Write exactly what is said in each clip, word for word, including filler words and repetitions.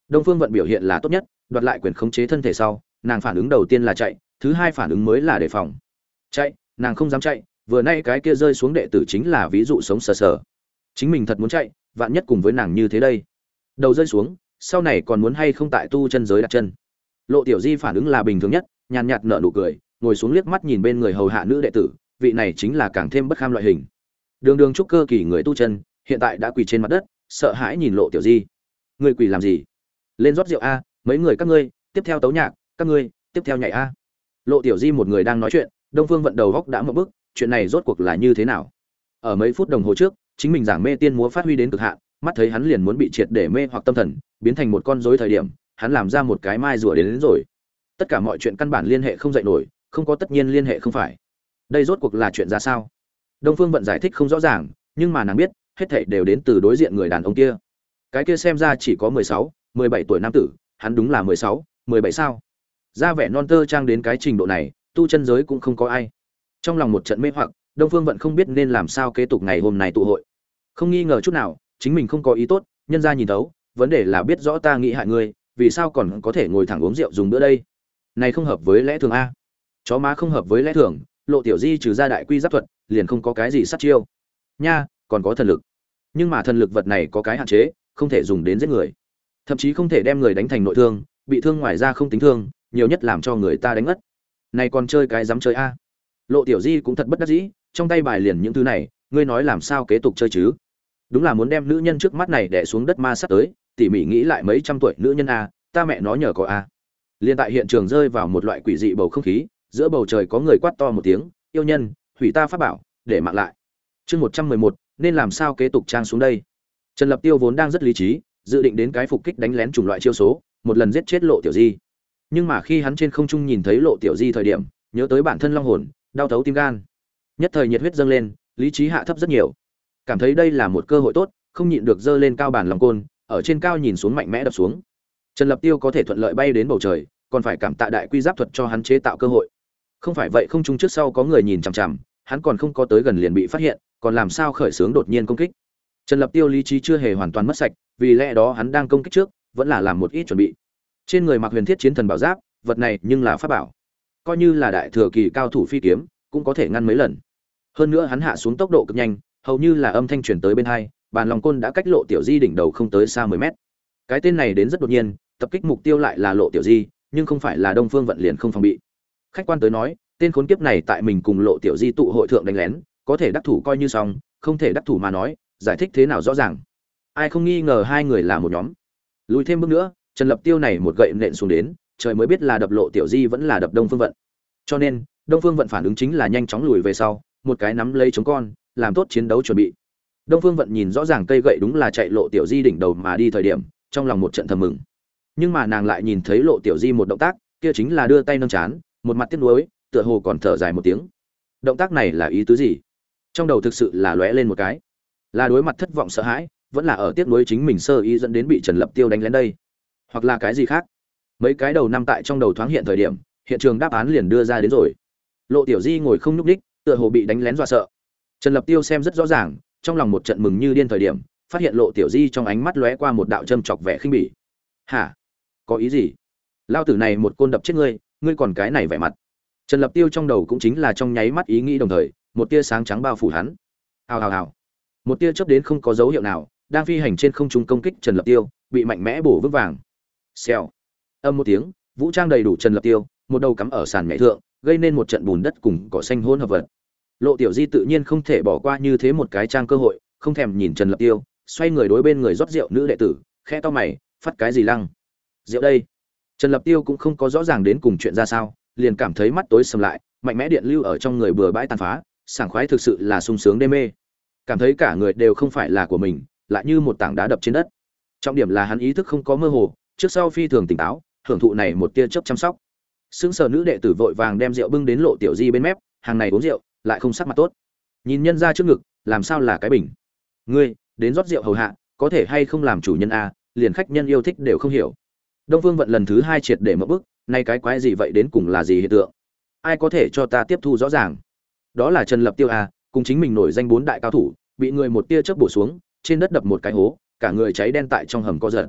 Đông Phương Vận biểu hiện là tốt nhất, đoạt lại quyền khống chế thân thể sau, nàng phản ứng đầu tiên là chạy, thứ hai phản ứng mới là đề phòng. Chạy, nàng không dám chạy, vừa nay cái kia rơi xuống đệ tử chính là ví dụ sống sờ sờ. Chính mình thật muốn chạy, vạn nhất cùng với nàng như thế đây. Đầu rơi xuống, sau này còn muốn hay không tại tu chân giới đặt chân. Lộ Tiểu Di phản ứng là bình thường nhất, nhàn nhạt nở nụ cười, ngồi xuống liếc mắt nhìn bên người hầu hạ nữ đệ tử, vị này chính là càng thêm bất kham loại hình. Đường Đường trúc cơ kỳ người tu chân, hiện tại đã quỳ trên mặt đất, sợ hãi nhìn Lộ Tiểu Di. Ngươi quỳ làm gì? Lên rót rượu a, mấy người các ngươi, tiếp theo tấu nhạc, các ngươi, tiếp theo nhảy a. Lộ Tiểu Di một người đang nói chuyện, Đông Phương Vận đầu góc đã mở bức, chuyện này rốt cuộc là như thế nào? Ở mấy phút đồng hồ trước, chính mình giảng mê tiên múa phát huy đến cực hạn, mắt thấy hắn liền muốn bị triệt để mê hoặc tâm thần, biến thành một con rối thời điểm, hắn làm ra một cái mai rùa đến, đến rồi. Tất cả mọi chuyện căn bản liên hệ không dậy nổi, không có tất nhiên liên hệ không phải. Đây rốt cuộc là chuyện ra sao? Đông Phương Vận giải thích không rõ ràng, nhưng mà nàng biết, hết thảy đều đến từ đối diện người đàn ông kia. Cái kia xem ra chỉ có mười sáu, mười bảy tuổi nam tử, hắn đúng là mười sáu, mười bảy sao? Ra vẻ non tơ trang đến cái trình độ này, tu chân giới cũng không có ai. Trong lòng một trận mê hoặc, Đông Phương Vận không biết nên làm sao kế tục ngày hôm nay tụ hội. Không nghi ngờ chút nào, chính mình không có ý tốt, nhân ra nhìn thấu, vấn đề là biết rõ ta nghĩ hại ngươi, vì sao còn có thể ngồi thẳng uống rượu dùng bữa đây? Này không hợp với lẽ thường a. Chó má không hợp với lẽ thường, Lộ Tiểu Di trừ ra đại quy giáp thuật, liền không có cái gì sát chiêu. Nha, còn có thần lực. Nhưng mà thần lực vật này có cái hạn chế, không thể dùng đến giết người. Thậm chí không thể đem người đánh thành nội thương, bị thương ngoài ra không tính thương, nhiều nhất làm cho người ta đánh ngất. Này còn chơi cái dám chơi a. Lộ Tiểu Di cũng thật bất đắc dĩ, trong tay bài liền những thứ này, ngươi nói làm sao kế tục chơi chứ? Đúng là muốn đem nữ nhân trước mắt này đè xuống đất ma sát tới, tỉ mỉ nghĩ lại mấy trăm tuổi nữ nhân a, ta mẹ nó nhờ có a. Liên tại hiện trường rơi vào một loại quỷ dị bầu không khí, giữa bầu trời có người quát to một tiếng, yêu nhân, hủy ta pháp bảo, để mạng lại. Chương một trăm mười một, nên làm sao kế tục trang xuống đây? Trần Lập Tiêu vốn đang rất lý trí, dự định đến cái phục kích đánh lén chủng loại chiêu số, một lần giết chết Lộ Tiểu Di. Nhưng mà khi hắn trên không trung nhìn thấy Lộ Tiểu Di thời điểm, nhớ tới bản thân long hồn, đau thấu tim gan. Nhất thời nhiệt huyết dâng lên, lý trí hạ thấp rất nhiều. Cảm thấy đây là một cơ hội tốt, không nhịn được giơ lên cao bản lòng côn, ở trên cao nhìn xuống mạnh mẽ đập xuống. Trần Lập Tiêu có thể thuận lợi bay đến bầu trời, còn phải cảm tạ đại quy giáp thuật cho hắn chế tạo cơ hội. Không phải vậy không trung trước sau có người nhìn chằm chằm, hắn còn không có tới gần liền bị phát hiện, còn làm sao khởi xướng đột nhiên công kích. Trần Lập Tiêu lý trí chưa hề hoàn toàn mất sạch, vì lẽ đó hắn đang công kích trước, vẫn là làm một ít chuẩn bị. Trên người mặc huyền thiết chiến thần bảo giáp, vật này nhưng là pháp bảo. Coi như là đại thừa kỳ cao thủ phi kiếm, cũng có thể ngăn mấy lần. Hơn nữa hắn hạ xuống tốc độ cực nhanh, hầu như là âm thanh truyền tới bên hai, bàn lòng côn đã cách Lộ Tiểu Di đỉnh đầu không tới xa mười mét. Cái tên này đến rất đột nhiên, tập kích mục tiêu lại là Lộ Tiểu Di, nhưng không phải là Đông Phương Vận liền không phòng bị. Khách quan tới nói, tên khốn kiếp này tại mình cùng Lộ Tiểu Di tụ hội thượng đánh lén, có thể đắc thủ coi như xong, không thể đắc thủ mà nói, giải thích thế nào rõ ràng. Ai không nghi ngờ hai người là một nhóm. Lùi thêm bước nữa, Trần Lập Tiêu này một gậy nện xuống đến, trời mới biết là đập Lộ Tiểu Di vẫn là đập Đông Phương Vận. Cho nên, Đông Phương Vận phản ứng chính là nhanh chóng lùi về sau, một cái nắm lấy chống con, làm tốt chiến đấu chuẩn bị. Đông Phương Vận nhìn rõ ràng cây gậy đúng là chạy Lộ Tiểu Di đỉnh đầu mà đi thời điểm, trong lòng một trận thầm mừng. Nhưng mà nàng lại nhìn thấy Lộ Tiểu Di một động tác, kia chính là đưa tay nâng chán, một mặt tiếc nuối, tựa hồ còn thở dài một tiếng. Động tác này là ý tứ gì? Trong đầu thực sự là lóe lên một cái. Là đối mặt thất vọng sợ hãi, vẫn là ở tiếc nuối chính mình sơ ý dẫn đến bị Trần Lập Tiêu đánh lén đây, hoặc là cái gì khác? Mấy cái đầu năm tại trong đầu thoáng hiện thời điểm, hiện trường đáp án liền đưa ra đến rồi. Lộ Tiểu Di ngồi không nhúc nhích, tựa hồ bị đánh lén dọa sợ. Trần Lập Tiêu xem rất rõ ràng, trong lòng một trận mừng như điên thời điểm, phát hiện Lộ Tiểu Di trong ánh mắt lóe qua một đạo châm chọc vẻ khinh bỉ. "Hả? Có ý gì? Lao tử này một côn đập chết ngươi, ngươi còn cái này vẻ mặt." Trần Lập Tiêu trong đầu cũng chính là trong nháy mắt ý nghĩ đồng thời, một tia sáng trắng bao phủ hắn. Hào hào hào. Một tia chớp đến không có dấu hiệu nào, đang phi hành trên không trung công kích Trần Lập Tiêu, bị mạnh mẽ bổ vững vàng. Xèo. Âm một tiếng, vũ trang đầy đủ Trần Lập Tiêu, một đầu cắm ở sàn nhảy thượng, gây nên một trận bùn đất cùng cỏ xanh hỗn hợp vật. Lộ Tiểu Di tự nhiên không thể bỏ qua như thế một cái trang cơ hội, không thèm nhìn Trần Lập Tiêu, xoay người đối bên người rót rượu nữ đệ tử, khẽ to mày, phát cái gì lăng? Rượu đây. Trần Lập Tiêu cũng không có rõ ràng đến cùng chuyện ra sao, liền cảm thấy mắt tối sầm lại, mạnh mẽ điện lưu ở trong người bừa bãi tàn phá, sảng khoái thực sự là sung sướng đê mê. Cảm thấy cả người đều không phải là của mình, lại như một tảng đá đập trên đất. Trọng điểm là hắn ý thức không có mơ hồ, trước sau phi thường tỉnh táo, hưởng thụ này một tia chớp chăm sóc. Sững sờ nữ đệ tử vội vàng đem rượu bưng đến Lộ Tiểu Di bên mép, hàng này uống rượu, lại không sắc mặt tốt. Nhìn nhân ra trước ngực, làm sao là cái bình. Ngươi, đến rót rượu hầu hạ, có thể hay không làm chủ nhân a, liền khách nhân yêu thích đều không hiểu. Đông Phương Vận lần thứ hai triệt để mở bức, nay cái quái gì vậy đến cùng là gì hiện tượng? Ai có thể cho ta tiếp thu rõ ràng? Đó là Trần Lập Tiêu a, cùng chính mình nổi danh bốn đại cao thủ, bị người một tia chớp bổ xuống, trên đất đập một cái hố, cả người cháy đen tại trong hầm co giật.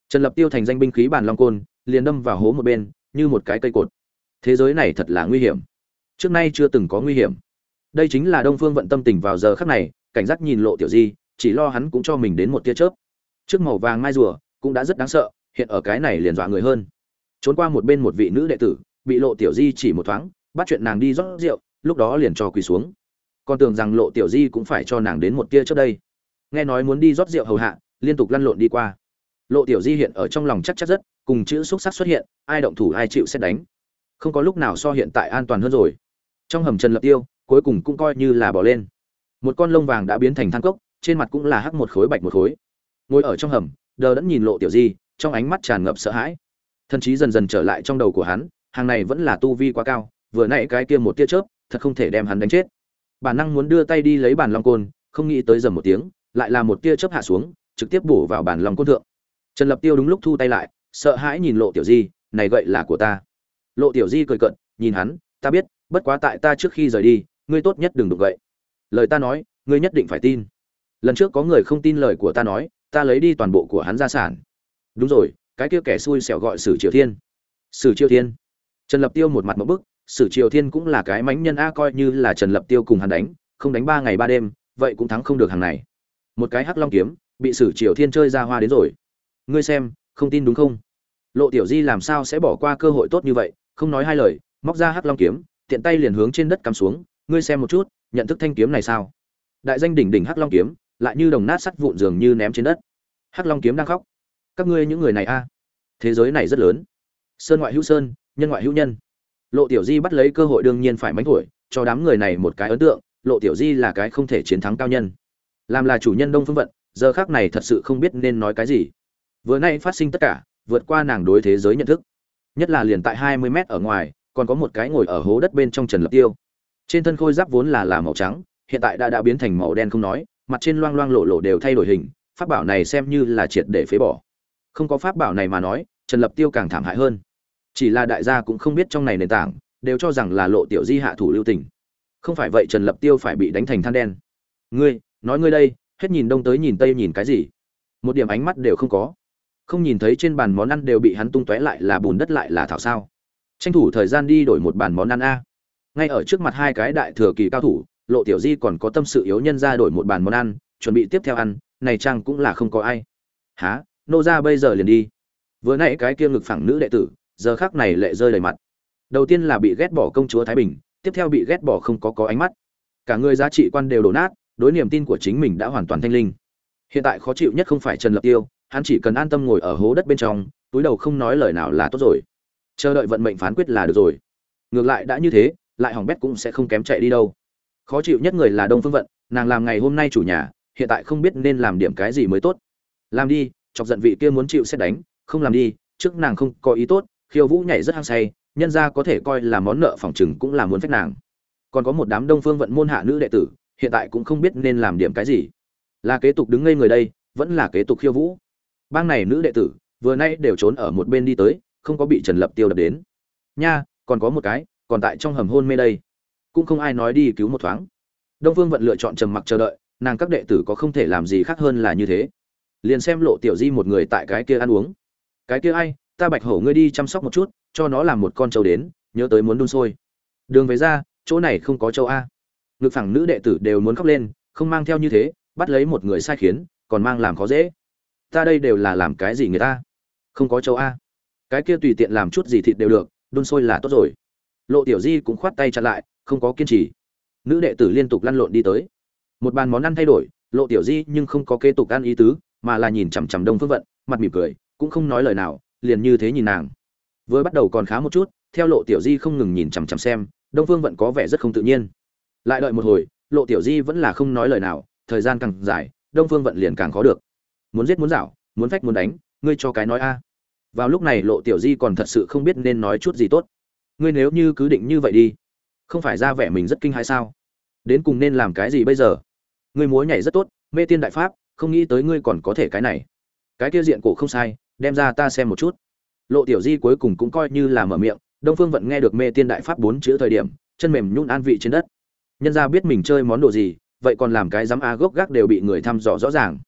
Trần Lập Tiêu thành danh binh khí bàn long côn, liền đâm vào hố một bên, như một cái cây cột. Thế giới này thật là nguy hiểm. Trước nay chưa từng có nguy hiểm. Đây chính là Đông Phương Vận tâm tình vào giờ khắc này, cảnh giác nhìn Lộ Tiểu Di, chỉ lo hắn cũng cho mình đến một tia chớp. Trước màu vàng mai rùa cũng đã rất đáng sợ, hiện ở cái này liền dọa người hơn. Trốn qua một bên một vị nữ đệ tử, bị Lộ Tiểu Di chỉ một thoáng, bắt chuyện nàng đi rót rượu, lúc đó liền cho quỳ xuống. Còn tưởng rằng Lộ Tiểu Di cũng phải cho nàng đến một tia chớp đây. Nghe nói muốn đi rót rượu hầu hạ, liên tục lăn lộn đi qua. Lộ Tiểu Di hiện ở trong lòng chắc chắn rất, cùng chữ xúc sắc xuất hiện, ai động thủ ai chịu xét đánh. Không có lúc nào so hiện tại an toàn hơn rồi. Trong hầm Trần Lập Tiêu, cuối cùng cũng coi như là bỏ lên. Một con lông vàng đã biến thành than cốc, trên mặt cũng là hắc một khối bạch một khối. Ngồi ở trong hầm, đờ đẫn nhìn Lộ Tiểu Di, trong ánh mắt tràn ngập sợ hãi. Thần trí dần dần trở lại trong đầu của hắn, hàng này vẫn là tu vi quá cao, vừa nãy cái kia một tia chớp, thật không thể đem hắn đánh chết. Bản năng muốn đưa tay đi lấy bản long côn, không nghĩ tới dầm một tiếng, lại là một tia chớp hạ xuống, trực tiếp bổ vào bản long côn thượng. Trần Lập Tiêu đúng lúc thu tay lại, sợ hãi nhìn Lộ Tiểu Di, này gậy là của ta. Lộ Tiểu Di cười cợt, nhìn hắn, ta biết, bất quá tại ta trước khi rời đi, ngươi tốt nhất đừng đụng gậy. Lời ta nói, ngươi nhất định phải tin. Lần trước có người không tin lời của ta nói, ta lấy đi toàn bộ của hắn gia sản. Đúng rồi, cái kia kẻ xui xẻo gọi Sử Triều Thiên. Sử Triều Thiên. Trần Lập Tiêu một mặt ngộp bức, Sử Triều Thiên cũng là cái mãnh nhân a, coi như là Trần Lập Tiêu cùng hắn đánh, không đánh ba ngày ba đêm, vậy cũng thắng không được hàng này. Một cái Hắc Long kiếm, bị Sử Triều Thiên chơi ra hoa đến rồi. Ngươi xem, không tin đúng không? Lộ Tiểu Di làm sao sẽ bỏ qua cơ hội tốt như vậy, không nói hai lời, móc ra Hắc Long kiếm, tiện tay liền hướng trên đất cắm xuống, ngươi xem một chút, nhận thức thanh kiếm này sao? Đại danh đỉnh đỉnh Hắc Long kiếm, lại như đồng nát sắt vụn dường như ném trên đất. Hắc Long kiếm đang khóc. Các ngươi những người này a, thế giới này rất lớn. Sơn ngoại hữu sơn, nhân ngoại hữu nhân. Lộ Tiểu Di bắt lấy cơ hội đương nhiên phải mánh thổi, cho đám người này một cái ấn tượng, Lộ Tiểu Di là cái không thể chiến thắng cao nhân. Làm là chủ nhân Đông Phương Vận, giờ khắc này thật sự không biết nên nói cái gì. Vừa nay phát sinh tất cả, vượt qua nàng đối thế giới nhận thức. Nhất là liền tại hai mươi mét ở ngoài, còn có một cái ngồi ở hố đất bên trong Trần Lập Tiêu. Trên thân khôi giáp vốn là là màu trắng, hiện tại đã đã biến thành màu đen không nói, mặt trên loang loang lộ lộ đều thay đổi hình, pháp bảo này xem như là triệt để phế bỏ. Không có pháp bảo này mà nói, Trần Lập Tiêu càng thảm hại hơn. Chỉ là đại gia cũng không biết trong này nền tảng, đều cho rằng là Lộ Tiểu Di hạ thủ lưu tình. Không phải vậy Trần Lập Tiêu phải bị đánh thành than đen. Ngươi, nói ngươi đây, hết nhìn đông tới nhìn tây nhìn cái gì? Một điểm ánh mắt đều không có. Không nhìn thấy trên bàn món ăn đều bị hắn tung tóe lại là bùn đất lại là thảo sao? Tranh thủ thời gian đi đổi một bàn món ăn a. Ngay ở trước mặt hai cái đại thừa kỳ cao thủ, Lộ Tiểu Di còn có tâm sự yếu nhân ra đổi một bàn món ăn, chuẩn bị tiếp theo ăn, này chăng cũng là không có ai. Hả? Nô ra bây giờ liền đi. Vừa nãy cái kia ngực phẳng nữ đệ tử, giờ khắc này lệ rơi đầy mặt. Đầu tiên là bị ghét bỏ công chúa Thái Bình, tiếp theo bị ghét bỏ không có có ánh mắt. Cả người giá trị quan đều đổ nát, đối niềm tin của chính mình đã hoàn toàn thanh linh. Hiện tại khó chịu nhất không phải Trần Lập Tiêu, hắn chỉ cần an tâm ngồi ở hố đất bên trong, túi đầu không nói lời nào là tốt rồi. Chờ đợi vận mệnh phán quyết là được rồi. Ngược lại đã như thế, lại hỏng bét cũng sẽ không kém chạy đi đâu. Khó chịu nhất người là Đông Phương Vận, nàng làm ngày hôm nay chủ nhà, hiện tại không biết nên làm điểm cái gì mới tốt. Làm đi, chọc giận vị kia muốn chịu sẽ đánh, không làm đi, trước nàng không có ý tốt, khiêu vũ nhảy rất hăng say, nhân ra có thể coi là món nợ phòng trừng cũng là muốn phách nàng. Còn có một đám Đông Phương Vận môn hạ nữ đệ tử, hiện tại cũng không biết nên làm điểm cái gì. Là kế tục đứng ngây người đây, vẫn là kế tục khiêu vũ. Bang này nữ đệ tử, vừa nay đều trốn ở một bên đi tới, không có bị Trần Lập Tiêu đập đến. Nha, còn có một cái, còn tại trong hầm hôn mê đây. Cũng không ai nói đi cứu một thoáng. Đông Phương Vận lựa chọn trầm mặc chờ đợi, nàng các đệ tử có không thể làm gì khác hơn là như thế. Liền xem Lộ Tiểu Di một người tại cái kia ăn uống. Cái kia ai, ta Bạch Hổ ngươi đi chăm sóc một chút, cho nó làm một con trâu đến, nhớ tới muốn đun sôi. Đường về ra, chỗ này không có trâu a. Ngực phẳng nữ đệ tử đều muốn khóc lên, không mang theo như thế, bắt lấy một người sai khiến, còn mang làm khó dễ. Ta đây đều là làm cái gì người ta? Không có trâu a. Cái kia tùy tiện làm chút gì thịt đều được, đun sôi là tốt rồi. Lộ Tiểu Di cũng khoát tay chặn lại, không có kiên trì. Nữ đệ tử liên tục lăn lộn đi tới. Một bàn món ăn thay đổi, Lộ Tiểu Di nhưng không có kế tục ăn ý tứ, mà là nhìn chằm chằm Đông Phương Vận, mặt mỉm cười, cũng không nói lời nào, liền như thế nhìn nàng. Vừa bắt đầu còn khá một chút, theo Lộ Tiểu Di không ngừng nhìn chằm chằm xem, Đông Phương Vận có vẻ rất không tự nhiên. Lại đợi một hồi, Lộ Tiểu Di vẫn là không nói lời nào, thời gian càng dài, Đông Phương Vận liền càng khó được. Muốn giết muốn giảo, muốn phách muốn đánh, ngươi cho cái nói a. Vào lúc này Lộ Tiểu Di còn thật sự không biết nên nói chút gì tốt. Ngươi nếu như cứ định như vậy đi, không phải ra vẻ mình rất kinh hay sao? Đến cùng nên làm cái gì bây giờ? Ngươi múa nhảy rất tốt, mê tiên đại pháp, không nghĩ tới ngươi còn có thể cái này. Cái kia diện cổ không sai, đem ra ta xem một chút. Lộ Tiểu Di cuối cùng cũng coi như là mở miệng, Đông Phương Vận nghe được mê tiên đại pháp bốn chữ thời điểm, chân mềm nhũn an vị trên đất. Nhân ra biết mình chơi món đồ gì, vậy còn làm cái giám a gốc gác đều bị người thăm dò rõ ràng.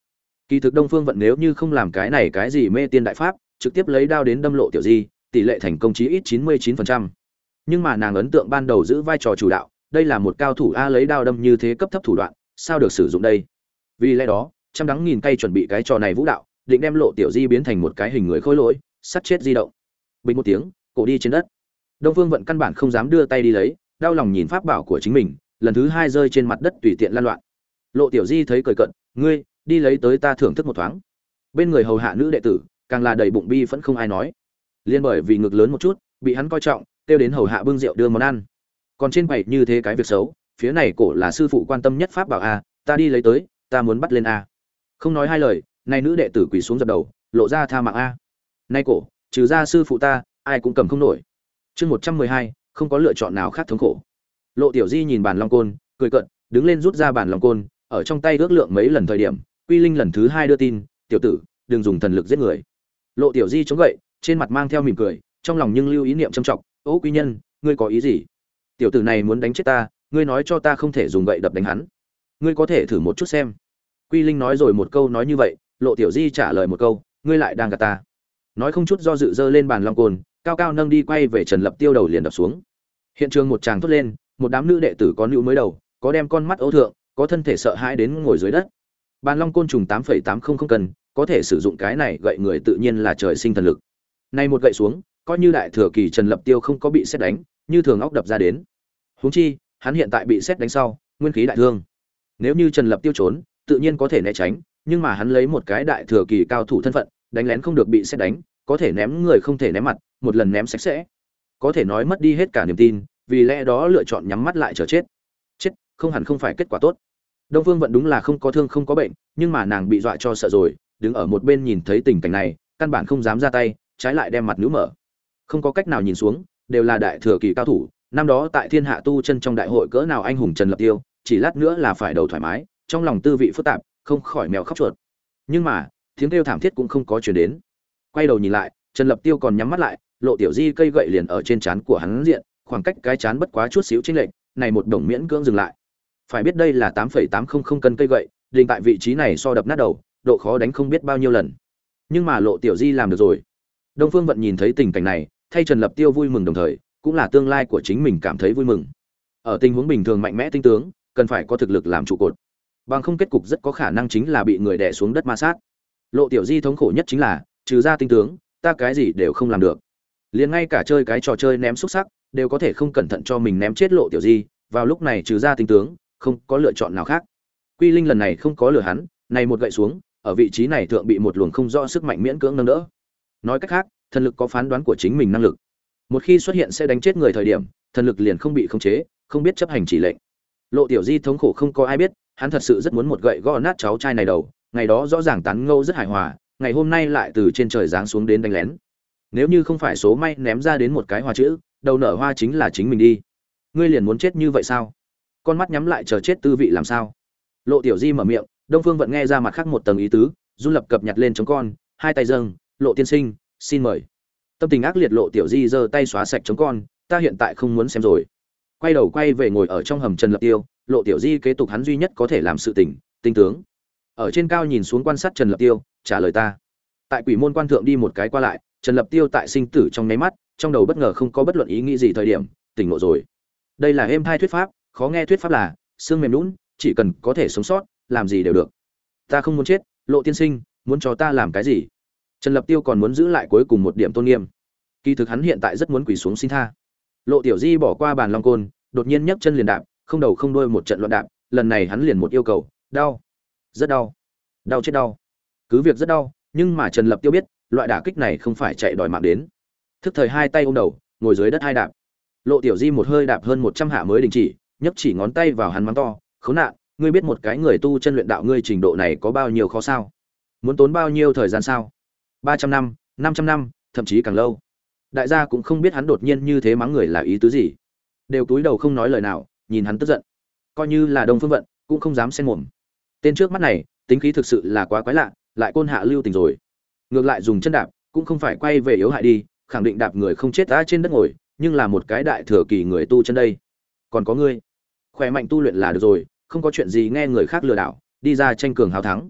Kỳ thực Đông Phương Vận nếu như không làm cái này cái gì mê tiên đại pháp, trực tiếp lấy đao đến đâm Lộ Tiểu Di, tỷ lệ thành công chí ít chín mươi chín phần trăm. Nhưng mà nàng ấn tượng ban đầu giữ vai trò chủ đạo, đây là một cao thủ a, lấy đao đâm như thế cấp thấp thủ đoạn, sao được sử dụng đây? Vì lẽ đó, trăm đắng nghìn cay chuẩn bị cái trò này vũ đạo, định đem Lộ Tiểu Di biến thành một cái hình người khôi lỗi, sắt chết di động. Bình một tiếng, cổ đi trên đất. Đông Phương Vận căn bản không dám đưa tay đi lấy, đau lòng nhìn pháp bảo của chính mình, lần thứ hai rơi trên mặt đất tùy tiện lan loạn. Lộ Tiểu Di thấy cười cận, ngươi đi lấy tới ta thưởng thức một thoáng. Bên người hầu hạ nữ đệ tử càng là đầy bụng bi vẫn không ai nói, liên bởi vì ngực lớn một chút bị hắn coi trọng, kêu đến hầu hạ bưng rượu đưa món ăn. Còn trên bày như thế cái việc xấu, phía này cổ là sư phụ quan tâm nhất pháp bảo a, ta đi lấy tới, ta muốn bắt lên a. Không nói hai lời, này nữ đệ tử quỳ xuống dập đầu, lộ ra tha mạng a. Nay cổ, trừ ra sư phụ ta, ai cũng cầm không nổi. Chương một trăm mười hai, không có lựa chọn nào khác thống khổ. Lộ Tiểu Di nhìn bàn long côn, cười cợt, đứng lên rút ra bàn long côn, ở trong tay ước lượng mấy lần thời điểm, Quy Linh lần thứ hai đưa tin, "Tiểu tử, đừng dùng thần lực giết người." Lộ Tiểu Di chống gậy, trên mặt mang theo mỉm cười, trong lòng nhưng lưu ý niệm trầm trọng, "Ô quý nhân, ngươi có ý gì? Tiểu tử này muốn đánh chết ta, ngươi nói cho ta không thể dùng gậy đập đánh hắn. Ngươi có thể thử một chút xem." Quy Linh nói rồi một câu nói như vậy, Lộ Tiểu Di trả lời một câu, "Ngươi lại đang gạt ta." Nói không chút do dự giơ lên bàn long côn, cao cao nâng đi quay về Trần Lập Tiêu đầu liền đập xuống. Hiện trường một tràng thốt lên, một đám nữ đệ tử có nữu mới đầu, có đem con mắt ấu thượng, có thân thể sợ hãi đến ngồi dưới đất. Bàn long côn trùng tám phẩy tám không không cần, có thể sử dụng cái này gậy người tự nhiên là trời sinh thần lực. Nay một gậy xuống, coi như đại thừa kỳ Trần Lập Tiêu không có bị sét đánh, như thường óc đập ra đến. Huống chi, hắn hiện tại bị sét đánh sau, nguyên khí đại thương. Nếu như Trần Lập Tiêu trốn, tự nhiên có thể né tránh, nhưng mà hắn lấy một cái đại thừa kỳ cao thủ thân phận, đánh lén không được bị sét đánh, có thể ném người không thể ném mặt, một lần ném sạch sẽ. Có thể nói mất đi hết cả niềm tin, vì lẽ đó lựa chọn nhắm mắt lại chờ chết. Chết, không hẳn không phải kết quả tốt. Đông Phương Vận đúng là không có thương không có bệnh, nhưng mà nàng bị dọa cho sợ rồi, đứng ở một bên nhìn thấy tình cảnh này, căn bản không dám ra tay, trái lại đem mặt nữ mở. Không có cách nào nhìn xuống, đều là đại thừa kỳ cao thủ, năm đó tại Thiên Hạ tu chân trong đại hội cỡ nào anh hùng Trần Lập Tiêu, chỉ lát nữa là phải đầu thoải mái, trong lòng tư vị phức tạp, không khỏi mèo khóc chuột. Nhưng mà, tiếng kêu thảm thiết cũng không có truyền đến. Quay đầu nhìn lại, Trần Lập Tiêu còn nhắm mắt lại, Lộ Tiểu Di cây gậy liền ở trên trán của hắn diện, khoảng cách cái chán bất quá chút xíu chênh lệch, này một đồng miễn cưỡng dừng lại. Phải biết đây là tám phẩy tám không không cân cây gậy, định tại vị trí này so đập nát đầu, độ khó đánh không biết bao nhiêu lần. Nhưng mà Lộ Tiểu Di làm được rồi. Đông Phương Vận nhìn thấy tình cảnh này, thay Trần Lập Tiêu vui mừng đồng thời, cũng là tương lai của chính mình cảm thấy vui mừng. Ở tình huống bình thường mạnh mẽ tinh tướng, cần phải có thực lực làm trụ cột. Bằng không kết cục rất có khả năng chính là bị người đè xuống đất ma sát. Lộ Tiểu Di thống khổ nhất chính là, trừ ra tinh tướng, ta cái gì đều không làm được. Liền ngay cả chơi cái trò chơi ném xúc sắc, đều có thể không cẩn thận cho mình ném chết Lộ Tiểu Di, vào lúc này trừ ra tinh tướng, không có lựa chọn nào khác. Quy Linh lần này không có lừa hắn, này một gậy xuống, ở vị trí này thượng bị một luồng không rõ sức mạnh miễn cưỡng nâng đỡ. Nói cách khác, thần lực có phán đoán của chính mình năng lực. Một khi xuất hiện sẽ đánh chết người thời điểm, thần lực liền không bị khống chế, không biết chấp hành chỉ lệnh. Lộ Tiểu Di thống khổ không có ai biết, hắn thật sự rất muốn một gậy gõ nát cháu trai này đầu, ngày đó rõ ràng tán ngâu rất hài hòa, ngày hôm nay lại từ trên trời giáng xuống đến đánh lén. Nếu như không phải số may ném ra đến một cái hoa chữ, đầu nở hoa chính là chính mình đi. Ngươi liền muốn chết như vậy sao? Con mắt nhắm lại chờ chết tư vị làm sao? Lộ Tiểu Di mở miệng, Đông Phương Vận nghe ra mặt khác một tầng ý tứ, run lập cập nhặt lên chống con, hai tay dâng, Lộ tiên sinh, xin mời. Tâm tình ác liệt Lộ Tiểu Di giơ tay xóa sạch chống con, ta hiện tại không muốn xem rồi. Quay đầu quay về ngồi ở trong hầm Trần Lập Tiêu, Lộ Tiểu Di kế tục hắn duy nhất có thể làm sự tình, tinh tướng. Ở trên cao nhìn xuống quan sát Trần Lập Tiêu, trả lời ta. Tại Quỷ Môn quan thượng đi một cái qua lại, Trần Lập Tiêu tại sinh tử trong nháy mắt, trong đầu bất ngờ không có bất luận ý nghĩ gì thời điểm, tỉnh ngộ rồi. Đây là êm thai thuyết pháp, khó nghe thuyết pháp là, xương mềm nhũn, chỉ cần có thể sống sót, làm gì đều được. Ta không muốn chết, Lộ tiên sinh, muốn cho ta làm cái gì? Trần Lập Tiêu còn muốn giữ lại cuối cùng một điểm tôn nghiêm. Kỳ thực hắn hiện tại rất muốn quỳ xuống xin tha. Lộ Tiểu Di bỏ qua bàn long côn, đột nhiên nhấc chân liền đạp, không đầu không đuôi một trận loạn đạp, lần này hắn liền một yêu cầu, đau, rất đau, đau chết đau. Cứ việc rất đau, nhưng mà Trần Lập Tiêu biết, loại đả kích này không phải chạy đòi mạng đến. Thức thời hai tay ôm đầu, ngồi dưới đất hai đạp. Lộ Tiểu Di một hơi đạp hơn một trăm hạ mới đình chỉ, nhấc chỉ ngón tay vào hắn mắng to, khốn nạn, ngươi biết một cái người tu chân luyện đạo ngươi trình độ này có bao nhiêu khó sao? Muốn tốn bao nhiêu thời gian sao? ba trăm năm, năm trăm năm, thậm chí càng lâu. Đại gia cũng không biết hắn đột nhiên như thế mắng người là ý tứ gì, đều túi đầu không nói lời nào, nhìn hắn tức giận. Coi như là Đông Phương Vận, cũng không dám xen mồm. Tên trước mắt này, tính khí thực sự là quá quái lạ, lại côn hạ lưu tình rồi. Ngược lại dùng chân đạp, cũng không phải quay về yếu hại đi, khẳng định đạp người không chết đã trên đất ngồi, nhưng là một cái đại thừa kỳ người tu chân đây. Còn có ngươi, khỏe mạnh tu luyện là được rồi, không có chuyện gì nghe người khác lừa đảo, đi ra tranh cường hào thắng.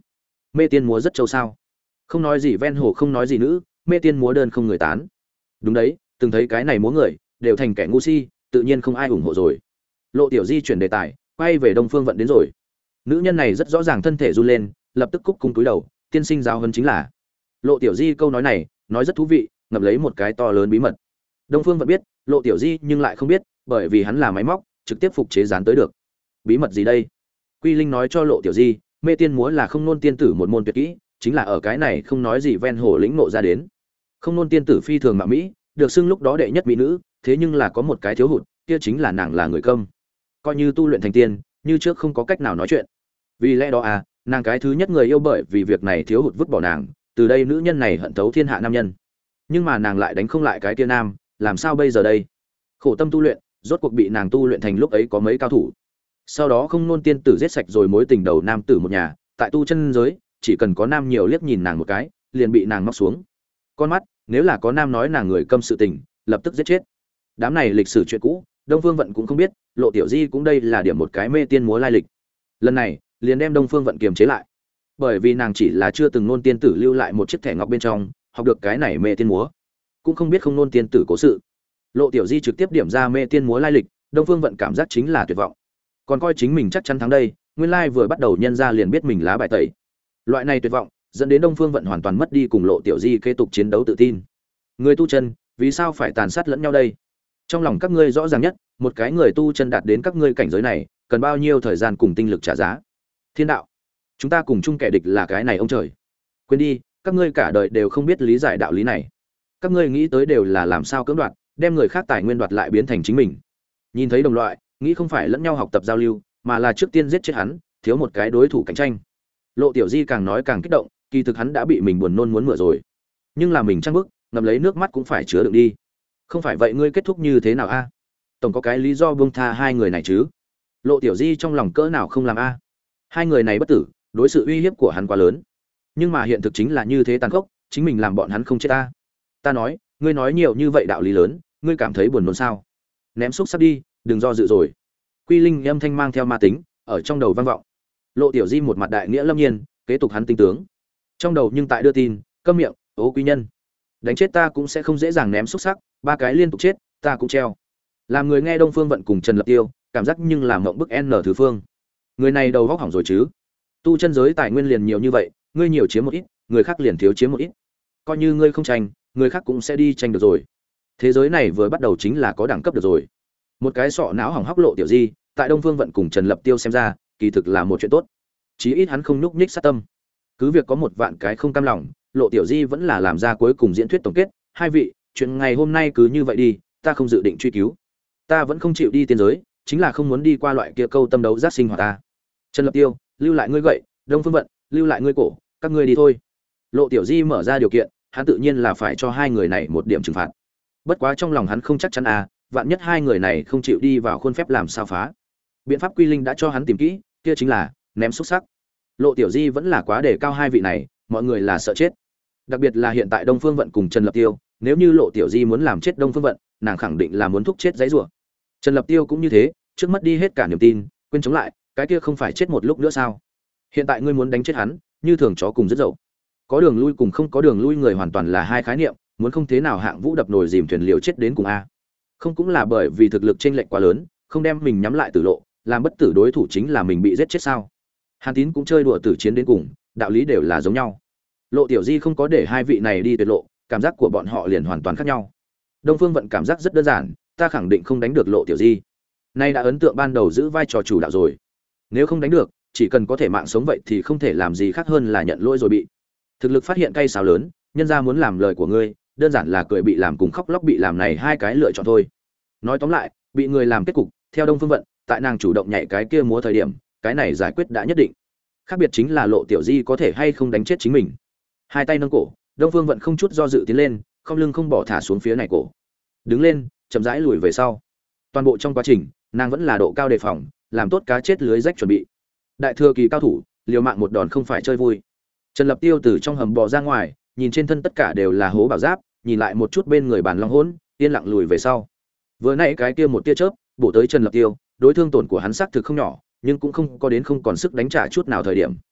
Mê tiên múa rất trâu sao? Không nói gì ven hồ không nói gì nữ, mê tiên múa đơn không người tán. Đúng đấy, từng thấy cái này múa người, đều thành kẻ ngu si, tự nhiên không ai ủng hộ rồi. Lộ Tiểu Di chuyển đề tài, quay về Đông Phương Vận đến rồi. Nữ nhân này rất rõ ràng thân thể run lên, lập tức cúc cung cúi đầu, tiên sinh giáo huấn chính là. Lộ Tiểu Di câu nói này, nói rất thú vị, ngập lấy một cái to lớn bí mật. Đông Phương Vận biết, Lộ Tiểu Di nhưng lại không biết, bởi vì hắn là máy móc, trực tiếp phục chế dán tới được. Bí mật gì đây? Quy Linh nói cho Lộ Tiểu Di, mê tiên múa là không nôn tiên tử một môn tuyệt kỹ, chính là ở cái này không nói gì ven hồ lĩnh ngộ ra đến. Không nôn tiên tử phi thường mạo mỹ, được xưng lúc đó đệ nhất mỹ nữ, thế nhưng là có một cái thiếu hụt, kia chính là nàng là người câm. Coi như tu luyện thành tiên, như trước không có cách nào nói chuyện. Vì lẽ đó à, nàng cái thứ nhất người yêu bởi vì việc này thiếu hụt vứt bỏ nàng, từ đây nữ nhân này hận thấu thiên hạ nam nhân. Nhưng mà nàng lại đánh không lại cái kia nam, làm sao bây giờ đây? Khổ tâm tu luyện, rốt cuộc bị nàng tu luyện thành lúc ấy có mấy cao thủ. Sau đó không nôn tiên tử giết sạch rồi mối tình đầu nam tử một nhà, tại tu chân giới, chỉ cần có nam nhiều liếc nhìn nàng một cái, liền bị nàng móc xuống. Con mắt, nếu là có nam nói nàng người câm sự tình, lập tức giết chết. Đám này lịch sử chuyện cũ, Đông Phương Vận cũng không biết, Lộ Tiểu Di cũng đây là điểm một cái mê tiên múa lai lịch. Lần này, liền đem Đông Phương Vận kiềm chế lại. Bởi vì nàng chỉ là chưa từng nôn tiên tử lưu lại một chiếc thẻ ngọc bên trong, học được cái này mê tiên múa, cũng không biết không nôn tiên tử cố sự. Lộ Tiểu Di trực tiếp điểm ra mê tiên múa lai lịch, Đông Phương Vận cảm giác chính là tuyệt vọng. Còn coi chính mình chắc chắn thắng đây, nguyên lai vừa bắt đầu nhân ra liền biết mình lá bài tẩy. Loại này tuyệt vọng, dẫn đến Đông Phương Vận hoàn toàn mất đi cùng Lộ Tiểu Di kế tục chiến đấu tự tin. Người tu chân, vì sao phải tàn sát lẫn nhau đây? Trong lòng các ngươi rõ ràng nhất, một cái người tu chân đạt đến các ngươi cảnh giới này, cần bao nhiêu thời gian cùng tinh lực trả giá. Thiên đạo, chúng ta cùng chung kẻ địch là cái này ông trời. Quên đi, các ngươi cả đời đều không biết lý giải đạo lý này. Các ngươi nghĩ tới đều là làm sao cưỡng đoạt, đem người khác tài nguyên đoạt lại biến thành chính mình. Nhìn thấy đồng loại, nghĩ không phải lẫn nhau học tập giao lưu, mà là trước tiên giết chết hắn, thiếu một cái đối thủ cạnh tranh. Lộ Tiểu Di càng nói càng kích động, kỳ thực hắn đã bị mình buồn nôn muốn mửa rồi. Nhưng là mình trăng bức, ngậm lấy nước mắt cũng phải chứa đựng đi. Không phải vậy ngươi kết thúc như thế nào a? Tổng có cái lý do buông tha hai người này chứ? Lộ Tiểu Di trong lòng cỡ nào không làm a? Hai người này bất tử, đối sự uy hiếp của hắn quá lớn. Nhưng mà hiện thực chính là như thế tàn khốc, chính mình làm bọn hắn không chết ta. Ta nói, ngươi nói nhiều như vậy đạo lý lớn, ngươi cảm thấy buồn nôn sao? Ném xúc sắc đi, đừng do dự rồi. Quy Linh âm thanh mang theo ma tính, ở trong đầu vang vọng. Lộ Tiểu Di một mặt đại nghĩa lâm nhiên, kế tục hắn tinh tướng. Trong đầu nhưng tại đưa tin, câm miệng, ố quý nhân. Đánh chết ta cũng sẽ không dễ dàng ném xúc sắc, ba cái liên tục chết, ta cũng treo. Làm người nghe Đông Phương Vận cùng Trần Lập Tiêu, cảm giác nhưng làm mộng bức n thứ phương. Người này đầu góc hỏng rồi chứ? Tu chân giới tài nguyên liền nhiều như vậy, ngươi nhiều chiếm một ít, người khác liền thiếu chiếm một ít. Coi như ngươi không tranh, người khác cũng sẽ đi tranh được rồi. Thế giới này vừa bắt đầu chính là có đẳng cấp được rồi. Một cái sọ não hỏng hóc Lộ Tiểu Di, tại Đông Phương Vận cùng Trần Lập Tiêu xem ra, kỳ thực là một chuyện tốt. Chí ít hắn không nhúc nhích sát tâm. Cứ việc có một vạn cái không cam lòng, Lộ Tiểu Di vẫn là làm ra cuối cùng diễn thuyết tổng kết, hai vị, chuyện ngày hôm nay cứ như vậy đi, ta không dự định truy cứu. Ta vẫn không chịu đi tiên giới, chính là không muốn đi qua loại kia câu tâm đấu giác sinh hoạt ta. Trần Lập Tiêu, lưu lại ngươi gậy, Đông Phương Vận, lưu lại ngươi cổ, các ngươi đi thôi. Lộ Tiểu Di mở ra điều kiện, hắn tự nhiên là phải cho hai người này một điểm trừng phạt. Bất quá trong lòng hắn không chắc chắn à, vạn nhất hai người này không chịu đi vào khuôn phép làm sao phá. Biện pháp Quy Linh đã cho hắn tìm kỹ, kia chính là ném xúc sắc. Lộ Tiểu Di vẫn là quá đề cao hai vị này, mọi người là sợ chết. Đặc biệt là hiện tại Đông Phương Vận cùng Trần Lập Tiêu, nếu như Lộ Tiểu Di muốn làm chết Đông Phương Vận, nàng khẳng định là muốn thúc chết giấy rủa. Trần Lập Tiêu cũng như thế, trước mất đi hết cả niềm tin, quên chống lại, cái kia không phải chết một lúc nữa sao? Hiện tại ngươi muốn đánh chết hắn, như thường chó cùng rất dậu. Có đường lui cùng không có đường lui người hoàn toàn là hai khái niệm, muốn không thế nào hạng vũ đập nồi dìm thuyền liều chết đến cùng a. Không cũng là bởi vì thực lực chênh lệch quá lớn, không đem mình nhắm lại tử lộ, làm bất tử đối thủ chính là mình bị giết chết sao? Hàn Tín cũng chơi đùa tử chiến đến cùng, đạo lý đều là giống nhau. Lộ Tiểu Di không có để hai vị này đi tuyệt lộ, cảm giác của bọn họ liền hoàn toàn khác nhau. Đông Phương Vận cảm giác rất đơn giản, ta khẳng định không đánh được Lộ Tiểu Di. Nay đã ấn tượng ban đầu giữ vai trò chủ đạo rồi. Nếu không đánh được, chỉ cần có thể mạng sống vậy thì không thể làm gì khác hơn là nhận lỗi rồi bị. Thực lực phát hiện cay sào lớn, nhân ra muốn làm lời của ngươi, đơn giản là cười bị làm cùng khóc lóc bị làm này hai cái lựa chọn thôi. Nói tóm lại, bị người làm kết cục, theo Đông Phương Vận, tại nàng chủ động nhảy cái kia múa thời điểm, cái này giải quyết đã nhất định. Khác biệt chính là Lộ Tiểu Di có thể hay không đánh chết chính mình. Hai tay nâng cổ, Đông Phương Vận không chút do dự tiến lên, không lưng không bỏ thả xuống phía này cổ. Đứng lên, chậm rãi lùi về sau. Toàn bộ trong quá trình, nàng vẫn là độ cao đề phòng, làm tốt cá chết lưới rách chuẩn bị. Đại thừa kỳ cao thủ, liều mạng một đòn không phải chơi vui. Trần Lập Tiêu từ trong hầm bò ra ngoài, nhìn trên thân tất cả đều là hố bảo giáp, nhìn lại một chút bên người bàn long hỗn, yên lặng lùi về sau. Vừa nãy cái kia một tia chớp, bổ tới Trần Lập Tiêu, đối thương tổn của hắn xác thực không nhỏ, nhưng cũng không có đến không còn sức đánh trả chút nào thời điểm.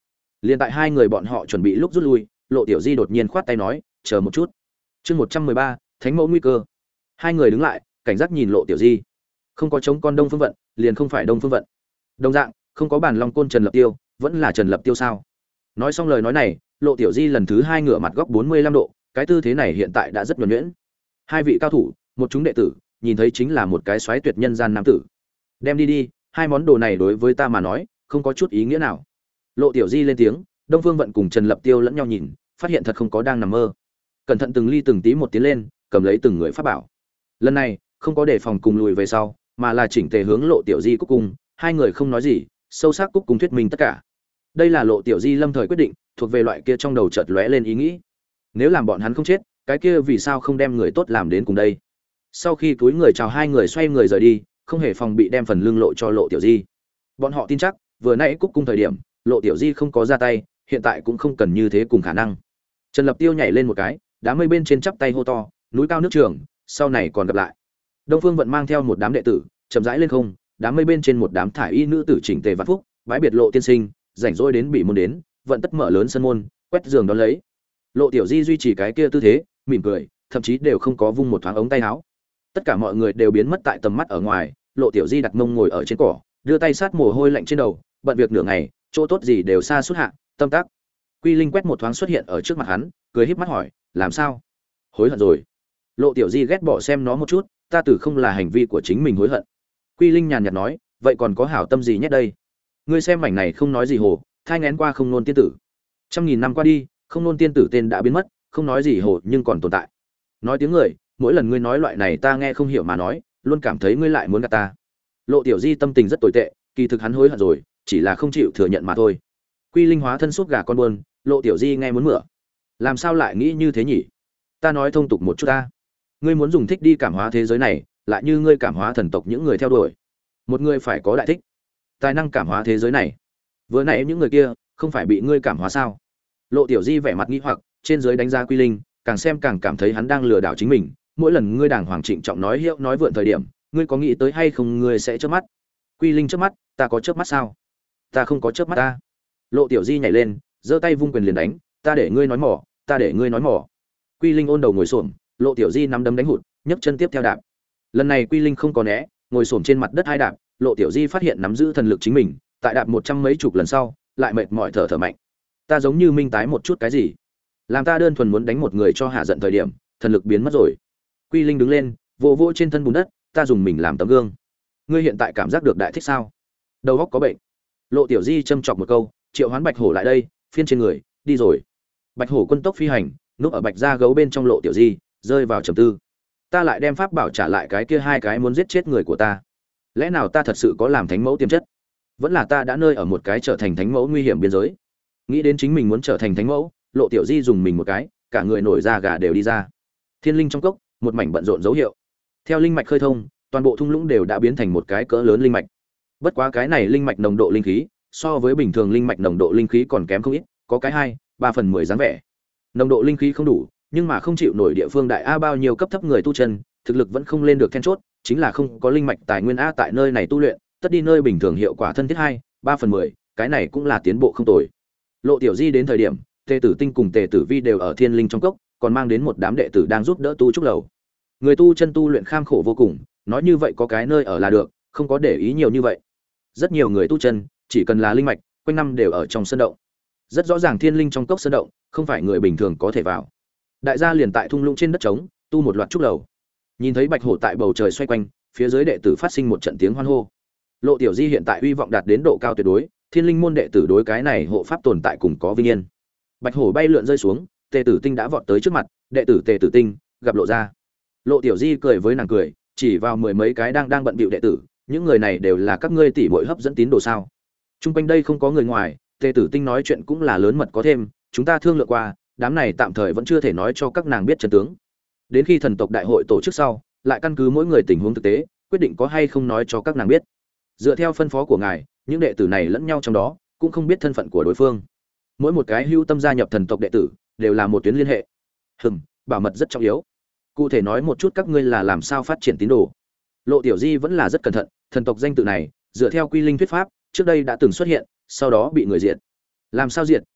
Liên tại hai người bọn họ chuẩn bị lúc rút lui, Lộ Tiểu Di đột nhiên khoát tay nói, "Chờ một chút." Chương một trăm mười ba, Thánh mẫu nguy cơ. Hai người đứng lại, cảnh giác nhìn Lộ Tiểu Di. Không có chống con Đông Phương Vận, liền không phải Đông Phương Vận. Đồng dạng, không có bản Long Côn Trần Lập Tiêu, vẫn là Trần Lập Tiêu sao? Nói xong lời nói này, Lộ Tiểu Di lần thứ hai ngửa mặt góc bốn mươi lăm độ, cái tư thế này hiện tại đã rất nhuần nhuyễn. Hai vị cao thủ, một chúng đệ tử, nhìn thấy chính là một cái soái tuyệt nhân gian nam tử. Đem đi đi, hai món đồ này đối với ta mà nói, không có chút ý nghĩa nào. Lộ Tiểu Di lên tiếng, Đông Phương Vận cùng Trần Lập Tiêu lẫn nhau nhìn, phát hiện thật không có đang nằm mơ. Cẩn thận từng ly từng tí một tiến lên, cầm lấy từng người pháp bảo. Lần này, không có đề phòng cùng lùi về sau, mà là chỉnh tề hướng Lộ Tiểu Di cúc cung, hai người không nói gì, sâu sắc cúc cung thuyết minh tất cả. Đây là Lộ Tiểu Di lâm thời quyết định, thuộc về loại kia trong đầu chợt lóe lên ý nghĩ. Nếu làm bọn hắn không chết, cái kia vì sao không đem người tốt làm đến cùng đây? Sau khi túi người chào hai người xoay người rời đi, không hề phòng bị đem phần lưng lộ cho Lộ Tiểu Di. Bọn họ tin chắc, vừa nãy cúc cung thời điểm, Lộ Tiểu Di không có ra tay, hiện tại cũng không cần như thế cùng khả năng. Trần Lập Tiêu nhảy lên một cái, đám mây bên trên chắp tay hô to, núi cao nước trường, sau này còn gặp lại. Đông Phương Vận mang theo một đám đệ tử, chậm rãi lên không, đám mây bên trên một đám thải y nữ tử chỉnh tề vạn phúc, bái biệt Lộ tiên sinh, rảnh rỗi đến bị môn đến, vận tất mở lớn sân môn, quét giường đón lấy. Lộ Tiểu Di duy trì cái kia tư thế, mỉm cười, thậm chí đều không có vung một thoáng ống tay áo. Tất cả mọi người đều biến mất tại tầm mắt ở ngoài, Lộ Tiểu Di đặt mông ngồi ở trên cỏ, đưa tay sát mồ hôi lạnh trên đầu, bận việc nửa ngày, chỗ tốt gì đều xa suốt hạ, tâm tác. Quy Linh quét một thoáng xuất hiện ở trước mặt hắn, cười híp mắt hỏi, làm sao? Hối hận rồi. Lộ Tiểu Di ghét bỏ xem nó một chút, ta tử không là hành vi của chính mình hối hận. Quy Linh nhàn nhạt nói, vậy còn có hảo tâm gì nhất đây? Ngươi xem mảnh này không nói gì hồ, thai nghén qua không nôn tiên tử. Trăm nghìn năm qua đi, không nôn tiên tử tên đã biến mất, không nói gì hồ nhưng còn tồn tại. Nói tiếng người, mỗi lần ngươi nói loại này ta nghe không hiểu mà nói, luôn cảm thấy ngươi lại muốn gạt ta. Lộ Tiểu Di tâm tình rất tồi tệ, kỳ thực hắn hối hận rồi, chỉ là không chịu thừa nhận mà thôi. Quy Linh hóa thân suốt gà con buôn, Lộ Tiểu Di nghe muốn mửa. Làm sao lại nghĩ như thế nhỉ? Ta nói thông tục một chút ta. Ngươi muốn dùng thích đi cảm hóa thế giới này, lại như ngươi cảm hóa thần tộc những người theo đuổi. Một người phải có đại thích, tài năng cảm hóa thế giới này. Vừa nãy những người kia, không phải bị ngươi cảm hóa sao? Lộ Tiểu Di vẻ mặt nghi hoặc, trên dưới đánh giá Quy Linh, càng xem càng cảm thấy hắn đang lừa đảo chính mình. Mỗi lần ngươi đàng hoàng trịnh trọng nói hiệu nói vượn thời điểm, ngươi có nghĩ tới hay không ngươi sẽ chớp mắt? Quy Linh chớp mắt, ta có chớp mắt sao? Ta không có chớp mắt ta. Lộ Tiểu Di nhảy lên, giơ tay vung quyền liền đánh, ta để ngươi nói mỏ, ta để ngươi nói mỏ. Quy Linh ôn đầu ngồi xổm, Lộ Tiểu Di nắm đấm đánh hụt, nhấc chân tiếp theo đạp. Lần này Quy Linh không có né, ngồi xổm trên mặt đất hai đạp, Lộ Tiểu Di phát hiện nắm giữ thần lực chính mình, tại đạp một trăm mấy chục lần sau, lại mệt mỏi thở thở mạnh. Ta giống như minh tái một chút cái gì? Làm ta đơn thuần muốn đánh một người cho hạ giận thời điểm, thần lực biến mất rồi. Quy Linh đứng lên, vỗ vỗ trên thân bùn đất, ta dùng mình làm tấm gương. Ngươi hiện tại cảm giác được đại thích sao? Đầu óc có bệnh. Lộ Tiểu Di châm chọc một câu, triệu hoán Bạch Hổ lại đây, phiên trên người, đi rồi. Bạch Hổ quân tốc phi hành, núp ở Bạch da gấu bên trong Lộ Tiểu Di, rơi vào trầm tư. Ta lại đem pháp bảo trả lại cái kia hai cái muốn giết chết người của ta. Lẽ nào ta thật sự có làm thánh mẫu tiềm chất? Vẫn là ta đã nơi ở một cái trở thành thánh mẫu nguy hiểm biên giới. Nghĩ đến chính mình muốn trở thành thánh mẫu, Lộ Tiểu Di dùng mình một cái, cả người nổi da gà đều đi ra. Thiên linh trong cốc, một mảnh bận rộn dấu hiệu. Theo linh mạch khơi thông, toàn bộ thung lũng đều đã biến thành một cái cỡ lớn linh mạch. Bất quá cái này linh mạch nồng độ linh khí, so với bình thường linh mạch nồng độ linh khí còn kém không ít, có cái hai, ba phần mười dáng vẻ. Nồng độ linh khí không đủ, nhưng mà không chịu nổi địa phương đại a bao nhiêu cấp thấp người tu chân, thực lực vẫn không lên được then chốt, chính là không có linh mạch tài nguyên a tại nơi này tu luyện, tất đi nơi bình thường hiệu quả thân thiết hai, ba phần mười, cái này cũng là tiến bộ không tồi. Lộ Tiểu Di đến thời điểm, Tề Tử Tinh cùng Tề Tử Vi đều ở Thiên Linh trong cốc, còn mang đến một đám đệ tử đang giúp đỡ tu trúc lầu. Người tu chân tu luyện kham khổ vô cùng, nói như vậy có cái nơi ở là được, không có để ý nhiều như vậy. Rất nhiều người tu chân, chỉ cần là linh mạch, quanh năm đều ở trong sơn động. Rất rõ ràng Thiên Linh trong cốc sơn động, không phải người bình thường có thể vào. Đại gia liền tại thung lũng trên đất trống, tu một loạt trúc lầu. Nhìn thấy Bạch Hổ tại bầu trời xoay quanh, phía dưới đệ tử phát sinh một trận tiếng hoan hô. Lộ Tiểu Di hiện tại uy vọng đạt đến độ cao tuyệt đối, Thiên Linh môn đệ tử đối cái này hộ pháp tồn tại cùng có vinh yên. Bạch Hổ bay lượn rơi xuống, Tề Tử Tinh đã vọt tới trước mặt, đệ tử Tề Tử Tinh gặp lộ ra. Lộ Tiểu Di cười với nàng cười, chỉ vào mười mấy cái đang đang bận bịu đệ tử, những người này đều là các ngươi tỷ muội hấp dẫn tín đồ sao? Trung quanh đây không có người ngoài, Tề Tử Tinh nói chuyện cũng là lớn mật có thêm, chúng ta thương lượng qua, đám này tạm thời vẫn chưa thể nói cho các nàng biết chân tướng. Đến khi thần tộc đại hội tổ chức sau, lại căn cứ mỗi người tình huống thực tế, quyết định có hay không nói cho các nàng biết. Dựa theo phân phó của ngài, những đệ tử này lẫn nhau trong đó, cũng không biết thân phận của đối phương. Mỗi một cái hưu tâm gia nhập thần tộc đệ tử, đều là một tuyến liên hệ. Hừm, bảo mật rất trọng yếu. Cụ thể nói một chút các ngươi là làm sao phát triển tín đồ. Lộ Tiểu Di vẫn là rất cẩn thận, thần tộc danh tự này, dựa theo quy linh thuyết pháp, trước đây đã từng xuất hiện, sau đó bị người diệt. Làm sao diệt,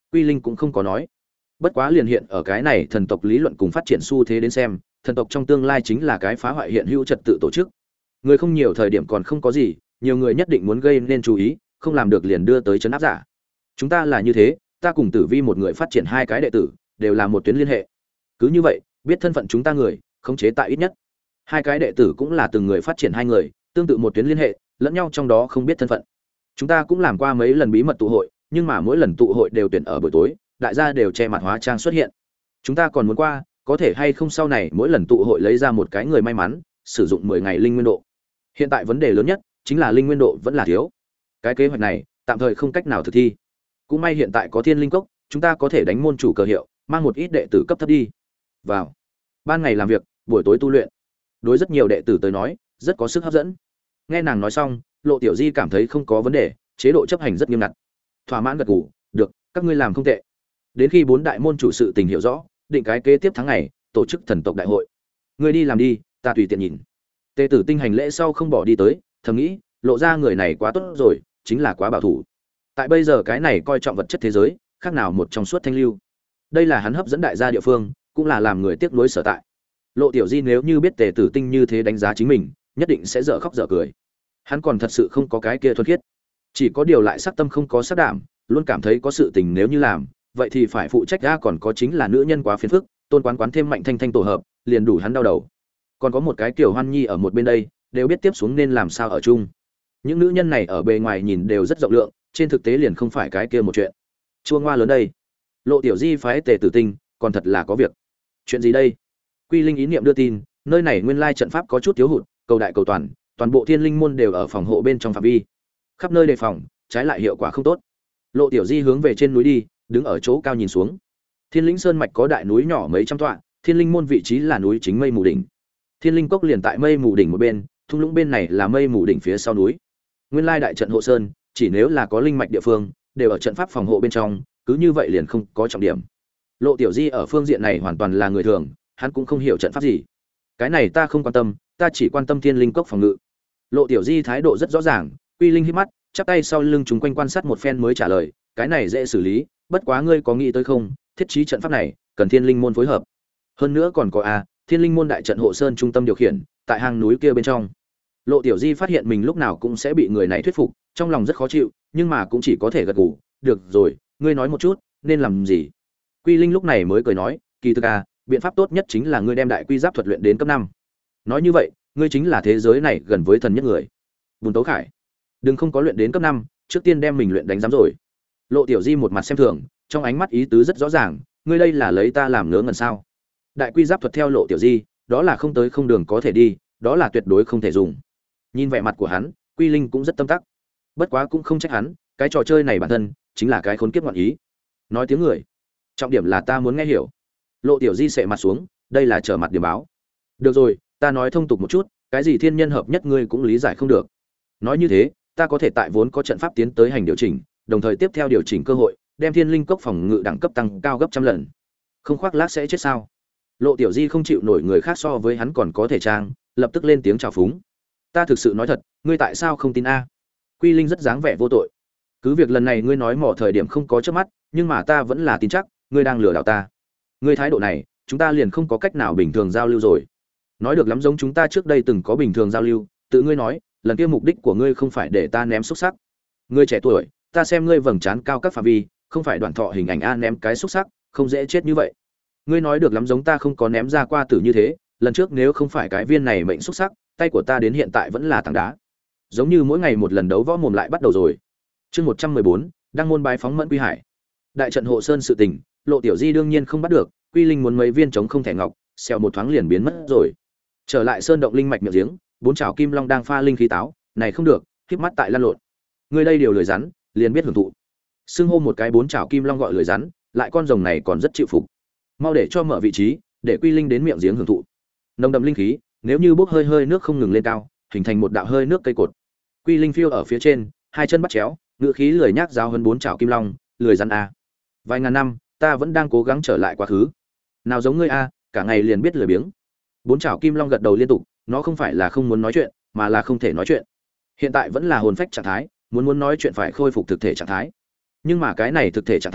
Quy Linh cũng không có nói. Bất quá liền hiện ở cái này thần tộc lý luận cùng phát triển xu thế đến xem, thần tộc trong tương lai chính là cái phá hoại hiện hữu trật tự tổ chức. Người không nhiều thời điểm còn không có gì, nhiều người nhất định muốn gây nên chú ý, không làm được liền đưa tới trấn áp giả. Chúng ta là như thế, ta cùng Tử Vi một người phát triển hai cái đệ tử, đều là một tuyến liên hệ. Cứ như vậy, biết thân phận chúng ta người, khống chế tại ít nhất. Hai cái đệ tử cũng là từng người phát triển hai người, tương tự một tuyến liên hệ, lẫn nhau trong đó không biết thân phận. Chúng ta cũng làm qua mấy lần bí mật tụ hội, nhưng mà mỗi lần tụ hội đều tuyển ở buổi tối, đại gia đều che mặt hóa trang xuất hiện. Chúng ta còn muốn qua, có thể hay không sau này mỗi lần tụ hội lấy ra một cái người may mắn, sử dụng mười ngày linh nguyên độ. Hiện tại vấn đề lớn nhất chính là linh nguyên độ vẫn là thiếu. Cái kế hoạch này tạm thời không cách nào thực thi. Cũng may hiện tại có Thiên Linh Cốc, chúng ta có thể đánh môn chủ cờ hiệu, mang một ít đệ tử cấp thấp đi. Vào. Ban ngày làm việc, buổi tối tu luyện. Đối rất nhiều đệ tử tới nói, rất có sức hấp dẫn. Nghe nàng nói xong, Lộ Tiểu Di cảm thấy không có vấn đề, chế độ chấp hành rất nghiêm ngặt. Thỏa mãn gật gù, được, các ngươi làm không tệ. Đến khi bốn đại môn chủ sự tình hiểu rõ, định cái kế tiếp tháng ngày, tổ chức thần tộc đại hội. Ngươi đi làm đi, ta tùy tiện nhìn. Tề Tử Tinh hành lễ sau không bỏ đi tới, thầm nghĩ, lộ ra người này quá tốt rồi, chính là quá bảo thủ. Tại bây giờ cái này coi trọng vật chất thế giới, khác nào một trong suốt thanh lưu. Đây là hắn hấp dẫn đại gia địa phương, cũng là làm người tiếc nuối sở tại. Lộ Tiểu Di nếu như biết Tề Tử Tinh như thế đánh giá chính mình, nhất định sẽ dở khóc dở cười. Hắn còn thật sự không có cái kia thuần khiết, chỉ có điều lại sắc tâm không có sắc đảm, luôn cảm thấy có sự tình nếu như làm, vậy thì phải phụ trách ra, còn có chính là nữ nhân quá phiền phức, Tôn Quán Quán thêm Mạnh Thanh Thanh tổ hợp, liền đủ hắn đau đầu. Còn có một cái Kiều Hoan Nhi ở một bên đây, đều biết tiếp xuống nên làm sao ở chung. Những nữ nhân này ở bề ngoài nhìn đều rất rộng lượng, trên thực tế liền không phải cái kia một chuyện. Chua ngoa lớn đây. Lộ Tiểu Di phái Tề Tử Tinh, còn thật là có việc. Chuyện gì đây? Quy Linh ý niệm đưa tin, nơi này nguyên lai trận pháp có chút thiếu hụt, cầu đại cầu toàn, toàn bộ Thiên Linh môn đều ở phòng hộ bên trong phạm vi. Khắp nơi đề phòng, trái lại hiệu quả không tốt. Lộ Tiểu Di hướng về trên núi đi, đứng ở chỗ cao nhìn xuống. Thiên Linh Sơn mạch có đại núi nhỏ mấy trăm tọa, Thiên Linh môn vị trí là núi chính Mây Mù đỉnh. Thiên Linh cốc liền tại Mây Mù đỉnh một bên, thung lũng bên này là Mây Mù đỉnh phía sau núi. Nguyên lai đại trận hộ sơn, chỉ nếu là có linh mạch địa phương, đều ở trận pháp phòng hộ bên trong, cứ như vậy liền không có trọng điểm. Lộ Tiểu Di ở phương diện này hoàn toàn là người thường, hắn cũng không hiểu trận pháp gì. Cái này ta không quan tâm, ta chỉ quan tâm Thiên Linh cốc phòng ngự. Lộ Tiểu Di thái độ rất rõ ràng, Quy Linh hít mắt, chắp tay sau lưng chúng quanh quan sát một phen mới trả lời, cái này dễ xử lý, bất quá ngươi có nghĩ tới không, thiết trí trận pháp này, cần Thiên Linh môn phối hợp. Hơn nữa còn có a, Thiên Linh môn đại trận hộ sơn trung tâm điều khiển, tại hang núi kia bên trong. Lộ Tiểu Di phát hiện mình lúc nào cũng sẽ bị người này thuyết phục, trong lòng rất khó chịu, nhưng mà cũng chỉ có thể gật gù, được rồi, ngươi nói một chút, nên làm gì? Quy Linh lúc này mới cười nói, kỳ thực a, biện pháp tốt nhất chính là ngươi đem đại quy giáp thuật luyện đến cấp năm. Nói như vậy, ngươi chính là thế giới này gần với thần nhất người. Bùn Tấu Khải, đừng không có luyện đến cấp năm, trước tiên đem mình luyện đánh giám rồi. Lộ Tiểu Di một mặt xem thường, trong ánh mắt ý tứ rất rõ ràng, ngươi đây là lấy ta làm ngớ ngẩn sao? Đại quy giáp thuật theo Lộ Tiểu Di, đó là không tới không đường có thể đi, đó là tuyệt đối không thể dùng. Nhìn vẻ mặt của hắn, Quy Linh cũng rất tâm tắc. Bất quá cũng không trách hắn, cái trò chơi này bản thân chính là cái khốn kiếp ngọn ý. Nói tiếng người, trọng điểm là ta muốn nghe hiểu. Lộ Tiểu Di sệ mặt xuống, đây là trở mặt điểm báo. Được rồi, ta nói thông tục một chút, cái gì thiên nhân hợp nhất ngươi cũng lý giải không được. Nói như thế, ta có thể tại vốn có trận pháp tiến tới hành điều chỉnh, đồng thời tiếp theo điều chỉnh cơ hội, đem Thiên Linh cốc phòng ngự đẳng cấp tăng cao gấp trăm lần. Không khoác lác sẽ chết sao? Lộ Tiểu Di không chịu nổi người khác so với hắn còn có thể trang, lập tức lên tiếng chào phúng. Ta thực sự nói thật, ngươi tại sao không tin a? Quy Linh rất dáng vẻ vô tội. Cứ việc lần này ngươi nói mỏ thời điểm không có chớp mắt, nhưng mà ta vẫn là tin chắc, ngươi đang lừa đảo ta. Ngươi thái độ này, chúng ta liền không có cách nào bình thường giao lưu rồi. Nói được lắm giống chúng ta trước đây từng có bình thường giao lưu, tự ngươi nói, lần kia mục đích của ngươi không phải để ta ném xúc sắc. Ngươi trẻ tuổi, ta xem ngươi vầng trán cao các phạm vi, không phải đoạn thọ hình ảnh a ném cái xúc sắc, không dễ chết như vậy. Ngươi nói được lắm giống ta không có ném ra qua tử như thế, lần trước nếu không phải cái viên này mệnh xúc sắc, tay của ta đến hiện tại vẫn là tảng đá. Giống như mỗi ngày một lần đấu võ mồm lại bắt đầu rồi. Chương một trăm mười bốn, đăng môn bái phóng Mẫn Quy Hải. Đại trận hộ sơn sự tình, Lộ Tiểu Di đương nhiên không bắt được, Quy Linh muốn mấy viên chống không thể ngọc, xèo một thoáng liền biến mất rồi. Trở lại sơn động linh mạch miệng giếng, bốn chảo kim long đang pha linh khí táo, này không được, khép mắt tại lăn lộn. Người đây điều lười rắn, liền biết hưởng thụ. Xưng hô một cái bốn chảo kim long gọi lười rắn, lại con rồng này còn rất chịu phục. Mau để cho mở vị trí, để Quy Linh đến miệng giếng hưởng thụ. Nồng đậm linh khí, nếu như bốc hơi hơi nước không ngừng lên cao, hình thành một đạo hơi nước cây cột. Quy Linh phiêu ở phía trên, hai chân bắt chéo, ngựa khí lười nhác giáo hơn bốn chảo kim long, lười rắn a. Vài ngàn năm, ta vẫn đang cố gắng trở lại quá khứ. Nào giống ngươi a, cả ngày liền biết lười biếng. Bốn chảo kim long gật đầu liên tục, nó không phải là không muốn nói chuyện, mà là không thể nói chuyện. Hiện tại vẫn là hồn phách trạng thái, muốn muốn nói chuyện phải khôi phục thực thể trạng thái. Nhưng mà cái này thực thể trạng thái,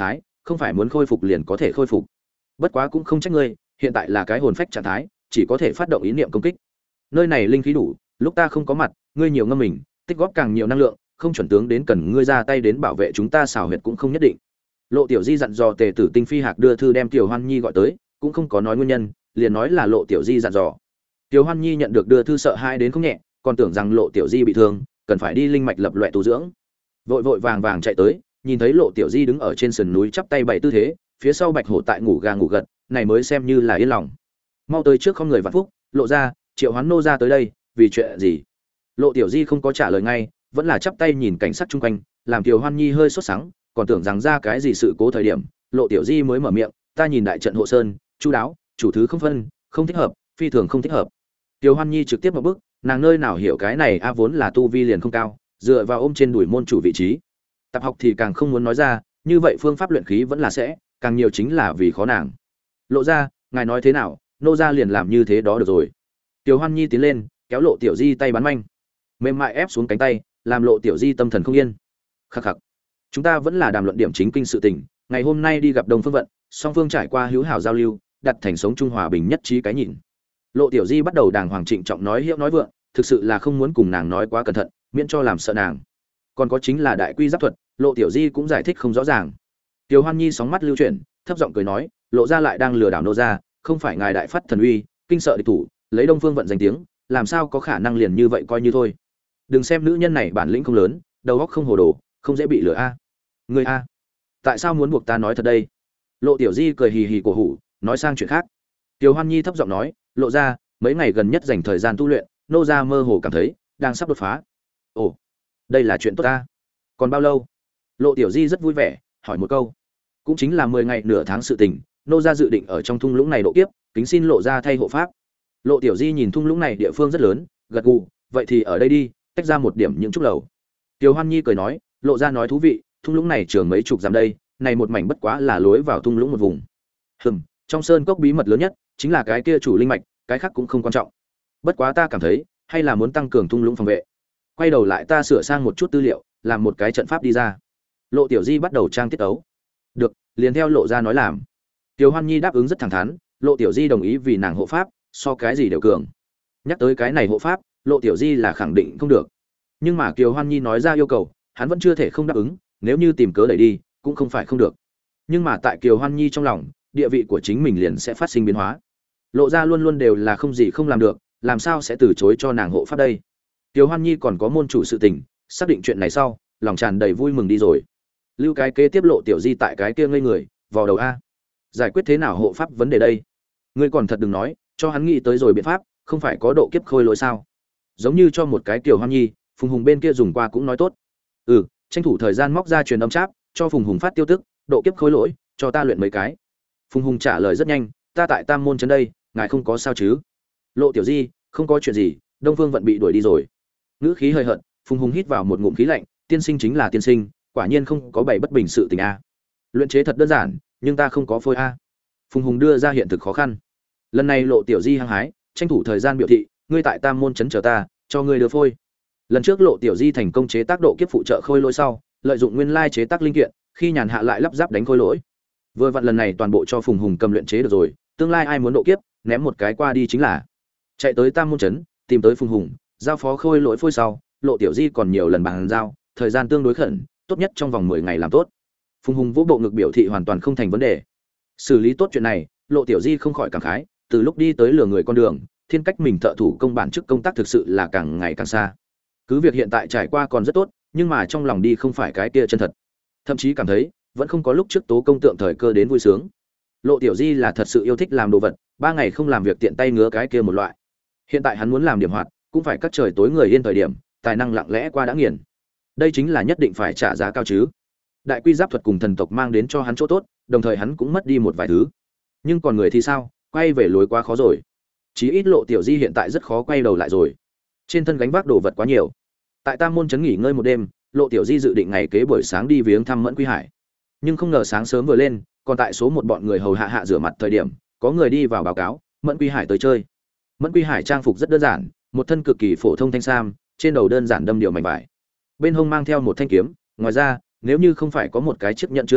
không phải muốn khôi phục liền có thể khôi phục. Bất quá cũng không trách ngươi, hiện tại là cái hồn phách trạng thái, chỉ có thể phát động ý niệm công kích. Nơi này linh khí đủ, lúc ta không có mặt, ngươi nhiều ngâm mình, tích góp càng nhiều năng lượng, không chuẩn tướng đến cần ngươi ra tay đến bảo vệ chúng ta xảo huyệt cũng không nhất định. Lộ Tiểu Di dặn dò Tề Tử Tinh Phi Hạc đưa thư đem Tiểu Hoan Nhi gọi tới, cũng không có nói nguyên nhân, liền nói là Lộ Tiểu Di dặn dò. Tiểu Hoan Nhi nhận được đưa thư sợ hãi đến không nhẹ, còn tưởng rằng Lộ Tiểu Di bị thương, cần phải đi linh mạch lập loè tu dưỡng. Vội vội vàng vàng chạy tới, nhìn thấy Lộ Tiểu Di đứng ở trên sườn núi chắp tay bày tư thế, phía sau Bạch Hổ tại ngủ gà ngủ gật, này mới xem như là yên lòng. Mau tới trước không người vạn phúc, Lộ ra, Triệu Hoán nô ra tới đây, vì chuyện gì? Lộ Tiểu Di không có trả lời ngay, vẫn là chắp tay nhìn cảnh sát chung quanh, làm Tiểu Hoan Nhi hơi sốt sắng, còn tưởng rằng ra cái gì sự cố thời điểm, Lộ Tiểu Di mới mở miệng, ta nhìn đại trận hộ sơn, chu đáo, chủ thứ không phân, không thích hợp, phi thường không thích hợp. Tiểu Hoan Nhi trực tiếp một bước, nàng nơi nào hiểu cái này a vốn là tu vi liền không cao, dựa vào ôm trên đùi môn chủ vị trí. Tập học thì càng không muốn nói ra, như vậy phương pháp luyện khí vẫn là sẽ, càng nhiều chính là vì khó nàng. Lộ ra, ngài nói thế nào, nô gia liền làm như thế đó được rồi. Tiểu Hoan Nhi tiến lên, kéo Lộ Tiểu Di tay bắn manh, mềm mại ép xuống cánh tay, làm Lộ Tiểu Di tâm thần không yên. Khắc khắc, chúng ta vẫn là đàm luận điểm chính kinh sự tình, ngày hôm nay đi gặp Đông Phương Vận, song phương trải qua hữu hảo giao lưu, đặt thành sống trung hòa bình nhất trí cái nhìn. Lộ Tiểu Di bắt đầu đàng hoàng trịnh trọng nói hiệu nói vượng, thực sự là không muốn cùng nàng nói quá cẩn thận, miễn cho làm sợ nàng. Còn có chính là đại quy giáp thuật, Lộ Tiểu Di cũng giải thích không rõ ràng. Tiểu Hoan Nhi sóng mắt lưu chuyển, thấp giọng cười nói, Lộ gia lại đang lừa đảo nô gia, không phải ngài đại phát thần uy, kinh sợ địch thủ, lấy Đông Phương Vận danh tiếng, làm sao có khả năng liền như vậy coi như thôi. Đừng xem nữ nhân này bản lĩnh không lớn, đầu óc không hồ đồ, không dễ bị lừa a. Ngươi a, tại sao muốn buộc ta nói thật đây? Lộ Tiểu Di cười hì hì cổ hủ, nói sang chuyện khác. Tiểu Hoan Nhi thấp giọng nói, Lộ gia, mấy ngày gần nhất dành thời gian tu luyện, nô gia mơ hồ cảm thấy đang sắp đột phá. Ồ, đây là chuyện tốt ta. Còn bao lâu? Lộ Tiểu Di rất vui vẻ, hỏi một câu. Cũng chính là mười ngày nửa tháng sự tình, nô gia dự định ở trong thung lũng này độ kiếp, kính xin Lộ gia thay hộ pháp. Lộ Tiểu Di nhìn thung lũng này địa phương rất lớn, gật gù, vậy thì ở đây đi, tách ra một điểm những chút lầu. Tiểu Hoan Nhi cười nói, Lộ gia nói thú vị, thung lũng này trường mấy chục dặm đây, này một mảnh bất quá là lối vào thung lũng một vùng. Hừm, trong sơn cốc bí mật lớn nhất chính là cái kia chủ linh mạch, cái khác cũng không quan trọng. Bất quá ta cảm thấy, hay là muốn tăng cường thung lũng phòng vệ. Quay đầu lại ta sửa sang một chút tư liệu, làm một cái trận pháp đi ra. Lộ Tiểu Di bắt đầu trang tiết tấu. Được, liền theo Lộ gia nói làm. Tiểu Hoan Nhi đáp ứng rất thẳng thắn, Lộ Tiểu Di đồng ý vì nàng hộ pháp, so cái gì đều cường. Nhắc tới cái này hộ pháp, Lộ Tiểu Di là khẳng định không được. Nhưng mà Kiều Hoan Nhi nói ra yêu cầu, hắn vẫn chưa thể không đáp ứng, nếu như tìm cớ đẩy đi, cũng không phải không được. Nhưng mà tại Kiều Hoan Nhi trong lòng, địa vị của chính mình liền sẽ phát sinh biến hóa. Lộ gia luôn luôn đều là không gì không làm được, làm sao sẽ từ chối cho nàng hộ pháp đây? Kiều Hoan Nhi còn có môn chủ sự tình, xác định chuyện này sau, lòng tràn đầy vui mừng đi rồi. Lưu cái kế tiếp Lộ Tiểu Di tại cái kia ngây người, vào đầu a. Giải quyết thế nào hộ pháp vấn đề đây? Ngươi còn thật đừng nói, cho hắn nghĩ tới rồi biện pháp, không phải có độ kiếp khôi lỗi sao? Giống như cho một cái Kiều Hoan Nhi, Phùng Hùng bên kia dùng qua cũng nói tốt. Ừ, tranh thủ thời gian móc ra truyền âm cháp, cho Phùng Hùng phát tiêu tức, độ kiếp khôi lỗi, cho ta luyện mấy cái. Phùng Hùng trả lời rất nhanh, ta tại Tam môn trấn đây, ngài không có sao chứ? Lộ Tiểu Di, không có chuyện gì, Đông Phương Vận bị đuổi đi rồi. Ngữ khí hơi hận, Phùng Hùng hít vào một ngụm khí lạnh, tiên sinh chính là tiên sinh, quả nhiên không có bảy bất bình sự tình a. Luyện chế thật đơn giản, nhưng ta không có phôi a. Phùng Hùng đưa ra hiện thực khó khăn. Lần này Lộ Tiểu Di hăng hái, tranh thủ thời gian biểu thị, ngươi tại Tam môn trấn chờ ta, cho ngươi đưa phôi. Lần trước Lộ Tiểu Di thành công chế tác độ kiếp phụ trợ khôi lỗi sau, lợi dụng nguyên lai chế tác linh kiện, khi nhàn hạ lại lắp ráp đánh khôi lỗi. Vừa vặn lần này toàn bộ cho Phùng Hùng cầm luyện chế được rồi, tương lai ai muốn độ kiếp, ném một cái qua đi chính là. Chạy tới Tam môn trấn, tìm tới Phùng Hùng, giao phó khôi lỗi phôi sau, Lộ Tiểu Di còn nhiều lần bàn giao, thời gian tương đối khẩn, tốt nhất trong vòng mười ngày làm tốt. Phùng Hùng vỗ bộ ngực biểu thị hoàn toàn không thành vấn đề. Xử lý tốt chuyện này, Lộ Tiểu Di không khỏi cảm khái, từ lúc đi tới lừa người con đường, thiên cách mình thợ thủ công bản chức công tác thực sự là càng ngày càng xa. Cứ việc hiện tại trải qua còn rất tốt, nhưng mà trong lòng đi không phải cái kia chân thật. Thậm chí cảm thấy, vẫn không có lúc trước Tố công tượng thời cơ đến vui sướng. Lộ Tiểu Di là thật sự yêu thích làm đồ vật, ba ngày không làm việc tiện tay ngứa cái kia một loại. Hiện tại hắn muốn làm điểm hoạt, cũng phải cắt trời tối người yên thời điểm, tài năng lặng lẽ qua đã nghiền. Đây chính là nhất định phải trả giá cao chứ. Đại quy giáp thuật cùng thần tộc mang đến cho hắn chỗ tốt, đồng thời hắn cũng mất đi một vài thứ. Nhưng còn người thì sao, quay về lối quá khó rồi. Chí ít Lộ Tiểu Di hiện tại rất khó quay đầu lại rồi. Trên thân gánh vác đồ vật quá nhiều. Tại Tam môn trấn nghỉ ngơi một đêm, Lộ Tiểu Di dự định ngày kế buổi sáng đi viếng thăm Mẫn Quy Hải. Nhưng không ngờ sáng sớm vừa lên, còn tại số một bọn người hầu hạ hạ rửa mặt thời điểm, có người đi vào báo cáo, Mẫn Quy Hải tới chơi. Mẫn Quy Hải trang phục rất đơn giản, một thân cực kỳ phổ thông thanh sam, trên đầu đơn giản đâm điều mảnh vải. Bên hông mang theo một thanh kiếm, ngoài ra, nếu như không phải có một cái chiếc nhận chứa đồ,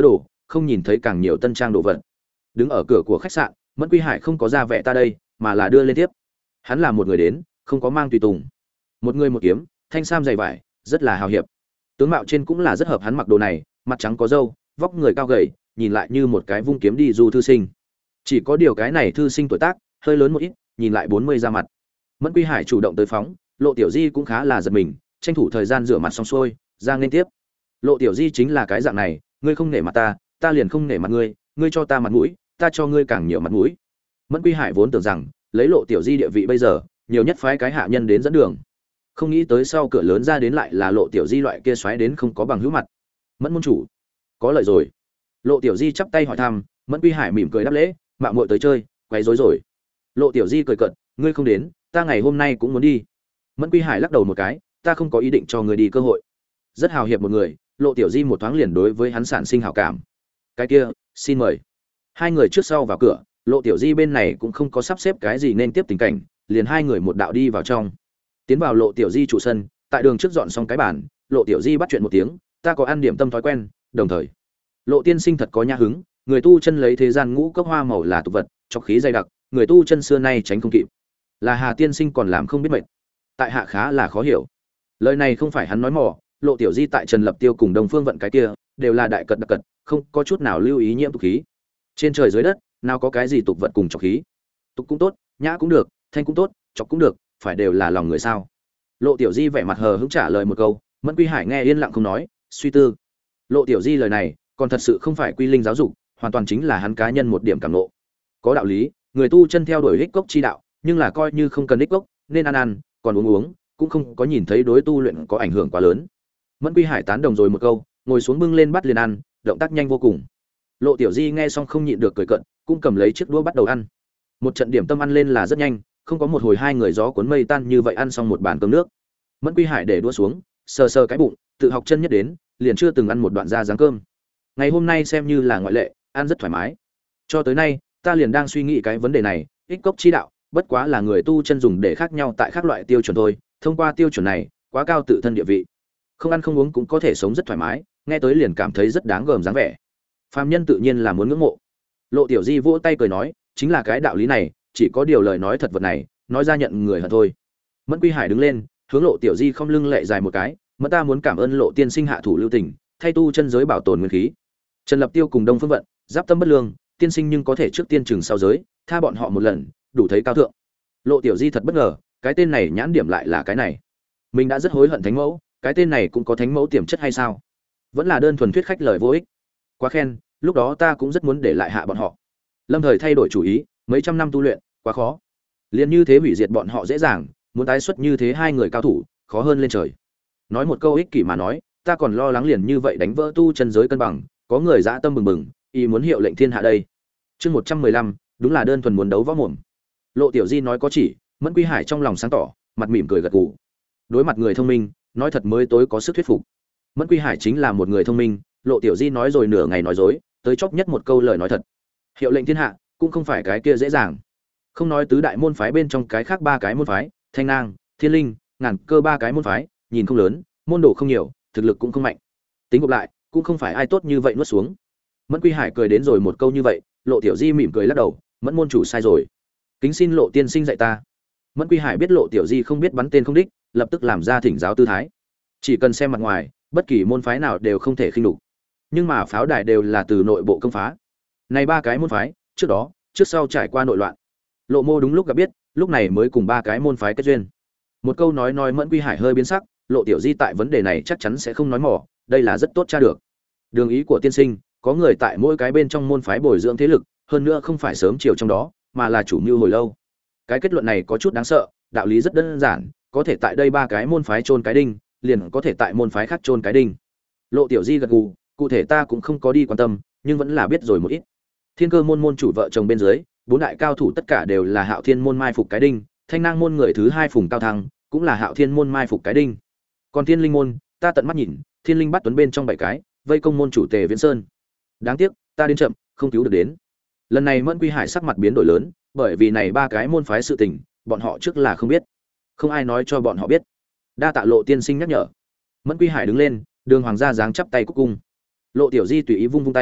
không nhìn thấy càng nhiều tân trang đồ vật. Đứng ở cửa của khách sạn, Mẫn Quy Hải không có ra vẻ ta đây, mà là đưa lên tiếp. Hắn là một người đến, không có mang tùy tùng. Một người một kiếm, thanh sam dày vải, rất là hào hiệp. Tướng mạo trên cũng là rất hợp hắn mặc đồ này, mặt trắng có râu, vóc người cao gầy, nhìn lại như một cái vung kiếm đi du thư sinh. Chỉ có điều cái này thư sinh tuổi tác hơi lớn một ít, nhìn lại bốn mươi ra mặt. Mẫn Quy Hải chủ động tới phóng, Lộ Tiểu Di cũng khá là giật mình, tranh thủ thời gian rửa mặt xong xuôi, ra nên tiếp. Lộ Tiểu Di chính là cái dạng này, ngươi không nể mặt ta, ta liền không nể mặt ngươi, ngươi cho ta mặt mũi, ta cho ngươi càng nhiều mặt mũi. Mẫn Quy Hải vốn tưởng rằng, lấy Lộ Tiểu Di địa vị bây giờ, nhiều nhất phái cái hạ nhân đến dẫn đường. Không nghĩ tới sau cửa lớn ra đến lại là Lộ Tiểu Di loại kia xoáy đến không có bằng hữu mặt. Mẫn môn chủ, có lợi rồi. Lộ Tiểu Di chắp tay hỏi thăm, Mẫn Quy Hải mỉm cười đáp lễ, mạo muội tới chơi, quấy rối rồi. Lộ Tiểu Di cười cợt, ngươi không đến, ta ngày hôm nay cũng muốn đi. Mẫn Quy Hải lắc đầu một cái, ta không có ý định cho ngươi đi cơ hội. Rất hào hiệp một người, Lộ Tiểu Di một thoáng liền đối với hắn sản sinh hảo cảm. Cái kia, xin mời. Hai người trước sau vào cửa, Lộ Tiểu Di bên này cũng không có sắp xếp cái gì nên tiếp tình cảnh, liền hai người một đạo đi vào trong. Tiến vào Lộ Tiểu Di trụ sân, tại đường trước dọn xong cái bàn, Lộ Tiểu Di bắt chuyện một tiếng, ta có ăn điểm tâm thói quen, đồng thời Lộ tiên sinh thật có nhã hứng, người tu chân lấy thế gian ngũ cốc hoa màu là tục vật, trọc khí dày đặc, người tu chân xưa nay tránh không kịp. Là Hà tiên sinh còn làm không biết mệt. Tại hạ khá là khó hiểu. Lời này không phải hắn nói mò, Lộ Tiểu Di tại Trần Lập Tiêu cùng Đông Phương Vận cái kia, đều là đại cật đặc cật, không có chút nào lưu ý nhiễm tục khí. Trên trời dưới đất, nào có cái gì tục vật cùng trọc khí. Tục cũng tốt, nhã cũng được, thanh cũng tốt, trọc cũng được, phải đều là lòng người sao? Lộ Tiểu Di vẻ mặt hờ hững trả lời một câu, Mẫn Quy Hải nghe yên lặng không nói, suy tư. Lộ Tiểu Di lời này, còn thật sự không phải quy linh giáo dục, hoàn toàn chính là hắn cá nhân một điểm cảm ngộ. Có đạo lý, người tu chân theo đuổi ích cốc chi đạo, nhưng là coi như không cần ích cốc, nên ăn ăn, còn uống uống, cũng không có nhìn thấy đối tu luyện có ảnh hưởng quá lớn. Mẫn Quy Hải tán đồng rồi một câu, ngồi xuống bưng lên bắt liền ăn, động tác nhanh vô cùng. Lộ Tiểu Di nghe xong không nhịn được cười cợt, cũng cầm lấy chiếc đũa bắt đầu ăn. Một trận điểm tâm ăn lên là rất nhanh, không có một hồi hai người gió cuốn mây tan như vậy ăn xong một bàn cơm nước. Mẫn Quy Hải để đũa xuống, sờ sờ cái bụng, tự học chân nhất đến, liền chưa từng ăn một đoạn da dáng cơm. Ngày hôm nay xem như là ngoại lệ, ăn rất thoải mái. Cho tới nay, ta liền đang suy nghĩ cái vấn đề này, ích cốc chi đạo, bất quá là người tu chân dùng để khác nhau tại các loại tiêu chuẩn thôi, thông qua tiêu chuẩn này, quá cao tự thân địa vị. Không ăn không uống cũng có thể sống rất thoải mái, nghe tới liền cảm thấy rất đáng gờm dáng vẻ. Phàm nhân tự nhiên là muốn ngưỡng mộ. Lộ Tiểu Di vỗ tay cười nói, chính là cái đạo lý này, chỉ có điều lời nói thật vật này, nói ra nhận người hận thôi. Mẫn Quy Hải đứng lên, hướng Lộ Tiểu Di không lưng lệ dài một cái, mẫn ta muốn cảm ơn Lộ tiên sinh hạ thủ lưu tình, thay tu chân giới bảo tồn nguyên khí. Trần Lập Tiêu cùng Đông Phương Vận, giáp tâm bất lương, tiên sinh nhưng có thể trước tiên trừng sau giới, tha bọn họ một lần, đủ thấy cao thượng. Lộ Tiểu Di thật bất ngờ, cái tên này nhãn điểm lại là cái này. Mình đã rất hối hận thánh mẫu, cái tên này cũng có thánh mẫu tiềm chất hay sao? Vẫn là đơn thuần thuyết khách lời vô ích. Quá khen, lúc đó ta cũng rất muốn để lại hạ bọn họ. Lâm thời thay đổi chủ ý, mấy trăm năm tu luyện, quá khó. Liên như thế hủy diệt bọn họ dễ dàng, muốn tái xuất như thế hai người cao thủ, khó hơn lên trời. Nói một câu ích kỷ mà nói, ta còn lo lắng liền như vậy đánh vỡ tu chân giới cân bằng, có người dã tâm bừng bừng, ý muốn hiệu lệnh thiên hạ đây. Chương một trăm mười lăm, đúng là đơn thuần muốn đấu võ mồm. Lộ Tiểu Di nói có chỉ, Mẫn Quy Hải trong lòng sáng tỏ, mặt mỉm cười gật gù. Đối mặt người thông minh, nói thật mới tối có sức thuyết phục. Mẫn Quy Hải chính là một người thông minh, Lộ Tiểu Di nói rồi nửa ngày nói dối, tới chốc nhất một câu lời nói thật. Hiệu lệnh thiên hạ, cũng không phải cái kia dễ dàng. Không nói tứ đại môn phái bên trong cái khác ba cái môn phái, Thanh Nang, Thiên Linh, Ngàn Cơ ba cái môn phái, nhìn không lớn, môn đồ không nhiều, thực lực cũng không mạnh. Tính gộp lại, cũng không phải ai tốt như vậy nuốt xuống. Mẫn Quy Hải cười đến rồi một câu như vậy, Lộ Tiểu Di mỉm cười lắc đầu, Mẫn môn chủ sai rồi. Kính xin Lộ tiên sinh dạy ta. Mẫn Quy Hải biết Lộ Tiểu Di không biết bắn tên không đích, lập tức làm ra thỉnh giáo tư thái. Chỉ cần xem mặt ngoài, bất kỳ môn phái nào đều không thể khinh đục. Nhưng mà pháo đài đều là từ nội bộ công phá. Này ba cái môn phái, trước đó, trước sau trải qua nội loạn. Lộ Mô đúng lúc gặp biết, lúc này mới cùng ba cái môn phái kết duyên. Một câu nói nói Mẫn Quy Hải hơi biến sắc, Lộ Tiểu Di tại vấn đề này chắc chắn sẽ không nói mỏ, đây là rất tốt tra được. Đường ý của tiên sinh, có người tại mỗi cái bên trong môn phái bồi dưỡng thế lực, hơn nữa không phải sớm chiều trong đó, mà là chủ mưu hồi lâu. Cái kết luận này có chút đáng sợ, đạo lý rất đơn giản, có thể tại đây ba cái môn phái chôn cái đinh, liền có thể tại môn phái khác chôn cái đinh. Lộ Tiểu Di gật gù, cụ thể ta cũng không có đi quan tâm, nhưng vẫn là biết rồi một ít. Thiên Cơ môn môn chủ vợ chồng bên dưới, bốn đại cao thủ tất cả đều là Hạo Thiên môn mai phục cái đinh, Thanh Nang môn người thứ hai Phùng Cao Thăng, cũng là Hạo Thiên môn mai phục cái đinh. Còn Thiên Linh môn, ta tận mắt nhìn, Thiên Linh bắt tuấn bên trong bảy cái, vây công môn chủ Tề Viễn Sơn. Đáng tiếc, ta đến chậm, không cứu được đến. Lần này Mẫn Quy Hải sắc mặt biến đổi lớn, bởi vì này ba cái môn phái sự tình, bọn họ trước là không biết, không ai nói cho bọn họ biết. Đa tạ Lộ tiên sinh nhắc nhở. Mẫn Quy Hải đứng lên, Đường Hoàng gia dáng chắp tay cúc cung. Lộ Tiểu Di tùy ý vung vung tay,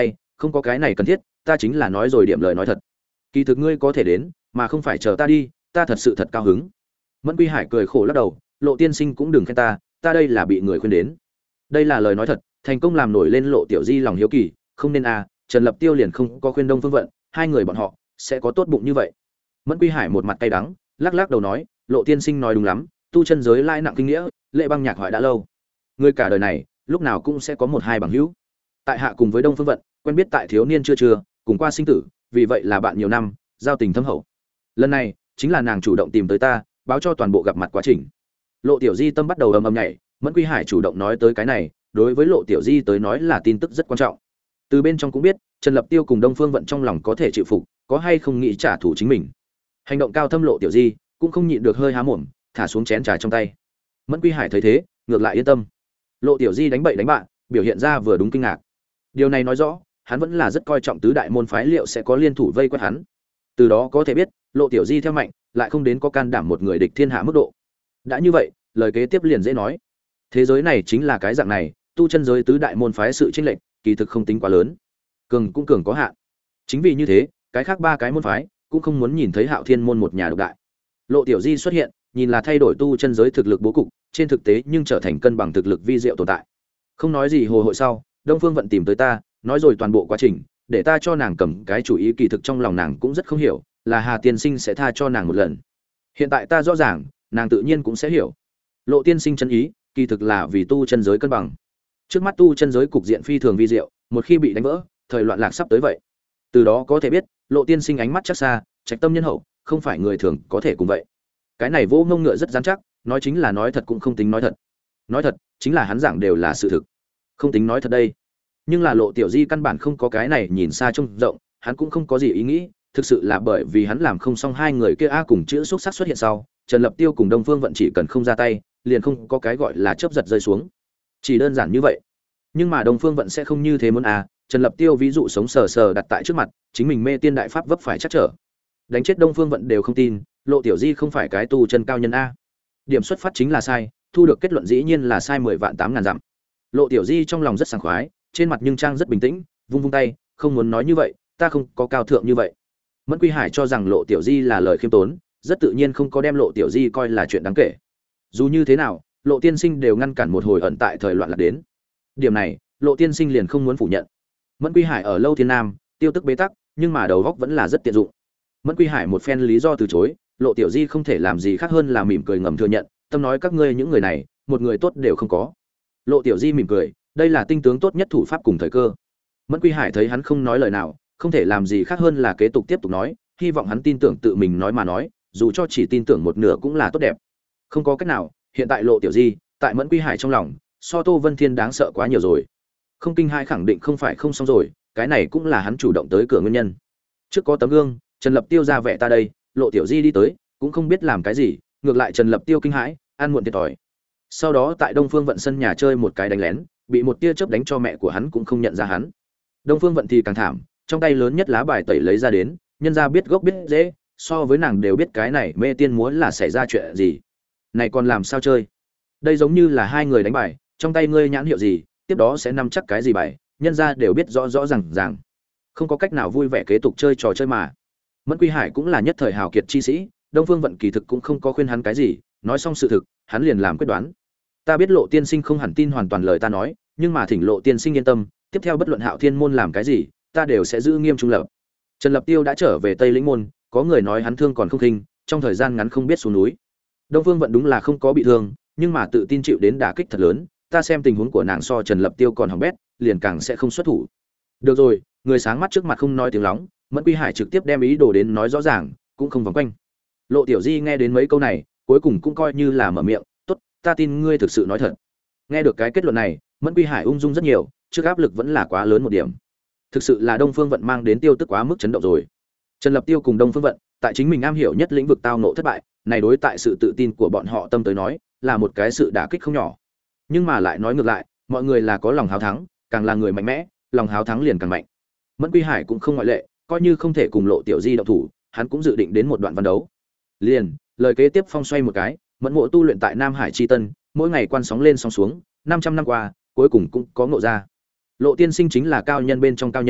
không có cái này cần thiết, ta chính là nói rồi điểm lời nói thật. Kỳ thực ngươi có thể đến, mà không phải chờ ta đi, ta thật sự thật cao hứng. Mẫn Quy Hải cười khổ lắc đầu, Lộ tiên sinh cũng đừng khen ta, ta đây là bị người khuyên đến. Đây là lời nói thật, thành công làm nổi lên Lộ Tiểu Di lòng hiếu kỳ, không nên à, Trần Lập Tiêu liền không có khuyên Đông Phương Vận, hai người bọn họ sẽ có tốt bụng như vậy. Mẫn Quy Hải một mặt cay đắng, lắc lắc đầu nói, Lộ tiên sinh nói đúng lắm, tu chân giới lai nặng kinh nghĩa, lệ băng nhạc hoại đã lâu. Người cả đời này, lúc nào cũng sẽ có một hai bằng hữu. Tại hạ cùng với Đông Phương Vận, quen biết tại thiếu niên chưa chưa, cùng qua sinh tử, vì vậy là bạn nhiều năm, giao tình thâm hậu. Lần này, chính là nàng chủ động tìm tới ta, báo cho toàn bộ gặp mặt quá trình. Lộ Tiểu Di tâm bắt đầu ầm ầm nhảy, Mẫn Quy Hải chủ động nói tới cái này, đối với Lộ Tiểu Di tới nói là tin tức rất quan trọng. Từ bên trong cũng biết, Trần Lập Tiêu cùng Đông Phương Vận trong lòng có thể chịu phục, có hay không nghĩ trả thù chính mình. Hành động cao thâm Lộ Tiểu Di cũng không nhịn được hơi há mồm, thả xuống chén trà trong tay. Mẫn Quy Hải thấy thế, ngược lại yên tâm. Lộ Tiểu Di đánh bậy đánh bạn, biểu hiện ra vừa đúng kinh ngạc. Điều này nói rõ, hắn vẫn là rất coi trọng tứ đại môn phái liệu sẽ có liên thủ vây quét hắn. Từ đó có thể biết, Lộ Tiểu Di theo mạnh, lại không đến có can đảm một người địch thiên hạ mức độ. Đã như vậy, lời kế tiếp liền dễ nói. Thế giới này chính là cái dạng này, tu chân giới tứ đại môn phái sự chênh lệch, kỳ thực không tính quá lớn. Cường cũng cường có hạn. Chính vì như thế, cái khác ba cái môn phái cũng không muốn nhìn thấy Hạo Thiên môn một nhà độc đại. Lộ Tiểu Di xuất hiện, nhìn là thay đổi tu chân giới thực lực bố cục, trên thực tế nhưng trở thành cân bằng thực lực vi diệu tồn tại. Không nói gì hồ hội sau, Đông Phương Vận tìm tới ta, nói rồi toàn bộ quá trình, để ta cho nàng cầm cái chủ ý, kỳ thực trong lòng nàng cũng rất không hiểu, là Hà tiên sinh sẽ tha cho nàng một lần. Hiện tại ta rõ ràng, nàng tự nhiên cũng sẽ hiểu. Lộ tiên sinh chân ý, kỳ thực là vì tu chân giới cân bằng. Trước mắt tu chân giới cục diện phi thường vi diệu, một khi bị đánh vỡ, thời loạn lạc sắp tới vậy. Từ đó có thể biết, Lộ tiên sinh ánh mắt chắc xa, trạch tâm nhân hậu, không phải người thường có thể cùng vậy. Cái này vô ngông ngựa rất dán chắc, nói chính là nói thật cũng không tính nói thật. Nói thật, chính là hắn giảng đều là sự thực. Không tính nói thật đây. Nhưng là Lộ Tiểu Di căn bản không có cái này nhìn xa trông rộng, hắn cũng không có gì ý nghĩ, thực sự là bởi vì hắn làm không xong hai người kia a cùng chữ xúc sắc xuất hiện sau, Trần Lập Tiêu cùng Đông Phương Vận chỉ cần không ra tay, liền không có cái gọi là chớp giật rơi xuống. Chỉ đơn giản như vậy. Nhưng mà Đông Phương Vận sẽ không như thế muốn a, Trần Lập Tiêu ví dụ sống sờ sờ đặt tại trước mặt, chính mình mê tiên đại pháp vấp phải chắc trở. Đánh chết Đông Phương Vận đều không tin, Lộ Tiểu Di không phải cái tu chân cao nhân a. Điểm xuất phát chính là sai, thu được kết luận dĩ nhiên là sai mười vạn tám ngàn dặm. Lộ Tiểu Di trong lòng rất sảng khoái, trên mặt nhưng trang rất bình tĩnh, vung vung tay, không muốn nói như vậy, ta không có cao thượng như vậy. Mẫn Quy Hải cho rằng Lộ Tiểu Di là lời khiêm tốn, rất tự nhiên không có đem Lộ Tiểu Di coi là chuyện đáng kể. Dù như thế nào, Lộ tiên sinh đều ngăn cản một hồi ẩn tại thời loạn lạc đến. Điểm này, Lộ tiên sinh liền không muốn phủ nhận. Mẫn Quy Hải ở lâu thiên nam, tiêu tức bế tắc, nhưng mà đầu óc vẫn là rất tiện dụng. Mẫn Quy Hải một phen lý do từ chối, Lộ Tiểu Di không thể làm gì khác hơn là mỉm cười ngầm thừa nhận, tâm nói các ngươi những người này, một người tốt đều không có. Lộ Tiểu Di mỉm cười, đây là tinh tướng tốt nhất thủ pháp cùng thời cơ. Mẫn Quy Hải thấy hắn không nói lời nào, không thể làm gì khác hơn là kế tục tiếp tục nói, hy vọng hắn tin tưởng tự mình nói mà nói, dù cho chỉ tin tưởng một nửa cũng là tốt đẹp. Không có cách nào, hiện tại Lộ Tiểu Di, tại Mẫn Quy Hải trong lòng, so Tô Vân Thiên đáng sợ quá nhiều rồi. Không kinh hai khẳng định không phải không xong rồi, cái này cũng là hắn chủ động tới cửa nguyên nhân. Trước có tấm gương, Trần Lập Tiêu ra vẻ ta đây, Lộ Tiểu Di đi tới, cũng không biết làm cái gì, ngược lại Trần Lập Tiêu kinh hãi, ăn muộn thiệt thòi. Sau đó tại Đông Phương Vận sân nhà chơi một cái đánh lén, bị một tia chớp đánh cho mẹ của hắn cũng không nhận ra hắn. Đông Phương Vận thì càng thảm, trong tay lớn nhất lá bài tẩy lấy ra đến, nhân ra biết gốc biết dễ, so với nàng đều biết cái này mê tiên múa là xảy ra chuyện gì. Này còn làm sao chơi? Đây giống như là hai người đánh bài, trong tay ngươi nhãn hiệu gì, tiếp đó sẽ nắm chắc cái gì bài, nhân ra đều biết rõ rõ ràng ràng. Không có cách nào vui vẻ kế tục chơi trò chơi mà. Mẫn Quy Hải cũng là nhất thời hào kiệt chi sĩ, Đông Phương Vận kỳ thực cũng không có khuyên hắn cái gì, nói xong sự thực, hắn liền làm quyết đoán. Ta biết Lộ tiên sinh không hẳn tin hoàn toàn lời ta nói, nhưng mà thỉnh Lộ tiên sinh yên tâm, tiếp theo bất luận Hạo Thiên môn làm cái gì, ta đều sẽ giữ nghiêm trung lập. Trần Lập Tiêu đã trở về Tây Lĩnh môn, có người nói hắn thương còn không khinh, trong thời gian ngắn không biết xuống núi. Đông Phương Vận đúng là không có bị thương, nhưng mà tự tin chịu đến đả kích thật lớn, ta xem tình huống của nàng so Trần Lập Tiêu còn hỏng bét, liền càng sẽ không xuất thủ. Được rồi, người sáng mắt trước mặt không nói tiếng lóng, Mẫn Quy Hải trực tiếp đem ý đồ đến nói rõ ràng, cũng không vòng quanh. Lộ Tiểu Di nghe đến mấy câu này, cuối cùng cũng coi như là mở miệng, "Tốt, ta tin ngươi thực sự nói thật." Nghe được cái kết luận này, Mẫn Quy Hải ung dung rất nhiều, trước áp lực vẫn là quá lớn một điểm. Thực sự là Đông Phương Vận mang đến tiêu tức quá mức chấn động rồi. Trần Lập Tiêu cùng Đông Phương Vận, tại chính mình am hiểu nhất lĩnh vực tao ngộ thất bại, này đối tại sự tự tin của bọn họ tâm tới nói, là một cái sự đả kích không nhỏ. Nhưng mà lại nói ngược lại, mọi người là có lòng háo thắng, càng là người mạnh mẽ, lòng háo thắng liền càng mạnh. Mẫn Quy Hải cũng không ngoại lệ, coi như không thể cùng Lộ Tiểu Di động thủ, hắn cũng dự định đến một đoạn văn đấu. Liền, lời kế tiếp phong xoay một cái, Mẫn Mộ tu luyện tại Nam Hải chi tân, mỗi ngày quan sóng lên sóng xuống, năm trăm năm qua, cuối cùng cũng có ngộ ra. Lộ tiên sinh chính là cao nhân bên trong cao nhân,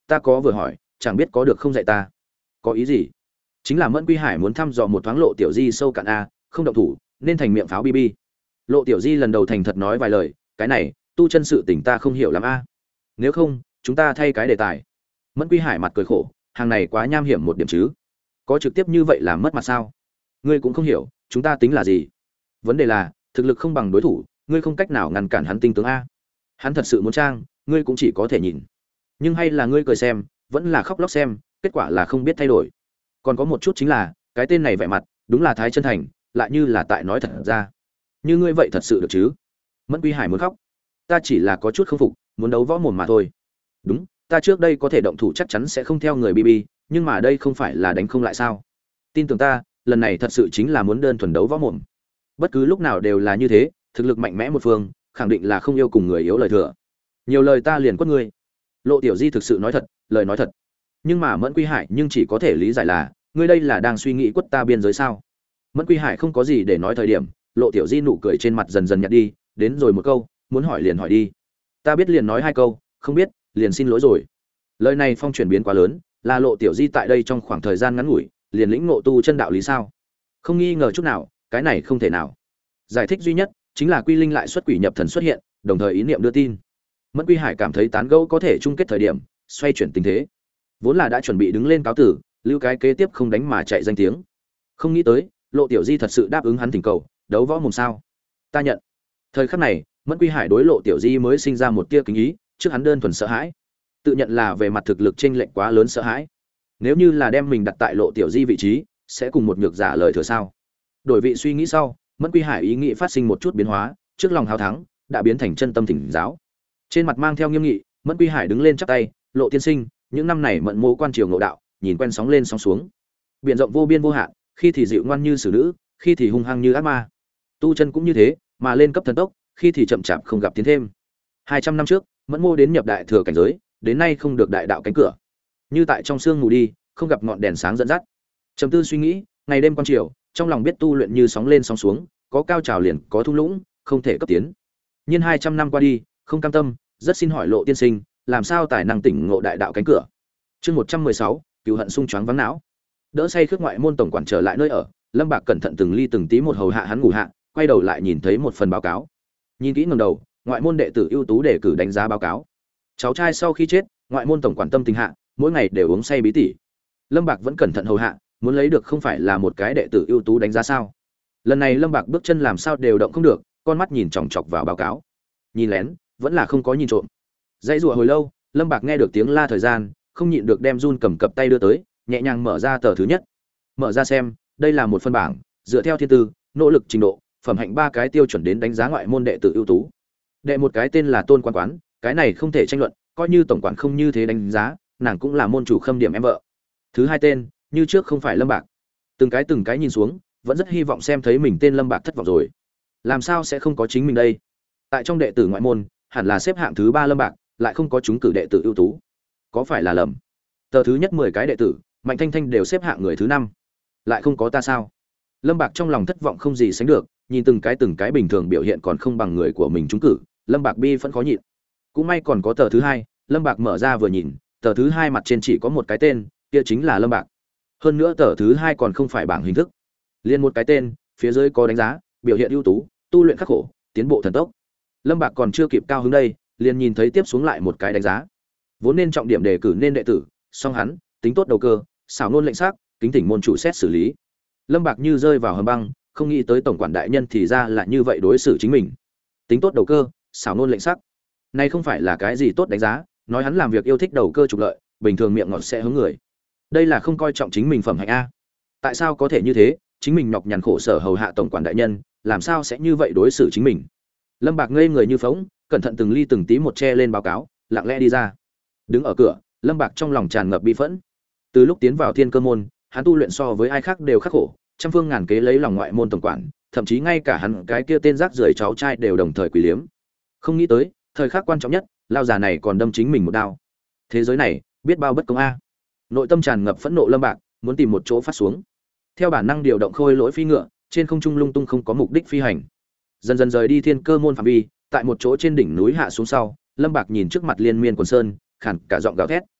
ta có vừa hỏi, chẳng biết có được không dạy ta. Có ý gì? Chính là Mẫn Quy Hải muốn thăm dò một thoáng Lộ Tiểu Di sâu cạn a, không động thủ, nên thành miệng pháo bi bi. Lộ Tiểu Di lần đầu thành thật nói vài lời, cái này, tu chân sự tình ta không hiểu lắm a. Nếu không, chúng ta thay cái đề tài. Mẫn Quy Hải mặt cười khổ, hàng này quá nham hiểm một điểm chứ. Có trực tiếp như vậy là mất mặt sao? Ngươi cũng không hiểu, chúng ta tính là gì? Vấn đề là, thực lực không bằng đối thủ, ngươi không cách nào ngăn cản hắn tinh tướng a. Hắn thật sự muốn trang, ngươi cũng chỉ có thể nhìn. Nhưng hay là ngươi cười xem, vẫn là khóc lóc xem, kết quả là không biết thay đổi. Còn có một chút chính là, cái tên này vẻ mặt, đúng là thái chân thành, lại như là tại nói thật ra. Như ngươi vậy thật sự được chứ? Mẫn Quy Hải muốn khóc. Ta chỉ là có chút không phục, muốn đấu võ mồm mà thôi. Đúng, ta trước đây có thể động thủ chắc chắn sẽ không theo người bi bi, nhưng mà đây không phải là đánh không lại sao? Tin tưởng ta, lần này thật sự chính là muốn đơn thuần đấu võ mồm. Bất cứ lúc nào đều là như thế, thực lực mạnh mẽ một phương, khẳng định là không yêu cùng người yếu lời thừa. Nhiều lời ta liền quất ngươi. Lộ Tiểu Di thực sự nói thật, lời nói thật. Nhưng mà Mẫn Quy Hải nhưng chỉ có thể lý giải là, ngươi đây là đang suy nghĩ quất ta biên giới sao? Mẫn Quy Hải không có gì để nói thời điểm, Lộ Tiểu Di nụ cười trên mặt dần dần nhạt đi, đến rồi một câu, muốn hỏi liền hỏi đi. Ta biết liền nói hai câu, không biết, liền xin lỗi rồi. Lời này phong chuyển biến quá lớn, là Lộ Tiểu Di tại đây trong khoảng thời gian ngắn ngủi, liền lĩnh ngộ tu chân đạo lý sao? Không nghi ngờ chút nào, cái này không thể nào. Giải thích duy nhất chính là Quy Linh lại xuất quỷ nhập thần xuất hiện, đồng thời ý niệm đưa tin. Mẫn Quy Hải cảm thấy tán gẫu có thể chung kết thời điểm, xoay chuyển tình thế. Vốn là đã chuẩn bị đứng lên cáo tử, lưu cái kế tiếp không đánh mà chạy danh tiếng. Không nghĩ tới, Lộ Tiểu Di thật sự đáp ứng hắn thỉnh cầu, đấu võ mồm sao? Ta nhận. Thời khắc này, Mẫn Quy Hải đối Lộ Tiểu Di mới sinh ra một tia kính ý, trước hắn đơn thuần sợ hãi, tự nhận là về mặt thực lực chênh lệch quá lớn sợ hãi. Nếu như là đem mình đặt tại Lộ Tiểu Di vị trí, sẽ cùng một nhược giả lời thừa sao? Đổi vị suy nghĩ sau, Mẫn Quy Hải ý nghĩ phát sinh một chút biến hóa, trước lòng hào thắng đã biến thành chân tâm thỉnh giáo. Trên mặt mang theo nghiêm nghị, Mẫn Quy Hải đứng lên chắp tay, Lộ tiên sinh, những năm này Mẫn mô quan triều ngộ đạo, nhìn quen sóng lên sóng xuống, biển rộng vô biên vô hạn, khi thì dịu ngoan như xử nữ, khi thì hung hăng như ác ma. Tu chân cũng như thế, mà lên cấp thần tốc, khi thì chậm chạp không gặp tiến thêm. hai trăm năm trước, Mẫn mô đến nhập đại thừa cảnh giới, đến nay không được đại đạo cánh cửa. Như tại trong sương mù đi, không gặp ngọn đèn sáng dẫn dắt. Trầm tư suy nghĩ, ngày đêm quan triều, trong lòng biết tu luyện như sóng lên sóng xuống, có cao trào liền có thung lũng, không thể cấp tiến. Nhưng hai trăm năm qua đi, không cam tâm, rất xin hỏi Lộ tiên sinh, làm sao tài năng tỉnh ngộ đại đạo cánh cửa. Chương một trăm mười sáu, cừu hận xung choáng vắng não. Đỡ say khước ngoại môn tổng quản trở lại nơi ở, Lâm Bạc cẩn thận từng ly từng tí một hầu hạ hắn ngủ hạ, quay đầu lại nhìn thấy một phần báo cáo. Nhìn kỹ ngẩng đầu, ngoại môn đệ tử ưu tú đề cử đánh giá báo cáo. Cháu trai sau khi chết, ngoại môn tổng quản tâm tình hạ, mỗi ngày đều uống say bí tỉ. Lâm Bạc vẫn cẩn thận hầu hạ, muốn lấy được không phải là một cái đệ tử ưu tú đánh giá sao? Lần này Lâm Bạc bước chân làm sao đều động không được, con mắt nhìn chòng chọc vào báo cáo. Nhìn lén, vẫn là không có nhìn trộm. Dãy rủa hồi lâu, Lâm Bạc nghe được tiếng la thời gian, không nhịn được đem run cầm cập tay đưa tới, nhẹ nhàng mở ra tờ thứ nhất. Mở ra xem, đây là một phân bảng, dựa theo thiên tư, nỗ lực trình độ, phẩm hạnh ba cái tiêu chuẩn đến đánh giá ngoại môn đệ tử ưu tú. Đệ một cái tên là Tôn Quan Quán, cái này không thể tranh luận, coi như tổng quản không như thế đánh giá, nàng cũng là môn chủ khâm điểm em vợ. Thứ hai tên, như trước không phải Lâm Bạc. Từng cái từng cái nhìn xuống, vẫn rất hy vọng xem thấy mình tên Lâm Bạc thất vọng rồi. Làm sao sẽ không có chính mình đây? Tại trong đệ tử ngoại môn, hẳn là xếp hạng thứ ba Lâm Bạc, lại không có chúng cử đệ tử ưu tú. Có phải là lầm? Tờ thứ nhất mười cái đệ tử, Mạnh Thanh Thanh đều xếp hạng người thứ năm, lại không có ta sao? Lâm Bạc trong lòng thất vọng không gì sánh được, nhìn từng cái từng cái bình thường biểu hiện còn không bằng người của mình trúng cử, Lâm Bạc bi vẫn khó nhịn. Cũng may còn có tờ thứ hai, Lâm Bạc mở ra vừa nhìn, tờ thứ hai mặt trên chỉ có một cái tên, kia chính là Lâm Bạc. Hơn nữa tờ thứ hai còn không phải bảng hình thức, liền một cái tên, phía dưới có đánh giá, biểu hiện ưu tú, tu luyện khắc khổ, tiến bộ thần tốc. Lâm Bạc còn chưa kịp cao hứng đây, liền nhìn thấy tiếp xuống lại một cái đánh giá. Vốn nên trọng điểm đề cử nên đệ tử, song hắn, tính tốt đầu cơ, xảo ngôn lệnh sắc, kính thỉnh môn chủ xét xử lý. Lâm Bạc như rơi vào hầm băng, không nghĩ tới tổng quản đại nhân thì ra là như vậy đối xử chính mình. Tính tốt đầu cơ, xảo ngôn lệnh sắc. Này không phải là cái gì tốt đánh giá, nói hắn làm việc yêu thích đầu cơ trục lợi, bình thường miệng ngọt sẽ hướng người. Đây là không coi trọng chính mình phẩm hạnh a. Tại sao có thể như thế, chính mình nhọc nhằn khổ sở hầu hạ tổng quản đại nhân, làm sao sẽ như vậy đối xử chính mình. Lâm Bạc ngây người như phỗng, cẩn thận từng ly từng tí một che lên báo cáo, lặng lẽ đi ra. Đứng ở cửa, Lâm Bạc trong lòng tràn ngập bi phẫn. Từ lúc tiến vào Thiên Cơ môn, hắn tu luyện so với ai khác đều khắc khổ, trăm phương ngàn kế lấy lòng ngoại môn tổng quản, thậm chí ngay cả hắn cái kia tên rác rưởi cháu trai đều đồng thời quỳ liếm. Không nghĩ tới, thời khắc quan trọng nhất, lao già này còn đâm chính mình một đao. Thế giới này, biết bao bất công a. Nội tâm tràn ngập phẫn nộ Lâm Bạc, muốn tìm một chỗ phát xuống. Theo bản năng điều động khôi lỗi phi ngựa, trên không trung lung tung không có mục đích phi hành. Dần dần rời đi Thiên Cơ môn phạm vi, tại một chỗ trên đỉnh núi hạ xuống sau, Lâm Bạc nhìn trước mặt liên miên quần sơn, khàn cả giọng gào thét,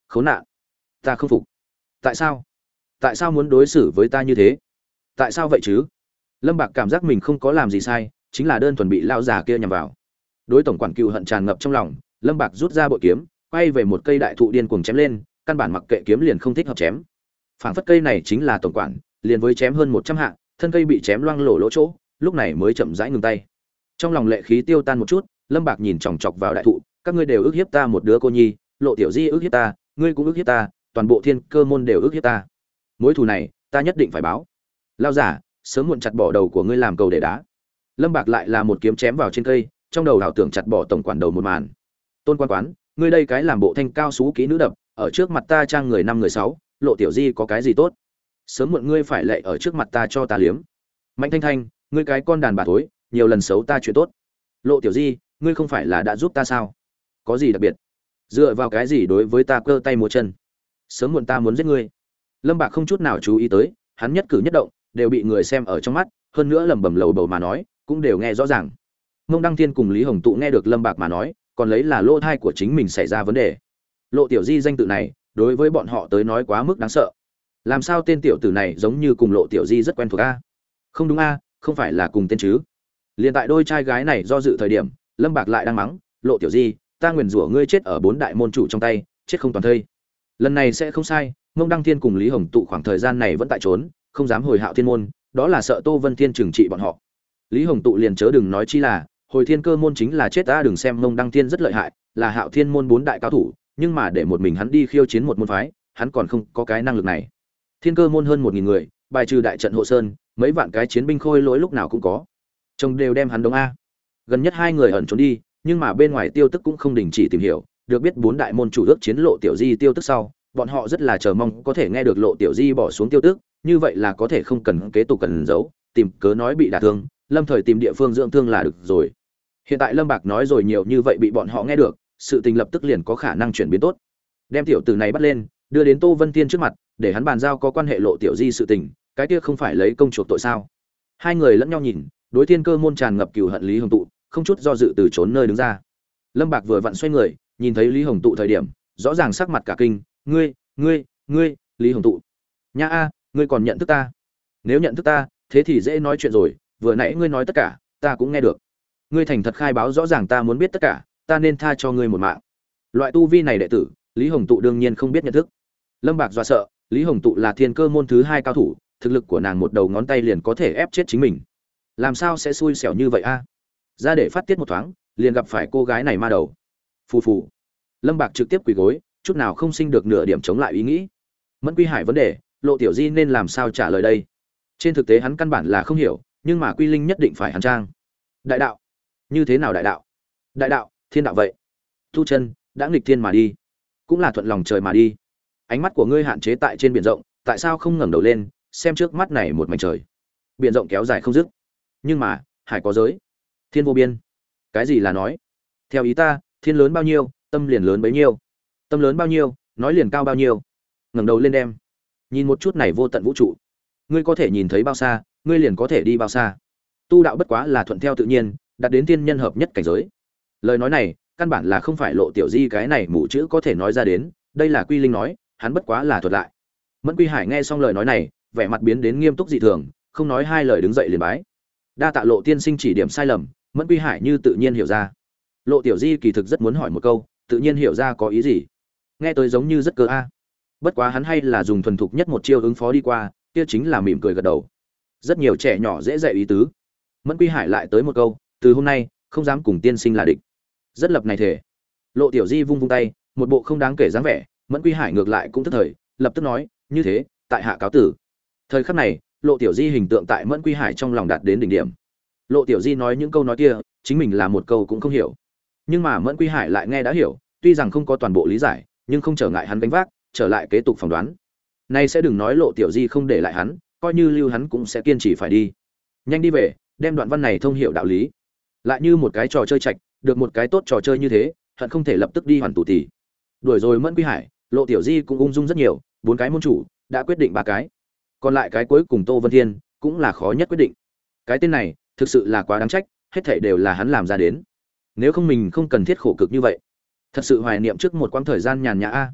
khốn nạn, ta không phục. Tại sao? Tại sao muốn đối xử với ta như thế? Tại sao vậy chứ? Lâm Bạc cảm giác mình không có làm gì sai, chính là đơn thuần bị lão già kia nhằm vào. Đối tổng quản cừu hận tràn ngập trong lòng, Lâm Bạc rút ra bội kiếm, quay về một cây đại thụ điên cuồng chém lên, căn bản mặc kệ kiếm liền không thích hợp chém. Phảng phất cây này chính là tổng quản, liền với chém hơn một trăm hạ, thân cây bị chém loang lổ lỗ chỗ, lúc này mới chậm rãi ngừng tay. Trong lòng lệ khí tiêu tan một chút, Lâm Bạc nhìn chòng chọc vào đại thụ, các ngươi đều ức hiếp ta một đứa cô nhi, Lộ Tiểu Di ức hiếp ta, ngươi cũng ức hiếp ta, toàn bộ Thiên Cơ môn đều ức hiếp ta. Mối thù này, ta nhất định phải báo. Lao giả, sớm muộn chặt bỏ đầu của ngươi làm cầu để đá. Lâm Bạc lại là một kiếm chém vào trên cây, trong đầu ảo tưởng chặt bỏ tổng quản đầu một màn. Tôn Quan Quán, ngươi đây cái làm bộ thanh cao xú kỹ nữ đập, ở trước mặt ta trang người năm người sáu, Lộ Tiểu Di có cái gì tốt? Sớm muộn ngươi phải lệ ở trước mặt ta cho ta liếm. Mạnh Thanh Thanh, ngươi cái con đàn bà thối, nhiều lần xấu ta chuyện tốt. Lộ Tiểu Di, ngươi không phải là đã giúp ta sao? Có gì đặc biệt? Dựa vào cái gì đối với ta cơ tay múa chân? Sớm muộn ta muốn giết ngươi. Lâm Bạc không chút nào chú ý tới, hắn nhất cử nhất động đều bị người xem ở trong mắt, hơn nữa lẩm bẩm lầu bầu mà nói, cũng đều nghe rõ ràng. Mông Đăng Thiên cùng Lý Hồng Tụ nghe được Lâm Bạc mà nói, còn lấy là lỗ thai của chính mình xảy ra vấn đề. Lộ Tiểu Di danh tự này, đối với bọn họ tới nói quá mức đáng sợ. Làm sao tên tiểu tử này giống như cùng Lộ Tiểu Di rất quen thuộc a? Không đúng a, không phải là cùng tên chứ? Liên tại đôi trai gái này do dự thời điểm, Lâm Bạc lại đang mắng, Lộ Tiểu Di, ta nguyền rủa ngươi chết ở bốn đại môn chủ trong tay, chết không toàn thây. Lần này sẽ không sai, Mông Đăng Thiên cùng Lý Hồng Tụ khoảng thời gian này vẫn tại trốn, không dám hồi Hạo Thiên môn, đó là sợ Tô Vân Thiên trừng trị bọn họ. Lý Hồng Tụ liền chớ đừng nói chi là, hồi Thiên Cơ môn chính là chết ta, đừng xem Mông Đăng Thiên rất lợi hại, là Hạo Thiên môn bốn đại cao thủ, nhưng mà để một mình hắn đi khiêu chiến một môn phái, hắn còn không có cái năng lực này. Thiên Cơ môn hơn một nghìn người, bài trừ đại trận hộ sơn, mấy vạn cái chiến binh khôi lỗi lúc nào cũng có. Chồng đều đem hắn đóng a. Gần nhất hai người ẩn trốn đi, nhưng mà bên ngoài Tiêu Tức cũng không đình chỉ tìm hiểu, được biết bốn đại môn chủ ước chiến Lộ Tiểu Di Tiêu Tức sau, bọn họ rất là chờ mong có thể nghe được Lộ Tiểu Di bỏ xuống Tiêu Tức, như vậy là có thể không cần kế tục cần giấu, tìm cớ nói bị đả thương, lâm thời tìm địa phương dưỡng thương là được rồi. Hiện tại Lâm Bạc nói rồi nhiều như vậy bị bọn họ nghe được, sự tình lập tức liền có khả năng chuyển biến tốt. Đem tiểu tử này bắt lên, đưa đến Tô Vân Thiên trước mặt, để hắn bàn giao có quan hệ Lộ Tiểu Di sự tình, cái kia không phải lấy công chuộc tội sao? Hai người lẫn nhau nhìn, đối Thiên Cơ môn tràn ngập cừu hận Lý Hồng Tụ, không chút do dự từ trốn nơi đứng ra. Lâm Bạc vừa vặn xoay người, nhìn thấy Lý Hồng Tụ thời điểm, rõ ràng sắc mặt cả kinh, "Ngươi, ngươi, ngươi, Lý Hồng Tụ. Nha a, ngươi còn nhận thức ta? Nếu nhận thức ta, thế thì dễ nói chuyện rồi, vừa nãy ngươi nói tất cả, ta cũng nghe được. Ngươi thành thật khai báo rõ ràng ta muốn biết tất cả, ta nên tha cho ngươi một mạng." Loại tu vi này đệ tử, Lý Hồng Tụ đương nhiên không biết nhận thức. Lâm Bạc dọa sợ, Lý Hồng Tụ là Thiên Cơ môn thứ hai cao thủ, thực lực của nàng một đầu ngón tay liền có thể ép chết chính mình. Làm sao sẽ xui xẻo như vậy a? Ra để phát tiết một thoáng, liền gặp phải cô gái này ma đầu. Phù phù. Lâm Bạc trực tiếp quỳ gối, chút nào không sinh được nửa điểm chống lại ý nghĩ. Mẫn Quy Hải vấn đề, Lộ Tiểu Di nên làm sao trả lời đây? Trên thực tế hắn căn bản là không hiểu, nhưng mà Quy Linh nhất định phải hắn trang. Đại đạo? Như thế nào đại đạo? Đại đạo, thiên đạo vậy. Tu chân, đã nghịch thiên mà đi, cũng là thuận lòng trời mà đi. Ánh mắt của ngươi hạn chế tại trên biển rộng, tại sao không ngẩng đầu lên, xem trước mắt này một mảnh trời. Biển rộng kéo dài không dứt, nhưng mà, hải có giới, thiên vô biên. Cái gì là nói? Theo ý ta, thiên lớn bao nhiêu, tâm liền lớn bấy nhiêu. Tâm lớn bao nhiêu, nói liền cao bao nhiêu. Ngẩng đầu lên đem, nhìn một chút này vô tận vũ trụ. Ngươi có thể nhìn thấy bao xa, ngươi liền có thể đi bao xa. Tu đạo bất quá là thuận theo tự nhiên, đạt đến thiên nhân hợp nhất cảnh giới. Lời nói này, căn bản là không phải Lộ Tiểu Di cái này mù chữ có thể nói ra đến, đây là Quy Linh nói, hắn bất quá là thuật lại. Mẫn Quy Hải nghe xong lời nói này, vẻ mặt biến đến nghiêm túc dị thường, không nói hai lời đứng dậy liền bái. Đa tạ Lộ tiên sinh chỉ điểm sai lầm, Mẫn Quy Hải như tự nhiên hiểu ra. Lộ Tiểu Di kỳ thực rất muốn hỏi một câu, tự nhiên hiểu ra có ý gì. Nghe tới giống như rất cơ a. Bất quá hắn hay là dùng thuần thục nhất một chiêu ứng phó đi qua, kia chính là mỉm cười gật đầu. Rất nhiều trẻ nhỏ dễ dạy ý tứ. Mẫn Quy Hải lại tới một câu, từ hôm nay, không dám cùng tiên sinh là địch. Rất lập này thể. Lộ Tiểu Di vung vung tay, một bộ không đáng kể dáng vẻ, Mẫn Quy Hải ngược lại cũng tức thời, lập tức nói, như thế, tại hạ cáo tử. Thời khắc này, Lộ Tiểu Di hình tượng tại Mẫn Quy Hải trong lòng đạt đến đỉnh điểm. Lộ Tiểu Di nói những câu nói kia, chính mình là một câu cũng không hiểu. Nhưng mà Mẫn Quy Hải lại nghe đã hiểu, tuy rằng không có toàn bộ lý giải, nhưng không trở ngại hắn gánh vác, trở lại kế tục phỏng đoán. Nay sẽ đừng nói Lộ Tiểu Di không để lại hắn, coi như lưu hắn cũng sẽ kiên trì phải đi. Nhanh đi về, đem đoạn văn này thông hiểu đạo lý. Lại như một cái trò chơi chạch, được một cái tốt trò chơi như thế, hận không thể lập tức đi hoàn tụ tỷ. Đuổi rồi Mẫn Quy Hải, Lộ Tiểu Di cũng ung dung rất nhiều, bốn cái môn chủ đã quyết định ba cái. Còn lại cái cuối cùng Tô Vân Thiên cũng là khó nhất quyết định. Cái tên này thực sự là quá đáng trách, hết thảy đều là hắn làm ra đến. Nếu không mình không cần thiết khổ cực như vậy. Thật sự hoài niệm trước một quãng thời gian nhàn nhã a.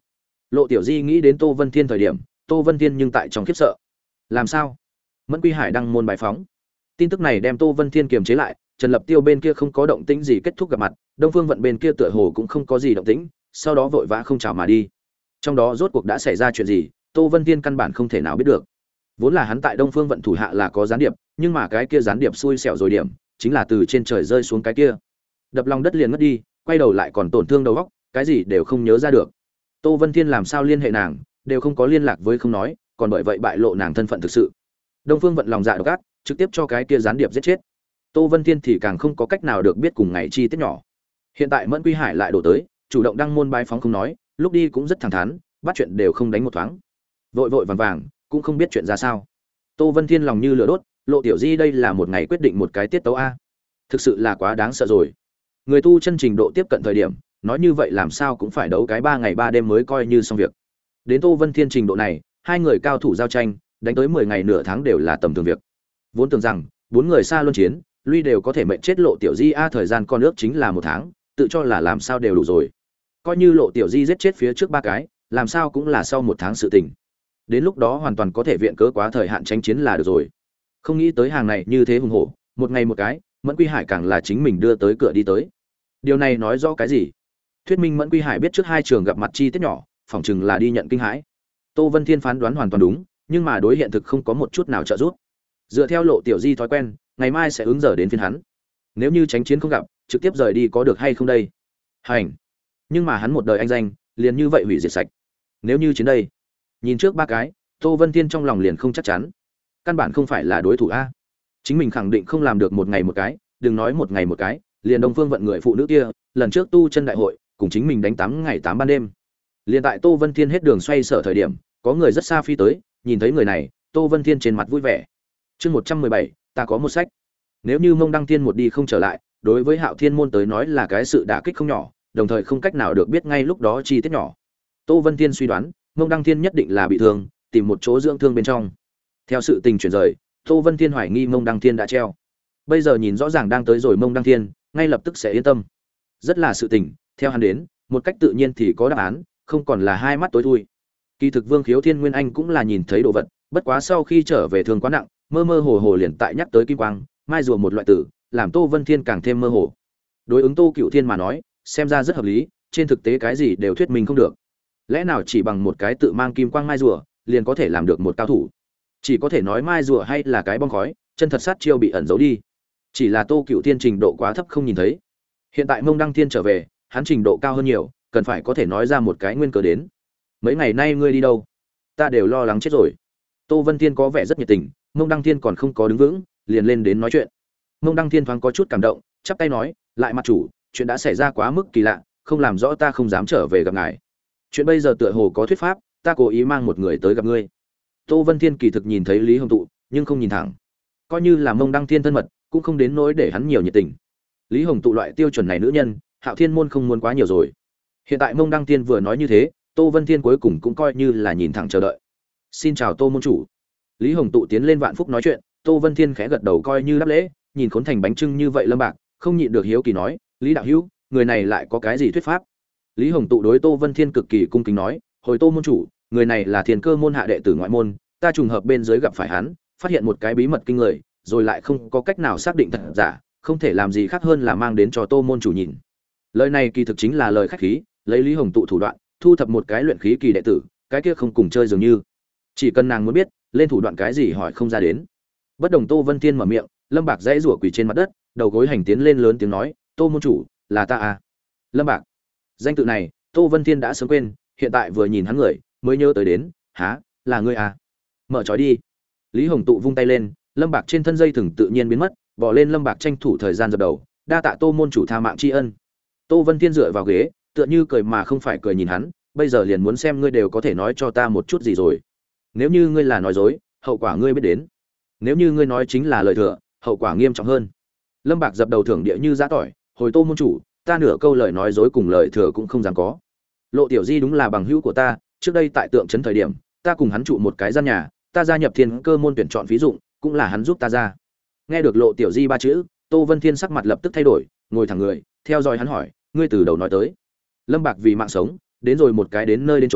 Lộ Tiểu Di nghĩ đến Tô Vân Thiên thời điểm, Tô Vân Thiên nhưng tại trong khiếp sợ. Làm sao? Mẫn Quy Hải đăng môn bài phóng. Tin tức này đem Tô Vân Thiên kiềm chế lại, Trần Lập Tiêu bên kia không có động tĩnh gì kết thúc gặp mặt, Đông Phương Vận bên kia tựa hồ cũng không có gì động tĩnh, sau đó vội vã không chào mà đi. Trong đó rốt cuộc đã xảy ra chuyện gì, Tô Vân Thiên căn bản không thể nào biết được. Vốn là hắn tại Đông Phương Vận thủ hạ là có gián điệp, nhưng mà cái kia gián điệp xui xẻo rồi điểm, chính là từ trên trời rơi xuống cái kia. Đập lòng đất liền ngất đi, quay đầu lại còn tổn thương đầu óc, cái gì đều không nhớ ra được. Tô Vân Thiên làm sao liên hệ nàng, đều không có liên lạc với không nói, còn bởi vậy bại lộ nàng thân phận thực sự. Đông Phương Vận lòng dạ độc ác, trực tiếp cho cái kia gián điệp giết chết. Tô Vân Thiên thì càng không có cách nào được biết cùng ngày chi tiết nhỏ. Hiện tại Mẫn Quy Hải lại đổ tới, chủ động đăng môn bái phóng không nói, lúc đi cũng rất thẳng thắn, bắt chuyện đều không đánh một thoáng. Vội vội vàng vàng, cũng không biết chuyện ra sao. Tô Vân Thiên lòng như lửa đốt, Lộ Tiểu Di đây là một ngày quyết định một cái tiết tấu a. Thực sự là quá đáng sợ rồi. Người tu chân trình độ tiếp cận thời điểm, nói như vậy làm sao cũng phải đấu cái ba ngày ba đêm mới coi như xong việc. Đến Tô Vân Thiên trình độ này, hai người cao thủ giao tranh, đánh tới mười ngày nửa tháng đều là tầm thường việc. Vốn tưởng rằng bốn người xa luân chiến, lui đều có thể mệnh chết Lộ Tiểu Di a, thời gian con ước chính là một tháng, tự cho là làm sao đều đủ rồi. Coi như Lộ Tiểu Di giết chết phía trước ba cái, làm sao cũng là sau một tháng sự tình. Đến lúc đó hoàn toàn có thể viện cớ quá thời hạn tranh chiến là được rồi. Không nghĩ tới hàng này như thế hùng hổ, một ngày một cái, Mẫn Quy Hải càng là chính mình đưa tới cửa đi tới. Điều này nói rõ cái gì? Thuyết minh Mẫn Quy Hải biết trước hai trường gặp mặt chi tiết nhỏ, phỏng chừng là đi nhận kinh hãi. Tô Vân Thiên phán đoán hoàn toàn đúng, nhưng mà đối hiện thực không có một chút nào trợ giúp. Dựa theo Lộ Tiểu Di thói quen, ngày mai sẽ ứng giờ đến phiên hắn. Nếu như tránh chiến không gặp, trực tiếp rời đi có được hay không đây? Hành. Nhưng mà hắn một đời anh danh, liền như vậy hủy diệt sạch. Nếu như chiến đây, nhìn trước ba cái, Tô Vân Thiên trong lòng liền không chắc chắn. Căn bản không phải là đối thủ a. Chính mình khẳng định không làm được một ngày một cái, đừng nói một ngày một cái, liền Đông Phương Vận người phụ nữ kia, lần trước tu chân đại hội, cùng chính mình đánh tám ngày tám ban đêm. Liên tại Tô Vân Thiên hết đường xoay sở thời điểm, có người rất xa phi tới, nhìn thấy người này, Tô Vân Thiên trên mặt vui vẻ. Chương một trăm mười bảy, ta có một sách. Nếu như Mông Đăng Thiên một đi không trở lại, đối với Hạo Thiên môn tới nói là cái sự đả kích không nhỏ, đồng thời không cách nào được biết ngay lúc đó chi tiết nhỏ. Tô Vân Thiên suy đoán, Mông Đăng Thiên nhất định là bị thương, tìm một chỗ dưỡng thương bên trong. Theo sự tình chuyển rời, Tô Vân Thiên hoài nghi Mông Đăng Thiên đã treo. Bây giờ nhìn rõ ràng đang tới rồi Mông Đăng Thiên, ngay lập tức sẽ yên tâm. Rất là sự tình, theo hắn đến, một cách tự nhiên thì có đáp án, không còn là hai mắt tối thui. Kỳ thực Vương Khiếu Thiên Nguyên Anh cũng là nhìn thấy đồ vật, bất quá sau khi trở về thương quá nặng, mơ mơ hồ hồ liền tại nhắc tới kim quang, mai rùa một loại tử, làm Tô Vân Thiên càng thêm mơ hồ. Đối ứng Tô Cựu Thiên mà nói, xem ra rất hợp lý, trên thực tế cái gì đều thuyết minh không được. Lẽ nào chỉ bằng một cái tự mang kim quang mai rùa, liền có thể làm được một cao thủ? Chỉ có thể nói mai rùa hay là cái bom khói, chân thật sát chiêu bị ẩn giấu đi. Chỉ là Tô Cựu Thiên trình độ quá thấp không nhìn thấy. Hiện tại Mông Đăng Thiên trở về, hắn trình độ cao hơn nhiều, cần phải có thể nói ra một cái nguyên cớ đến. Mấy ngày nay ngươi đi đâu? Ta đều lo lắng chết rồi. Tô Vân Thiên có vẻ rất nhiệt tình, Mông Đăng Thiên còn không có đứng vững, liền lên đến nói chuyện. Mông Đăng Thiên thoáng có chút cảm động, chắp tay nói, lại mặt chủ, chuyện đã xảy ra quá mức kỳ lạ, không làm rõ ta không dám trở về gặp ngài. Chuyện bây giờ tựa hồ có thuyết pháp, ta cố ý mang một người tới gặp ngươi. Tô Vân Thiên kỳ thực nhìn thấy Lý Hồng Tụ, nhưng không nhìn thẳng. Coi như là Mông Đăng Thiên thân mật, cũng không đến nỗi để hắn nhiều nhiệt tình. Lý Hồng Tụ loại tiêu chuẩn này nữ nhân, Hạo Thiên môn không muốn quá nhiều rồi. Hiện tại Mông Đăng Thiên vừa nói như thế, Tô Vân Thiên cuối cùng cũng coi như là nhìn thẳng chờ đợi. Xin chào Tô môn chủ. Lý Hồng Tụ tiến lên vạn phúc nói chuyện, Tô Vân Thiên khẽ gật đầu coi như đáp lễ, nhìn khốn thành bánh trưng như vậy Lâm Bạc, không nhịn được hiếu kỳ nói, Lý đạo hữu, người này lại có cái gì thuyết pháp? Lý Hồng Tụ đối Tô Vân Thiên cực kỳ cung kính nói, hồi Tô môn chủ, người này là Thiên Cơ môn hạ đệ tử ngoại môn, ta trùng hợp bên dưới gặp phải hắn, phát hiện một cái bí mật kinh người, rồi lại không có cách nào xác định thật giả, không thể làm gì khác hơn là mang đến cho Tô môn chủ nhìn. Lời này kỳ thực chính là lời khách khí, lấy Lý Hồng Tụ thủ đoạn, thu thập một cái luyện khí kỳ đệ tử, cái kia không cùng chơi dường như. Chỉ cần nàng muốn biết, lên thủ đoạn cái gì hỏi không ra đến. Bất đồng Tô Vân Thiên mở miệng, Lâm Bạc dãy rủa quỳ trên mặt đất, đầu gối hành tiến lên lớn tiếng nói, Tô môn chủ, là ta à? Lâm Bạc. Danh tự này, Tô Vân Thiên đã sớm quên, hiện tại vừa nhìn hắn người, mới nhớ tới đến, há, là ngươi à? Mở trói đi. Lý Hồng Tụ vung tay lên, Lâm Bạc trên thân dây thừng tự nhiên biến mất, bỏ lên Lâm Bạc tranh thủ thời gian dập đầu, đa tạ Tô môn chủ tha mạng tri ân. Tô Vân Thiên dựa vào ghế, tựa như cười mà không phải cười nhìn hắn, bây giờ liền muốn xem ngươi đều có thể nói cho ta một chút gì rồi. Nếu như ngươi là nói dối, hậu quả ngươi biết đến. Nếu như ngươi nói chính là lời thừa, hậu quả nghiêm trọng hơn. Lâm Bạc dập đầu thưởng địa như giã tỏi, hồi Tô môn chủ, ta nửa câu lời nói dối cùng lời thừa cũng không dám có. Lộ Tiểu Di đúng là bằng hữu của ta, trước đây tại Tượng Trấn thời điểm, ta cùng hắn trụ một cái gian nhà, ta gia nhập Thiên Cơ môn tuyển chọn ví dụ, cũng là hắn giúp ta ra. Nghe được Lộ Tiểu Di ba chữ, Tô Vân Thiên sắc mặt lập tức thay đổi, ngồi thẳng người, theo dõi hắn hỏi, ngươi từ đầu nói tới. Lâm Bạc vì mạng sống, đến rồi một cái đến nơi đến trốn,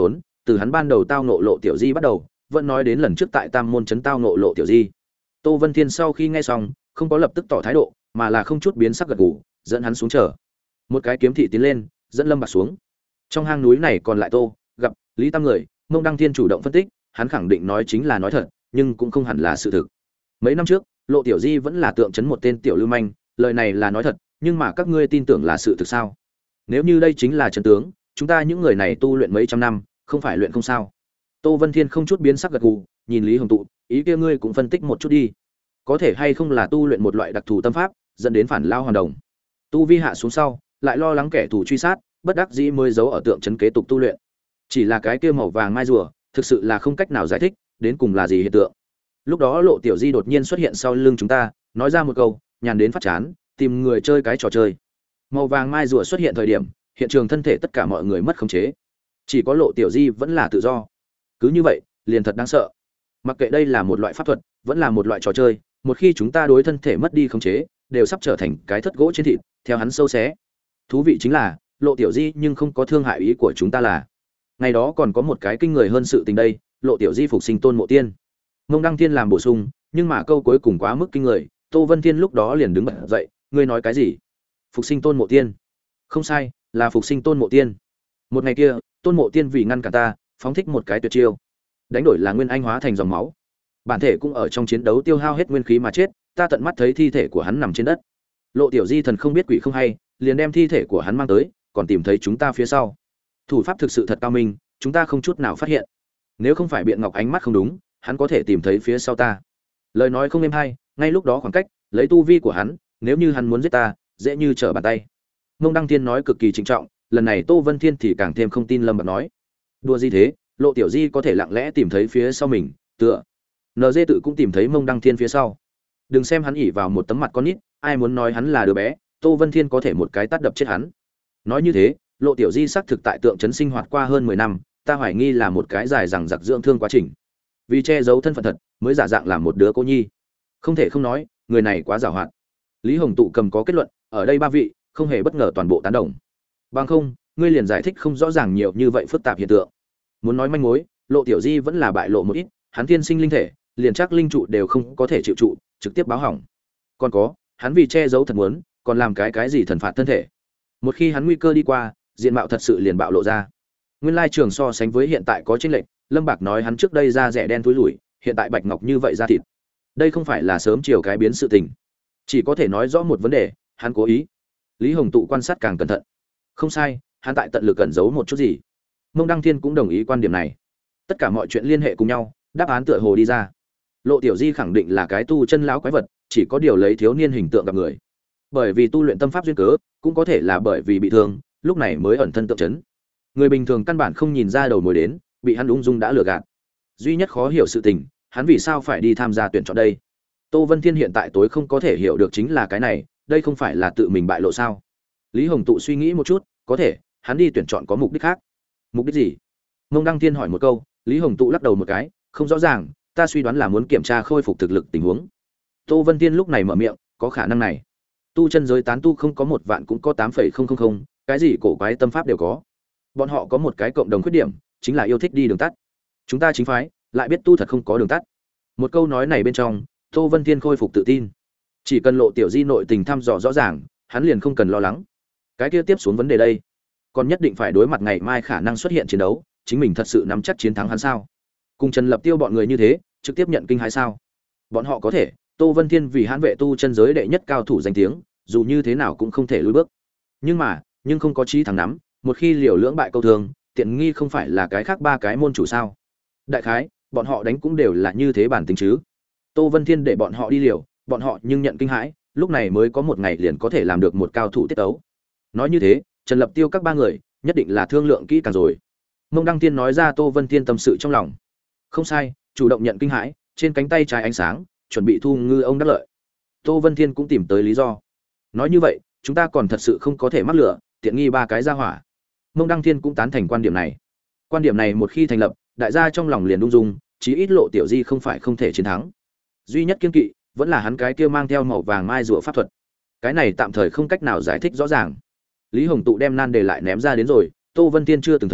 từ hắn ban đầu tao nộ lộ tiểu di bắt đầu, vẫn nói đến lần trước tại Tam môn trấn tao nộ lộ tiểu di. Tô Vân Thiên sau khi nghe xong, không có lập tức tỏ thái độ, mà là không chút biến sắc gật gù, dẫn hắn xuống chờ. Một cái kiếm thị tiến lên, dẫn Lâm Bạc xuống. Trong hang núi này còn lại Tô, gặp Lý Tam người, Mông Đăng Thiên chủ động phân tích, hắn khẳng định nói chính là nói thật, nhưng cũng không hẳn là sự thực. Mấy năm trước, Lộ Tiểu Di vẫn là tượng trấn một tên tiểu lưu manh, lời này là nói thật, nhưng mà các ngươi tin tưởng là sự thực sao? Nếu như đây chính là chân tướng, chúng ta những người này tu luyện mấy trăm năm, không phải luyện không sao? Tô Vân Thiên không chút biến sắc gật gù, nhìn Lý Hồng Tụ, ý kia ngươi cũng phân tích một chút đi. Có thể hay không là tu luyện một loại đặc thù tâm pháp, dẫn đến phản lao hoàn đồng. Tu vi hạ xuống sau, lại lo lắng kẻ thù truy sát, bất đắc dĩ mới giấu ở tượng trấn kế tục tu luyện. Chỉ là cái kia màu vàng mai rùa, thực sự là không cách nào giải thích, đến cùng là gì hiện tượng. Lúc đó Lộ Tiểu Di đột nhiên xuất hiện sau lưng chúng ta, nói ra một câu, nhàn đến phát chán, tìm người chơi cái trò chơi. Màu vàng mai rùa xuất hiện thời điểm, hiện trường thân thể tất cả mọi người mất khống chế. Chỉ có Lộ Tiểu Di vẫn là tự do. Cứ như vậy, liền thật đáng sợ. Mặc kệ đây là một loại pháp thuật, vẫn là một loại trò chơi, một khi chúng ta đối thân thể mất đi khống chế, đều sắp trở thành cái thất gỗ trên thịt, theo hắn sâu xé. Thú vị chính là, Lộ Tiểu Di nhưng không có thương hại ý của chúng ta là. Ngày đó còn có một cái kinh người hơn sự tình đây, Lộ Tiểu Di phục sinh Tôn Mộ Tiên. Mông Đăng Thiên làm bổ sung, nhưng mà câu cuối cùng quá mức kinh người, Tô Vân Thiên lúc đó liền đứng bật dậy, ngươi nói cái gì? Phục sinh Tôn Mộ Tiên? Không sai, là phục sinh Tôn Mộ Tiên. Một ngày kia, Tôn Mộ Tiên vì ngăn cản ta, phóng thích một cái tuyệt chiêu, đánh đổi là nguyên anh hóa thành dòng máu. Bản thể cũng ở trong chiến đấu tiêu hao hết nguyên khí mà chết, ta tận mắt thấy thi thể của hắn nằm trên đất. Lộ Tiểu Di thần không biết quỷ không hay, liền đem thi thể của hắn mang tới, còn tìm thấy chúng ta phía sau. Thủ pháp thực sự thật cao minh, chúng ta không chút nào phát hiện. Nếu không phải Biện Ngọc ánh mắt không đúng, hắn có thể tìm thấy phía sau ta. Lời nói không êm hay, ngay lúc đó khoảng cách, lấy tu vi của hắn, nếu như hắn muốn giết ta, dễ như trở bàn tay. Mông Đăng Thiên nói cực kỳ trịnh trọng, lần này Tô Vân Thiên thì càng thêm không tin Lâm Bạc nói. Đùa gì thế, Lộ Tiểu Di có thể lặng lẽ tìm thấy phía sau mình, tựa en giê tự cũng tìm thấy Mông Đăng Thiên phía sau. Đừng xem hắn ỉ vào một tấm mặt con nít, ai muốn nói hắn là đứa bé, Tô Vân Thiên có thể một cái tát đập chết hắn. Nói như thế, Lộ Tiểu Di xác thực tại tượng trấn sinh hoạt qua hơn mười năm, ta hoài nghi là một cái dài dằng dặc dưỡng thương quá trình. Vì che giấu thân phận thật, mới giả dạng làm một đứa cô nhi. Không thể không nói, người này quá giàu hoạt. Lý Hồng Tụ cầm có kết luận, ở đây ba vị, không hề bất ngờ toàn bộ tán đồng. Bằng không, ngươi liền giải thích không rõ ràng nhiều như vậy phức tạp hiện tượng. Muốn nói manh mối, Lộ Tiểu Di vẫn là bại lộ một ít, hắn thiên sinh linh thể, liền chắc linh trụ đều không có thể chịu trụ, trực tiếp báo hỏng. Còn có, hắn vì che giấu thật muốn, còn làm cái cái gì thần phạt thân thể. Một khi hắn nguy cơ đi qua, diện mạo thật sự liền bạo lộ ra. Nguyên lai trường so sánh với hiện tại có chênh lệch, Lâm Bạc nói hắn trước đây da rẻ đen thúi lủi, hiện tại bạch ngọc như vậy da thịt. Đây không phải là sớm chiều cái biến sự tình, chỉ có thể nói rõ một vấn đề, hắn cố ý. Lý Hồng Tụ quan sát càng cẩn thận. Không sai, hắn tại tận lực cẩn giấu một chút gì. Mông Đăng Thiên cũng đồng ý quan điểm này. Tất cả mọi chuyện liên hệ cùng nhau, đáp án tựa hồ đi ra. Lộ Tiểu Di khẳng định là cái tu chân lão quái vật, chỉ có điều lấy thiếu niên hình tượng gặp người. Bởi vì tu luyện tâm pháp duyên cớ, cũng có thể là bởi vì bị thương, lúc này mới ẩn thân tượng trấn. Người bình thường căn bản không nhìn ra đầu mối đến, bị hắn ung dung đã lừa gạt. Duy nhất khó hiểu sự tình, hắn vì sao phải đi tham gia tuyển chọn đây? Tô Vân Thiên hiện tại tối không có thể hiểu được chính là cái này, đây không phải là tự mình bại lộ sao? Lý Hồng Tụ suy nghĩ một chút, có thể, hắn đi tuyển chọn có mục đích khác. Mục đích gì? Mông Đăng Thiên hỏi một câu, Lý Hồng Tụ lắc đầu một cái, không rõ ràng, ta suy đoán là muốn kiểm tra khôi phục thực lực tình huống. Tô Vân Thiên lúc này mở miệng, có khả năng này. Tu chân giới tán tu không có một vạn cũng có tám phẩy không không không, cái gì cổ quái tâm pháp đều có. Bọn họ có một cái cộng đồng khuyết điểm, chính là yêu thích đi đường tắt. Chúng ta chính phái, lại biết tu thật không có đường tắt. Một câu nói này bên trong, Tô Vân Thiên khôi phục tự tin. Chỉ cần Lộ Tiểu Di nội tình thăm dò rõ ràng, hắn liền không cần lo lắng. Cái kia tiếp xuống vấn đề đây, còn nhất định phải đối mặt ngày mai khả năng xuất hiện chiến đấu, chính mình thật sự nắm chắc chiến thắng hắn sao? Cùng Trần Lập Tiêu bọn người như thế, trực tiếp nhận kinh hãi sao? Bọn họ có thể, Tô Vân Thiên vì hãn vệ tu chân giới đệ nhất cao thủ danh tiếng, dù như thế nào cũng không thể lùi bước. Nhưng mà, nhưng không có chí thắng nắm, một khi liều lưỡng bại câu thường, tiện nghi không phải là cái khác ba cái môn chủ sao? Đại khái, bọn họ đánh cũng đều là như thế bản tính chứ. Tô Vân Thiên để bọn họ đi liều, bọn họ nhưng nhận kinh hãi, lúc này mới có một ngày liền có thể làm được một cao thủ tiết tấu. Nói như thế, Trần Lập Tiêu các ba người, nhất định là thương lượng kỹ càng rồi. Mông Đăng Thiên nói ra Tô Vân Thiên tâm sự trong lòng. Không sai, chủ động nhận kinh hãi, trên cánh tay trái ánh sáng, chuẩn bị thu ngư ông đắc lợi. Tô Vân Thiên cũng tìm tới lý do. Nói như vậy, chúng ta còn thật sự không có thể mắc lửa, tiện nghi ba cái ra hỏa. Mông Đăng Thiên cũng tán thành quan điểm này. Quan điểm này một khi thành lập, đại gia trong lòng liền rung rung, chí ít Lộ Tiểu Di không phải không thể chiến thắng. Duy nhất kiên kỵ, vẫn là hắn cái kia mang theo màu vàng mai rùa pháp thuật. Cái này tạm thời không cách nào giải thích rõ ràng. Lý Hồng Tụ đem nan đề lại ném ra đến rồi, Tô Vân Thiên chưa từng thấy,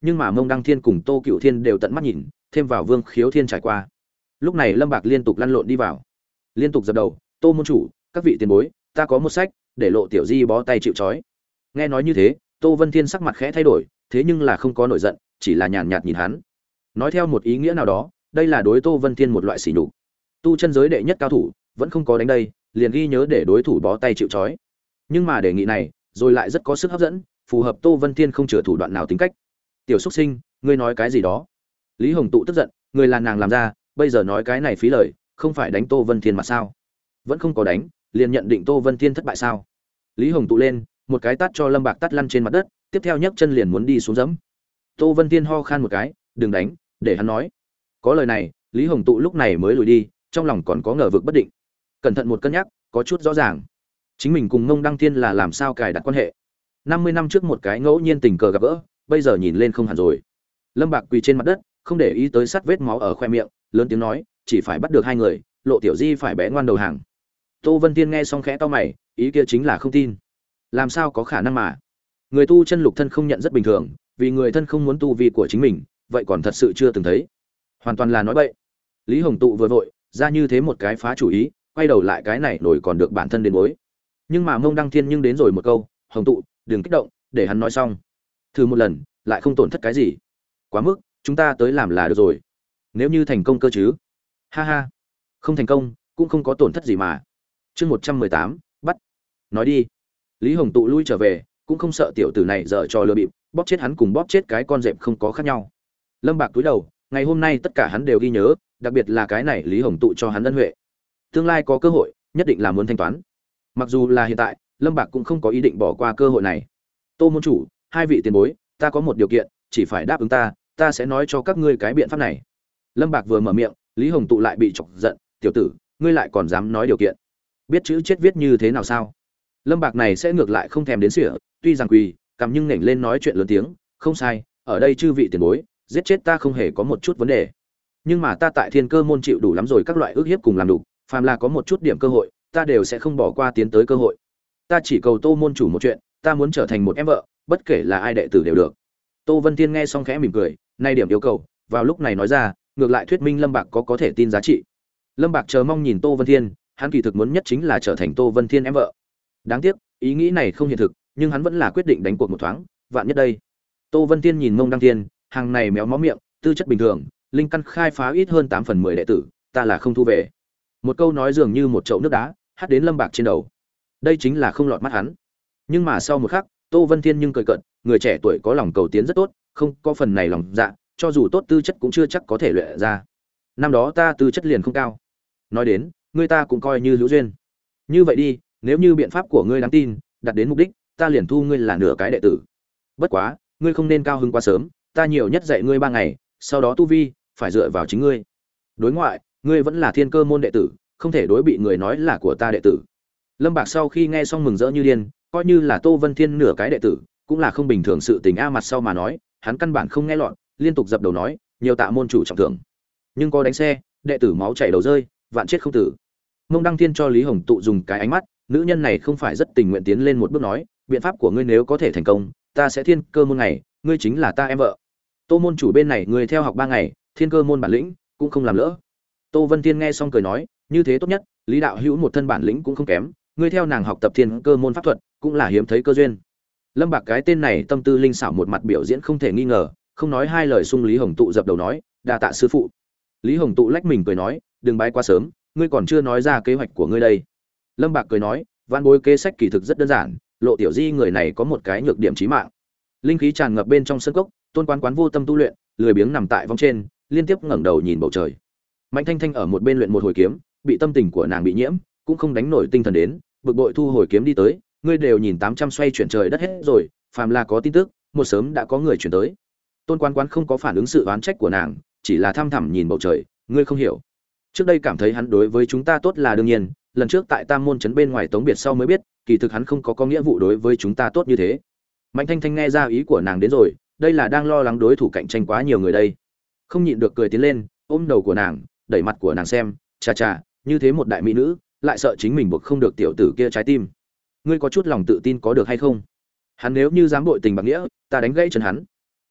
nhưng mà Mông Đăng Thiên cùng Tô Cựu Thiên đều tận mắt nhìn, thêm vào Vương Khiếu Thiên trải qua. Lúc này Lâm Bạc liên tục lăn lộn đi vào, liên tục dập đầu, "Tô môn chủ, các vị tiền bối, ta có một sách, để Lộ tiểu di bó tay chịu trói." Nghe nói như thế, Tô Vân Thiên sắc mặt khẽ thay đổi, thế nhưng là không có nổi giận, chỉ là nhàn nhạt nhìn hắn. Nói theo một ý nghĩa nào đó, đây là đối Tô Vân Thiên một loại sỉ nhục. Tu chân giới đệ nhất cao thủ, vẫn không có đánh đây, liền ghi nhớ để đối thủ bó tay chịu trói. Nhưng mà đề nghị này, rồi lại rất có sức hấp dẫn, phù hợp Tô Vân Thiên không chừa thủ đoạn nào tính cách. "Tiểu xuất sinh, ngươi nói cái gì đó?" Lý Hồng Tụ tức giận, người là nàng làm ra, bây giờ nói cái này phí lời, không phải đánh Tô Vân Thiên mà sao? Vẫn không có đánh, liền nhận định Tô Vân Thiên thất bại sao? Lý Hồng Tụ lên, một cái tát cho Lâm Bạc tát lăn trên mặt đất, tiếp theo nhấc chân liền muốn đi xuống giẫm. Tô Vân Thiên ho khan một cái, "Đừng đánh, để hắn nói." Có lời này, Lý Hồng Tụ lúc này mới lùi đi, trong lòng còn có ngờ vực bất định. Cẩn thận một cân nhắc, có chút rõ ràng. Chính mình cùng Ngông Đăng Thiên là làm sao cài đặt quan hệ? năm mươi năm trước một cái ngẫu nhiên tình cờ gặp gỡ, bây giờ nhìn lên không hẳn rồi. Lâm Bạc quỳ trên mặt đất, không để ý tới sát vết máu ở khoe miệng, lớn tiếng nói, "Chỉ phải bắt được hai người, Lộ tiểu di phải bé ngoan đầu hàng." Tô Vân Thiên nghe xong khẽ cau mày, ý kia chính là không tin. Làm sao có khả năng mà? Người tu chân lục thân không nhận rất bình thường, vì người thân không muốn tu vi của chính mình, vậy còn thật sự chưa từng thấy. Hoàn toàn là nói bậy. Lý Hồng Tụ vừa vội ra như thế một cái phá chủ ý, quay đầu lại cái này nổi còn được bản thân đến mối. Nhưng mà Mông Đăng Thiên nhưng đến rồi một câu, "Hồng Tụ, đừng kích động, để hắn nói xong. Thử một lần, lại không tổn thất cái gì. Quá mức, chúng ta tới làm là được rồi. Nếu như thành công cơ chứ?" "Ha ha, không thành công, cũng không có tổn thất gì mà." Chương một trăm mười tám, bắt. "Nói đi." Lý Hồng Tụ lui trở về, cũng không sợ tiểu tử này dở trò lừa bịp, bóp chết hắn cùng bóp chết cái con dẹp không có khác nhau. Lâm Bạc cúi đầu, ngày hôm nay tất cả hắn đều ghi nhớ, đặc biệt là cái này Lý Hồng Tụ cho hắn ân huệ. Tương lai có cơ hội, nhất định là muốn thanh toán. Mặc dù là hiện tại, Lâm Bạc cũng không có ý định bỏ qua cơ hội này. "Tô môn chủ, hai vị tiền bối, ta có một điều kiện, chỉ phải đáp ứng ta, ta sẽ nói cho các ngươi cái biện pháp này." Lâm Bạc vừa mở miệng, Lý Hồng Tụ lại bị chọc giận, "Tiểu tử, ngươi lại còn dám nói điều kiện? Biết chữ chết viết như thế nào sao?" Lâm Bạc này sẽ ngược lại không thèm đến sỉa, tuy rằng quỳ, cằm nhưng nhảy lên nói chuyện lớn tiếng, "Không sai, ở đây chư vị tiền bối, giết chết ta không hề có một chút vấn đề. Nhưng mà ta tại Thiên Cơ môn chịu đủ lắm rồi các loại ức hiếp cùng làm đủ, phàm là có một chút điểm cơ hội, ta đều sẽ không bỏ qua tiến tới cơ hội. Ta chỉ cầu Tô môn chủ một chuyện, ta muốn trở thành một em vợ, bất kể là ai đệ tử đều được." Tô Vân Tiên nghe xong khẽ mỉm cười, nay điểm yêu cầu, vào lúc này nói ra, ngược lại thuyết minh Lâm Bạc có có thể tin giá trị. Lâm Bạc chờ mong nhìn Tô Vân Thiên, hắn kỳ thực muốn nhất chính là trở thành Tô Vân Thiên em vợ. Đáng tiếc, ý nghĩ này không hiện thực, nhưng hắn vẫn là quyết định đánh cuộc một thoáng, vạn nhất đây. Tô Vân Thiên nhìn Mông Đăng Thiên, hàng này méo mó miệng, tư chất bình thường, linh căn khai phá ít hơn tám phần mười đệ tử, ta là không thu về. Một câu nói dường như một chậu nước đá, hắt đến Lâm Bạc trên đầu. Đây chính là không lọt mắt hắn. Nhưng mà sau một khắc, Tô Vân Thiên nhưng cười cợt, người trẻ tuổi có lòng cầu tiến rất tốt, không có phần này lòng dạ, cho dù tốt tư chất cũng chưa chắc có thể luyện ra. Năm đó ta tư chất liền không cao. Nói đến, ngươi ta cũng coi như hữu duyên. Như vậy đi, nếu như biện pháp của ngươi đáng tin, đạt đến mục đích, ta liền thu ngươi là nửa cái đệ tử. Bất quá, ngươi không nên cao hứng quá sớm, ta nhiều nhất dạy ngươi ba ngày, sau đó tu vi phải dựa vào chính ngươi. Đối ngoại, ngươi vẫn là Thiên Cơ môn đệ tử, không thể đối bị người nói là của ta đệ tử. Lâm Bạc sau khi nghe xong mừng rỡ như điên, coi như là Tô Vân Thiên nửa cái đệ tử, cũng là không bình thường sự tình a. Mặt sau mà nói, hắn căn bản không nghe lọt, liên tục dập đầu nói, nhiều tạ môn chủ trọng thưởng. Nhưng có đánh xe, đệ tử máu chảy đầu rơi, vạn chết không tử. Mông Đăng Thiên cho Lý Hồng Tụ dùng cái ánh mắt, nữ nhân này không phải rất tình nguyện tiến lên một bước nói, biện pháp của ngươi nếu có thể thành công, ta sẽ Thiên Cơ môn ngày, ngươi chính là ta em vợ. Tô môn chủ bên này ngươi theo học ba ngày, Thiên Cơ môn bản lĩnh cũng không làm lỡ. Tô Vân Thiên nghe xong cười nói, như thế tốt nhất, Lý đạo hữu một thân bản lĩnh cũng không kém, ngươi theo nàng học tập Thiên Cơ môn pháp thuật, cũng là hiếm thấy cơ duyên. Lâm Bạc cái tên này tâm tư linh xảo một mặt biểu diễn không thể nghi ngờ, không nói hai lời sung Lý Hồng Tụ dập đầu nói, đa tạ sư phụ. Lý Hồng Tụ lách mình cười nói, đừng bái quá sớm, ngươi còn chưa nói ra kế hoạch của ngươi đây. Lâm Bạc cười nói, vạn bối kế sách kỳ thực rất đơn giản, Lộ tiểu di người này có một cái nhược điểm chí mạng. Linh khí tràn ngập bên trong sân cốc, Tôn Quán Quán vô tâm tu luyện, lười biếng nằm tại vong trên, liên tiếp ngẩng đầu nhìn bầu trời. Mạnh Thanh Thanh ở một bên luyện một hồi kiếm, bị tâm tình của nàng bị nhiễm, cũng không đánh nổi tinh thần đến, bực bội thu hồi kiếm đi tới, ngươi đều nhìn tám trăm xoay chuyển trời đất hết rồi, phàm là có tin tức, một sớm đã có người chuyển tới. Tôn Quán Quán không có phản ứng sự oán trách của nàng, chỉ là thăm thẳm nhìn bầu trời, ngươi không hiểu. Trước đây cảm thấy hắn đối với chúng ta tốt là đương nhiên, lần trước tại Tam môn trấn bên ngoài tống biệt sau mới biết, kỳ thực hắn không có có nghĩa vụ đối với chúng ta tốt như thế. Mạnh Thanh Thanh nghe ra ý của nàng đến rồi, đây là đang lo lắng đối thủ cạnh tranh quá nhiều người đây. Không nhịn được cười tiến lên, ôm đầu của nàng, đẩy mặt của nàng xem, cha cha, như thế một đại mỹ nữ, lại sợ chính mình buộc không được tiểu tử kia trái tim. Ngươi có chút lòng tự tin có được hay không? Hắn nếu như dám bội tình bạc nghĩa, ta đánh gãy chân hắn.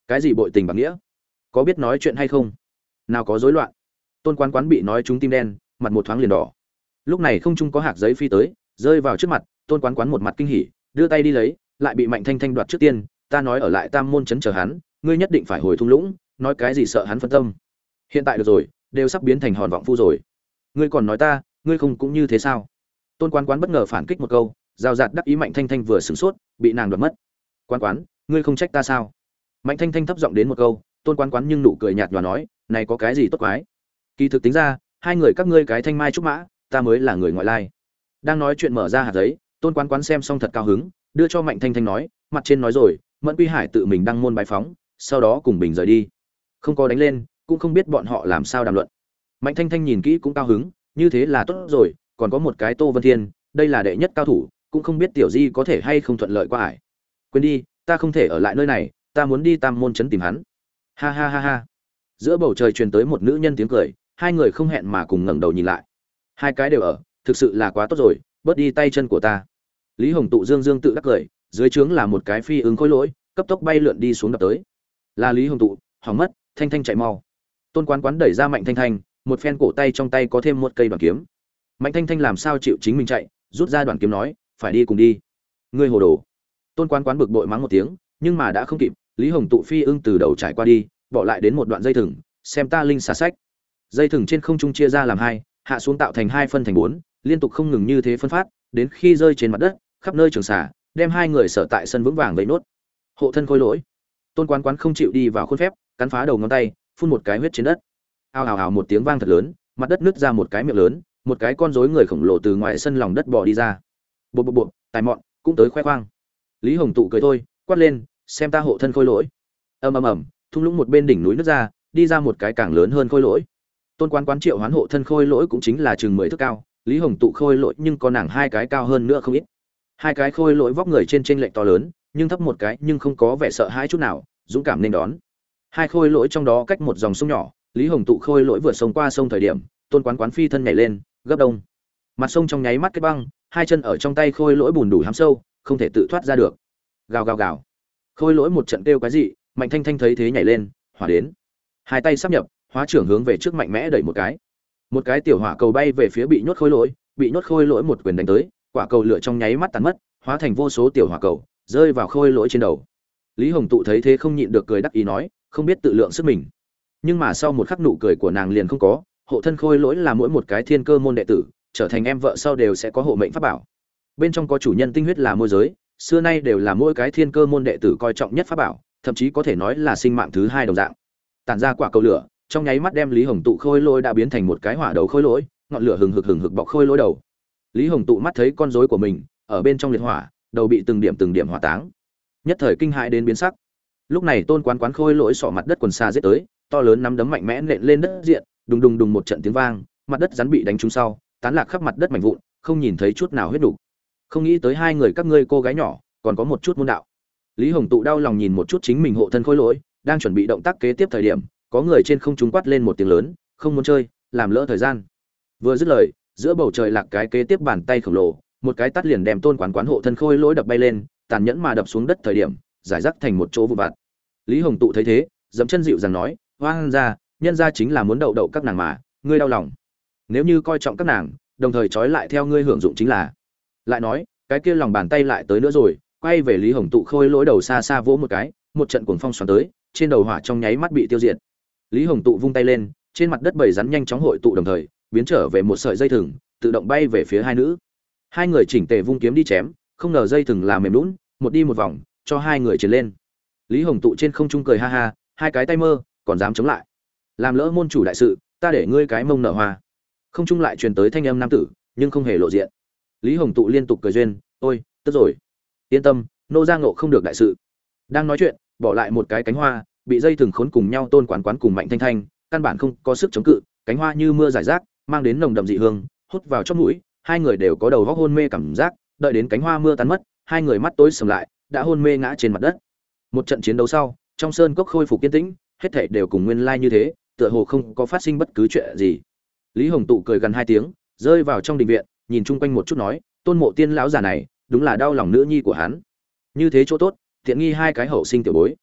Cái gì bội tình bạc nghĩa? Có biết nói chuyện hay không? Nào có rối loạn. Tôn Quán Quán bị nói trúng tim đen, mặt một thoáng liền đỏ. Lúc này không trung có hạt giấy phi tới, rơi vào trước mặt, Tôn Quán Quán một mặt kinh hỉ, đưa tay đi lấy, lại bị Mạnh Thanh Thanh đoạt trước tiên, ta nói ở lại Tam môn trấn chờ hắn, ngươi nhất định phải hồi thung lũng, nói cái gì sợ hắn phân tâm. Hiện tại được rồi, đều sắp biến thành hòn vọng phu rồi. Ngươi còn nói ta, ngươi không cũng như thế sao? Tôn Quán Quán bất ngờ phản kích một câu, rào rạt đắc ý Mạnh Thanh Thanh vừa sửng sốt, bị nàng đoạt mất. Quán Quán, ngươi không trách ta sao? Mạnh Thanh Thanh thấp giọng đến một câu, Tôn Quán Quán nhưng nụ cười nhạt nhòa nói, này có cái gì tốt quái? Kỳ thực tính ra, hai người các ngươi cái thanh mai trúc mã, ta mới là người ngoại lai. Đang nói chuyện mở ra hạt giấy, Tôn Quán Quán xem xong thật cao hứng, đưa cho Mạnh Thanh Thanh nói, mặt trên nói rồi, Mẫn Quy Hải tự mình đăng môn bái phóng, sau đó cùng bình rời đi. Không có đánh lên, cũng không biết bọn họ làm sao đàm luận. Mạnh Thanh Thanh nhìn kỹ cũng cao hứng, như thế là tốt rồi, còn có một cái Tô Vân Thiên, đây là đệ nhất cao thủ, cũng không biết tiểu Di có thể hay không thuận lợi qua ải. Quên đi, ta không thể ở lại nơi này, ta muốn đi Tam môn trấn tìm hắn. Ha ha ha ha. Giữa bầu trời truyền tới một nữ nhân tiếng cười, hai người không hẹn mà cùng ngẩng đầu nhìn lại. Hai cái đều ở, thực sự là quá tốt rồi, bớt đi tay chân của ta. Lý Hồng Tụ dương dương tự đắc cười, dưới trướng là một cái phi ứng khối lỗi, cấp tốc bay lượn đi xuống đập tới. Là Lý Hồng Tụ, hỏng mất, Thanh Thanh chạy mau. Tôn Quán Quán đẩy ra Mạnh Thanh Thanh, một phen cổ tay trong tay có thêm một cây đoạn kiếm. Mạnh Thanh Thanh làm sao chịu chính mình chạy, rút ra đoạn kiếm nói, phải đi cùng đi. Ngươi hồ đồ. Tôn Quán Quán bực bội mắng một tiếng, nhưng mà đã không kịp, Lý Hồng Tụ phi ưng từ đầu trải qua đi, bỏ lại đến một đoạn dây thừng, xem ta linh xả sách. Dây thừng trên không trung chia ra làm hai, hạ xuống tạo thành hai phân thành bốn, liên tục không ngừng như thế phân phát, đến khi rơi trên mặt đất, khắp nơi trường xả, đem hai người sở tại sân vững vàng vây nốt. Hộ thân khôi lỗi. Tôn Quán Quán không chịu đi vào khuôn phép, cắn phá đầu ngón tay, phun một cái huyết trên đất. Ào ào ào một tiếng vang thật lớn, mặt đất nứt ra một cái miệng lớn, một cái con rối người khổng lồ từ ngoài sân lòng đất bò đi ra. Bộ bộ bộ, tài mọn, cũng tới khoe khoang. Lý Hồng Tụ cười thôi, quát lên, xem ta hộ thân khôi lỗi. Ầm ầm ầm, thung lũng một bên đỉnh núi nứt ra, đi ra một cái càng lớn hơn khôi lỗi. Tôn Quán Quán triệu hoán hộ thân khôi lỗi cũng chính là chừng mười thước cao, Lý Hồng Tụ khôi lỗi nhưng có nàng hai cái cao hơn nữa không ít. Hai cái khôi lỗi vóc người trên trên lệch to lớn, nhưng thấp một cái nhưng không có vẻ sợ hãi chút nào, dũng cảm nên đón. Hai khôi lỗi trong đó cách một dòng sông nhỏ, Lý Hồng Tụ khôi lỗi vượt sông qua sông thời điểm, Tôn Quán Quán phi thân nhảy lên, gấp đông. Mặt sông trong nháy mắt kết băng, hai chân ở trong tay khôi lỗi bùn đủ hám sâu, không thể tự thoát ra được. Gào gào gào. Khôi lỗi một trận kêu quái dị, Mạnh Thanh Thanh thấy thế nhảy lên, hỏa đến. Hai tay sắp nhập, hóa trưởng hướng về trước mạnh mẽ đẩy một cái. Một cái tiểu hỏa cầu bay về phía bị nhốt khôi lỗi, bị nhốt khôi lỗi một quyền đánh tới, quả cầu lửa trong nháy mắt tàn mất, hóa thành vô số tiểu hỏa cầu, rơi vào khôi lỗi trên đầu. Lý Hồng Tụ thấy thế không nhịn được cười đắc ý nói, không biết tự lượng sức mình. Nhưng mà sau một khắc nụ cười của nàng liền không có, hộ thân khôi lỗi là mỗi một cái thiên cơ môn đệ tử, trở thành em vợ sau đều sẽ có hộ mệnh pháp bảo. Bên trong có chủ nhân tinh huyết là môi giới, xưa nay đều là mỗi cái thiên cơ môn đệ tử coi trọng nhất pháp bảo, thậm chí có thể nói là sinh mạng thứ hai đồng dạng. Tản ra quả cầu lửa, trong nháy mắt đem Lý Hồng Tụ khôi lỗi đã biến thành một cái hỏa đầu khôi lỗi, ngọn lửa hừng hực hừng hực bọc khôi lỗi đầu. Lý Hồng Tụ mắt thấy con rối của mình ở bên trong liệt hỏa, đầu bị từng điểm từng điểm hỏa táng, nhất thời kinh hãi đến biến sắc. Lúc này Tôn Quán Quán khôi lỗi sọ mặt đất quần xa giết tới, to lớn nắm đấm mạnh mẽ nện lên đất diện, đùng đùng đùng một trận tiếng vang, mặt đất rắn bị đánh trúng sau, tán lạc khắp mặt đất mảnh vụn, không nhìn thấy chút nào huyết đủ. Không nghĩ tới hai người các ngươi cô gái nhỏ, còn có một chút môn đạo. Lý Hồng Tụ đau lòng nhìn một chút chính mình hộ thân khôi lỗi, đang chuẩn bị động tác kế tiếp thời điểm, có người trên không trung quát lên một tiếng lớn, không muốn chơi, làm lỡ thời gian. Vừa dứt lời, giữa bầu trời lạc cái kế tiếp bàn tay khổng lồ, một cái tát liền đem Tôn Quán Quán hộ thân khôi lỗi đập bay lên, tàn nhẫn mà đập xuống đất thời điểm, giải rác thành một chỗ vụn vặt. Lý Hồng Tụ thấy thế, dẫm chân dịu dàng nói, hoang ra, nhân ra chính là muốn đậu đậu các nàng mà, ngươi đau lòng. Nếu như coi trọng các nàng, đồng thời trói lại theo ngươi hưởng dụng chính là. Lại nói, cái kia lòng bàn tay lại tới nữa rồi, quay về Lý Hồng Tụ khôi lỗi đầu xa xa vỗ một cái, một trận cuồng phong xoắn tới, trên đầu hỏa trong nháy mắt bị tiêu diệt. Lý Hồng Tụ vung tay lên, trên mặt đất bầy rắn nhanh chóng hội tụ đồng thời, biến trở về một sợi dây thừng, tự động bay về phía hai nữ. Hai người chỉnh tề vung kiếm đi chém, không ngờ dây thừng là mềm nhũn, một đi một vòng, cho hai người trèo lên. Lý Hồng Tụ trên không trung cười ha ha, hai cái tay mơ, còn dám chống lại. Làm lỡ môn chủ đại sự, ta để ngươi cái mông nợ hoa. Không trung lại truyền tới thanh âm nam tử, nhưng không hề lộ diện. Lý Hồng Tụ liên tục cười duyên, ôi, tức rồi. Yên tâm, nô gia ngộ không được đại sự. Đang nói chuyện, bỏ lại một cái cánh hoa, bị dây thừng khốn cùng nhau Tôn Quán Quán cùng Mạnh Thanh Thanh, căn bản không có sức chống cự, cánh hoa như mưa rải rác, mang đến nồng đậm dị hương, hút vào trong mũi, hai người đều có đầu óc hôn mê cảm giác, đợi đến cánh hoa mưa tan mất, hai người mắt tối sầm lại, đã hôn mê ngã trên mặt đất. Một trận chiến đấu sau, trong sơn cốc khôi phục yên tĩnh, hết thảy đều cùng nguyên lai như thế, tựa hồ không có phát sinh bất cứ chuyện gì. Lý Hồng Tụ cười gần hai tiếng, rơi vào trong đình viện, nhìn chung quanh một chút nói, Tôn Mộ Tiên lão già này, đúng là đau lòng nữ nhi của hắn. Như thế chỗ tốt, tiện nghi hai cái hậu sinh tiểu bối.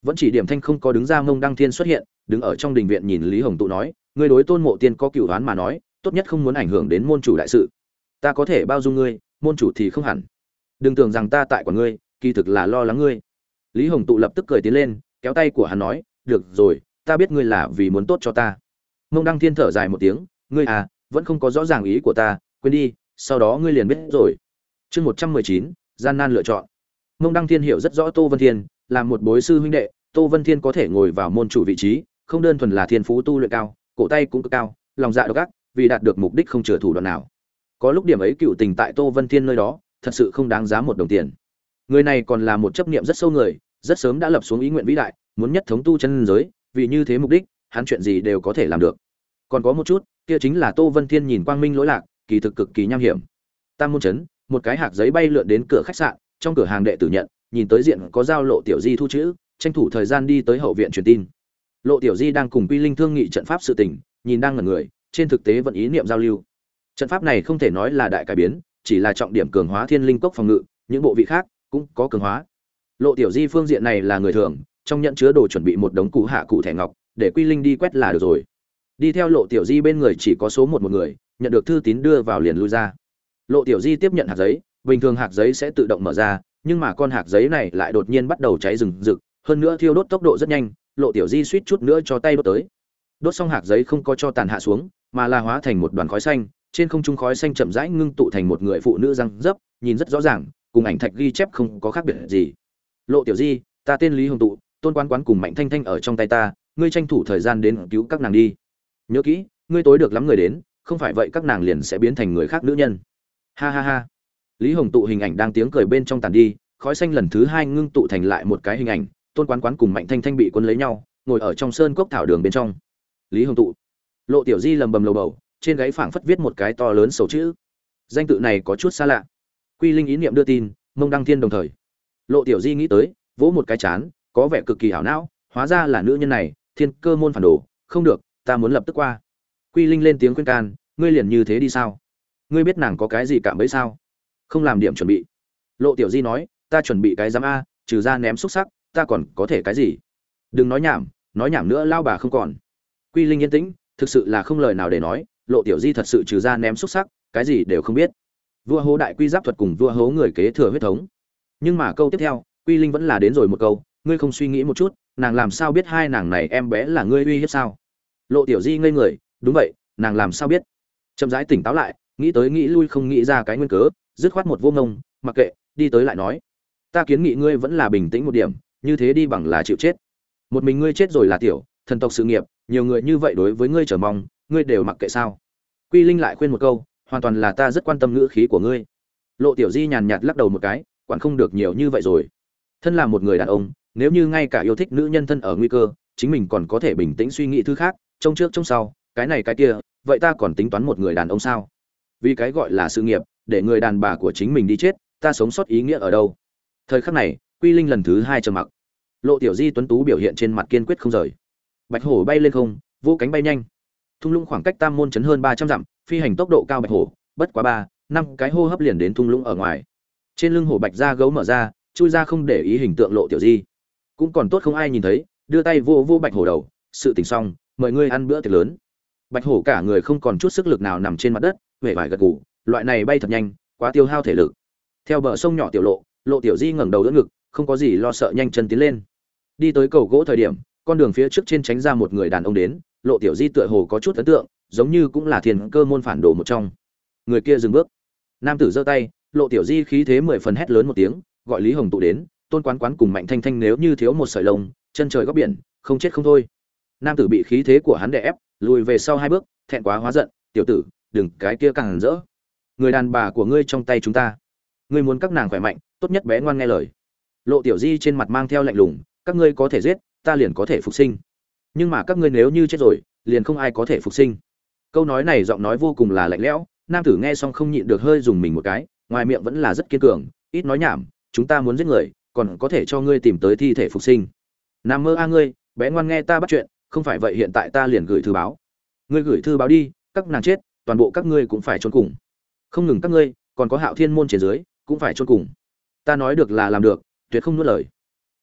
Vẫn chỉ Điểm Thanh không có đứng ra, Mông Đăng Thiên xuất hiện, đứng ở trong đình viện nhìn Lý Hồng Tụ nói, ngươi đối Tôn Mộ Tiên có cửu oán mà nói, tốt nhất không muốn ảnh hưởng đến môn chủ đại sự. Ta có thể bao dung ngươi, môn chủ thì không hẳn. Đừng tưởng rằng ta tại của ngươi, kỳ thực là lo lắng ngươi. Lý Hồng Tụ lập tức cười tiến lên, kéo tay của hắn nói, được rồi, ta biết ngươi là vì muốn tốt cho ta. Mông Đăng Thiên thở dài một tiếng, ngươi à, vẫn không có rõ ràng ý của ta, quên đi, sau đó ngươi liền biết rồi. Chương một trăm mười chín, gian nan lựa chọn. Mông Đăng Thiên hiểu rất rõ Tô Vân Thiên, là một bối sư huynh đệ, Tô Vân Thiên có thể ngồi vào môn chủ vị trí, không đơn thuần là thiên phú tu luyện cao, cổ tay cũng cực cao, lòng dạ độc ác, vì đạt được mục đích không chừa thủ đoạn nào. Có lúc điểm ấy cựu tình tại Tô Vân Thiên nơi đó, thật sự không đáng giá một đồng tiền. Người này còn là một chấp niệm rất sâu người, rất sớm đã lập xuống ý nguyện vĩ đại, muốn nhất thống tu chân giới, vì như thế mục đích, hắn chuyện gì đều có thể làm được. Còn có một chút, kia chính là Tô Vân Thiên nhìn quang minh lỗi lạc, kỳ thực cực kỳ nham hiểm. Tam môn trấn, một cái hạc giấy bay lượn đến cửa khách sạn, trong cửa hàng đệ tử nhận, nhìn tới diện có giao Lộ Tiểu Di thu chữ, tranh thủ thời gian đi tới hậu viện truyền tin. Lộ Tiểu Di đang cùng Quy Linh thương nghị trận pháp sự tình, nhìn đang ngẩn người, trên thực tế vẫn ý niệm giao lưu. Trận pháp này không thể nói là đại cải biến, chỉ là trọng điểm cường hóa Thiên Linh cốc phòng ngự, những bộ vị khác cũng có cường hóa. Lộ Tiểu Di phương diện này là người thường, trong nhận chứa đồ chuẩn bị một đống cụ hạ cụ thẻ ngọc, để Quy Linh đi quét là được rồi. Đi theo Lộ Tiểu Di bên người chỉ có số một một người, nhận được thư tín đưa vào liền lui ra. Lộ Tiểu Di tiếp nhận hạt giấy, bình thường hạt giấy sẽ tự động mở ra, nhưng mà con hạt giấy này lại đột nhiên bắt đầu cháy rừng rực, hơn nữa thiêu đốt tốc độ rất nhanh, Lộ Tiểu Di suýt chút nữa cho tay đốt tới. Đốt xong hạt giấy không có cho tàn hạ xuống, mà là hóa thành một đoàn khói xanh, trên không trung khói xanh chậm rãi ngưng tụ thành một người phụ nữ răng dấp, nhìn rất rõ ràng, cùng ảnh thạch ghi chép không có khác biệt gì. Lộ Tiểu Di, ta tên Lý Hồng Tụ, Tôn Quán Quán cùng Mạnh Thanh Thanh ở trong tay ta, ngươi tranh thủ thời gian đến cứu các nàng đi. Nhớ kỹ, ngươi tối được lắm người đến, không phải vậy các nàng liền sẽ biến thành người khác nữ nhân. Ha ha ha. Lý Hồng Tụ hình ảnh đang tiếng cười bên trong tàn đi, khói xanh lần thứ hai ngưng tụ thành lại một cái hình ảnh, Tôn Quán Quán cùng Mạnh Thanh Thanh bị cuốn lấy nhau, ngồi ở trong sơn cốc thảo đường bên trong. Lý Hồng Tụ. Lộ Tiểu Di lầm bầm lầu bầu, trên gáy phảng phất viết một cái to lớn sầu chữ. Danh tự này có chút xa lạ. Quy Linh ý niệm đưa tin, Mông Đăng Thiên đồng thời. Lộ Tiểu Di nghĩ tới, vỗ một cái chán, có vẻ cực kỳ hảo não, hóa ra là nữ nhân này, Thiên Cơ môn phản đồ, không được, ta muốn lập tức qua. Quy Linh lên tiếng khuyên can, ngươi liền như thế đi sao? Ngươi biết nàng có cái gì cảm bấy sao? Không làm điểm chuẩn bị. Lộ Tiểu Di nói, ta chuẩn bị cái giám a, trừ ra ném xúc sắc, ta còn có thể cái gì? Đừng nói nhảm, nói nhảm nữa lao bà không còn. Quy Linh yên tĩnh, thực sự là không lời nào để nói, Lộ Tiểu Di thật sự trừ ra ném xúc sắc, cái gì đều không biết. Vua hố đại quy giáp thuật cùng vua hố người kế thừa huyết thống. Nhưng mà câu tiếp theo, Quy Linh vẫn là đến rồi một câu, ngươi không suy nghĩ một chút, nàng làm sao biết hai nàng này em bé là ngươi uy hiếp sao? Lộ Tiểu Di ngây người, đúng vậy, nàng làm sao biết? Chậm rãi tỉnh táo lại, nghĩ tới nghĩ lui không nghĩ ra cái nguyên cớ, dứt khoát một vô ngông, mặc kệ, đi tới lại nói, ta kiến nghị ngươi vẫn là bình tĩnh một điểm, như thế đi bằng là chịu chết. Một mình ngươi chết rồi là tiểu, thần tộc sự nghiệp, nhiều người như vậy đối với ngươi chờ mong, ngươi đều mặc kệ sao? Quy Linh lại khuyên một câu, hoàn toàn là ta rất quan tâm ngữ khí của ngươi. Lộ Tiểu Di nhàn nhạt lắc đầu một cái, quản không được nhiều như vậy rồi. Thân là một người đàn ông, nếu như ngay cả yêu thích nữ nhân thân ở nguy cơ, chính mình còn có thể bình tĩnh suy nghĩ thứ khác, trông trước trông sau, cái này cái kia, vậy ta còn tính toán một người đàn ông sao? Vì cái gọi là sự nghiệp, để người đàn bà của chính mình đi chết, ta sống sót ý nghĩa ở đâu? Thời khắc này, Quy Linh lần thứ hai trầm mặc. Lộ Tiểu Di tuấn tú biểu hiện trên mặt kiên quyết không rời. Bạch hổ bay lên không, vô cánh bay nhanh. Thung lũng khoảng cách Tam môn trấn hơn ba trăm dặm, phi hành tốc độ cao bạch hổ, bất quá ba, năm cái hô hấp liền đến thung lũng ở ngoài. Trên lưng hổ bạch da gấu mở ra, chui ra không để ý hình tượng Lộ Tiểu Di. Cũng còn tốt không ai nhìn thấy, đưa tay vô vô bạch hổ đầu, sự tình xong, mời ngươi ăn bữa tiệc lớn. Bạch hổ cả người không còn chút sức lực nào nằm trên mặt đất, huệ vải gật gù, loại này bay thật nhanh, quá tiêu hao thể lực. Theo bờ sông nhỏ tiểu lộ, Lộ Tiểu Di ngẩng đầu đỡ ngực, không có gì lo sợ nhanh chân tiến lên. Đi tới cầu gỗ thời điểm, con đường phía trước trên tránh ra một người đàn ông đến, Lộ Tiểu Di tựa hồ có chút ấn tượng, giống như cũng là Thiên Cơ môn phản đồ một trong. Người kia dừng bước. Nam tử giơ tay, Lộ Tiểu Di khí thế mười phần hét lớn một tiếng, gọi Lý Hồng Tụ đến, Tôn Quán Quán cùng Mạnh Thanh Thanh nếu như thiếu một sợi lông, chân trời góc biển, không chết không thôi. Nam tử bị khí thế của hắn đè ép, lùi về sau hai bước, thẹn quá hóa giận, "Tiểu tử, đừng cái kia càng rỡ. Người đàn bà của ngươi trong tay chúng ta. Ngươi muốn các nàng khỏe mạnh, tốt nhất bé ngoan nghe lời." Lộ Tiểu Di trên mặt mang theo lạnh lùng, "Các ngươi có thể giết, ta liền có thể phục sinh. Nhưng mà các ngươi nếu như chết rồi, liền không ai có thể phục sinh." Câu nói này giọng nói vô cùng là lạnh lẽo, nam tử nghe xong không nhịn được hơi dùng mình một cái, ngoài miệng vẫn là rất kiên cường, "Ít nói nhảm, chúng ta muốn giết người, còn có thể cho ngươi tìm tới thi thể phục sinh. Nam mơ a ngươi, bé ngoan nghe ta bắt chuyện, không phải vậy hiện tại ta liền gửi thư báo. Ngươi gửi thư báo đi, các nàng chết, toàn bộ các ngươi cũng phải chôn cùng. Không ngừng các ngươi, còn có Hạo Thiên môn trên dưới, cũng phải chôn cùng. Ta nói được là làm được, tuyệt không nuốt lời."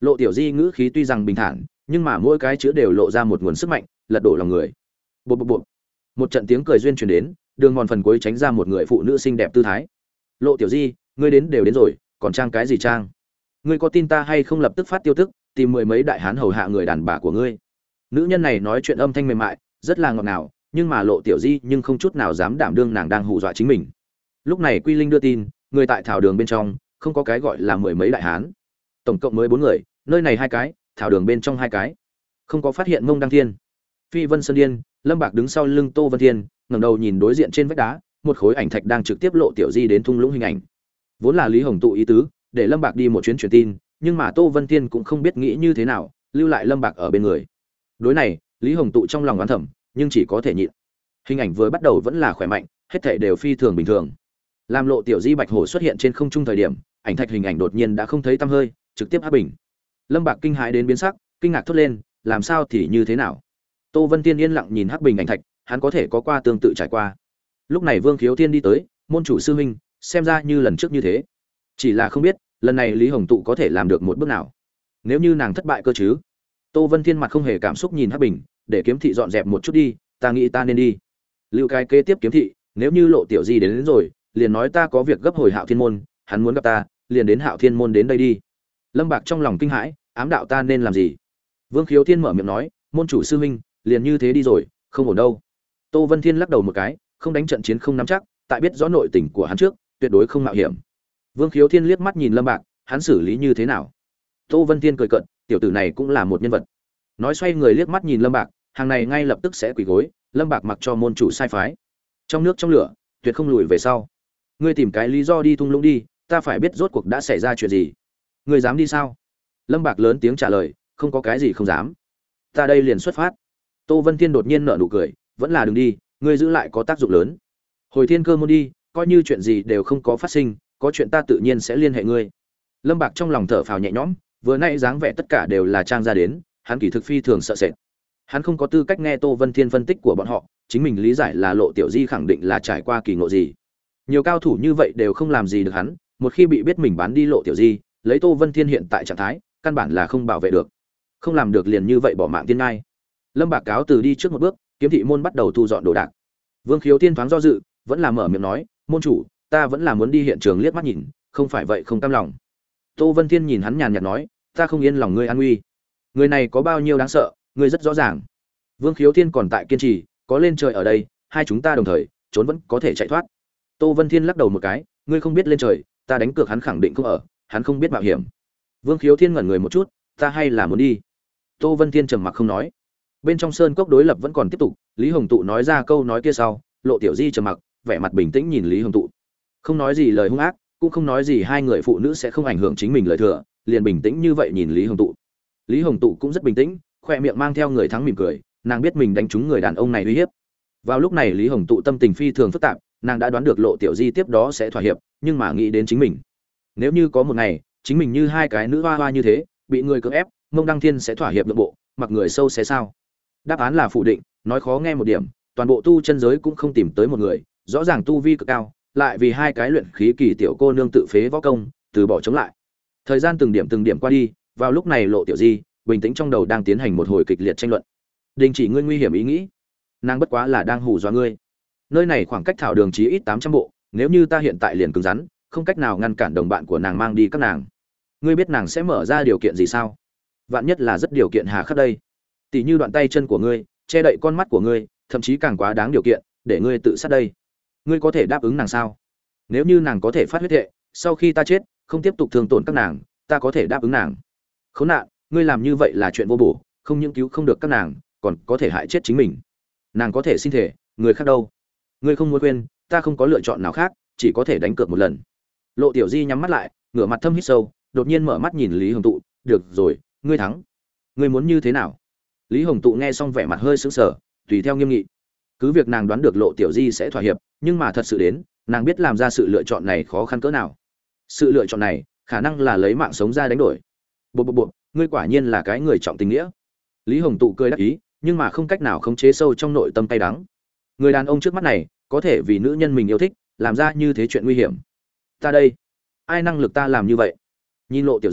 Lộ Tiểu Di ngữ khí tuy rằng bình thản, nhưng mà mỗi cái chữ đều lộ ra một nguồn sức mạnh, lật đổ lòng người. Bộp bộp bộp. Một trận tiếng cười duyên truyền đến, đường mòn phần cuối tránh ra một người phụ nữ xinh đẹp tư thái. Lộ Tiểu Di, ngươi đến đều đến rồi, còn trang cái gì trang? Ngươi có tin ta hay không lập tức phát tiêu tức, tìm mười mấy đại hán hầu hạ người đàn bà của ngươi. Nữ nhân này nói chuyện âm thanh mềm mại, rất là ngọt ngào, nhưng mà Lộ Tiểu Di nhưng không chút nào dám đảm đương nàng đang hù dọa chính mình. Lúc này Quy Linh đưa tin, người tại thảo đường bên trong, không có cái gọi là mười mấy đại hán. Tổng cộng mới bốn người, nơi này hai cái, thảo đường bên trong hai cái. Không có phát hiện Mông Đăng Thiên. Phi Vân Sơn Điên, Lâm Bạc đứng sau lưng Tô Vân Thiên, ngẩng đầu nhìn đối diện trên vách đá, một khối ảnh thạch đang trực tiếp Lộ Tiểu Di đến thung lũng hình ảnh. Vốn là Lý Hồng Tụ ý tứ, để Lâm Bạc đi một chuyến truyền tin, nhưng mà Tô Vân Thiên cũng không biết nghĩ như thế nào, lưu lại Lâm Bạc ở bên người. Đối này, Lý Hồng Tụ trong lòng oán thầm, nhưng chỉ có thể nhịn. Hình ảnh vừa bắt đầu vẫn là khỏe mạnh, hết thảy đều phi thường bình thường. Làm Lộ Tiểu Di bạch hổ xuất hiện trên không trung thời điểm, ảnh thạch hình ảnh đột nhiên đã không thấy tăm hơi, trực tiếp áp bình. Lâm Bạc kinh hãi đến biến sắc, kinh ngạc thốt lên, làm sao thì như thế nào? Tô Vân Tiên yên lặng nhìn hắc bình ảnh thạch, hắn có thể có qua tương tự trải qua. Lúc này Vương Khiếu Thiên đi tới, môn chủ sư huynh, xem ra như lần trước như thế. Chỉ là không biết, lần này Lý Hồng Tụ có thể làm được một bước nào. Nếu như nàng thất bại cơ chứ? Tô Vân Thiên mặt không hề cảm xúc nhìn hắc bình, để kiếm thị dọn dẹp một chút đi, ta nghĩ ta nên đi. Lưu cái kế tiếp kiếm thị, nếu như Lộ Tiểu Di đến, đến rồi, liền nói ta có việc gấp hồi Hạo Thiên môn, hắn muốn gặp ta, liền đến Hạo Thiên môn đến đây đi. Lâm Bạc trong lòng kinh hãi, ám đạo ta nên làm gì? Vương Khiếu Thiên mở miệng nói, môn chủ sư huynh, liền như thế đi rồi, không ổn đâu. Tô Vân Thiên lắc đầu một cái, không đánh trận chiến không nắm chắc, tại biết rõ nội tình của hắn trước, tuyệt đối không mạo hiểm. Vương Khiếu Thiên liếc mắt nhìn Lâm Bạc, hắn xử lý như thế nào? Tô Vân Thiên cười cợt, tiểu tử này cũng là một nhân vật. Nói xoay người liếc mắt nhìn Lâm Bạc, hàng này ngay lập tức sẽ quỳ gối, Lâm Bạc mặc cho môn chủ sai phái. Trong nước trong lửa, tuyệt không lùi về sau. Ngươi tìm cái lý do đi thung lũng đi, ta phải biết rốt cuộc đã xảy ra chuyện gì. Ngươi dám đi sao? Lâm Bạc lớn tiếng trả lời, không có cái gì không dám. Ta đây liền xuất phát. Tô Vân Thiên đột nhiên nở nụ cười, vẫn là đừng đi, ngươi giữ lại có tác dụng lớn. Hồi Thiên Cơ môn đi, coi như chuyện gì đều không có phát sinh, có chuyện ta tự nhiên sẽ liên hệ ngươi. Lâm Bạc trong lòng thở phào nhẹ nhõm, vừa nãy dáng vẻ tất cả đều là trang ra đến, hắn kỳ thực phi thường sợ sệt. Hắn không có tư cách nghe Tô Vân Thiên phân tích của bọn họ, chính mình lý giải là Lộ Tiểu Di khẳng định là trải qua kỳ ngộ gì. Nhiều cao thủ như vậy đều không làm gì được hắn, một khi bị biết mình bán đi Lộ Tiểu Di, lấy Tô Vân Thiên hiện tại trạng thái, căn bản là không bảo vệ được. Không làm được liền như vậy bỏ mạng tiên ngai. Lâm Bạc cáo từ đi trước một bước, kiếm thị môn bắt đầu thu dọn đồ đạc. Vương Khiếu Thiên thoáng do dự, vẫn là mở miệng nói, môn chủ, ta vẫn là muốn đi hiện trường liếc mắt nhìn, không phải vậy không cam lòng. Tô Vân Thiên nhìn hắn nhàn nhạt nói, ta không yên lòng ngươi an nguy. Người này có bao nhiêu đáng sợ, ngươi rất rõ ràng. Vương Khiếu Thiên còn tại kiên trì, có lên trời ở đây, hai chúng ta đồng thời, trốn vẫn có thể chạy thoát. Tô Vân Thiên lắc đầu một cái, ngươi không biết lên trời, ta đánh cược hắn khẳng định không ở, hắn không biết mạo hiểm. Vương Khiếu Thiên ngẩn người một chút, ta hay là muốn đi. Tô Vân Thiên trầm mặc không nói. Bên trong sơn cốc đối lập vẫn còn tiếp tục, Lý Hồng Tụ nói ra câu nói kia sau, Lộ Tiểu Di trầm mặc, vẻ mặt bình tĩnh nhìn Lý Hồng Tụ. Không nói gì lời hung ác, cũng không nói gì hai người phụ nữ sẽ không ảnh hưởng chính mình lời thừa, liền bình tĩnh như vậy nhìn Lý Hồng Tụ. Lý Hồng Tụ cũng rất bình tĩnh, khoe miệng mang theo người thắng mỉm cười, nàng biết mình đánh trúng người đàn ông này uy hiếp. Vào lúc này Lý Hồng Tụ tâm tình phi thường phức tạp, nàng đã đoán được Lộ Tiểu Di tiếp đó sẽ thỏa hiệp, nhưng mà nghĩ đến chính mình. Nếu như có một ngày, chính mình như hai cái nữ hoa hoa như thế, bị người cưỡng ép, Mông Đăng Thiên sẽ thỏa hiệp nhượng bộ, mặc người sâu sẽ sao? Đáp án là phủ định, nói khó nghe một điểm, toàn bộ tu chân giới cũng không tìm tới một người, rõ ràng tu vi cực cao, lại vì hai cái luyện khí kỳ tiểu cô nương tự phế võ công, từ bỏ chống lại. Thời gian từng điểm từng điểm qua đi, vào lúc này Lộ Tiểu Di, bình tĩnh trong đầu đang tiến hành một hồi kịch liệt tranh luận. Đình chỉ ngươi nguy hiểm ý nghĩ, nàng bất quá là đang hù dọa ngươi. Nơi này khoảng cách thảo đường chí ít tám trăm bộ, nếu như ta hiện tại liền cứng rắn, không cách nào ngăn cản đồng bạn của nàng mang đi các nàng. Ngươi biết nàng sẽ mở ra điều kiện gì sao? Vạn nhất là rất điều kiện hà khắc đây. Tỷ như đoạn tay chân của ngươi, che đậy con mắt của ngươi, thậm chí càng quá đáng điều kiện, để ngươi tự sát đây. Ngươi có thể đáp ứng nàng sao? Nếu như nàng có thể phát huyết thệ, sau khi ta chết, không tiếp tục thương tổn các nàng, ta có thể đáp ứng nàng. Khốn nạn, ngươi làm như vậy là chuyện vô bổ, không những cứu không được các nàng, còn có thể hại chết chính mình. Nàng có thể xin thể, người khác đâu? Ngươi không muốn quên, ta không có lựa chọn nào khác, chỉ có thể đánh cược một lần. Lộ Tiểu Di nhắm mắt lại, ngửa mặt thâm hít sâu, đột nhiên mở mắt nhìn Lý Hồng Tụ, "Được rồi, ngươi thắng. Ngươi muốn như thế nào?" Lý Hồng Tụ nghe xong vẻ mặt hơi sững sờ, tùy theo nghiêm nghị. Cứ việc nàng đoán được Lộ Tiểu Di sẽ thỏa hiệp, nhưng mà thật sự đến, nàng biết làm ra sự lựa chọn này khó khăn cỡ nào. Sự lựa chọn này, khả năng là lấy mạng sống ra đánh đổi. Bộ bộ bộ, ngươi quả nhiên là cái người trọng tình nghĩa. Lý Hồng Tụ cười đắc ý, nhưng mà không cách nào khống chế sâu trong nội tâm cay đắng. Người đàn ông trước mắt này, có thể vì nữ nhân mình yêu thích, làm ra như thế chuyện nguy hiểm. Ta đây, ai năng lực ta làm như vậy? Nhìn Lộ Tiểu Di,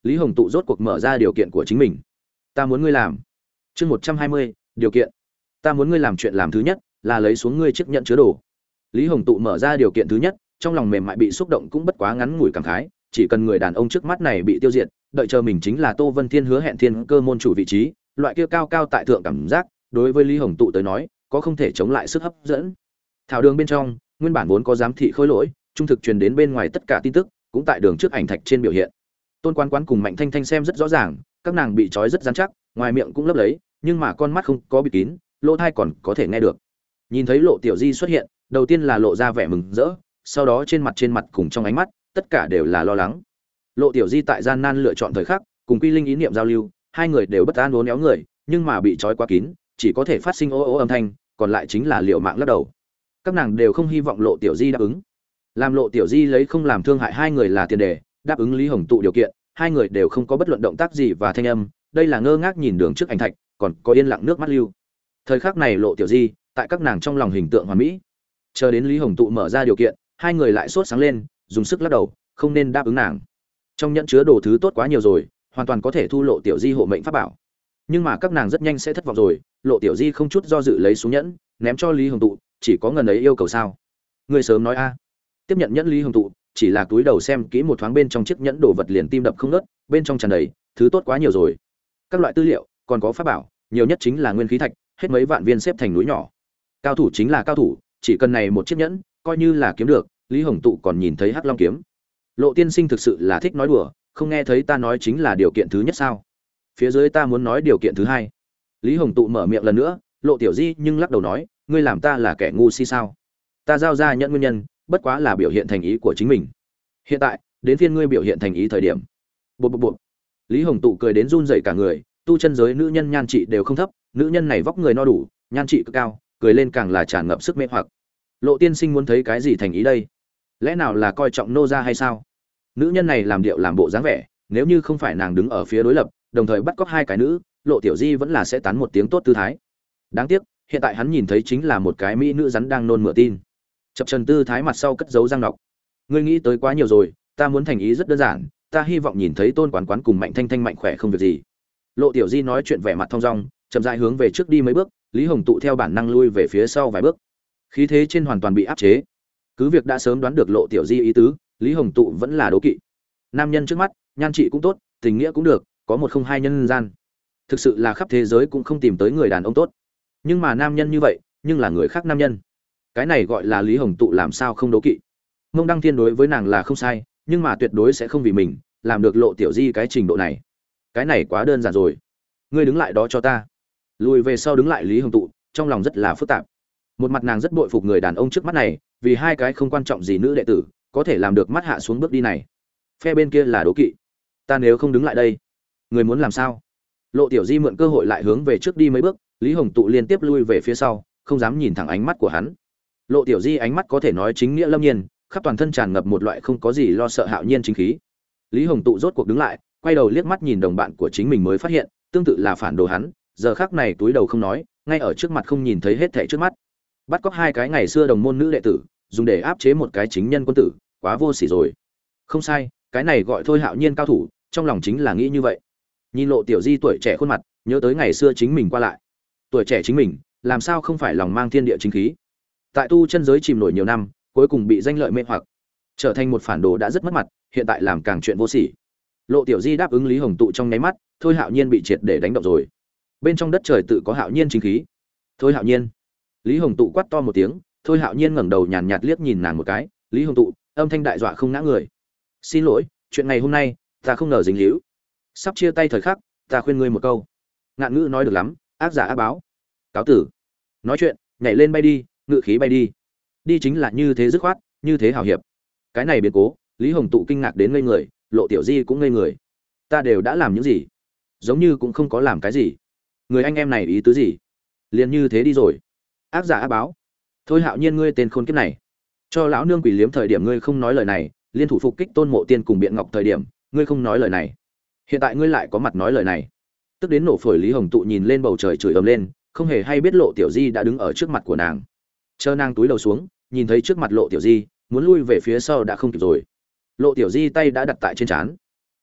Lý Hồng Tụ rốt cuộc mở ra điều kiện của chính mình. Ta muốn ngươi làm. Chương một trăm hai mươi, điều kiện. Ta muốn ngươi làm chuyện làm thứ nhất là lấy xuống ngươi chiếc nhẫn chứa đồ. Lý Hồng Tụ mở ra điều kiện thứ nhất, trong lòng mềm mại bị xúc động cũng bất quá ngắn ngủi cảm khái, chỉ cần người đàn ông trước mắt này bị tiêu diệt, đợi chờ mình chính là Tô Vân Thiên hứa hẹn thiên cơ môn chủ vị trí, loại kia cao cao tại thượng cảm giác, đối với Lý Hồng Tụ tới nói, có không thể chống lại sức hấp dẫn. Thảo đường bên trong, nguyên bản vốn có giám thị khôi lỗi, trung thực truyền đến bên ngoài tất cả tin tức, cũng tại đường trước ảnh thạch trên biểu hiện. Tôn Quán Quán cùng Mạnh Thanh Thanh xem rất rõ ràng, các nàng bị trói rất rắn chắc, ngoài miệng cũng lấp lấy, nhưng mà con mắt không có bịt kín, lỗ tai còn có thể nghe được. Nhìn thấy Lộ Tiểu Di xuất hiện, đầu tiên là lộ ra vẻ mừng rỡ, sau đó trên mặt trên mặt cùng trong ánh mắt, tất cả đều là lo lắng. Lộ Tiểu Di tại gian nan lựa chọn thời khắc, cùng Quy Linh ý niệm giao lưu, hai người đều bất an uốn éo người, nhưng mà bị trói quá kín, chỉ có thể phát sinh ô ô âm thanh, còn lại chính là liều mạng lắc đầu. Các nàng đều không hy vọng Lộ Tiểu Di đáp ứng. Làm Lộ Tiểu Di lấy không làm thương hại hai người là tiền đề, đáp ứng Lý Hồng Tụ điều kiện, hai người đều không có bất luận động tác gì và thanh âm, đây là ngơ ngác nhìn đường trước ảnh thạch, còn có yên lặng nước mắt lưu. Thời khắc này Lộ Tiểu Di, tại các nàng trong lòng hình tượng hoàn mỹ. Chờ đến Lý Hồng Tụ mở ra điều kiện, hai người lại sốt sáng lên, dùng sức lắc đầu, không nên đáp ứng nàng. Trong nhẫn chứa đồ thứ tốt quá nhiều rồi, hoàn toàn có thể thu Lộ Tiểu Di hộ mệnh pháp bảo. Nhưng mà các nàng rất nhanh sẽ thất vọng rồi, Lộ Tiểu Di không chút do dự lấy xuống nhẫn, ném cho Lý Hồng Tụ, chỉ có ngần ấy yêu cầu sao? Người sớm nói a. Tiếp nhận nhẫn Lý Hồng Tụ, chỉ là túi đầu xem kỹ một thoáng bên trong chiếc nhẫn đồ vật liền tim đập không ngớt, bên trong tràn đầy, thứ tốt quá nhiều rồi. Các loại tư liệu, còn có pháp bảo, nhiều nhất chính là nguyên khí thạch, hết mấy vạn viên xếp thành núi nhỏ. Cao thủ chính là cao thủ, chỉ cần này một chiếc nhẫn, coi như là kiếm được, Lý Hồng Tụ còn nhìn thấy Hắc Long kiếm. Lộ tiên sinh thực sự là thích nói đùa, không nghe thấy ta nói chính là điều kiện thứ nhất sao? Phía dưới ta muốn nói điều kiện thứ hai. Lý Hồng Tụ mở miệng lần nữa, Lộ Tiểu Di nhưng lắc đầu nói, ngươi làm ta là kẻ ngu si sao? Ta giao ra nhẫn nguyên nhân, bất quá là biểu hiện thành ý của chính mình. Hiện tại, đến phiên ngươi biểu hiện thành ý thời điểm. Bộ bộ bộ. Lý Hồng Tụ cười đến run rẩy cả người, tu chân giới nữ nhân nhan trị đều không thấp, nữ nhân này vóc người no đủ, nhan trị cực cao, cười lên càng là tràn ngập sức mê hoặc. Lộ tiên sinh muốn thấy cái gì thành ý đây? Lẽ nào là coi trọng nô gia hay sao? Nữ nhân này làm điệu làm bộ dáng vẻ, nếu như không phải nàng đứng ở phía đối lập, đồng thời bắt cóc hai cái nữ, Lộ Tiểu Di vẫn là sẽ tán một tiếng tốt tư thái. Đáng tiếc, hiện tại hắn nhìn thấy chính là một cái mỹ nữ rắn đang nôn mửa tin. Chập trần tư thái mặt sau cất giấu răng nọc. Ngươi nghĩ tới quá nhiều rồi, ta muốn thành ý rất đơn giản, ta hy vọng nhìn thấy Tôn Quán Quán cùng Mạnh Thanh Thanh mạnh khỏe không việc gì. Lộ Tiểu Di nói chuyện vẻ mặt thong dong, chậm rãi hướng về trước đi mấy bước, Lý Hồng Tụ theo bản năng lui về phía sau vài bước. Khí thế trên hoàn toàn bị áp chế. Cứ việc đã sớm đoán được Lộ Tiểu Di ý tứ, Lý Hồng Tụ vẫn là đố kỵ. Nam nhân trước mắt, nhan trị cũng tốt, tình nghĩa cũng được, có một không hai nhân gian. Thực sự là khắp thế giới cũng không tìm tới người đàn ông tốt. Nhưng mà nam nhân như vậy, nhưng là người khác nam nhân. Cái này gọi là Lý Hồng Tụ làm sao không đố kỵ. Mông Đăng Thiên đối với nàng là không sai, nhưng mà tuyệt đối sẽ không vì mình làm được Lộ Tiểu Di cái trình độ này. Cái này quá đơn giản rồi. Ngươi đứng lại đó cho ta. Lùi về sau đứng lại Lý Hồng Tụ, trong lòng rất là phức tạp. Một mặt nàng rất bội phục người đàn ông trước mắt này, vì hai cái không quan trọng gì nữ đệ tử, có thể làm được mắt hạ xuống bước đi này. Phe bên kia là đố kỵ. Ta nếu không đứng lại đây, người muốn làm sao? Lộ Tiểu Di mượn cơ hội lại hướng về trước đi mấy bước, Lý Hồng Tụ liên tiếp lui về phía sau, không dám nhìn thẳng ánh mắt của hắn. Lộ Tiểu Di ánh mắt có thể nói chính nghĩa lâm nhiên, khắp toàn thân tràn ngập một loại không có gì lo sợ hạo nhiên chính khí. Lý Hồng Tụ rốt cuộc đứng lại, quay đầu liếc mắt nhìn đồng bạn của chính mình mới phát hiện, tương tự là phản đồ hắn, giờ khắc này túi đầu không nói, ngay ở trước mặt không nhìn thấy hết thảy trước mắt. Bắt cóc hai cái ngày xưa đồng môn nữ đệ tử, dùng để áp chế một cái chính nhân quân tử, quá vô sỉ rồi. Không sai, cái này gọi thôi hạo nhiên cao thủ, trong lòng chính là nghĩ như vậy. Nhìn Lộ Tiểu Di tuổi trẻ khuôn mặt, nhớ tới ngày xưa chính mình qua lại. Tuổi trẻ chính mình, làm sao không phải lòng mang thiên địa chính khí. Tại tu chân giới chìm nổi nhiều năm, cuối cùng bị danh lợi mê hoặc, trở thành một phản đồ đã rất mất mặt, hiện tại làm càng chuyện vô sỉ. Lộ Tiểu Di đáp ứng Lý Hồng Tụ trong nháy mắt, thôi hạo nhiên bị triệt để đánh động rồi. Bên trong đất trời tự có hạo nhiên chính khí. Thôi hạo nhiên. Lý Hồng Tụ quát to một tiếng, thôi hạo nhiên ngẩng đầu nhàn nhạt liếc nhìn nàng một cái, Lý Hồng Tụ, âm thanh đại dọa không ngã người. Xin lỗi, chuyện ngày hôm nay, ta không ngờ dính líu. Sắp chia tay thời khắc, ta khuyên ngươi một câu. Ngạn ngữ nói được lắm, ác giả ác báo. Cáo tử. Nói chuyện, nhảy lên bay đi, ngự khí bay đi. Đi chính là như thế dứt khoát, như thế hào hiệp. Cái này biến cố, Lý Hồng Tụ kinh ngạc đến ngây người, Lộ Tiểu Di cũng ngây người. Ta đều đã làm những gì? Giống như cũng không có làm cái gì. Người anh em này ý tứ gì? Liền như thế đi rồi. Ác giả ác báo. Thôi hạo nhiên ngươi tên khốn kiếp này. Cho lão nương quỷ liếm thời điểm ngươi không nói lời này, liên thủ phục kích Tôn Mộ Tiên cùng Biện Ngọc thời điểm, ngươi không nói lời này. Hiện tại ngươi lại có mặt nói lời này. Tức đến nổ phổi Lý Hồng Tụ nhìn lên bầu trời chửi ầm lên, không hề hay biết Lộ Tiểu Di đã đứng ở trước mặt của nàng. Chờ nàng túi đầu xuống, nhìn thấy trước mặt Lộ Tiểu Di, muốn lui về phía sau đã không kịp rồi. Lộ Tiểu Di tay đã đặt tại trên trán.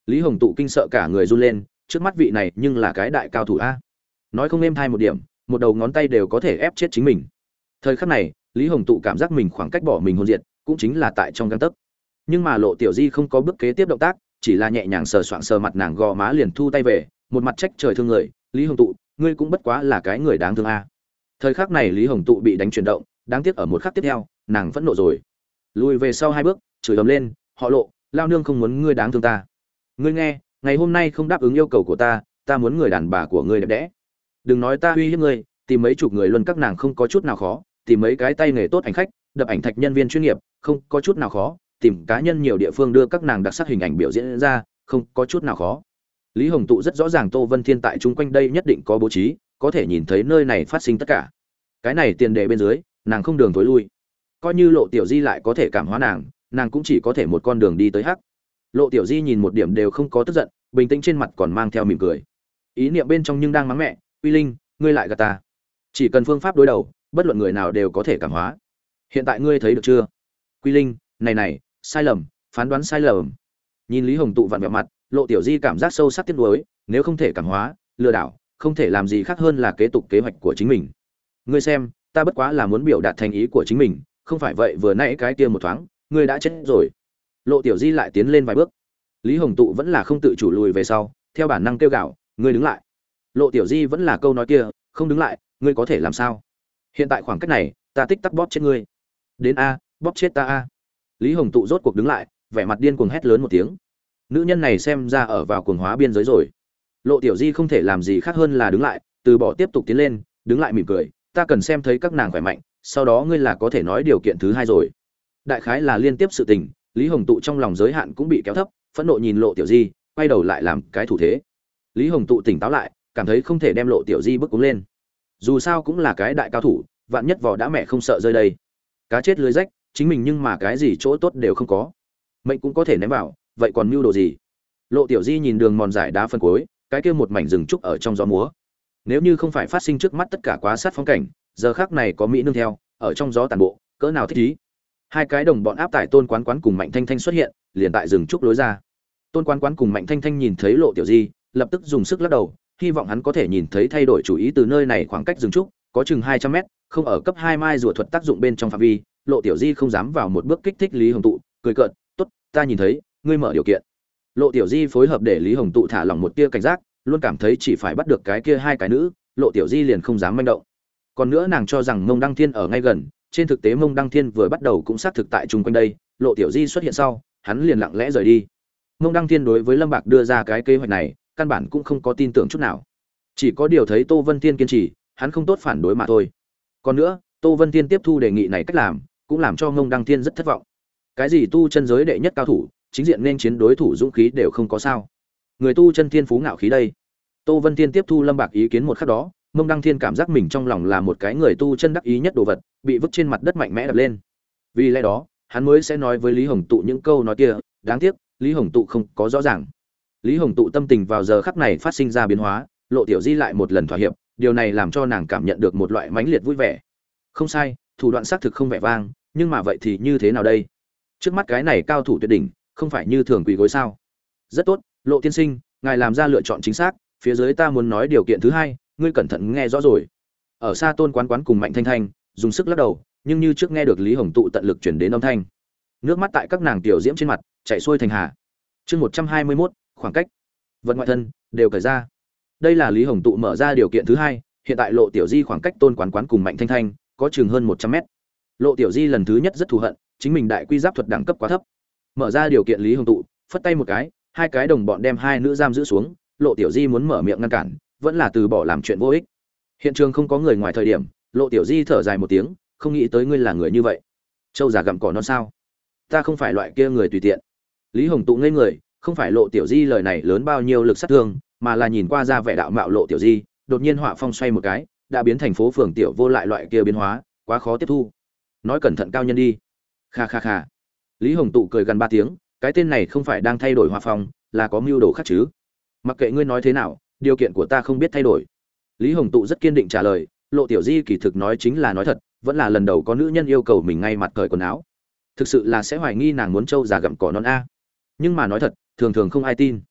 Lý Hồng Tụ kinh sợ cả người run lên, trước mắt vị này nhưng là cái đại cao thủ a. Nói không êm thai một điểm, một đầu ngón tay đều có thể ép chết chính mình. Thời khắc này, Lý Hồng Tụ cảm giác mình khoảng cách bỏ mình hồn diệt, cũng chính là tại trong gang tấc. Nhưng mà Lộ Tiểu Di không có bước kế tiếp động tác, chỉ là nhẹ nhàng sờ soạng sờ mặt nàng gò má liền thu tay về, một mặt trách trời thương người, "Lý Hồng Tụ, ngươi cũng bất quá là cái người đáng thương a." Thời khắc này Lý Hồng Tụ bị đánh chuyển động, đáng tiếc ở một khắc tiếp theo, nàng vẫn nộ rồi. Lùi về sau hai bước, chửi ầm lên, "Họ Lộ, lao nương không muốn ngươi đáng thương ta. Ngươi nghe, ngày hôm nay không đáp ứng yêu cầu của ta, ta muốn người đàn bà của ngươi đẹp đẽ. Đừng nói ta uy hiếp ngươi, tìm mấy chục người luôn các nàng không có chút nào khó, tìm mấy cái tay nghề tốt ảnh khách, đập ảnh thạch nhân viên chuyên nghiệp, không có chút nào khó, tìm cá nhân nhiều địa phương đưa các nàng đặc sắc hình ảnh biểu diễn ra, không có chút nào khó." Lý Hồng Tụ rất rõ ràng Tô Vân Thiên tại chung quanh đây nhất định có bố trí, có thể nhìn thấy nơi này phát sinh tất cả. Cái này tiền đề bên dưới, nàng không đường tối lui. Coi như Lộ Tiểu Di lại có thể cảm hóa nàng, nàng cũng chỉ có thể một con đường đi tới hắc. Lộ Tiểu Di nhìn một điểm đều không có tức giận, bình tĩnh trên mặt còn mang theo mỉm cười. Ý niệm bên trong nhưng đang mắng mẹ, "Uy Linh, ngươi lại gạt ta. Chỉ cần phương pháp đối đầu, bất luận người nào đều có thể cảm hóa. Hiện tại ngươi thấy được chưa? Quy Linh, này này, sai lầm, phán đoán sai lầm." Nhìn Lý Hồng Tụ vặn vẹo mặt, Lộ Tiểu Di cảm giác sâu sắc tiếc nuối, nếu không thể cảm hóa, lừa đảo, không thể làm gì khác hơn là kế tục kế hoạch của chính mình. Ngươi xem, ta bất quá là muốn biểu đạt thành ý của chính mình, không phải vậy vừa nãy cái kia một thoáng, ngươi đã chết rồi. Lộ Tiểu Di lại tiến lên vài bước. Lý Hồng Tụ vẫn là không tự chủ lùi về sau, theo bản năng kêu gào, "Ngươi đứng lại." Lộ Tiểu Di vẫn là câu nói kia, "Không đứng lại, ngươi có thể làm sao? Hiện tại khoảng cách này, ta tích tắc bóp chết ngươi. Đến a, bóp chết ta a." Lý Hồng Tụ rốt cuộc đứng lại, vẻ mặt điên cuồng hét lớn một tiếng. Nữ nhân này xem ra ở vào cuồng hóa biên giới rồi. Lộ Tiểu Di không thể làm gì khác hơn là đứng lại, từ bỏ tiếp tục tiến lên, đứng lại mỉm cười, "Ta cần xem thấy các nàng khỏe mạnh, sau đó ngươi là có thể nói điều kiện thứ hai rồi." Đại khái là liên tiếp sự tình, Lý Hồng Tụ trong lòng giới hạn cũng bị kéo thấp, phẫn nộ nhìn Lộ Tiểu Di, quay đầu lại làm cái thủ thế. Lý Hồng Tụ tỉnh táo lại, cảm thấy không thể đem Lộ Tiểu Di bức cuống lên. Dù sao cũng là cái đại cao thủ, vạn nhất vỏ đã mẹ không sợ rơi đây. Cá chết lưới rách, chính mình nhưng mà cái gì chỗ tốt đều không có. Mệnh cũng có thể ném vào, vậy còn mưu đồ gì? Lộ Tiểu Di nhìn đường mòn giải đá phân cuối, cái kia một mảnh rừng trúc ở trong gió múa. Nếu như không phải phát sinh trước mắt tất cả quá sát phong cảnh, giờ khắc này có mỹ nương theo, ở trong gió tàn bộ, cỡ nào thích ý. Hai cái đồng bọn áp tải Tôn Quán Quán cùng Mạnh Thanh Thanh xuất hiện, liền tại rừng trúc lối ra. Tôn Quán Quán cùng Mạnh Thanh Thanh nhìn thấy Lộ Tiểu Di, lập tức dùng sức lắc đầu, hy vọng hắn có thể nhìn thấy thay đổi chủ ý từ nơi này khoảng cách rừng trúc, có chừng hai trăm mét, không ở cấp hai mai rùa thuật tác dụng bên trong phạm vi, Lộ Tiểu Di không dám vào một bước kích thích Lý Hồng Tụ, cười cợt, "Tốt, ta nhìn thấy, ngươi mở điều kiện." Lộ Tiểu Di phối hợp để Lý Hồng Tụ thả lỏng một tia cảnh giác, luôn cảm thấy chỉ phải bắt được cái kia hai cái nữ, Lộ Tiểu Di liền không dám manh động. Còn nữa nàng cho rằng Mông Đăng Thiên ở ngay gần, trên thực tế Mông Đăng Thiên vừa bắt đầu cũng xác thực tại chung quanh đây, Lộ Tiểu Di xuất hiện sau, hắn liền lặng lẽ rời đi. Mông Đăng Thiên đối với Lâm Bạc đưa ra cái kế hoạch này, căn bản cũng không có tin tưởng chút nào. Chỉ có điều thấy Tô Vân Thiên kiên trì, hắn không tốt phản đối mà thôi. Còn nữa, Tô Vân Thiên tiếp thu đề nghị này cách làm, cũng làm cho Mông Đăng Thiên rất thất vọng. Cái gì tu chân giới đệ nhất cao thủ, chính diện nên chiến đối thủ dũng khí đều không có sao. Người tu chân thiên phú ngạo khí đây. Tô Vân Thiên tiếp thu Lâm Bạc ý kiến một khắc đó, Mông Đăng Thiên cảm giác mình trong lòng là một cái người tu chân đắc ý nhất đồ vật, bị vứt trên mặt đất mạnh mẽ đập lên. Vì lẽ đó, hắn mới sẽ nói với Lý Hồng Tụ những câu nói kia, đáng tiếc, Lý Hồng Tụ không có rõ ràng. Lý Hồng Tụ tâm tình vào giờ khắc này phát sinh ra biến hóa, Lộ Tiểu Di lại một lần thỏa hiệp, điều này làm cho nàng cảm nhận được một loại mãnh liệt vui vẻ. Không sai, thủ đoạn xác thực không vẻ vang, nhưng mà vậy thì như thế nào đây? Trước mắt cái này cao thủ tuyệt đỉnh, không phải như thường quỳ gối sao? Rất tốt, Lộ tiên sinh, ngài làm ra lựa chọn chính xác, phía dưới ta muốn nói điều kiện thứ hai, ngươi cẩn thận nghe rõ rồi. Ở xa Tôn Quán Quán cùng Mạnh Thanh Thanh, dùng sức lắc đầu, nhưng như trước nghe được Lý Hồng Tụ tận lực truyền đến âm thanh. Nước mắt tại các nàng tiểu diễm trên mặt chảy xuôi thành hà. Chương một trăm hai mươi mốt, khoảng cách. Vật ngoại thân đều cởi ra. Đây là Lý Hồng Tụ mở ra điều kiện thứ hai, hiện tại Lộ Tiểu Di khoảng cách Tôn Quán Quán cùng Mạnh Thanh Thanh có chừng hơn một trăm mét. Lộ Tiểu Di lần thứ nhất rất thù hận, chính mình đại quy giáp thuật đẳng cấp quá thấp. Mở ra điều kiện Lý Hồng Tụ, phất tay một cái, hai cái đồng bọn đem hai nữ giam giữ xuống, Lộ Tiểu Di muốn mở miệng ngăn cản, vẫn là từ bỏ làm chuyện vô ích. Hiện trường không có người ngoài thời điểm, Lộ Tiểu Di thở dài một tiếng, không nghĩ tới ngươi là người như vậy. Châu già gặm cỏ non sao? Ta không phải loại kia người tùy tiện. Lý Hồng Tụ ngây người, không phải Lộ Tiểu Di lời này lớn bao nhiêu lực sát thương, mà là nhìn qua ra vẻ đạo mạo Lộ Tiểu Di, đột nhiên họa phong xoay một cái, đã biến thành phố phường tiểu vô lại loại kia biến hóa, quá khó tiếp thu. Nói cẩn thận cao nhân đi. Kha kha kha. Lý Hồng Tụ cười gần ba tiếng, cái tên này không phải đang thay đổi họa phong, là có mưu đồ khác chứ. Mặc kệ ngươi nói thế nào, điều kiện của ta không biết thay đổi. Lý Hồng Tụ rất kiên định trả lời, Lộ Tiểu Di kỳ thực nói chính là nói thật, vẫn là lần đầu có nữ nhân yêu cầu mình ngay mặt cởi quần áo. Thực sự là sẽ hoài nghi nàng muốn trâu già gặm cỏ non a. Nhưng mà nói thật, thường thường không ai tin.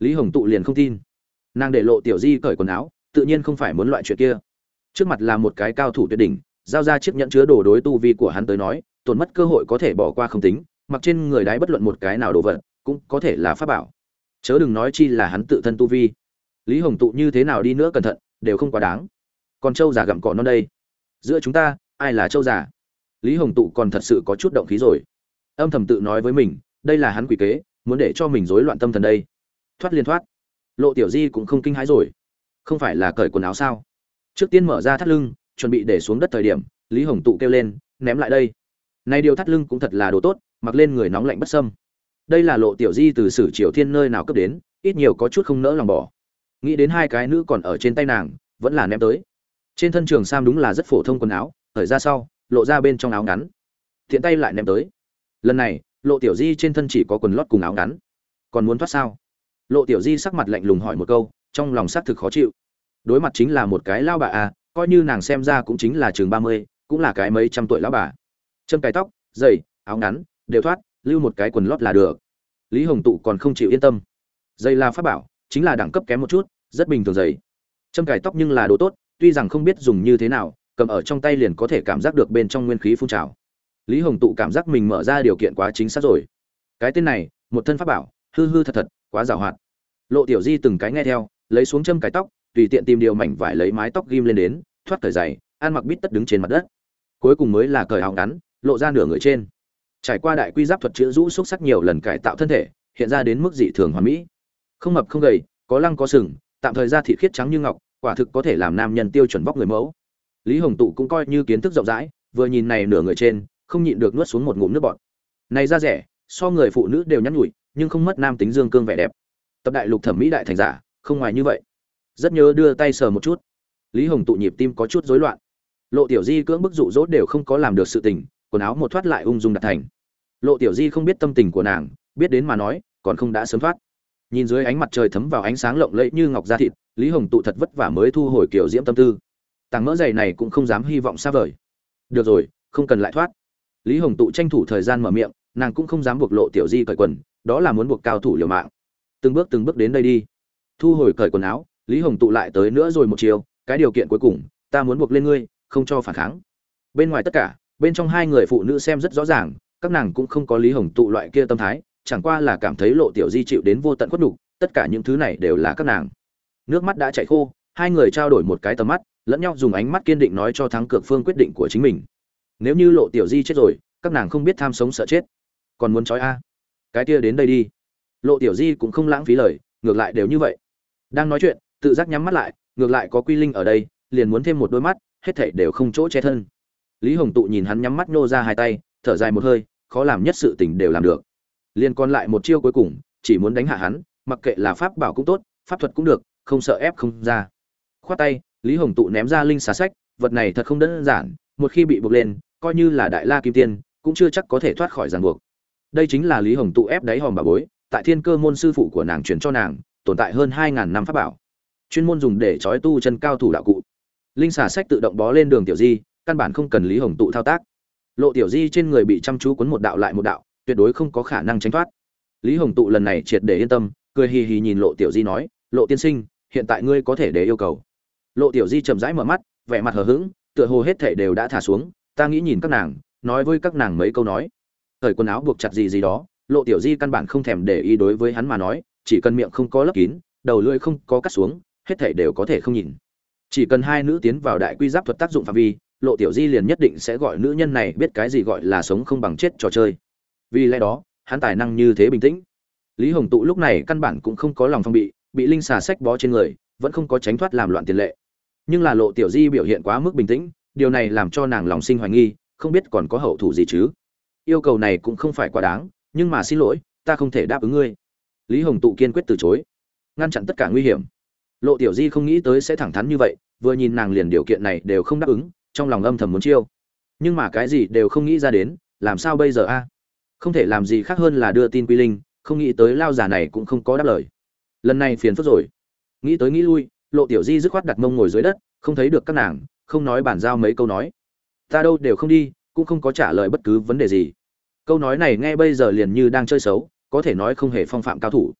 Lý Hồng Tụ liền không tin. Nàng để Lộ Tiểu Di cởi quần áo, tự nhiên không phải muốn loại chuyện kia. Trước mặt là một cái cao thủ tuyệt đỉnh, giao ra chiếc nhẫn chứa đồ đối tu vi của hắn tới nói, tổn mất cơ hội có thể bỏ qua không tính, mặc trên người đái bất luận một cái nào đồ vật, cũng có thể là pháp bảo. Chớ đừng nói chi là hắn tự thân tu vi. Lý Hồng Tụ như thế nào đi nữa cẩn thận, đều không quá đáng. Còn trâu già gặm cỏ non đây. Giữa chúng ta, ai là trâu già? Lý Hồng Tụ còn thật sự có chút động khí rồi. Âm thầm tự nói với mình, đây là hắn quỷ kế, muốn để cho mình rối loạn tâm thần đây. Thoát liên thoát. Lộ Tiểu Di cũng không kinh hãi rồi. Không phải là cởi quần áo sao? Trước tiên mở ra thắt lưng, chuẩn bị để xuống đất thời điểm, Lý Hồng Tụ kêu lên, ném lại đây. Này điều thắt lưng cũng thật là đồ tốt, mặc lên người nóng lạnh bất xâm. Đây là Lộ Tiểu Di từ Sử Triều Thiên nơi nào cấp đến, ít nhiều có chút không nỡ lòng bỏ. Nghĩ đến hai cái nữ còn ở trên tay nàng, vẫn là ném tới. Trên thân trường sam đúng là rất phổ thông quần áo, thời ra sau, lộ ra bên trong áo ngắn. Thiện tay lại ném tới. Lần này, Lộ Tiểu Di trên thân chỉ có quần lót cùng áo ngắn. Còn muốn thoát sao? Lộ Tiểu Di sắc mặt lạnh lùng hỏi một câu, trong lòng xác thực khó chịu. Đối mặt chính là một cái lao bà à, coi như nàng xem ra cũng chính là chừng ba mươi, cũng là cái mấy trăm tuổi lão bà. Châm cài tóc, giày, áo ngắn đều thoát, lưu một cái quần lót là được. Lý Hồng Tụ còn không chịu yên tâm. Giày là pháp bảo, chính là đẳng cấp kém một chút, rất bình thường giày. Châm cài tóc nhưng là đồ tốt, tuy rằng không biết dùng như thế nào, cầm ở trong tay liền có thể cảm giác được bên trong nguyên khí phun trào. Lý Hồng Tụ cảm giác mình mở ra điều kiện quá chính xác rồi. Cái tên này, một thân pháp bảo, hư hư thật thật, quá giàu hoạt. Lộ Tiểu Di từng cái nghe theo, lấy xuống châm cài tóc, tùy tiện tìm điều mảnh vải lấy mái tóc ghim lên đến, thoát cởi giày, ăn mặc bít tất đứng trên mặt đất. Cuối cùng mới là cởi áo ngắn, lộ ra nửa người trên. Trải qua đại quy giáp thuật chữa rũ xúc sắc nhiều lần cải tạo thân thể, hiện ra đến mức dị thường hoàn mỹ. Không mập không gầy, có lăng có sừng, tạm thời da thịt khiết trắng như ngọc, quả thực có thể làm nam nhân tiêu chuẩn vóc người mẫu. Lý Hồng Tụ cũng coi như kiến thức rộng rãi, vừa nhìn này nửa người trên, không nhịn được nuốt xuống một ngụm nước bọt. Này da rẻ, so người phụ nữ đều nhắn nhủi, nhưng không mất nam tính dương cương vẻ đẹp. Tập đại lục thẩm mỹ đại thành giả, không ngoài như vậy. Rất nhớ đưa tay sờ một chút. Lý Hồng Tụ nhịp tim có chút rối loạn. Lộ Tiểu Di cưỡng bức dụ dỗ đều không có làm được sự tình, quần áo một thoát lại ung dung đặt thành. Lộ Tiểu Di không biết tâm tình của nàng, biết đến mà nói, còn không đã sớm thoát. Nhìn dưới ánh mặt trời thấm vào ánh sáng lộng lẫy như ngọc da thịt, Lý Hồng Tụ thật vất vả mới thu hồi kiểu diễm tâm tư. Tàng mỡ dày này cũng không dám hy vọng xa vời. Được rồi, không cần lại thoát. Lý Hồng Tụ tranh thủ thời gian mở miệng, nàng cũng không dám buộc Lộ Tiểu Di cởi quần, đó là muốn buộc cao thủ liều mạng. Từng bước từng bước đến đây đi. Thu hồi cởi quần áo, Lý Hồng Tụ lại tới nữa rồi một chiều, cái điều kiện cuối cùng, ta muốn buộc lên ngươi, không cho phản kháng. Bên ngoài tất cả, bên trong hai người phụ nữ xem rất rõ ràng, các nàng cũng không có Lý Hồng Tụ loại kia tâm thái, chẳng qua là cảm thấy Lộ Tiểu Di chịu đến vô tận khuất nhục, tất cả những thứ này đều là các nàng. Nước mắt đã chảy khô, hai người trao đổi một cái tầm mắt, lẫn nhau dùng ánh mắt kiên định nói cho thắng cược phương quyết định của chính mình. Nếu như Lộ Tiểu Di chết rồi, các nàng không biết tham sống sợ chết, còn muốn trói a. Cái kia đến đây đi. Lộ Tiểu Di cũng không lãng phí lời, ngược lại đều như vậy. Đang nói chuyện, tự giác nhắm mắt lại, ngược lại có Quy Linh ở đây, liền muốn thêm một đôi mắt, hết thảy đều không chỗ che thân. Lý Hồng Tụ nhìn hắn nhắm mắt nhô ra hai tay, thở dài một hơi, khó làm nhất sự tình đều làm được. Liên còn lại một chiêu cuối cùng, chỉ muốn đánh hạ hắn, mặc kệ là pháp bảo cũng tốt, pháp thuật cũng được, không sợ ép không ra. Khoát tay, Lý Hồng Tụ ném ra linh xà sách, vật này thật không đơn giản, một khi bị buộc lên, coi như là đại la kim tiên, cũng chưa chắc có thể thoát khỏi ràng buộc. Đây chính là Lý Hồng Tụ ép đáy hòm bà bối, tại Thiên Cơ môn sư phụ của nàng truyền cho nàng, tồn tại hơn hai ngàn năm pháp bảo, chuyên môn dùng để trói tu chân cao thủ đạo cụ. Linh xà sách tự động bó lên đường Tiểu Di, căn bản không cần Lý Hồng Tụ thao tác. Lộ Tiểu Di trên người bị chăm chú cuốn một đạo lại một đạo, tuyệt đối không có khả năng tránh thoát. Lý Hồng Tụ lần này triệt để yên tâm, cười hì hì nhìn Lộ Tiểu Di nói, "Lộ tiên sinh, hiện tại ngươi có thể để yêu cầu." Lộ Tiểu Di chậm rãi mở mắt, vẻ mặt hờ hững, tựa hồ hết thảy đều đã thả xuống, ta nghĩ nhìn các nàng, nói với các nàng mấy câu nói. Thời quần áo buộc chặt gì gì đó, Lộ Tiểu Di căn bản không thèm để ý đối với hắn mà nói, chỉ cần miệng không có lấp kín, đầu lưỡi không có cắt xuống, hết thảy đều có thể không nhìn. Chỉ cần hai nữ tiến vào đại quy giáp thuật tác dụng phạm vi, Lộ Tiểu Di liền nhất định sẽ gọi nữ nhân này biết cái gì gọi là sống không bằng chết trò chơi. Vì lẽ đó, hắn tài năng như thế bình tĩnh. Lý Hồng Tụ lúc này căn bản cũng không có lòng phòng bị, bị linh xà sách bó trên người, vẫn không có tránh thoát làm loạn tiền lệ. Nhưng là Lộ Tiểu Di biểu hiện quá mức bình tĩnh, điều này làm cho nàng lòng sinh hoài nghi, không biết còn có hậu thủ gì chứ. Yêu cầu này cũng không phải quá đáng, nhưng mà xin lỗi, ta không thể đáp ứng ngươi. Lý Hồng Tụ kiên quyết từ chối, ngăn chặn tất cả nguy hiểm. Lộ Tiểu Di không nghĩ tới sẽ thẳng thắn như vậy, vừa nhìn nàng liền điều kiện này đều không đáp ứng, trong lòng âm thầm muốn chiêu. Nhưng mà cái gì đều không nghĩ ra đến, làm sao bây giờ a? Không thể làm gì khác hơn là đưa tin Quy Linh, không nghĩ tới lao giả này cũng không có đáp lời. Lần này phiền phức rồi. Nghĩ tới nghĩ lui, Lộ Tiểu Di dứt khoát đặt mông ngồi dưới đất, không thấy được các nàng, không nói bản giao mấy câu nói. Ta đâu đều không đi, cũng không có trả lời bất cứ vấn đề gì. Câu nói này nghe bây giờ liền như đang chơi xấu, có thể nói không hề phong phạm cao thủ.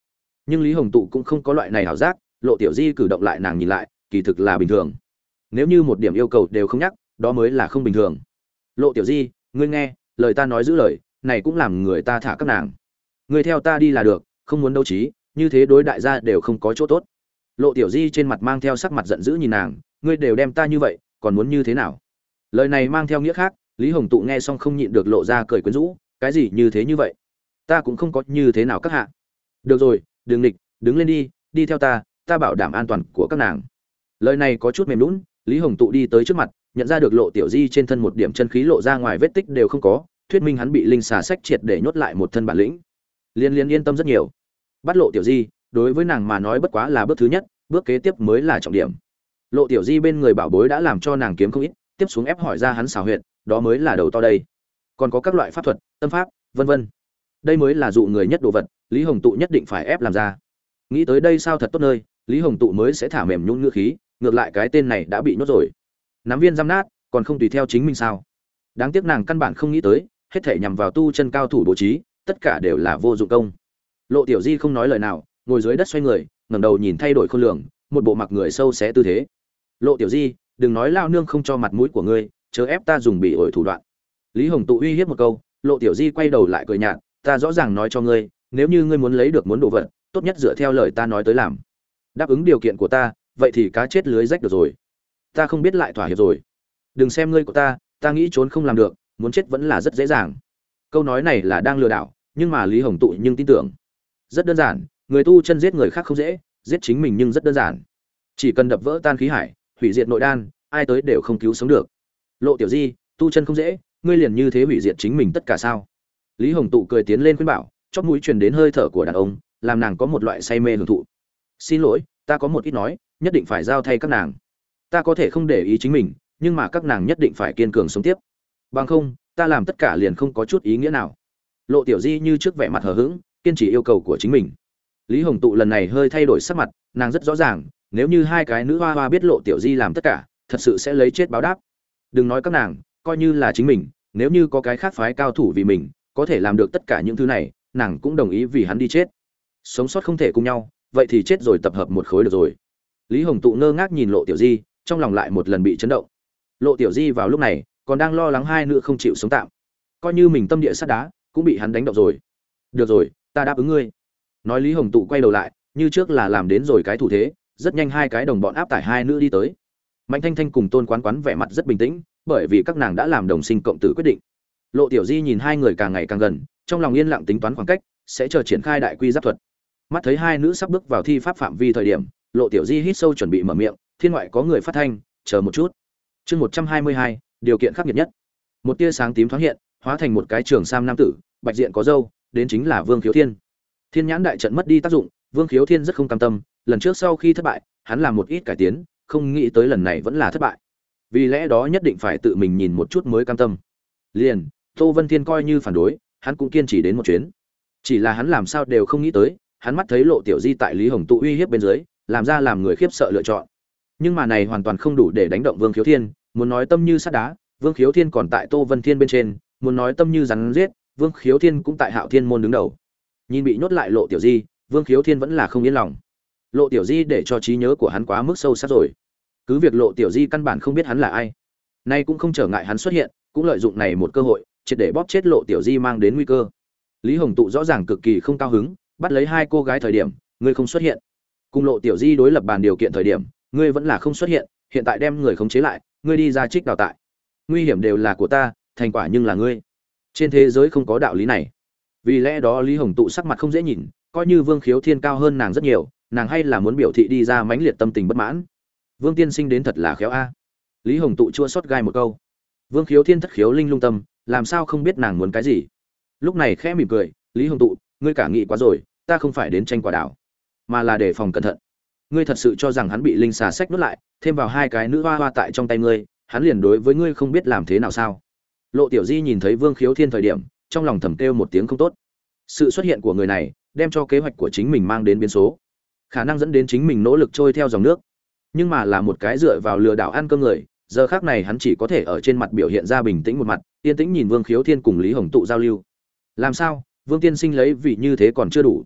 Nhưng Lý Hồng Tụ cũng không có loại này ảo giác, Lộ Tiểu Di cử động lại nàng nhìn lại, kỳ thực là bình thường. Nếu như một điểm yêu cầu đều không nhắc, đó mới là không bình thường. Lộ Tiểu Di, ngươi nghe, lời ta nói giữ lời, này cũng làm người ta thả các nàng. Ngươi theo ta đi là được, không muốn đấu trí, như thế đối đại gia đều không có chỗ tốt. Lộ Tiểu Di trên mặt mang theo sắc mặt giận dữ nhìn nàng, ngươi đều đem ta như vậy, còn muốn như thế nào? Lời này mang theo nghĩa khác, Lý Hồng Tụ nghe xong không nhịn được lộ ra cười quyến rũ, cái gì như thế như vậy? Ta cũng không có như thế nào các hạ. Được rồi, đừng nghịch, đứng lên đi, đi theo ta, ta bảo đảm an toàn của các nàng. Lời này có chút mềm nhũn, Lý Hồng Tụ đi tới trước mặt, nhận ra được Lộ Tiểu Di trên thân một điểm chân khí lộ ra ngoài vết tích đều không có, thuyết minh hắn bị linh xà sách triệt để nhốt lại một thân bản lĩnh. Liên Liên yên tâm rất nhiều. Bắt Lộ Tiểu Di, đối với nàng mà nói bất quá là bước thứ nhất, bước kế tiếp mới là trọng điểm. Lộ Tiểu Di bên người bảo bối đã làm cho nàng kiếm không ít, tiếp xuống ép hỏi ra hắn xảo huyệt, đó mới là đầu to đây. Còn có các loại pháp thuật, tâm pháp, vân vân. Đây mới là dụ người nhất đồ vật, Lý Hồng Tụ nhất định phải ép làm ra. Nghĩ tới đây sao thật tốt nơi, Lý Hồng Tụ mới sẽ thả mềm nhũn ngữ khí, ngược lại cái tên này đã bị nhốt rồi. Nắm viên giam nát, còn không tùy theo chính mình sao? Đáng tiếc nàng căn bản không nghĩ tới, hết thảy nhằm vào tu chân cao thủ bố trí, tất cả đều là vô dụng công. Lộ Tiểu Di không nói lời nào, ngồi dưới đất xoay người, ngẩng đầu nhìn thay đổi khôn lường, một bộ mặc người sâu xé tư thế. Lộ Tiểu Di, đừng nói lao nương không cho mặt mũi của ngươi, chớ ép ta dùng bị ổi thủ đoạn. Lý Hồng Tụ uy hiếp một câu, Lộ Tiểu Di quay đầu lại cười nhạt, ta rõ ràng nói cho ngươi, nếu như ngươi muốn lấy được muốn đồ vật, tốt nhất dựa theo lời ta nói tới làm. Đáp ứng điều kiện của ta, vậy thì cá chết lưới rách được rồi. Ta không biết lại thỏa hiệp rồi. Đừng xem ngươi của ta, ta nghĩ trốn không làm được, muốn chết vẫn là rất dễ dàng. Câu nói này là đang lừa đảo, nhưng mà Lý Hồng Tụ nhưng tin tưởng. Rất đơn giản, người tu chân giết người khác không dễ, giết chính mình nhưng rất đơn giản. Chỉ cần đập vỡ tan khí hải, hủy diệt nội đan, ai tới đều không cứu sống được. Lộ Tiểu Di, tu chân không dễ, ngươi liền như thế hủy diệt chính mình tất cả sao? Lý Hồng Tụ cười tiến lên khuyên bảo, chóp mũi truyền đến hơi thở của đàn ông, làm nàng có một loại say mê hưởng thụ. Xin lỗi, ta có một ít nói, nhất định phải giao thay các nàng. Ta có thể không để ý chính mình, nhưng mà các nàng nhất định phải kiên cường sống tiếp. Bằng không, ta làm tất cả liền không có chút ý nghĩa nào. Lộ Tiểu Di như trước vẻ mặt hờ hững, kiên trì yêu cầu của chính mình. Lý Hồng Tụ lần này hơi thay đổi sắc mặt, nàng rất rõ ràng, nếu như hai cái nữ hoa hoa biết Lộ Tiểu Di làm tất cả, thật sự sẽ lấy chết báo đáp. Đừng nói các nàng, coi như là chính mình, nếu như có cái khác phái cao thủ vì mình, có thể làm được tất cả những thứ này, nàng cũng đồng ý vì hắn đi chết. Sống sót không thể cùng nhau, vậy thì chết rồi tập hợp một khối được rồi. Lý Hồng Tụ ngơ ngác nhìn Lộ Tiểu Di, trong lòng lại một lần bị chấn động. Lộ Tiểu Di vào lúc này còn đang lo lắng hai nữ không chịu sống tạm, coi như mình tâm địa sắt đá cũng bị hắn đánh động rồi. Được rồi, ta đáp ứng ngươi. Nói Lý Hồng Tụ quay đầu lại, như trước là làm đến rồi cái thủ thế, rất nhanh hai cái đồng bọn áp tải hai nữ đi tới. Mạnh Thanh Thanh cùng Tôn Quán Quán vẻ mặt rất bình tĩnh, bởi vì các nàng đã làm đồng sinh cộng tử quyết định. Lộ Tiểu Di nhìn hai người càng ngày càng gần, trong lòng yên lặng tính toán khoảng cách, sẽ chờ triển khai đại quy giáp thuật. Mắt thấy hai nữ sắp bước vào thi pháp phạm vi thời điểm, Lộ Tiểu Di hít sâu chuẩn bị mở miệng, thiên ngoại có người phát thanh, chờ một chút. Chương một trăm hai mươi hai, điều kiện khắc nghiệt nhất. Một tia sáng tím thoáng hiện, hóa thành một cái trường sam nam tử, bạch diện có râu, đến chính là Vương Khiếu Thiên. Thiên nhãn đại trận mất đi tác dụng, Vương Khiếu Thiên rất không cam tâm, lần trước sau khi thất bại, hắn làm một ít cải tiến, không nghĩ tới lần này vẫn là thất bại. Vì lẽ đó nhất định phải tự mình nhìn một chút mới cam tâm. Liền, Tô Vân Thiên coi như phản đối, hắn cũng kiên trì đến một chuyến. Chỉ là hắn làm sao đều không nghĩ tới, hắn mắt thấy Lộ Tiểu Di tại Lý Hồng Tụ uy hiếp bên dưới, làm ra làm người khiếp sợ lựa chọn. Nhưng mà này hoàn toàn không đủ để đánh động Vương Khiếu Thiên, muốn nói tâm như sắt đá, Vương Khiếu Thiên còn tại Tô Vân Thiên bên trên, muốn nói tâm như rắn giết, Vương Khiếu Thiên cũng tại Hạo Thiên môn đứng đầu. Nhìn bị nhốt lại Lộ Tiểu Di, Vương Khiếu Thiên vẫn là không yên lòng. Lộ Tiểu Di để cho trí nhớ của hắn quá mức sâu sắc rồi. Cứ việc Lộ Tiểu Di căn bản không biết hắn là ai, nay cũng không trở ngại hắn xuất hiện, cũng lợi dụng này một cơ hội, triệt để bóp chết Lộ Tiểu Di mang đến nguy cơ. Lý Hồng Tụ rõ ràng cực kỳ không cao hứng, bắt lấy hai cô gái thời điểm, ngươi không xuất hiện. Cùng Lộ Tiểu Di đối lập bàn điều kiện thời điểm, ngươi vẫn là không xuất hiện, hiện tại đem người khống chế lại, ngươi đi ra trích đào tại. Nguy hiểm đều là của ta, thành quả nhưng là ngươi. Trên thế giới không có đạo lý này. Vì lẽ đó Lý Hồng Tụ sắc mặt không dễ nhìn, coi như Vương Khiếu Thiên cao hơn nàng rất nhiều, nàng hay là muốn biểu thị đi ra mãnh liệt tâm tình bất mãn. Vương tiên sinh đến thật là khéo a. Lý Hồng Tụ chua xót gai một câu. Vương Khiếu Thiên thất khiếu linh lung tâm, làm sao không biết nàng muốn cái gì. Lúc này khẽ mỉm cười, Lý Hồng Tụ, ngươi cả nghĩ quá rồi, ta không phải đến tranh quả đảo, mà là để phòng cẩn thận. Ngươi thật sự cho rằng hắn bị linh xà sách nuốt lại, thêm vào hai cái nữ hoa hoa tại trong tay ngươi, hắn liền đối với ngươi không biết làm thế nào sao? Lộ Tiểu Di nhìn thấy Vương Khiếu Thiên thời điểm, trong lòng thầm kêu một tiếng không tốt. Sự xuất hiện của người này, đem cho kế hoạch của chính mình mang đến biến số, khả năng dẫn đến chính mình nỗ lực trôi theo dòng nước. Nhưng mà là một cái dựa vào lừa đảo ăn cơm người, giờ khác này hắn chỉ có thể ở trên mặt biểu hiện ra bình tĩnh một mặt, yên tĩnh nhìn Vương Khiếu Thiên cùng Lý Hồng Tụ giao lưu. Làm sao? Vương tiên sinh lấy vì như thế còn chưa đủ.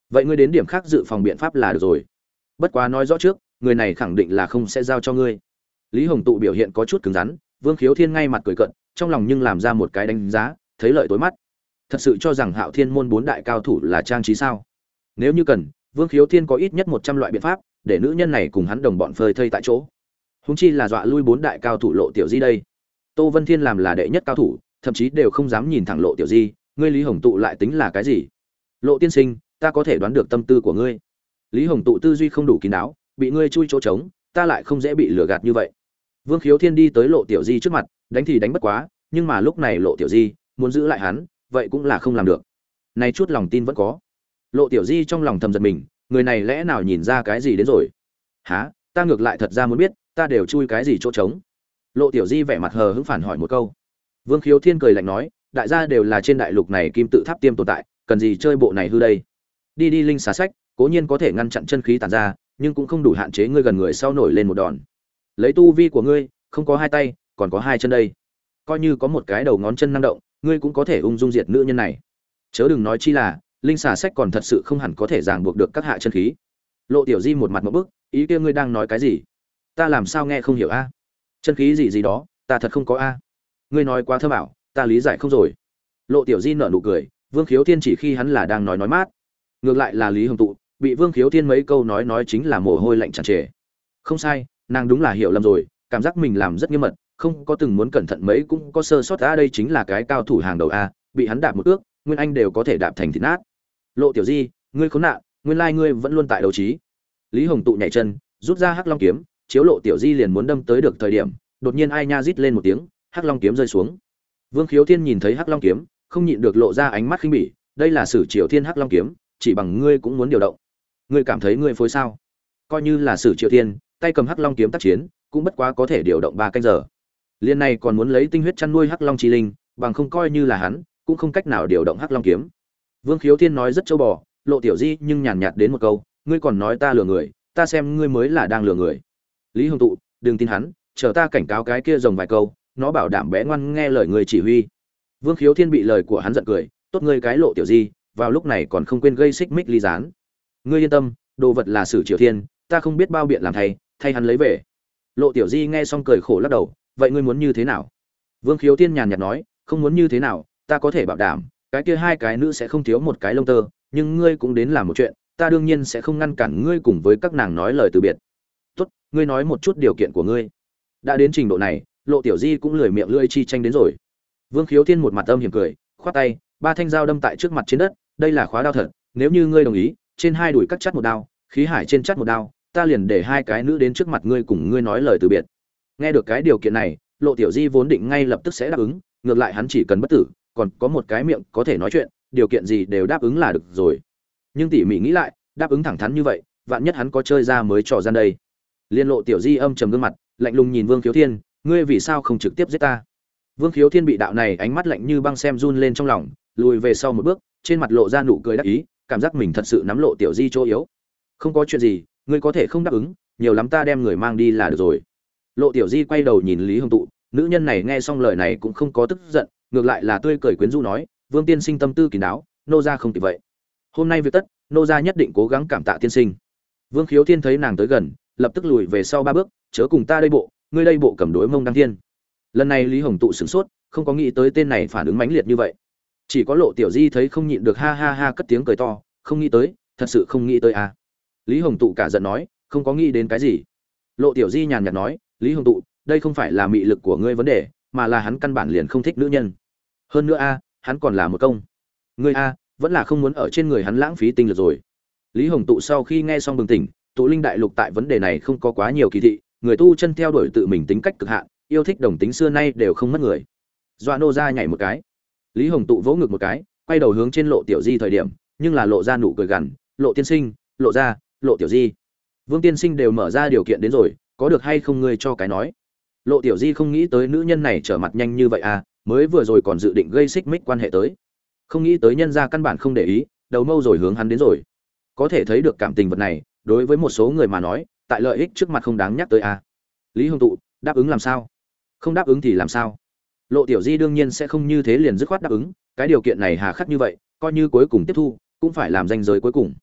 vậy ngươi đến điểm khác dự phòng biện pháp là được rồi. Bất quá nói rõ trước, người này khẳng định là không sẽ giao cho ngươi. Lý Hồng Tụ biểu hiện có chút cứng rắn, Vương Khiếu Thiên ngay mặt cười cận, trong lòng nhưng làm ra một cái đánh giá, thấy lợi tối mắt. Thật sự cho rằng Hạo Thiên môn bốn đại cao thủ là trang trí sao? Nếu như cần, Vương Khiếu Thiên có ít nhất một trăm loại biện pháp, để nữ nhân này cùng hắn đồng bọn phơi thây tại chỗ. Huống chi là dọa lui bốn đại cao thủ Lộ Tiểu Di đây. Tô Vân Thiên làm là đệ nhất cao thủ, thậm chí đều không dám nhìn thẳng Lộ Tiểu Di, ngươi Lý Hồng Tụ lại tính là cái gì? Lộ tiên sinh, ta có thể đoán được tâm tư của ngươi. Lý Hồng Tụ tư duy không đủ kín đáo, bị ngươi chui chỗ trống, ta lại không dễ bị lừa gạt như vậy. Vương Khiếu Thiên đi tới Lộ Tiểu Di trước mặt, đánh thì đánh bất quá, nhưng mà lúc này Lộ Tiểu Di muốn giữ lại hắn, vậy cũng là không làm được. Này chút lòng tin vẫn có. Lộ Tiểu Di trong lòng thầm giật mình, người này lẽ nào nhìn ra cái gì đến rồi? Hả? Ta ngược lại thật ra muốn biết, ta đều chui cái gì chỗ trống? Lộ Tiểu Di vẻ mặt hờ hững phản hỏi một câu. Vương Khiếu Thiên cười lạnh nói, đại gia đều là trên đại lục này kim tự tháp tiêm tồn tại, cần gì chơi bộ này hư đây? Đi đi linh xà sách, cố nhiên có thể ngăn chặn chân khí tản ra, nhưng cũng không đủ hạn chế ngươi gần người sau nổi lên một đòn. Lấy tu vi của ngươi, không có hai tay, còn có hai chân đây. Coi như có một cái đầu ngón chân năng động, ngươi cũng có thể ung dung diệt nữ nhân này. Chớ đừng nói chi là, linh xà sách còn thật sự không hẳn có thể ràng buộc được các hạ chân khí. Lộ Tiểu Di một mặt ngộp bức, ý kia ngươi đang nói cái gì? Ta làm sao nghe không hiểu a? Chân khí gì gì đó, ta thật không có a. Ngươi nói quá thơ bảo, ta lý giải không rồi. Lộ Tiểu Di nở nụ cười, Vương Khiếu Thiên chỉ khi hắn là đang nói nói mát. Ngược lại là Lý Hồng Tụ, bị Vương Khiếu Thiên mấy câu nói nói chính là mồ hôi lạnh tràn trề. Không sai, nàng đúng là hiểu lầm rồi, cảm giác mình làm rất nghiêm mật, không có từng muốn cẩn thận mấy cũng có sơ sót. A đây chính là cái cao thủ hàng đầu a, bị hắn đạp một ước, nguyên anh đều có thể đạp thành thịt nát. Lộ Tiểu Di, ngươi khốn nạn, nguyên lai ngươi vẫn luôn tại đấu trí. Lý Hồng Tụ nhảy chân, rút ra Hắc Long kiếm, chiếu Lộ Tiểu Di liền muốn đâm tới được thời điểm, đột nhiên ai nha rít lên một tiếng, Hắc Long kiếm rơi xuống. Vương Khiếu Thiên nhìn thấy Hắc Long kiếm, không nhịn được lộ ra ánh mắt khinh bỉ, đây là Sử Triều Thiên Hắc Long kiếm, chỉ bằng ngươi cũng muốn điều động. Ngươi cảm thấy ngươi phối sao? Coi như là Sử Triều Thiên, tay cầm Hắc Long kiếm tác chiến, cũng bất quá có thể điều động ba canh giờ. Liên này còn muốn lấy tinh huyết chăn nuôi Hắc Long chi linh, bằng không coi như là hắn, cũng không cách nào điều động Hắc Long kiếm. Vương Khiếu Thiên nói rất châu bò, Lộ Tiểu Di nhưng nhàn nhạt đến một câu, ngươi còn nói ta lừa người, ta xem ngươi mới là đang lừa người. Lý Hồng Tụ, đừng tin hắn, chờ ta cảnh cáo cái kia rồng vài câu, nó bảo đảm bé ngoan nghe lời người chỉ huy. Vương Khiếu Thiên bị lời của hắn giận cười, tốt ngươi cái Lộ Tiểu Di, vào lúc này còn không quên gây xích mích ly gián. Ngươi yên tâm, đồ vật là Sử Triều Thiên, ta không biết bao biện làm thay, thay hắn lấy về. Lộ Tiểu Di nghe xong cười khổ lắc đầu, vậy ngươi muốn như thế nào? Vương Khiếu Thiên nhàn nhạt nói, không muốn như thế nào, ta có thể bảo đảm, cái kia hai cái nữ sẽ không thiếu một cái lông tơ, nhưng ngươi cũng đến làm một chuyện, ta đương nhiên sẽ không ngăn cản ngươi cùng với các nàng nói lời từ biệt. Tốt, ngươi nói một chút điều kiện của ngươi. Đã đến trình độ này, Lộ Tiểu Di cũng lười miệng lưỡi chi tranh đến rồi. Vương Khiếu Thiên một mặt âm hiểm cười, khoát tay, ba thanh dao đâm tại trước mặt trên đất, đây là khóa đao thật, nếu như ngươi đồng ý, trên hai đùi cắt chắt một đao, khí hải trên chắt một đao, ta liền để hai cái nữ đến trước mặt ngươi cùng ngươi nói lời từ biệt. Nghe được cái điều kiện này, Lộ Tiểu Di vốn định ngay lập tức sẽ đáp ứng, ngược lại hắn chỉ cần bất tử, còn có một cái miệng có thể nói chuyện, điều kiện gì đều đáp ứng là được rồi. Nhưng tỉ mỉ nghĩ lại, đáp ứng thẳng thắn như vậy, vạn nhất hắn có chơi ra mới trò gian đây. Liên Lộ Tiểu Di âm trầm gương mặt, lạnh lùng nhìn Vương Khiếu Thiên, ngươi vì sao không trực tiếp giết ta? Vương Khiếu Thiên bị đạo này ánh mắt lạnh như băng xem run lên trong lòng, lùi về sau một bước, trên mặt lộ ra nụ cười đắc ý, cảm giác mình thật sự nắm Lộ Tiểu Di chỗ yếu. Không có chuyện gì, ngươi có thể không đáp ứng, nhiều lắm ta đem người mang đi là được rồi. Lộ Tiểu Di quay đầu nhìn Lý Hồng Tụ, nữ nhân này nghe xong lời này cũng không có tức giận, ngược lại là tươi cười quyến rũ nói, Vương tiên sinh tâm tư kín đáo, nô gia không kịp vậy. Hôm nay việc tất, nô gia nhất định cố gắng cảm tạ tiên sinh. Vương Khiếu Thiên thấy nàng tới gần, lập tức lùi về sau ba bước, chớ cùng ta đây bộ, ngươi đây bộ cầm đối mông đăng thiên. Lần này Lý Hồng Tụ sửng sốt, không có nghĩ tới tên này phản ứng mãnh liệt như vậy. Chỉ có Lộ Tiểu Di thấy không nhịn được ha ha ha cất tiếng cười to, không nghĩ tới, thật sự không nghĩ tới à. Lý Hồng Tụ cả giận nói, không có nghĩ đến cái gì. Lộ Tiểu Di nhàn nhạt nói, Lý Hồng Tụ, đây không phải là mị lực của ngươi vấn đề, mà là hắn căn bản liền không thích nữ nhân. Hơn nữa a, hắn còn là một công. Ngươi a, vẫn là không muốn ở trên người hắn lãng phí tinh lực rồi. Lý Hồng Tụ sau khi nghe xong bừng tỉnh, tụ linh đại lục tại vấn đề này không có quá nhiều kỳ thị, người tu chân theo đuổi tự mình tính cách cực hạn, yêu thích đồng tính xưa nay đều không mất người. Doa nô ra nhảy một cái. Lý Hồng Tụ vỗ ngực một cái, quay đầu hướng trên Lộ Tiểu Di thời điểm, nhưng là lộ ra nụ cười gằn, Lộ tiên sinh, lộ ra, Lộ Tiểu Di. Vương tiên sinh đều mở ra điều kiện đến rồi, có được hay không ngươi cho cái nói. Lộ Tiểu Di không nghĩ tới nữ nhân này trở mặt nhanh như vậy à, mới vừa rồi còn dự định gây xích mích quan hệ tới. Không nghĩ tới nhân gia căn bản không để ý, đầu mâu rồi hướng hắn đến rồi. Có thể thấy được cảm tình vật này, đối với một số người mà nói, tại lợi ích trước mặt không đáng nhắc tới à. Lý Hồng Tụ, đáp ứng làm sao? Không đáp ứng thì làm sao? Lộ Tiểu Di đương nhiên sẽ không như thế liền dứt khoát đáp ứng, cái điều kiện này hà khắc như vậy, coi như cuối cùng tiếp thu, cũng phải làm ranh giới cuối cùng.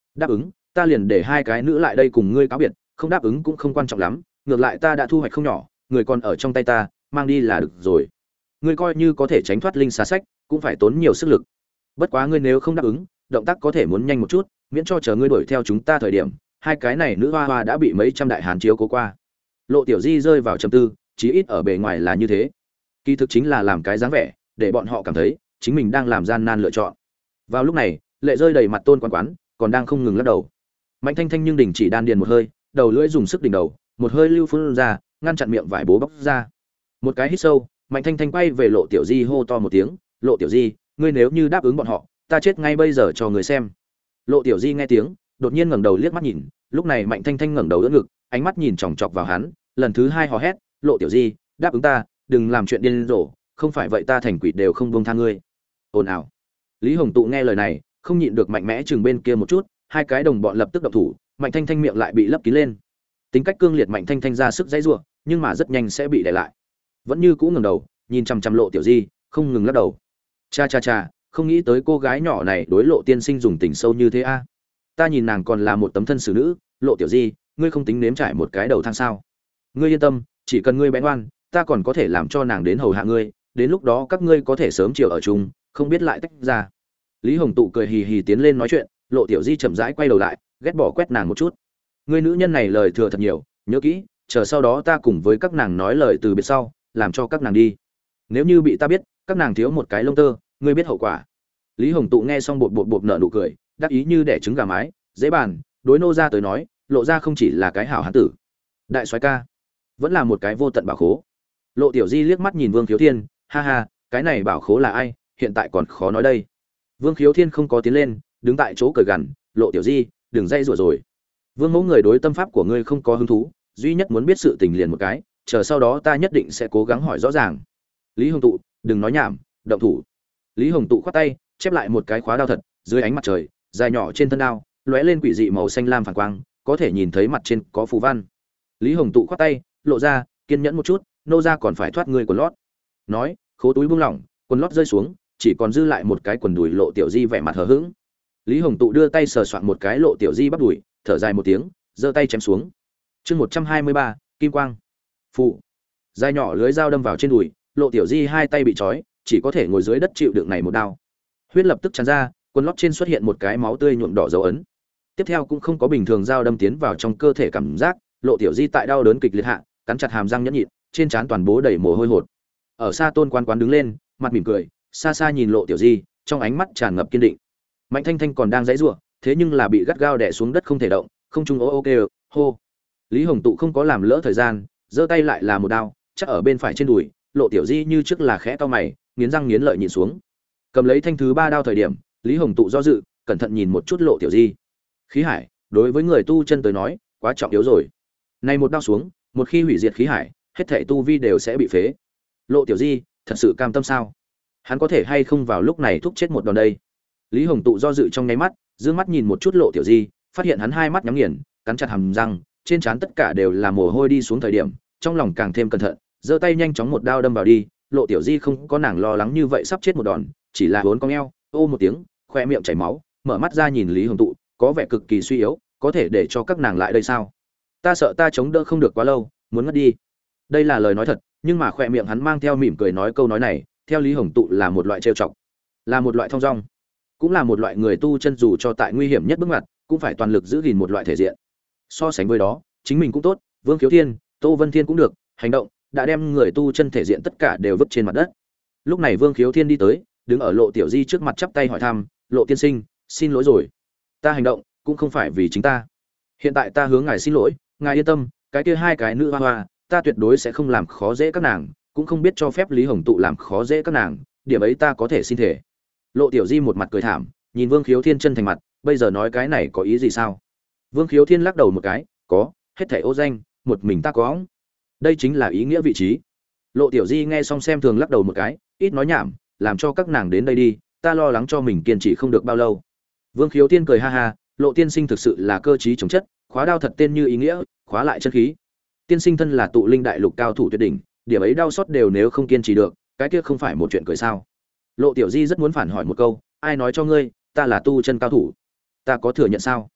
Đáp ứng, ta liền để hai cái nữ lại đây cùng ngươi cáo biệt, không đáp ứng cũng không quan trọng lắm, ngược lại ta đã thu hoạch không nhỏ, người còn ở trong tay ta, mang đi là được rồi. Ngươi coi như có thể tránh thoát linh xà sách, cũng phải tốn nhiều sức lực. Bất quá ngươi nếu không đáp ứng, động tác có thể muốn nhanh một chút, miễn cho chờ ngươi đuổi theo chúng ta thời điểm, hai cái này nữ hoa hoa đã bị mấy trăm đại hán chiếu cố qua. Lộ Tiểu Di rơi vào trầm tư, chí ít ở bề ngoài là như thế. Kỳ thực chính là làm cái dáng vẻ, để bọn họ cảm thấy chính mình đang làm gian nan lựa chọn. Vào lúc này, lệ rơi đầy mặt Tôn Quán Quán, còn đang không ngừng lắc đầu. Mạnh Thanh Thanh nhưng đình chỉ đan điền một hơi, đầu lưỡi dùng sức đỉnh đầu, một hơi lưu phun ra, ngăn chặn miệng vải bố bóc ra. Một cái hít sâu, Mạnh Thanh Thanh quay về Lộ Tiểu Di hô to một tiếng, "Lộ Tiểu Di, ngươi nếu như đáp ứng bọn họ, ta chết ngay bây giờ cho người xem." Lộ Tiểu Di nghe tiếng, đột nhiên ngẩng đầu liếc mắt nhìn, lúc này Mạnh Thanh Thanh ngẩng đầu đỡ ngực, ánh mắt nhìn chòng chọc vào hắn, lần thứ hai hò hét, "Lộ Tiểu Di, đáp ứng ta, đừng làm chuyện điên rồ, không phải vậy ta thành quỷ đều không buông tha ngươi." Ồn ào. Lý Hồng Tụ nghe lời này, không nhịn được mạnh mẽ chừng bên kia một chút, hai cái đồng bọn lập tức động thủ, Mạnh Thanh Thanh miệng lại bị lấp kín lên. Tính cách cương liệt Mạnh Thanh Thanh ra sức giãy giụa, nhưng mà rất nhanh sẽ bị đè lại. Vẫn như cũ ngẩng đầu, nhìn chằm chằm Lộ Tiểu Di, không ngừng lắc đầu. Cha cha cha, không nghĩ tới cô gái nhỏ này đối Lộ tiên sinh dùng tình sâu như thế a. Ta nhìn nàng còn là một tấm thân xử nữ, Lộ Tiểu Di, ngươi không tính nếm trải một cái đầu thang sao? Ngươi yên tâm, chỉ cần ngươi bén ngoan, ta còn có thể làm cho nàng đến hầu hạ ngươi, đến lúc đó các ngươi có thể sớm chiều ở chung, không biết lại tách ra. Lý Hồng Tụ cười hì hì tiến lên nói chuyện, Lộ Tiểu Di chậm rãi quay đầu lại, ghét bỏ quét nàng một chút. Ngươi nữ nhân này lời thừa thật nhiều, nhớ kỹ, chờ sau đó ta cùng với các nàng nói lời từ biệt sau, làm cho các nàng đi. Nếu như bị ta biết, các nàng thiếu một cái lông tơ, ngươi biết hậu quả. Lý Hồng Tụ nghe xong bột bột bột nở nụ cười, đắc ý như đẻ trứng gà mái, dễ bàn, đối nô gia tới nói, Lộ gia không chỉ là cái hảo hán tử, đại soái ca, vẫn là một cái vô tận bảo khố. Lộ Tiểu Di liếc mắt nhìn Vương Khiếu Thiên, ha ha, cái này bảo khố là ai, hiện tại còn khó nói đây. Vương Khiếu Thiên không có tiến lên, đứng tại chỗ cười gằn, Lộ Tiểu Di, đừng dây rủa rồi. Vương mẫu người đối tâm pháp của ngươi không có hứng thú, duy nhất muốn biết sự tình liền một cái, chờ sau đó ta nhất định sẽ cố gắng hỏi rõ ràng. Lý Hồng Tụ, đừng nói nhảm, động thủ. Lý Hồng Tụ khoát tay, chép lại một cái khóa đao thật, dưới ánh mặt trời, dài nhỏ trên thân đao, lóe lên quỷ dị màu xanh lam phản quang, có thể nhìn thấy mặt trên có phù văn. Lý Hồng Tụ khoát tay, lộ ra, kiên nhẫn một chút, nô gia còn phải thoát ngươi quần lót. Nói, khố túi buông lỏng, quần lót rơi xuống, chỉ còn dư lại một cái quần đùi. Lộ Tiểu Di vẻ mặt hờ hững. Lý Hồng Tụ đưa tay sờ soạn một cái Lộ Tiểu Di bắp đùi, thở dài một tiếng, giơ tay chém xuống. Chương một trăm hai mươi ba, kim quang. Phụ. Dài nhỏ lưới dao đâm vào trên đùi, Lộ Tiểu Di hai tay bị trói, chỉ có thể ngồi dưới đất chịu đựng này một đao. Huyết lập tức tràn ra, quần lót trên xuất hiện một cái máu tươi nhuộm đỏ dấu ấn. Tiếp theo cũng không có bình thường dao đâm tiến vào trong cơ thể cảm giác, Lộ Tiểu Di tại đau đớn kịch liệt hạ, cắn chặt hàm răng nhẫn nhịn, trên trán toàn bố đầy mồ hôi hột. Ở xa Tôn Quán Quán đứng lên, mặt mỉm cười, xa xa nhìn Lộ Tiểu Di, trong ánh mắt tràn ngập kiên định. Mạnh Thanh Thanh còn đang giãy giụa, thế nhưng là bị gắt gao đè xuống đất không thể động, không trung ô ô kêu, hô. Lý Hồng Tụ không có làm lỡ thời gian, giơ tay lại là một đao, chắc ở bên phải trên đùi, Lộ Tiểu Di như trước là khẽ cau mày, nghiến răng nghiến lợi nhìn xuống. Cầm lấy thanh thứ ba đao thời điểm, Lý Hồng Tụ do dự, cẩn thận nhìn một chút Lộ Tiểu Di. Khí hải, đối với người tu chân tới nói, quá trọng yếu rồi. Này một đao xuống, một khi hủy diệt khí hải, hết thảy tu vi đều sẽ bị phế. Lộ Tiểu Di, thật sự cam tâm sao? Hắn có thể hay không vào lúc này thúc chết một đòn đây? Lý Hồng Tụ do dự trong nháy mắt, dương mắt nhìn một chút Lộ Tiểu Di, phát hiện hắn hai mắt nhắm nghiền, cắn chặt hàm răng, trên trán tất cả đều là mồ hôi đi xuống thời điểm, trong lòng càng thêm cẩn thận, giơ tay nhanh chóng một đao đâm vào đi. Lộ Tiểu Di không có nàng lo lắng như vậy sắp chết một đòn, chỉ là uốn cong eo, ô một tiếng, khoe miệng chảy máu, mở mắt ra nhìn Lý Hồng Tụ, có vẻ cực kỳ suy yếu, có thể để cho các nàng lại đây sao? Ta sợ ta chống đỡ không được quá lâu, muốn ngất đi. Đây là lời nói thật, nhưng mà khoe miệng hắn mang theo mỉm cười nói câu nói này, theo Lý Hồng Tụ là một loại trêu chọc, là một loại thong dong, cũng là một loại người tu chân dù cho tại nguy hiểm nhất bước ngoặt, cũng phải toàn lực giữ gìn một loại thể diện. So sánh với đó, chính mình cũng tốt, Vương Khiếu Thiên, Tô Vân Thiên cũng được, hành động đã đem người tu chân thể diện tất cả đều vứt trên mặt đất. Lúc này Vương Khiếu Thiên đi tới, đứng ở Lộ Tiểu Di trước mặt chắp tay hỏi thăm, "Lộ tiên sinh, xin lỗi rồi. Ta hành động cũng không phải vì chính ta. Hiện tại ta hướng ngài xin lỗi, ngài yên tâm, cái kia hai cái nữ hoa hoa, ta tuyệt đối sẽ không làm khó dễ các nàng, cũng không biết cho phép Lý Hồng Tụ làm khó dễ các nàng, điểm ấy ta có thể xin thể." Lộ Tiểu Di một mặt cười thảm, nhìn Vương Khiếu Thiên chân thành mặt, bây giờ nói cái này có ý gì sao? Vương Khiếu Thiên lắc đầu một cái, "Có, hết thảy ô danh, một mình ta có." Đây chính là ý nghĩa vị trí. Lộ Tiểu Di nghe xong xem thường lắc đầu một cái, ít nói nhảm, làm cho các nàng đến đây đi, ta lo lắng cho mình kiên trì không được bao lâu. Vương Khiếu Thiên cười ha ha, Lộ tiên sinh thực sự là cơ trí chống chất, khóa đao thật tên như ý nghĩa, khóa lại chân khí. Tiên sinh thân là tụ linh đại lục cao thủ tuyệt đỉnh, điểm ấy đau sót đều nếu không kiên trì được, cái kia không phải một chuyện cười sao? Lộ Tiểu Di rất muốn phản hỏi một câu, ai nói cho ngươi, ta là tu chân cao thủ? Ta có thừa nhận sao?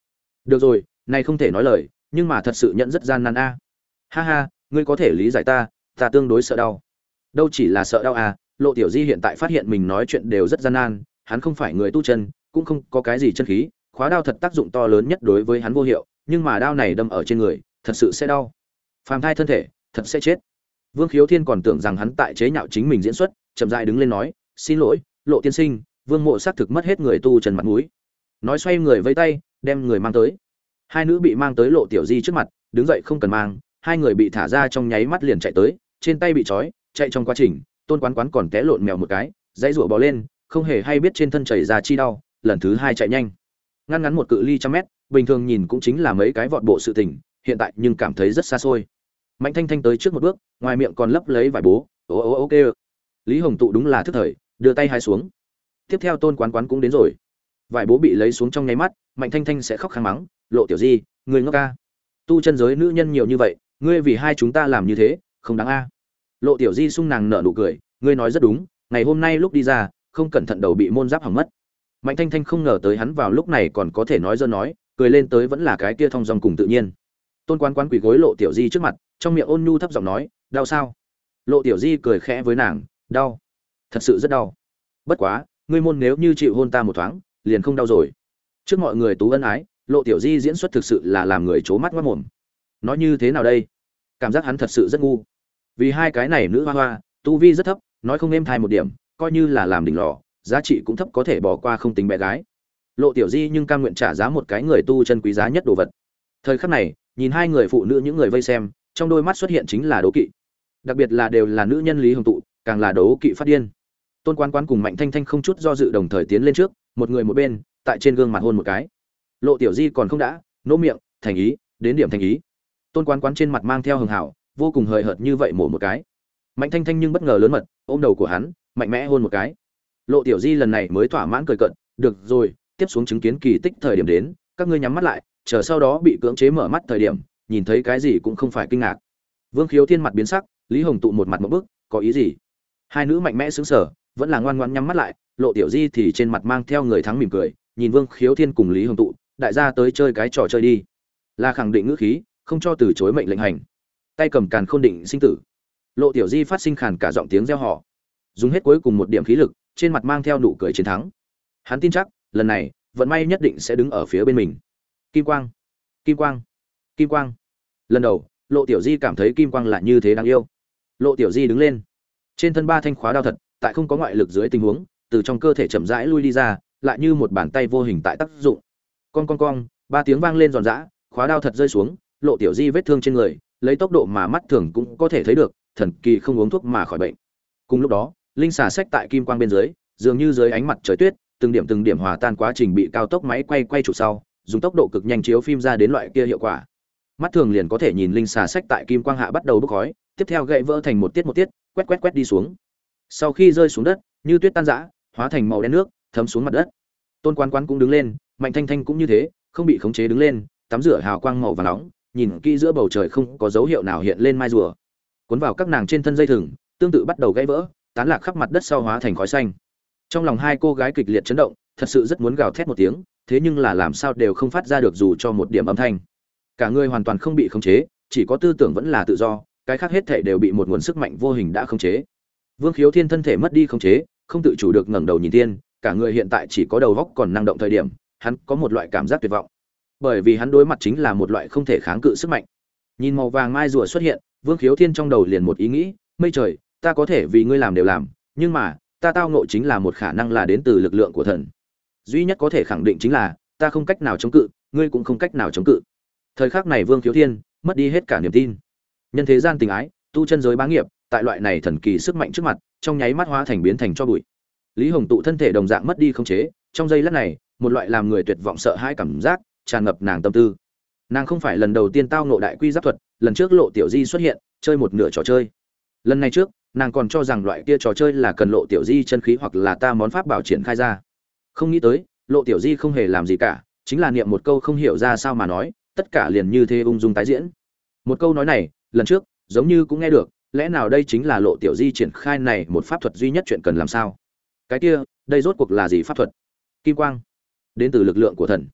Được rồi, này không thể nói lời, nhưng mà thật sự nhận rất gian nan a. Ha ha, ngươi có thể lý giải ta, ta tương đối sợ đau. Đâu chỉ là sợ đau à, Lộ Tiểu Di hiện tại phát hiện mình nói chuyện đều rất gian nan, hắn không phải người tu chân, cũng không có cái gì chân khí, khóa đao thật tác dụng to lớn nhất đối với hắn vô hiệu, nhưng mà đao này đâm ở trên người, thật sự sẽ đau. Phàm thai thân thể, thật sẽ chết. Vương Khiếu Thiên còn tưởng rằng hắn tại chế nhạo chính mình diễn xuất, chậm rãi đứng lên nói, "Xin lỗi, Lộ tiên sinh, Vương Mộ xác thực mất hết người tu chân mặt mũi." Nói xoay người vẫy tay, đem người mang tới. Hai nữ bị mang tới Lộ Tiểu Di trước mặt, đứng dậy không cần mang, hai người bị thả ra trong nháy mắt liền chạy tới, trên tay bị trói, chạy trong quá trình, Tôn Quán Quán còn té lộn mèo một cái, dãy rủa bò lên, không hề hay biết trên thân chảy ra chi đau, lần thứ hai chạy nhanh. Ngăn ngắn một cự ly trăm mét, bình thường nhìn cũng chính là mấy cái vọt bộ sự tình, hiện tại nhưng cảm thấy rất xa xôi. Mạnh Thanh Thanh tới trước một bước, ngoài miệng còn lấp lấy vải bố, "Ô ô ô kê." Lý Hồng Tụ đúng là thức thời, đưa tay hai xuống. Tiếp theo Tôn Quán Quán cũng đến rồi. Vải bố bị lấy xuống trong nháy mắt, Mạnh Thanh Thanh sẽ khóc khang mắng, "Lộ Tiểu Di, ngươi ngốc a. Tu chân giới nữ nhân nhiều như vậy, ngươi vì hai chúng ta làm như thế, không đáng a." Lộ Tiểu Di sung nàng nở nụ cười, "Ngươi nói rất đúng, ngày hôm nay lúc đi ra, không cẩn thận đầu bị môn giáp hỏng mất." Mạnh Thanh Thanh không ngờ tới hắn vào lúc này còn có thể nói dơ nói, cười lên tới vẫn là cái kia thong dong cùng tự nhiên. Tôn Quán Quán quỳ gối Lộ Tiểu Di trước mặt, trong miệng ôn nhu thấp giọng nói, "Đau sao?" Lộ Tiểu Di cười khẽ với nàng, "Đau, thật sự rất đau. Bất quá, ngươi môn nếu như chịu hôn ta một thoáng, liền không đau rồi." Trước mọi người tú ân ái, Lộ Tiểu Di diễn xuất thực sự là làm người trố mắt ngoác mồm. Nói như thế nào đây? Cảm giác hắn thật sự rất ngu. Vì hai cái này nữ hoa hoa, tu vi rất thấp, nói không êm thai một điểm, coi như là làm đỉnh lò, giá trị cũng thấp có thể bỏ qua không tính bé gái. Lộ Tiểu Di nhưng cam nguyện trả giá một cái người tu chân quý giá nhất đồ vật. Thời khắc này, nhìn hai người phụ nữ những người vây xem, trong đôi mắt xuất hiện chính là đố kỵ. Đặc biệt là đều là nữ nhân Lý Hồng Tụ, càng là đố kỵ phát điên. Tôn Quán Quán cùng Mạnh Thanh Thanh không chút do dự đồng thời tiến lên trước, một người một bên, tại trên gương mặt hôn một cái. Lộ Tiểu Di còn không đã, nỗ miệng, thành ý, đến điểm thành ý. Tôn Quán Quán trên mặt mang theo hường hảo, vô cùng hời hợt như vậy mổ một cái. Mạnh Thanh Thanh nhưng bất ngờ lớn mật, ôm đầu của hắn, mạnh mẽ hôn một cái. Lộ Tiểu Di lần này mới thỏa mãn cười cận, "Được rồi, tiếp xuống chứng kiến kỳ tích thời điểm đến, các ngươi nhắm mắt lại, chờ sau đó bị cưỡng chế mở mắt thời điểm, nhìn thấy cái gì cũng không phải kinh ngạc." Vương Khiếu Thiên mặt biến sắc, Lý Hồng Tụ một mặt ngộp bức, "Có ý gì?" Hai nữ mạnh mẽ sững sờ, vẫn là ngoan ngoãn nhắm mắt lại, Lộ Tiểu Di thì trên mặt mang theo người thắng mỉm cười, nhìn Vương Khiếu Thiên cùng Lý Hồng Tụ, "Đại gia tới chơi cái trò chơi đi." Là khẳng định ngữ khí, không cho từ chối mệnh lệnh hành. Tay cầm càn khôn định sinh tử. Lộ Tiểu Di phát sinh khàn cả giọng tiếng reo hò, dùng hết cuối cùng một điểm khí lực, trên mặt mang theo nụ cười chiến thắng. Hắn tin chắc, lần này, vận may nhất định sẽ đứng ở phía bên mình. Kim quang, kim quang, kim quang. Lần đầu, Lộ Tiểu Di cảm thấy kim quang là như thế đáng yêu. Lộ Tiểu Di đứng lên, trên thân ba thanh khóa đao thật, tại không có ngoại lực dưới tình huống, từ trong cơ thể chậm rãi lui đi ra, lại như một bàn tay vô hình tại tác dụng. Con con con, ba tiếng vang lên giòn giã, khóa đao thật rơi xuống, Lộ Tiểu Di vết thương trên người, lấy tốc độ mà mắt thường cũng có thể thấy được, thần kỳ không uống thuốc mà khỏi bệnh. Cùng lúc đó, linh xà sách tại kim quang bên dưới, dường như dưới ánh mặt trời tuyết, từng điểm từng điểm hòa tan, quá trình bị cao tốc máy quay quay chụp sau, dùng tốc độ cực nhanh chiếu phim ra đến loại kia hiệu quả. Mắt thường liền có thể nhìn linh xà sách tại kim quang hạ bắt đầu bốc khói, tiếp theo gãy vỡ thành một tiết một tiết, quét quét quét đi xuống. Sau khi rơi xuống đất, như tuyết tan rã, hóa thành màu đen nước, thấm xuống mặt đất. Tôn Quán Quán cũng đứng lên, Mạnh Thanh Thanh cũng như thế, không bị khống chế đứng lên, tắm rửa hào quang màu vàng nóng, nhìn kỹ giữa bầu trời không có dấu hiệu nào hiện lên mai rùa. Cuốn vào các nàng trên thân dây thừng, tương tự bắt đầu gãy vỡ, tán lạc khắp mặt đất sau hóa thành khói xanh. Trong lòng hai cô gái kịch liệt chấn động, thật sự rất muốn gào thét một tiếng, thế nhưng là làm sao đều không phát ra được dù cho một điểm âm thanh. Cả người hoàn toàn không bị khống chế, chỉ có tư tưởng vẫn là tự do, cái khác hết thảy đều bị một nguồn sức mạnh vô hình đã khống chế. Vương Khiếu Thiên thân thể mất đi khống chế, không tự chủ được ngẩng đầu nhìn tiên, cả người hiện tại chỉ có đầu óc còn năng động thời điểm, hắn có một loại cảm giác tuyệt vọng. Bởi vì hắn đối mặt chính là một loại không thể kháng cự sức mạnh. Nhìn màu vàng mai rùa xuất hiện, Vương Khiếu Thiên trong đầu liền một ý nghĩ, mây trời, ta có thể vì ngươi làm đều làm, nhưng mà, ta tao ngộ chính là một khả năng là đến từ lực lượng của thần. Duy nhất có thể khẳng định chính là, ta không cách nào chống cự, ngươi cũng không cách nào chống cự. Thời khắc này Vương Khiếu Thiên mất đi hết cả niềm tin. Nhân thế gian tình ái, tu chân giới bá nghiệp, tại loại này thần kỳ sức mạnh trước mặt, trong nháy mắt hóa thành biến thành cho bụi. Lý Hồng Tụ thân thể đồng dạng mất đi khống chế, trong giây lát này, một loại làm người tuyệt vọng sợ hãi cảm giác tràn ngập nàng tâm tư. Nàng không phải lần đầu tiên tao ngộ đại quy giáp thuật, lần trước Lộ Tiểu Di xuất hiện, chơi một nửa trò chơi. Lần này trước, nàng còn cho rằng loại kia trò chơi là cần Lộ Tiểu Di chân khí hoặc là ta món pháp bảo triển khai ra. Không nghĩ tới, Lộ Tiểu Di không hề làm gì cả, chính là niệm một câu không hiểu ra sao mà nói, tất cả liền như thế ung dung tái diễn. Một câu nói này, lần trước, giống như cũng nghe được, lẽ nào đây chính là Lộ Tiểu Di triển khai này một pháp thuật duy nhất chuyện cần làm sao? Cái kia, đây rốt cuộc là gì pháp thuật? Kim quang, đến từ lực lượng của thần.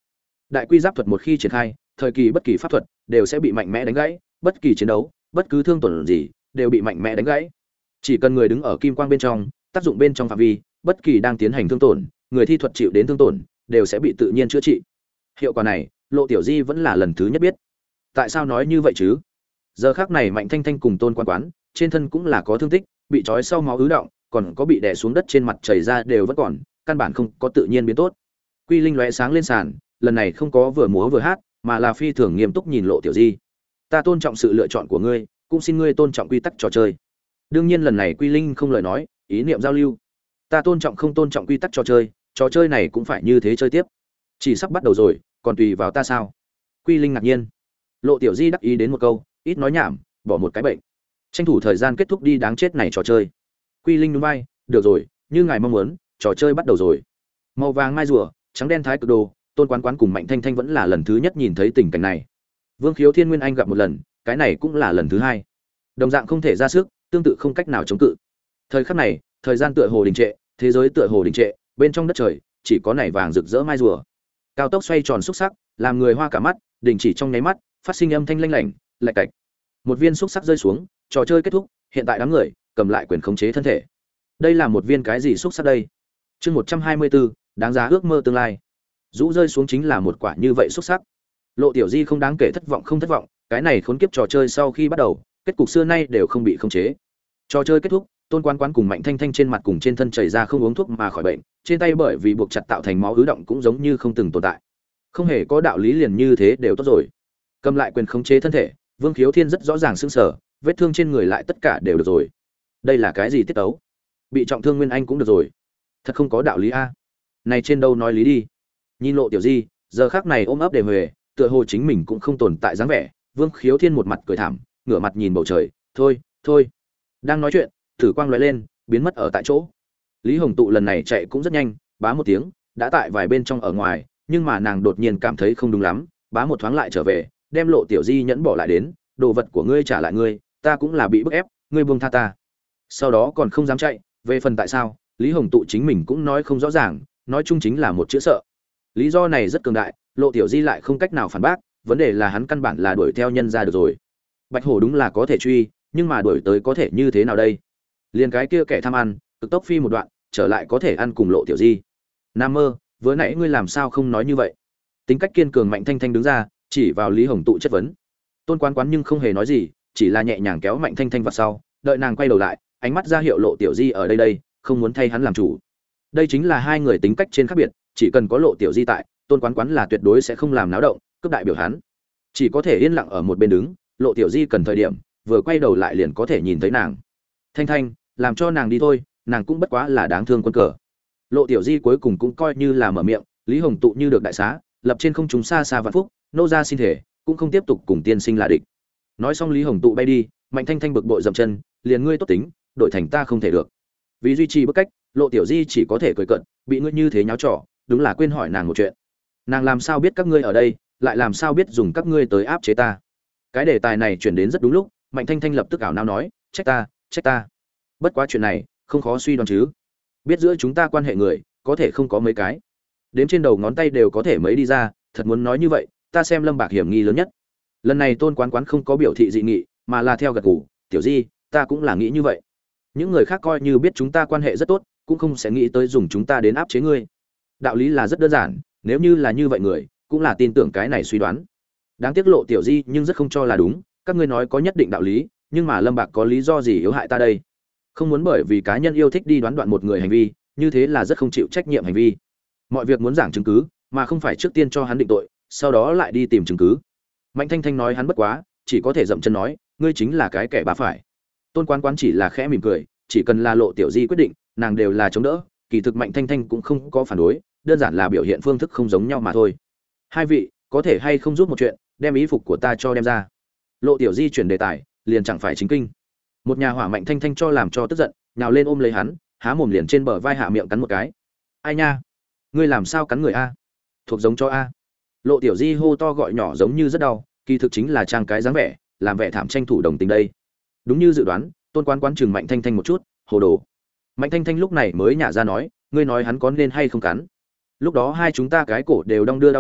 Đại quy giáp thuật một khi triển khai, thời kỳ bất kỳ pháp thuật đều sẽ bị mạnh mẽ đánh gãy, bất kỳ chiến đấu, bất cứ thương tổn gì đều bị mạnh mẽ đánh gãy. Chỉ cần người đứng ở kim quang bên trong, tác dụng bên trong phạm vi, bất kỳ đang tiến hành thương tổn, người thi thuật chịu đến thương tổn đều sẽ bị tự nhiên chữa trị. Hiệu quả này, Lộ Tiểu Di vẫn là lần thứ nhất biết. Tại sao nói như vậy chứ? Giờ khắc này Mạnh Thanh Thanh cùng Tôn Quan Quán, trên thân cũng là có thương tích, bị trói sau máu ứ động, còn có bị đè xuống đất trên mặt chảy ra đều vẫn còn, căn bản không có tự nhiên biến tốt. Quy Linh lóe sáng lên sàn, lần này không có vừa múa vừa hát, mà là phi thường nghiêm túc nhìn Lộ Tiểu Di. Ta tôn trọng sự lựa chọn của ngươi, cũng xin ngươi tôn trọng quy tắc trò chơi. Đương nhiên lần này Quy Linh không lời nói, ý niệm giao lưu. Ta tôn trọng không tôn trọng quy tắc trò chơi, trò chơi này cũng phải như thế chơi tiếp. Chỉ sắp bắt đầu rồi, còn tùy vào ta sao? Quy Linh ngạc nhiên. Lộ Tiểu Di đắc ý đến một câu, ít nói nhảm, bỏ một cái bệnh. Tranh thủ thời gian kết thúc đi đáng chết này trò chơi. Quy Linh nhún vai, được rồi, như ngài mong muốn, trò chơi bắt đầu rồi. Màu vàng mai rùa, trắng đen thái cực đồ, Tôn Quán Quán cùng Mạnh Thanh Thanh vẫn là lần thứ nhất nhìn thấy tình cảnh này. Vương Khiếu Thiên Nguyên Anh gặp một lần, cái này cũng là lần thứ hai. Đồng dạng không thể ra sức, tương tự không cách nào chống cự. Thời khắc này, thời gian tựa hồ đình trệ, thế giới tựa hồ đình trệ, bên trong đất trời chỉ có nảy vàng rực rỡ mai rùa. Cao tốc xoay tròn xúc sắc, làm người hoa cả mắt, đình chỉ trong nháy mắt, phát sinh âm thanh lanh lảnh, lạch cạch. Một viên xúc sắc rơi xuống, trò chơi kết thúc, hiện tại đám người cầm lại quyền khống chế thân thể. Đây là một viên cái gì xúc sắc đây? Chương một trăm hai mươi bốn, đáng giá ước mơ tương lai. Rũ rơi xuống chính là một quả như vậy xúc sắc. Lộ Tiểu Di không đáng kể thất vọng không thất vọng, cái này khốn kiếp trò chơi sau khi bắt đầu, kết cục xưa nay đều không bị khống chế. Trò chơi kết thúc, Tôn Quan Quán cùng Mạnh Thanh Thanh trên mặt cùng trên thân chảy ra không uống thuốc mà khỏi bệnh, trên tay bởi vì buộc chặt tạo thành máu ứ động cũng giống như không từng tồn tại. Không hề có đạo lý liền như thế đều tốt rồi. Cầm lại quyền khống chế thân thể, Vương Khiếu Thiên rất rõ ràng sững sờ, vết thương trên người lại tất cả đều được rồi. Đây là cái gì tiết tấu? Bị trọng thương Nguyên Anh cũng được rồi. Thật không có đạo lý a. Này trên đâu nói lý đi. Nhìn Lộ Tiểu Di, giờ khắc này ôm ấp để huề, tựa hồ chính mình cũng không tồn tại dáng vẻ. Vương Khiếu Thiên một mặt cười thảm, ngửa mặt nhìn bầu trời, thôi, thôi. Đang nói chuyện, thử quang lóe lên, biến mất ở tại chỗ. Lý Hồng Tụ lần này chạy cũng rất nhanh, bá một tiếng, đã tại vài bên trong ở ngoài, nhưng mà nàng đột nhiên cảm thấy không đúng lắm, bá một thoáng lại trở về, đem Lộ Tiểu Di nhẫn bỏ lại đến, đồ vật của ngươi trả lại ngươi, ta cũng là bị bức ép, ngươi buông tha ta. Sau đó còn không dám chạy, về phần tại sao, Lý Hồng Tụ chính mình cũng nói không rõ ràng, nói chung chính là một chữ sợ. Lý do này rất cường đại, Lộ Tiểu Di lại không cách nào phản bác, vấn đề là hắn căn bản là đuổi theo nhân ra được rồi. Bạch hổ đúng là có thể truy, nhưng mà đuổi tới có thể như thế nào đây? Liên cái kia kẻ tham ăn, cực tốc phi một đoạn, trở lại có thể ăn cùng Lộ Tiểu Di. Nam mơ, vừa nãy ngươi làm sao không nói như vậy? Tính cách kiên cường Mạnh Thanh Thanh đứng ra, chỉ vào Lý Hồng Tụ chất vấn. Tôn Quán Quán nhưng không hề nói gì, chỉ là nhẹ nhàng kéo Mạnh Thanh Thanh vào sau, đợi nàng quay đầu lại, ánh mắt ra hiệu Lộ Tiểu Di ở đây đây, không muốn thay hắn làm chủ. Đây chính là hai người tính cách trên khác biệt, chỉ cần có Lộ Tiểu Di tại, Tôn Quán Quán là tuyệt đối sẽ không làm náo động, cướp đại biểu hắn. Chỉ có thể yên lặng ở một bên đứng, Lộ Tiểu Di cần thời điểm, vừa quay đầu lại liền có thể nhìn thấy nàng. Thanh Thanh, làm cho nàng đi thôi, nàng cũng bất quá là đáng thương quân cờ. Lộ Tiểu Di cuối cùng cũng coi như là mở miệng, Lý Hồng Tụ như được đại xá, lập trên không trung xa xa vạn phúc, nô ra xin thể, cũng không tiếp tục cùng tiên sinh là địch. Nói xong Lý Hồng Tụ bay đi, Mạnh Thanh Thanh bực bội dậm chân, liền ngươi tốt tính, đổi thành ta không thể được. Vì duy trì bức cách, Lộ Tiểu Di chỉ có thể cười cợt, bị ngươi như thế nháo trò, đúng là quên hỏi nàng một chuyện. Nàng làm sao biết các ngươi ở đây, lại làm sao biết dùng các ngươi tới áp chế ta? Cái đề tài này chuyển đến rất đúng lúc, Mạnh Thanh Thanh lập tức ảo não nói, trách ta, trách ta. Bất quá chuyện này, không khó suy đoán chứ. Biết giữa chúng ta quan hệ người, có thể không có mấy cái. Đếm trên đầu ngón tay đều có thể mấy đi ra, thật muốn nói như vậy, ta xem Lâm Bạc hiểm nghi lớn nhất. Lần này Tôn Quán Quán không có biểu thị dị nghị, mà là theo gật gù, Tiểu Di, ta cũng là nghĩ như vậy. Những người khác coi như biết chúng ta quan hệ rất tốt, cũng không sẽ nghĩ tới dùng chúng ta đến áp chế ngươi. Đạo lý là rất đơn giản, nếu như là như vậy người, cũng là tin tưởng cái này suy đoán. Đáng tiếc Lộ Tiểu Di nhưng rất không cho là đúng, các ngươi nói có nhất định đạo lý, nhưng mà Lâm Bạc có lý do gì yếu hại ta đây? Không muốn bởi vì cá nhân yêu thích đi đoán đoạn một người hành vi, như thế là rất không chịu trách nhiệm hành vi. Mọi việc muốn giảng chứng cứ, mà không phải trước tiên cho hắn định tội, sau đó lại đi tìm chứng cứ. Mạnh Thanh Thanh nói hắn bất quá, chỉ có thể dậm chân nói, ngươi chính là cái kẻ bá phải. Tôn Quán Quán chỉ là khẽ mỉm cười, chỉ cần là Lộ Tiểu Di quyết định, nàng đều là chống đỡ, kỳ thực Mạnh Thanh Thanh cũng không có phản đối, đơn giản là biểu hiện phương thức không giống nhau mà thôi. Hai vị, có thể hay không giúp một chuyện, đem ý phục của ta cho đem ra. Lộ Tiểu Di chuyển đề tài, liền chẳng phải chính kinh. Một nhà hỏa Mạnh Thanh Thanh cho làm cho tức giận, nhào lên ôm lấy hắn, há mồm liền trên bờ vai hạ miệng cắn một cái. Ai nha, ngươi làm sao cắn người a? Thuộc giống cho a. Lộ Tiểu Di hô to gọi nhỏ giống như rất đau, kỳ thực chính là trang cái dáng vẻ, làm vẻ thảm tranh thủ đồng tình đây. Đúng như dự đoán, Tôn Quán Quán chừng Mạnh Thanh Thanh một chút, hồ đồ. Mạnh Thanh Thanh lúc này mới nhả ra nói, ngươi nói hắn có nên hay không cắn? Lúc đó hai chúng ta cái cổ đều đong đưa đau xót,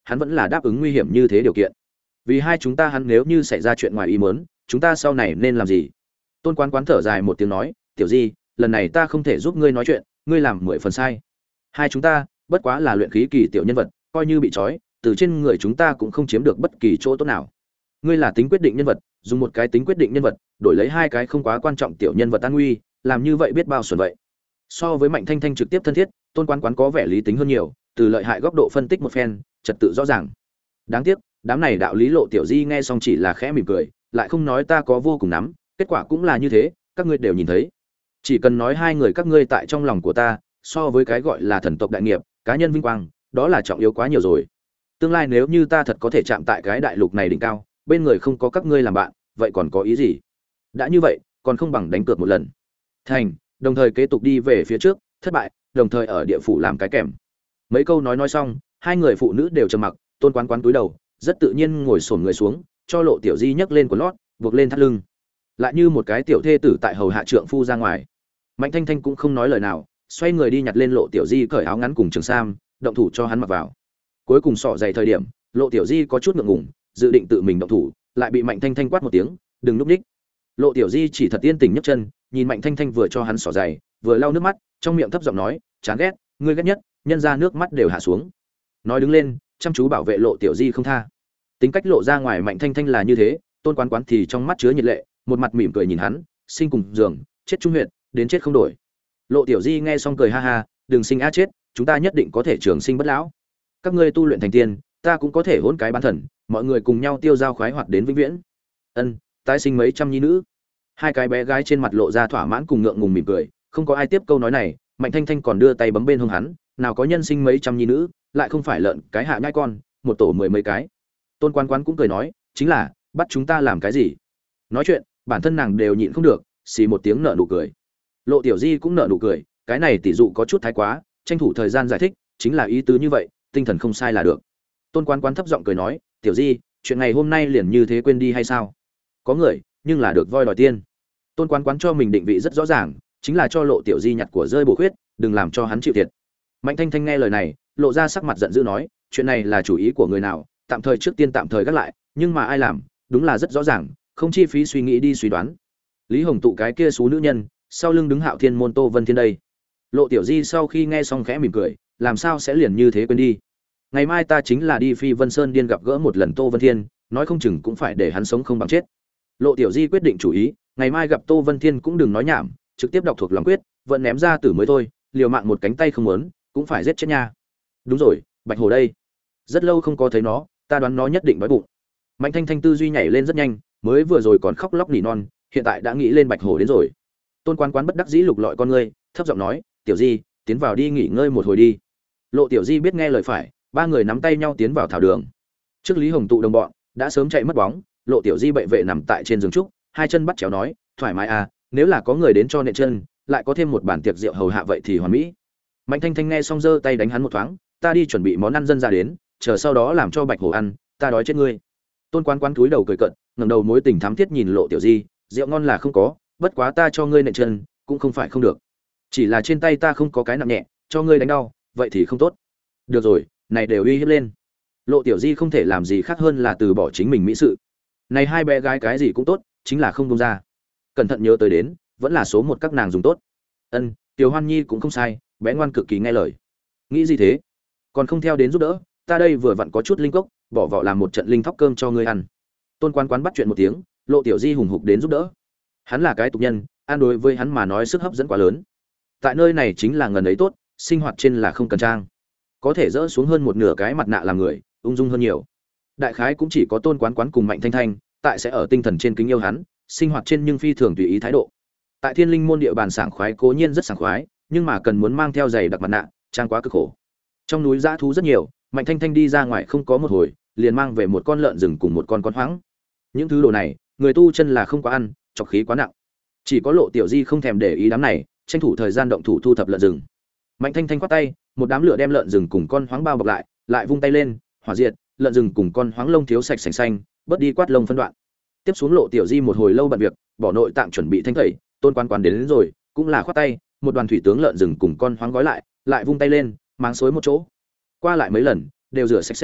hắn vẫn là đáp ứng nguy hiểm như thế điều kiện. Vì hai chúng ta hắn nếu như xảy ra chuyện ngoài ý muốn, chúng ta sau này nên làm gì? Tôn Quán Quán thở dài một tiếng nói, "Tiểu Di, lần này ta không thể giúp ngươi nói chuyện, ngươi làm mười phần sai. Hai chúng ta, bất quá là luyện khí kỳ tiểu nhân vật, coi như bị trói, từ trên người chúng ta cũng không chiếm được bất kỳ chỗ tốt nào. Ngươi là tính quyết định nhân vật, dùng một cái tính quyết định nhân vật, đổi lấy hai cái không quá quan trọng tiểu nhân vật an nguy, làm như vậy biết bao xuẩn vậy." So với Mạnh Thanh Thanh trực tiếp thân thiết, Tôn Quán Quán có vẻ lý tính hơn nhiều, từ lợi hại góc độ phân tích một phen, trật tự rõ ràng. Đáng tiếc, đám này đạo lý Lộ Tiểu Di nghe xong chỉ là khẽ mỉm cười, lại không nói ta có vô cùng nắm, kết quả cũng là như thế, các ngươi đều nhìn thấy. Chỉ cần nói hai người các ngươi tại trong lòng của ta, so với cái gọi là thần tộc đại nghiệp, cá nhân vinh quang, đó là trọng yếu quá nhiều rồi. Tương lai nếu như ta thật có thể chạm tại cái đại lục này đỉnh cao, bên người không có các ngươi làm bạn, vậy còn có ý gì? Đã như vậy, còn không bằng đánh cược một lần. Thành, đồng thời kế tục đi về phía trước, thất bại, đồng thời ở địa phủ làm cái kèm. Mấy câu nói nói xong, hai người phụ nữ đều trầm mặc, Tôn Quán Quán cúi đầu, rất tự nhiên ngồi xổm người xuống, cho Lộ Tiểu Di nhấc lên quần lót, buộc lên thắt lưng. Lại như một cái tiểu thê tử tại hầu hạ trượng phu ra ngoài. Mạnh Thanh Thanh cũng không nói lời nào, xoay người đi nhặt lên Lộ Tiểu Di cởi áo ngắn cùng trường sam, động thủ cho hắn mặc vào. Cuối cùng sọ dày thời điểm, Lộ Tiểu Di có chút ngượng ngùng, dự định tự mình động thủ, lại bị Mạnh Thanh Thanh quát một tiếng, "Đừng núp ních." Lộ Tiểu Di chỉ thật yên tình nhấc chân, nhìn Mạnh Thanh Thanh vừa cho hắn sọ dày, vừa lau nước mắt, trong miệng thấp giọng nói, "Chán ghét, ngươi ghét nhất." Nhân ra nước mắt đều hạ xuống. Nói đứng lên, chăm chú bảo vệ Lộ Tiểu Di không tha. Tính cách lộ ra ngoài Mạnh Thanh Thanh là như thế, Tôn Quán Quán thì trong mắt chứa nhiệt lệ, một mặt mỉm cười nhìn hắn, sinh cùng giường, chết trung huyện, đến chết không đổi. Lộ Tiểu Di nghe xong cười ha ha, "Đừng sinh á chết, chúng ta nhất định có thể trường sinh bất lão. Các ngươi tu luyện thành tiên, ta cũng có thể hỗn cái bán thần, mọi người cùng nhau tiêu dao khoái hoạt đến vĩnh viễn." Ân, tái sinh mấy trăm nhi nữ. Hai cái bé gái trên mặt lộ ra thỏa mãn cùng ngượng ngùng mỉm cười, không có ai tiếp câu nói này, Mạnh Thanh Thanh còn đưa tay bấm bên hông hắn, nào có nhân sinh mấy trăm nhi nữ, lại không phải lợn cái hạ nhai con, một tổ mười mấy cái. Tôn Quán Quán cũng cười nói, chính là, bắt chúng ta làm cái gì? Nói chuyện, bản thân nàng đều nhịn không được, xì một tiếng nở nụ cười. Lộ Tiểu Di cũng nở nụ cười, cái này tỷ dụ có chút thái quá, tranh thủ thời gian giải thích, chính là ý tứ như vậy, tinh thần không sai là được. Tôn Quán Quán thấp giọng cười nói, "Tiểu Di, chuyện ngày hôm nay liền như thế quên đi hay sao? Có người, nhưng là được voi đòi tiên." Tôn Quán Quán cho mình định vị rất rõ ràng, chính là cho Lộ Tiểu Di nhặt của rơi bổ khuyết, đừng làm cho hắn chịu thiệt. Mạnh Thanh Thanh nghe lời này, lộ ra sắc mặt giận dữ nói, "Chuyện này là chủ ý của người nào, tạm thời trước tiên tạm thời gác lại, nhưng mà ai làm, đúng là rất rõ ràng, không chi phí suy nghĩ đi suy đoán." Lý Hồng tụ cái kia xú nữ nhân, sau lưng đứng Hạo Thiên môn Tô Vân Thiên đây. Lộ Tiểu Di sau khi nghe xong khẽ mỉm cười, làm sao sẽ liền như thế quên đi? Ngày mai ta chính là đi Phi Vân Sơn điên gặp gỡ một lần Tô Vân Thiên, nói không chừng cũng phải để hắn sống không bằng chết. Lộ Tiểu Di quyết định chủ ý, ngày mai gặp Tô Vân Thiên cũng đừng nói nhảm, trực tiếp đọc thuộc lòng quyết, vẫn ném ra tử mới thôi, liều mạng một cánh tay không muốn, cũng phải giết chết nha. Đúng rồi, Bạch Hổ đây. Rất lâu không có thấy nó, ta đoán nó nhất định đói bụng. Mạnh Thanh Thanh tư duy nhảy lên rất nhanh, mới vừa rồi còn khóc lóc nỉ non, hiện tại đã nghĩ lên Bạch Hổ đến rồi. Tôn Quán Quán bất đắc dĩ lục lọi con ngươi, thấp giọng nói, "Tiểu Di, tiến vào đi nghỉ ngơi một hồi đi." Lộ Tiểu Di biết nghe lời phải, ba người nắm tay nhau tiến vào thảo đường. Trước Lý Hồng tụ đồng bọn đã sớm chạy mất bóng, Lộ Tiểu Di bệ vệ nằm tại trên giường trúc, hai chân bắt chéo nói, "Thoải mái à, nếu là có người đến cho nện chân, lại có thêm một bàn tiệc rượu hầu hạ vậy thì hoàn mỹ." Mạnh Thanh Thanh nghe xong giơ tay đánh hắn một thoáng, "Ta đi chuẩn bị món ăn dân ra đến, chờ sau đó làm cho Bạch Hổ ăn, ta đói chết ngươi." Tôn Quán Quán cúi đầu cười cợt, ngẩng đầu mối tình thắm thiết nhìn Lộ Tiểu Di, "Rượu ngon là không có, bất quá ta cho ngươi nện chân, cũng không phải không được. Chỉ là trên tay ta không có cái nặng nhẹ, cho ngươi đánh đau, vậy thì không tốt." "Được rồi, này đều uy hiếp lên." Lộ Tiểu Di không thể làm gì khác hơn là từ bỏ chính mình mỹ sự. Này hai bé gái cái gì cũng tốt, chính là không buông ra. Cẩn thận nhớ tới đến, vẫn là số một các nàng dùng tốt. Ân, Tiểu Hoan Nhi cũng không sai, bé ngoan cực kỳ nghe lời. Nghĩ gì thế? Còn không theo đến giúp đỡ, ta đây vừa vặn có chút linh cốc, bỏ vỏ làm một trận linh thóc cơm cho ngươi ăn. Tôn Quán Quán bắt chuyện một tiếng, Lộ Tiểu Di hùng hục đến giúp đỡ. Hắn là cái tục nhân, ăn đối với hắn mà nói sức hấp dẫn quá lớn. Tại nơi này chính là ngần ấy tốt, sinh hoạt trên là không cần trang, có thể dỡ xuống hơn một nửa cái mặt nạ làm người, ung dung hơn nhiều. Đại khái cũng chỉ có Tôn Quán Quán cùng Mạnh Thanh Thanh, tại sẽ ở tinh thần trên kính yêu hắn, sinh hoạt trên nhưng phi thường tùy ý thái độ. Tại Thiên Linh môn địa bàn sảng khoái cố nhiên rất sảng khoái, nhưng mà cần muốn mang theo giày đặc mặt nạ, trang quá cực khổ. Trong núi dã thú rất nhiều, Mạnh Thanh Thanh đi ra ngoài không có một hồi, liền mang về một con lợn rừng cùng một con con hoáng. Những thứ đồ này, người tu chân là không quá ăn, trọc khí quá nặng. Chỉ có Lộ Tiểu Di không thèm để ý đám này, tranh thủ thời gian động thủ thu thập lợn rừng. Mạnh Thanh Thanh quát tay, một đám lửa đem lợn rừng cùng con hoáng bao bọc lại, lại vung tay lên, hỏa diệt, lợn rừng cùng con hoáng lông thiếu sạch sành xanh, bớt đi quát lông phân đoạn. Tiếp xuống Lộ Tiểu Di một hồi lâu bận việc, bỏ nội tạng chuẩn bị thanh tẩy, Tôn Quán Quán đến, đến rồi, cũng là khoát tay, một đoàn thủy tướng lợn rừng cùng con hoáng gói lại, lại vung tay lên, máng xối một chỗ. Qua lại mấy lần, đều rửa sạch sẽ,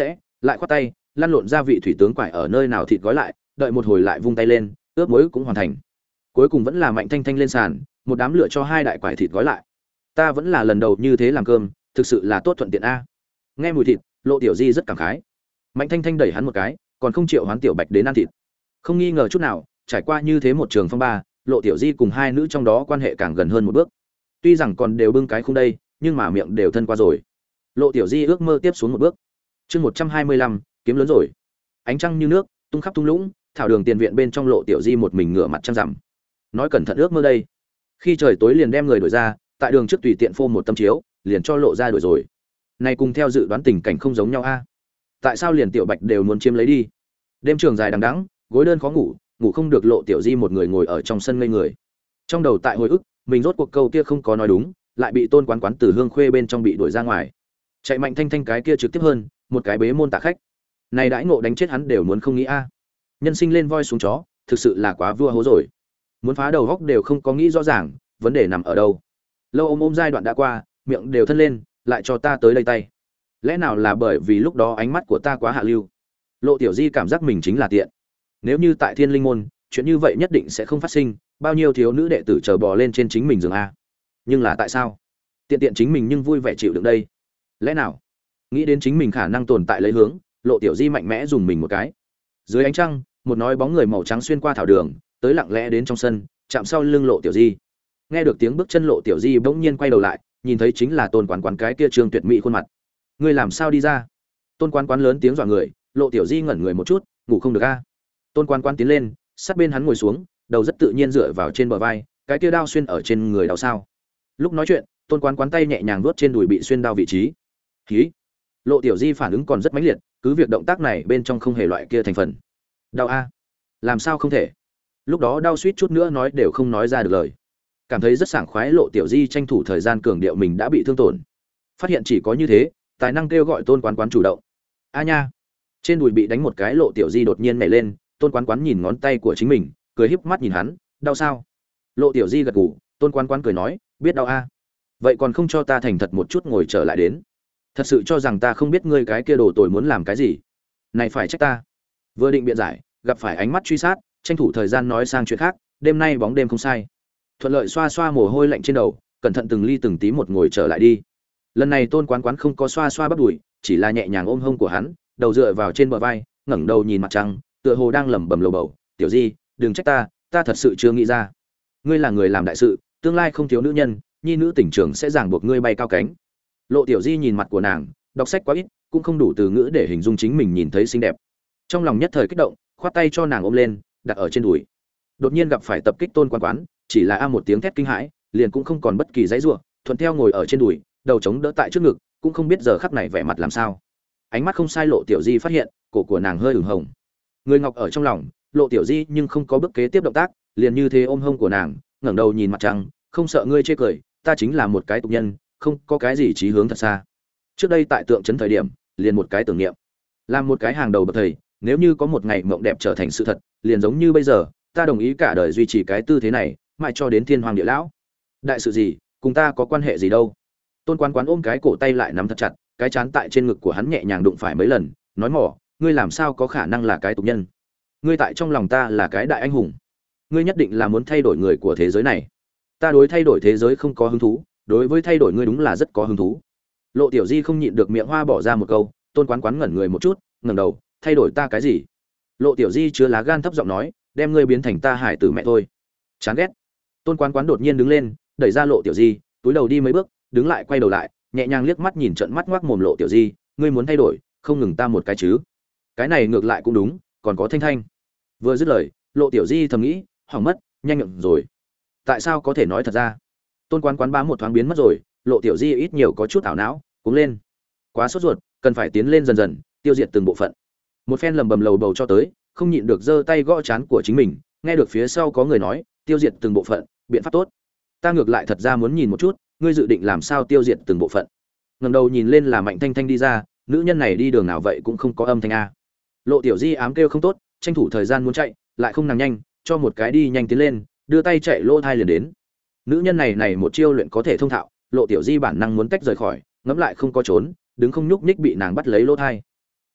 lại khoát tay lăn lộn gia vị thủy tướng quải ở nơi nào thịt gói lại, đợi một hồi lại vung tay lên, ướp muối cũng hoàn thành. Cuối cùng vẫn là Mạnh Thanh Thanh lên sàn, một đám lựa cho hai đại quải thịt gói lại. Ta vẫn là lần đầu như thế làm cơm, thực sự là tốt thuận tiện a. Nghe mùi thịt, Lộ Tiểu Di rất cảm khái. Mạnh Thanh Thanh đẩy hắn một cái, còn không chịu hoán Tiểu Bạch đến ăn thịt. Không nghi ngờ chút nào, trải qua như thế một trường phong ba, Lộ Tiểu Di cùng hai nữ trong đó quan hệ càng gần hơn một bước. Tuy rằng còn đều bưng cái khung đây, nhưng mà miệng đều thân qua rồi. Lộ Tiểu Di ước mơ tiếp xuống một bước. Chương một trăm hai mươi lăm, kiếm lớn rồi. Ánh trăng như nước, tung khắp thung lũng, thảo đường tiền viện bên trong Lộ Tiểu Di một mình ngửa mặt trăng rằm. Nói cẩn thận ước mơ đây. Khi trời tối liền đem người đuổi ra, tại đường trước tùy tiện phô một tấm chiếu, liền cho lộ ra đuổi rồi. Này cùng theo dự đoán tình cảnh không giống nhau a. Tại sao liền Tiểu Bạch đều muốn chiếm lấy đi? Đêm trường dài đằng đẵng, gối đơn khó ngủ, ngủ không được, Lộ Tiểu Di một người ngồi ở trong sân ngây người. Trong đầu tại hồi ức, mình rốt cuộc câu kia không có nói đúng, lại bị Tôn Quán Quán từ Hương Khuê bên trong bị đuổi ra ngoài. Chạy Mạnh Thanh Thanh cái kia trực tiếp hơn, một cái bế môn tạ khách. Này đãi ngộ đánh chết hắn đều muốn không nghĩ a. Nhân sinh lên voi xuống chó, thực sự là quá vua hố rồi. Muốn phá đầu góc đều không có nghĩ rõ ràng, vấn đề nằm ở đâu. Lâu ôm ôm giai đoạn đã qua, miệng đều thân lên, lại cho ta tới đây tay. Lẽ nào là bởi vì lúc đó ánh mắt của ta quá hạ lưu? Lộ Tiểu Di cảm giác mình chính là tiện. Nếu như tại Thiên Linh môn, chuyện như vậy nhất định sẽ không phát sinh, bao nhiêu thiếu nữ đệ tử chờ bò lên trên chính mình giường a. Nhưng là tại sao? Tiện tiện chính mình nhưng vui vẻ chịu đựng đây. Lẽ nào? Nghĩ đến chính mình khả năng tồn tại lấy hướng, Lộ Tiểu Di mạnh mẽ dùng mình một cái. Dưới ánh trăng, một nói bóng người màu trắng xuyên qua thảo đường, tới lặng lẽ đến trong sân, chạm sau lưng Lộ Tiểu Di. Nghe được tiếng bước chân, Lộ Tiểu Di bỗng nhiên quay đầu lại, nhìn thấy chính là Tôn Quán Quán cái kia trương tuyệt mỹ khuôn mặt. Ngươi làm sao đi ra? Tôn Quán Quán lớn tiếng dọa người, Lộ Tiểu Di ngẩn người một chút, ngủ không được a. Tôn Quán Quán tiến lên, sát bên hắn ngồi xuống, đầu rất tự nhiên dựa vào trên bờ vai, cái kia đao xuyên ở trên người đau sao? Lúc nói chuyện, Tôn Quán Quán tay nhẹ nhàng vuốt trên đùi bị xuyên đao vị trí. Hí. Lộ Tiểu Di phản ứng còn rất mãnh liệt, cứ việc động tác này bên trong không hề loại kia thành phần. Đau a? Làm sao không thể? Lúc đó đau suýt chút nữa nói đều không nói ra được lời. Cảm thấy rất sảng khoái, Lộ Tiểu Di tranh thủ thời gian cường điệu mình đã bị thương tổn. Phát hiện chỉ có như thế, tài năng kêu gọi Tôn Quán Quán chủ động. A nha. Trên đùi bị đánh một cái, Lộ Tiểu Di đột nhiên nhảy lên, Tôn Quán Quán nhìn ngón tay của chính mình, cười híp mắt nhìn hắn, đau sao? Lộ Tiểu Di gật gù, Tôn Quán Quán cười nói, biết đau a. Vậy còn không cho ta thành thật một chút ngồi trở lại đến. Thật sự cho rằng ta không biết ngươi cái kia đồ tồi muốn làm cái gì? Này phải trách ta. Vừa định biện giải, gặp phải ánh mắt truy sát, tranh thủ thời gian nói sang chuyện khác, đêm nay bóng đêm không sai. Thuận lợi xoa xoa mồ hôi lạnh trên đầu, cẩn thận từng ly từng tí một ngồi trở lại đi. Lần này Tôn Quán Quán không có xoa xoa bắp đùi, chỉ là nhẹ nhàng ôm hông của hắn, đầu dựa vào trên bờ vai, ngẩng đầu nhìn mặt trăng, tựa hồ đang lẩm bẩm lầu bầu, "Tiểu Di, đừng trách ta, ta thật sự chưa nghĩ ra. Ngươi là người làm đại sự, tương lai không thiếu nữ nhân, nhi nữ tình trường sẽ ràng buộc ngươi bay cao cánh." Lộ Tiểu Di nhìn mặt của nàng, đọc sách quá ít, cũng không đủ từ ngữ để hình dung chính mình nhìn thấy xinh đẹp. Trong lòng nhất thời kích động, khoát tay cho nàng ôm lên, đặt ở trên đùi. Đột nhiên gặp phải tập kích Tôn Quán Quán, chỉ là a một tiếng thét kinh hãi, liền cũng không còn bất kỳ dãy rủa, thuận theo ngồi ở trên đùi, đầu chống đỡ tại trước ngực, cũng không biết giờ khắc này vẻ mặt làm sao. Ánh mắt không sai, Lộ Tiểu Di phát hiện, cổ của nàng hơi ửng hồng. Người ngọc ở trong lòng, Lộ Tiểu Di nhưng không có bước kế tiếp động tác, liền như thế ôm hông của nàng, ngẩng đầu nhìn mặt trăng, "Không sợ ngươi chê cười, ta chính là một cái tục nhân, không có cái gì chí hướng thật xa. Trước đây tại tượng trấn thời điểm, liền một cái tưởng niệm, làm một cái hàng đầu bậc thầy, nếu như có một ngày mộng đẹp trở thành sự thật, liền giống như bây giờ, ta đồng ý cả đời duy trì cái tư thế này, mãi cho đến thiên hoàng địa lão. Đại sự gì, cùng ta có quan hệ gì đâu?" Tôn Quán Quán ôm cái cổ tay lại nắm thật chặt, cái chán tại trên ngực của hắn nhẹ nhàng đụng phải mấy lần, nói mỏ, "Ngươi làm sao có khả năng là cái tục nhân? Ngươi tại trong lòng ta là cái đại anh hùng. Ngươi nhất định là muốn thay đổi người của thế giới này. Ta đối thay đổi thế giới không có hứng thú, đối với thay đổi ngươi đúng là rất có hứng thú." Lộ Tiểu Di không nhịn được miệng hoa bỏ ra một câu. Tôn Quán Quán ngẩn người một chút, ngẩng đầu, "Thay đổi ta cái gì?" Lộ Tiểu Di chứa lá gan thấp giọng nói, "Đem ngươi biến thành ta hải tử mẹ thôi." Chán ghét. Tôn Quán Quán đột nhiên đứng lên, đẩy ra Lộ Tiểu Di, túi đầu đi mấy bước, đứng lại quay đầu lại, nhẹ nhàng liếc mắt nhìn trợn mắt ngoác mồm Lộ Tiểu Di, "Ngươi muốn thay đổi, không ngừng ta một cái chứ?" Cái này ngược lại cũng đúng, còn có Thanh Thanh. Vừa dứt lời, Lộ Tiểu Di thầm nghĩ, hỏng mất, nhanh miệng rồi. Tại sao có thể nói thật ra? Tôn Quán Quán bá một thoáng biến mất rồi, Lộ Tiểu Di ít nhiều có chút ảo não, cuống lên. Quá sốt ruột, cần phải tiến lên dần dần, tiêu diệt từng bộ phận. Một phen lầm bầm lầu bầu cho tới, không nhịn được giơ tay gõ trán của chính mình, nghe được phía sau có người nói, "Tiêu diệt từng bộ phận, biện pháp tốt." Ta ngược lại thật ra muốn nhìn một chút, ngươi dự định làm sao tiêu diệt từng bộ phận. Ngẩng đầu nhìn lên là Mạnh Thanh Thanh đi ra, nữ nhân này đi đường nào vậy cũng không có âm thanh a. Lộ Tiểu Di ám kêu không tốt, tranh thủ thời gian muốn chạy, lại không nàng nhanh, cho một cái đi nhanh tiến lên, đưa tay chạy lỗ thai liền đến. Nữ nhân này này một chiêu luyện có thể thông thạo, Lộ Tiểu Di bản năng muốn tách rời khỏi, ngẫm lại không có trốn, đứng không nhúc nhích bị nàng bắt lấy lỗ thai. Nói,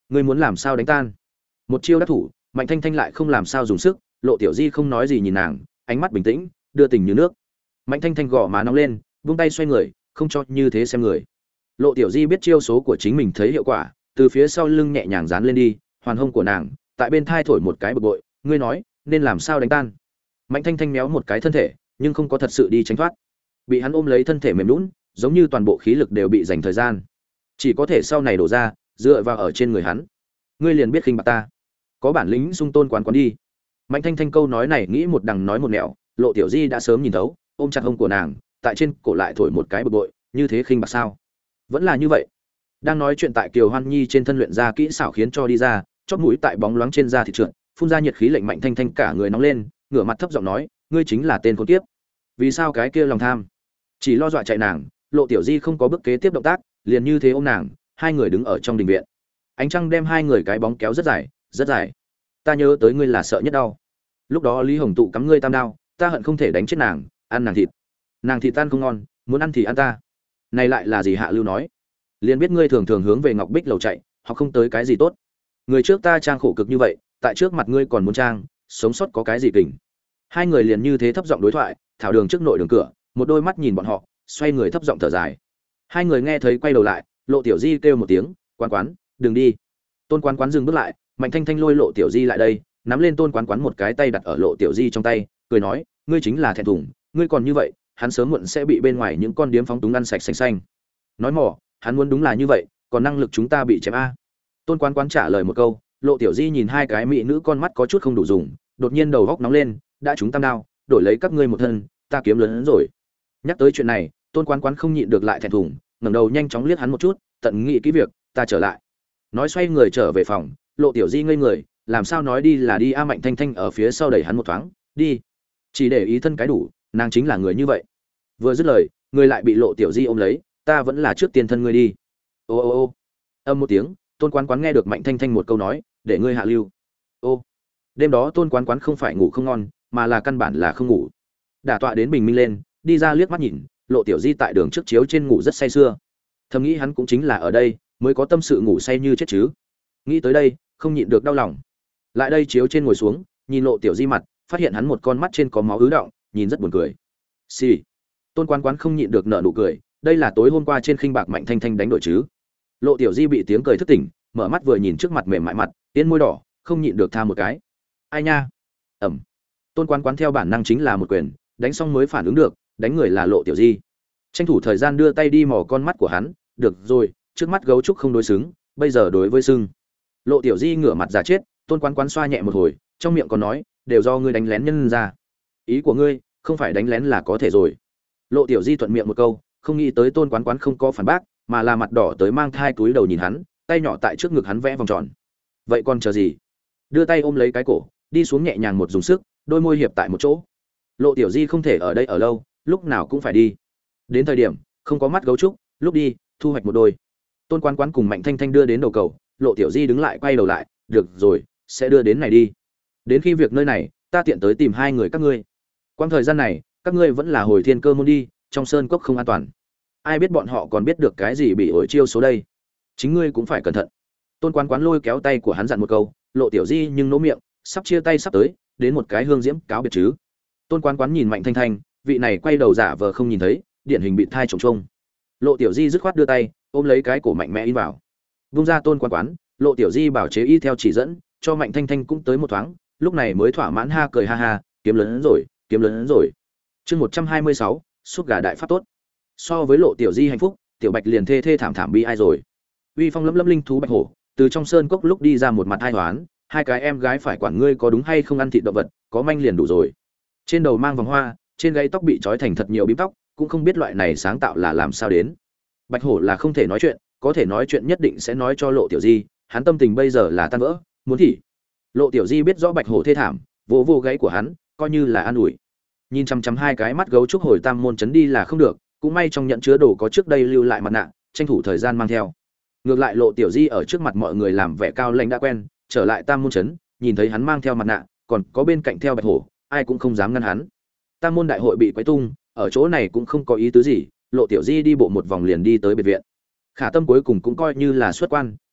Ngươi muốn làm sao đánh tan? Một chiêu đắc thủ, Mạnh Thanh Thanh lại không làm sao dùng sức, Lộ Tiểu Di không nói gì nhìn nàng, ánh mắt bình tĩnh, đưa tình như nước. Mạnh Thanh Thanh gò má nóng lên, vung tay xoay người, không cho như thế xem người. Lộ Tiểu Di biết chiêu số của chính mình thấy hiệu quả, từ phía sau lưng nhẹ nhàng dán lên đi, hoàn hông của nàng, tại bên thai thổi một cái bực bội, ngươi nói, nên làm sao đánh tan? Mạnh Thanh Thanh méo một cái thân thể, nhưng không có thật sự đi tránh thoát. Bị hắn ôm lấy thân thể mềm nhũn, giống như toàn bộ khí lực đều bị dành thời gian. Chỉ có thể sau này đổ ra, dựa vào ở trên người hắn. Ngươi liền biết khinh bạc ta. Có bản lĩnh xung Tôn Quán Quán đi. Mạnh Thanh Thanh câu nói này nghĩ một đằng nói một nẻo, Lộ Tiểu Di đã sớm nhìn thấu, ôm chặt hông của nàng, tại trên cổ lại thổi một cái bực bội, như thế khinh bạc sao? Vẫn là như vậy. Đang nói chuyện tại Kiều Hoan Nhi trên thân luyện ra kỹ xảo khiến cho đi ra, chóp mũi tại bóng loáng trên da thịt trượt, phun ra nhiệt khí lệnh Mạnh Thanh Thanh cả người nóng lên, ngửa mặt thấp giọng nói, ngươi chính là tên khốn kiếp. Vì sao cái kia lòng tham? Chỉ lo dọa chạy nàng, Lộ Tiểu Di không có bước kế tiếp động tác, liền như thế ôm nàng, hai người đứng ở trong đình viện. Ánh trăng đem hai người cái bóng kéo rất dài, rất dài. Ta nhớ tới ngươi là sợ nhất đau. Lúc đó Lý Hồng tụ cắm ngươi tam đao, ta hận không thể đánh chết nàng, ăn nàng thịt. Nàng thịt tan không ngon, muốn ăn thì ăn ta. Này lại là gì Hạ Lưu nói? Liền biết ngươi thường thường hướng về Ngọc Bích lầu chạy, họ không tới cái gì tốt. Người trước ta trang khổ cực như vậy, tại trước mặt ngươi còn muốn trang, sống sót có cái gì kình. Hai người liền như thế thấp giọng đối thoại, thảo đường trước nội đường cửa, một đôi mắt nhìn bọn họ, xoay người thấp giọng thở dài. Hai người nghe thấy quay đầu lại, Lộ Tiểu Di kêu một tiếng, "Quán Quán, đừng đi." Tôn Quán Quán dừng bước lại, Mạnh Thanh Thanh lôi Lộ Tiểu Di lại đây, nắm lên Tôn Quán Quán một cái tay đặt ở Lộ Tiểu Di trong tay, cười nói, "Ngươi chính là thẹn thùng, ngươi còn như vậy, hắn sớm muộn sẽ bị bên ngoài những con điếm phóng túng ăn sạch xanh xanh." Nói mỏ, hắn muốn đúng là như vậy, còn năng lực chúng ta bị chém a. Tôn Quán Quán trả lời một câu, Lộ Tiểu Di nhìn hai cái mỹ nữ con mắt có chút không đủ dùng, đột nhiên đầu góc nóng lên, đã chúng tam đao, đổi lấy các ngươi một thân, ta kiếm lớn hơn rồi. Nhắc tới chuyện này, Tôn Quán Quán không nhịn được lại thẹn thùng, ngẩng đầu nhanh chóng liếc hắn một chút, tận nghĩ kỹ việc, ta trở lại. Nói xoay người trở về phòng, Lộ Tiểu Di ngây người, làm sao nói đi là đi a. Mạnh Thanh Thanh ở phía sau đẩy hắn một thoáng, đi. Chỉ để ý thân cái đủ, nàng chính là người như vậy. Vừa dứt lời, người lại bị Lộ Tiểu Di ôm lấy, ta vẫn là trước tiên thân ngươi đi. Ô ô ô. Âm một tiếng, Tôn Quán Quán nghe được Mạnh Thanh Thanh một câu nói, để ngươi hạ lưu. Ô. Đêm đó Tôn Quán Quán không phải ngủ không ngon, mà là căn bản là không ngủ. Đả tọa đến bình minh lên, đi ra liếc mắt nhìn, Lộ Tiểu Di tại đường trước chiếu trên ngủ rất say sưa. Thầm nghĩ hắn cũng chính là ở đây mới có tâm sự ngủ say như chết chứ. Nghĩ tới đây, không nhịn được đau lòng. Lại đây chiếu trên ngồi xuống, nhìn Lộ Tiểu Di mặt, phát hiện hắn một con mắt trên có máu ứ đọng, nhìn rất buồn cười. Xì. Tôn Quán Quán không nhịn được nở nụ cười, đây là tối hôm qua trên khinh bạc Mạnh Thanh Thanh đánh đổi chứ. Lộ Tiểu Di bị tiếng cười thức tỉnh, mở mắt vừa nhìn trước mặt mềm mại mặt, tiến môi đỏ, không nhịn được tha một cái. Ai nha. Ẩm. Tôn Quán Quán theo bản năng chính là một quyền, đánh xong mới phản ứng được, đánh người là Lộ Tiểu Di. Tranh thủ thời gian đưa tay đi mò con mắt của hắn, được rồi, trước mắt gấu trúc không đối xứng, bây giờ đối với sưng. Lộ Tiểu Di ngửa mặt giả chết, Tôn Quán Quán xoa nhẹ một hồi, trong miệng còn nói, đều do ngươi đánh lén nhân ra. Ý của ngươi, không phải đánh lén là có thể rồi. Lộ Tiểu Di thuận miệng một câu, không nghĩ tới Tôn Quán Quán không có phản bác, mà là mặt đỏ tới mang thai túi đầu nhìn hắn, tay nhỏ tại trước ngực hắn vẽ vòng tròn. Vậy còn chờ gì? Đưa tay ôm lấy cái cổ, đi xuống nhẹ nhàng một dùng sức, đôi môi hiệp tại một chỗ. Lộ Tiểu Di không thể ở đây ở lâu, lúc nào cũng phải đi. Đến thời điểm không có mắt gấu trúc, lúc đi thu hoạch một đôi. Tôn Quán Quán cùng Mạnh Thanh Thanh đưa đến đầu cầu, Lộ Tiểu Di đứng lại quay đầu lại, được rồi, sẽ đưa đến này đi. Đến khi việc nơi này, ta tiện tới tìm hai người các ngươi. Quãng thời gian này, các ngươi vẫn là hồi Thiên Cơ môn đi, trong sơn cốc không an toàn. Ai biết bọn họ còn biết được cái gì bị ổi chiêu số đây. Chính ngươi cũng phải cẩn thận. Tôn Quán Quán lôi kéo tay của hắn dặn một câu, Lộ Tiểu Di nhưng nỗ miệng, sắp chia tay sắp tới, đến một cái hương diễm cáo biệt chứ. Tôn Quán Quán nhìn Mạnh Thanh Thanh, vị này quay đầu giả vờ không nhìn thấy, điển hình bị thai trồng trông. Lộ Tiểu Di dứt khoát đưa tay, ôm lấy cái cổ mạnh mẽ in vào. Vung ra Tôn Quán Quán, Lộ Tiểu Di bảo chế y theo chỉ dẫn, cho Mạnh Thanh Thanh cũng tới một thoáng, lúc này mới thỏa mãn ha cười ha ha, kiếm lớn hơn rồi, kiếm lớn hơn rồi. Chương một trăm hai mươi sáu, suốt gà đại pháp tốt. So với Lộ Tiểu Di hạnh phúc, Tiểu Bạch liền thê thê thảm thảm bi ai rồi. Uy phong lẫm lẫm linh thú bạch hổ, từ trong sơn cốc lúc đi ra một mặt hai toán, hai cái em gái phải quản ngươi có đúng hay không ăn thịt động vật, có manh liền đủ rồi. Trên đầu mang vòng hoa, trên gáy tóc bị trói thành thật nhiều bím tóc, cũng không biết loại này sáng tạo là làm sao đến. Bạch hổ là không thể nói chuyện, có thể nói chuyện nhất định sẽ nói cho Lộ Tiểu Di, hắn tâm tình bây giờ là tan vỡ, muốn thì. Lộ Tiểu Di biết rõ Bạch hổ thê thảm, vỗ vô gáy của hắn, coi như là an ủi. Nhìn chằm chằm hai cái mắt gấu trúc hồi tam môn chấn đi là không được, cũng may trong nhận chứa đồ có trước đây lưu lại mặt nạ, tranh thủ thời gian mang theo. Ngược lại Lộ Tiểu Di ở trước mặt mọi người làm vẻ cao lãnh đã quen, trở lại tam môn chấn, nhìn thấy hắn mang theo mặt nạ, còn có bên cạnh theo Bạch hổ, ai cũng không dám ngăn hắn. Tam môn đại hội bị quấy tung, ở chỗ này cũng không có ý tứ gì, Lộ Tiểu Di đi bộ một vòng liền đi tới biệt viện. Khả Tâm cuối cùng cũng coi như là xuất quan,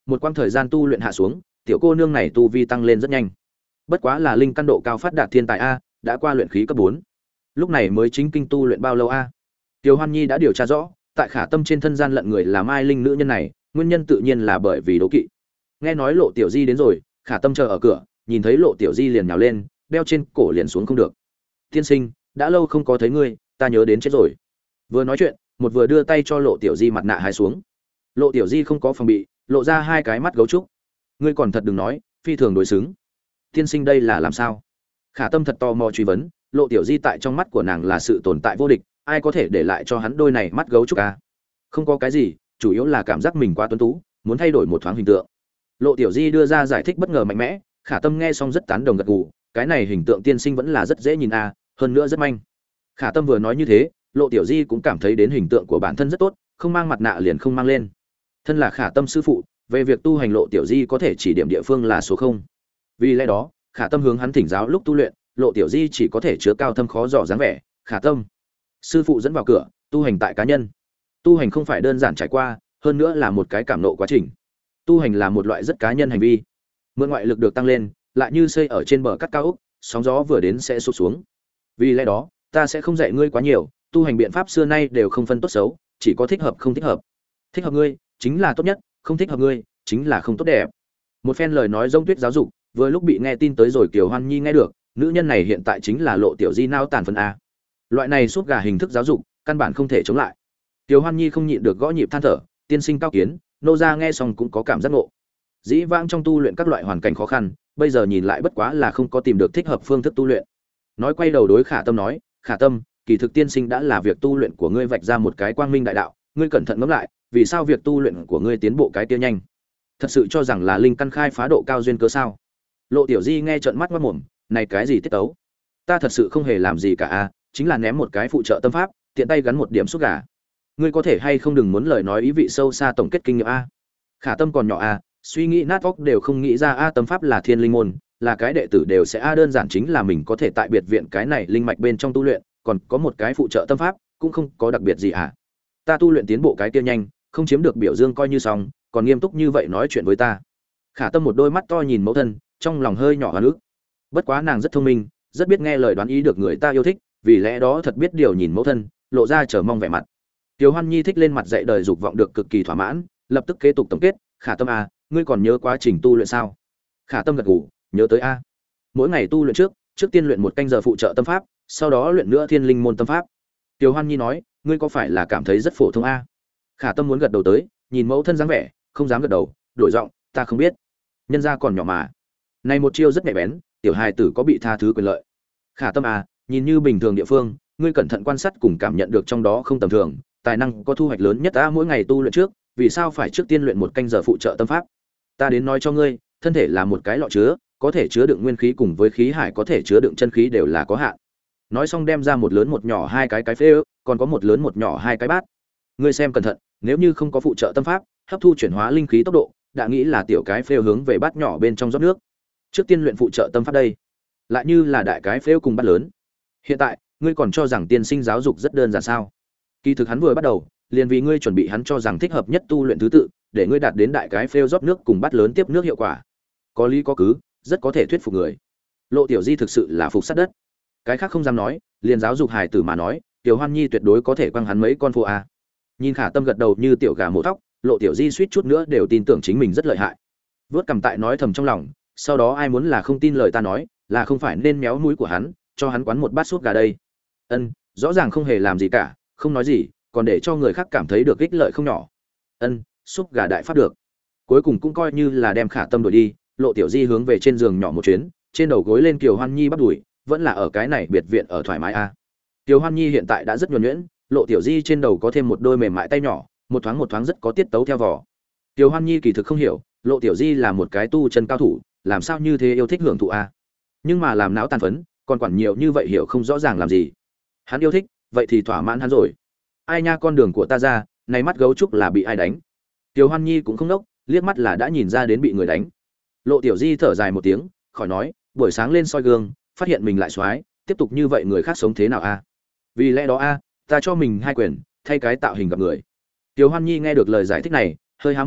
một quãng thời gian tu luyện hạ xuống, tiểu cô nương này tu vi tăng lên rất nhanh. Bất quá là linh căn độ cao phát đạt thiên tài a, đã qua luyện khí cấp bốn. Lúc này mới chính kinh tu luyện bao lâu a? Tiểu Hoan Nhi đã điều tra rõ, tại Khả Tâm trên thân gian lận người là Mai Linh nữ nhân này, nguyên nhân tự nhiên là bởi vì đố kỵ. Nghe nói Lộ Tiểu Di đến rồi, Khả Tâm chờ ở cửa, nhìn thấy Lộ Tiểu Di liền nhào lên, đeo trên cổ liền xuống không được. Tiên sinh, đã lâu không có thấy ngươi, ta nhớ đến chết rồi. Vừa nói chuyện, một vừa đưa tay cho Lộ Tiểu Di mặt nạ hái xuống. Lộ Tiểu Di không có phòng bị, lộ ra hai cái mắt gấu trúc. Ngươi còn thật đừng nói, phi thường đối xứng. Tiên sinh đây là làm sao? Khả Tâm thật tò mò truy vấn, Lộ Tiểu Di tại trong mắt của nàng là sự tồn tại vô địch, ai có thể để lại cho hắn đôi này mắt gấu trúc à? Không có cái gì, chủ yếu là cảm giác mình quá tuấn tú, muốn thay đổi một thoáng hình tượng. Lộ Tiểu Di đưa ra giải thích bất ngờ mạnh mẽ, Khả Tâm nghe xong rất tán đồng gật gù, cái này hình tượng tiên sinh vẫn là rất dễ nhìn à, hơn nữa rất manh. Khả Tâm vừa nói như thế, Lộ Tiểu Di cũng cảm thấy đến hình tượng của bản thân rất tốt, không mang mặt nạ liền không mang lên. Thân là Khả Tâm sư phụ, về việc tu hành Lộ Tiểu Di có thể chỉ điểm địa phương là số không. Vì lẽ đó, Khả Tâm hướng hắn thỉnh giáo lúc tu luyện, Lộ Tiểu Di chỉ có thể chứa cao thâm khó dò dáng vẻ. Khả Tâm, sư phụ dẫn vào cửa, tu hành tại cá nhân. Tu hành không phải đơn giản trải qua, hơn nữa là một cái cảm nộ quá trình. Tu hành là một loại rất cá nhân hành vi. Mượn ngoại lực được tăng lên, lại như xây ở trên bờ cát cao ốc, sóng gió vừa đến sẽ sụp xuống. Vì lẽ đó, ta sẽ không dạy ngươi quá nhiều, tu hành biện pháp xưa nay đều không phân tốt xấu, chỉ có thích hợp không thích hợp. Thích hợp ngươi chính là tốt nhất, không thích hợp ngươi chính là không tốt đẹp. Một phen lời nói rông tuyết giáo dục, vừa lúc bị nghe tin tới rồi Kiều Hoan Nhi nghe được, nữ nhân này hiện tại chính là Lộ Tiểu Di nao tàn phân a. Loại này suốt gà hình thức giáo dục, căn bản không thể chống lại. Kiều Hoan Nhi không nhịn được gõ nhịp than thở, tiên sinh cao kiến, nô gia nghe xong cũng có cảm giác ngộ. Dĩ vãng trong tu luyện các loại hoàn cảnh khó khăn, bây giờ nhìn lại bất quá là không có tìm được thích hợp phương thức tu luyện. Nói quay đầu đối Khả Tâm nói, Khả Tâm, kỳ thực tiên sinh đã là việc tu luyện của ngươi vạch ra một cái quang minh đại đạo, ngươi cẩn thận ngẫm lại, vì sao việc tu luyện của ngươi tiến bộ cái kia nhanh? Thật sự cho rằng là linh căn khai phá độ cao duyên cớ sao? Lộ Tiểu Di nghe trợn mắt ngoác mồm, này cái gì tiết tấu? Ta thật sự không hề làm gì cả a, chính là ném một cái phụ trợ tâm pháp, tiện tay gắn một điểm xúc gà. Ngươi có thể hay không đừng muốn lời nói ý vị sâu xa tổng kết kinh nghiệm a. Khả Tâm còn nhỏ a, suy nghĩ nát óc đều không nghĩ ra a, tâm pháp là thiên linh môn, là cái đệ tử đều sẽ a, đơn giản chính là mình có thể tại biệt viện cái này linh mạch bên trong tu luyện, còn có một cái phụ trợ tâm pháp, cũng không có đặc biệt gì à. Ta tu luyện tiến bộ cái kia nhanh, không chiếm được biểu dương coi như xong, còn nghiêm túc như vậy nói chuyện với ta. Khả Tâm một đôi mắt to nhìn mẫu thân, trong lòng hơi nhỏ hoa nước. Bất quá nàng rất thông minh, rất biết nghe lời đoán ý được người ta yêu thích, vì lẽ đó thật biết điều nhìn mẫu thân, lộ ra chờ mong vẻ mặt. Tiểu Hoan Nhi thích lên mặt dạy đời dục vọng được cực kỳ thỏa mãn, lập tức kế tục tổng kết, Khả Tâm a, ngươi còn nhớ quá trình tu luyện sao? Khả Tâm gật gù, nhớ tới a. Mỗi ngày tu luyện trước, trước tiên luyện một canh giờ phụ trợ tâm pháp, sau đó luyện nữa thiên linh môn tâm pháp. Tiểu Hoan Nhi nói, ngươi có phải là cảm thấy rất phổ thông a? Khả Tâm muốn gật đầu tới, nhìn mẫu thân dáng vẻ, không dám gật đầu, đổi giọng, ta không biết. Nhân gia còn nhỏ mà. Này một chiêu rất nhạy bén, tiểu hài tử có bị tha thứ quyền lợi. Khả Tâm à, nhìn như bình thường địa phương, ngươi cẩn thận quan sát cùng cảm nhận được trong đó không tầm thường, tài năng có thu hoạch lớn nhất ta mỗi ngày tu luyện trước, vì sao phải trước tiên luyện một canh giờ phụ trợ tâm pháp? Ta đến nói cho ngươi, thân thể là một cái lọ chứa, có thể chứa đựng nguyên khí cùng với khí hải có thể chứa đựng chân khí đều là có hạn. Nói xong đem ra một lớn một nhỏ hai cái cái phê, còn có một lớn một nhỏ hai cái bát. Ngươi xem cẩn thận, nếu như không có phụ trợ tâm pháp, hấp thu chuyển hóa linh khí tốc độ, đã nghĩ là tiểu cái phêu hướng về bát nhỏ bên trong rót nước. Trước tiên luyện phụ trợ tâm pháp đây, lại như là đại cái phêu cùng bát lớn. Hiện tại, ngươi còn cho rằng tiên sinh giáo dục rất đơn giản sao? Kỳ thực hắn vừa bắt đầu, liền vì ngươi chuẩn bị hắn cho rằng thích hợp nhất tu luyện thứ tự, để ngươi đạt đến đại cái phêu rót nước cùng bát lớn tiếp nước hiệu quả. Có lý có cứ, rất có thể thuyết phục người. Lộ Tiểu Di thực sự là phục sát đất. Cái khác không dám nói, liền giáo dục hài tử mà nói, Tiểu Hoan Nhi tuyệt đối có thể quăng hắn mấy con phô a. Nhìn Khả Tâm gật đầu như tiểu gà mổ thóc, Lộ Tiểu Di suýt chút nữa đều tin tưởng chính mình rất lợi hại. Vớt cầm tại nói thầm trong lòng, sau đó ai muốn là không tin lời ta nói, là không phải nên méo mũi của hắn, cho hắn quán một bát súp gà đây. Ân, rõ ràng không hề làm gì cả, không nói gì, còn để cho người khác cảm thấy được ích lợi không nhỏ. Ân, súp gà đại pháp được. Cuối cùng cũng coi như là đem Khả Tâm đuổi đi, Lộ Tiểu Di hướng về trên giường nhỏ một chuyến, trên đầu gối lên Kiều Hoan Nhi bắt đuổi, vẫn là ở cái này biệt viện ở thoải mái a. À. Kiều Hoan Nhi hiện tại đã rất nhuần nhuyễn, Lộ Tiểu Di trên đầu có thêm một đôi mềm mại tay nhỏ, một thoáng một thoáng rất có tiết tấu theo vỏ. Kiều Hoan Nhi kỳ thực không hiểu, Lộ Tiểu Di là một cái tu chân cao thủ, làm sao như thế yêu thích hưởng thụ a? À? Nhưng mà làm não tàn phấn, còn quản nhiều như vậy hiểu không rõ ràng làm gì. Hắn yêu thích, vậy thì thỏa mãn hắn rồi. Ai nha, con đường của ta ra, này mắt gấu trúc là bị ai đánh? Kiều Hoan Nhi cũng không nốc, liếc mắt là đã nhìn ra đến bị người đánh. Lộ Tiểu Di thở dài một tiếng, khỏi nói, buổi sáng lên soi gương, phát hiện mình lại xoái, tiếp tục như vậy người khác sống thế nào a? À? Vì lẽ đó a, à, ta cho mình hai quyền, thay cái tạo hình gặp người. Kiều Hoan Nhi nghe được lời giải thích này, hơi há mồm,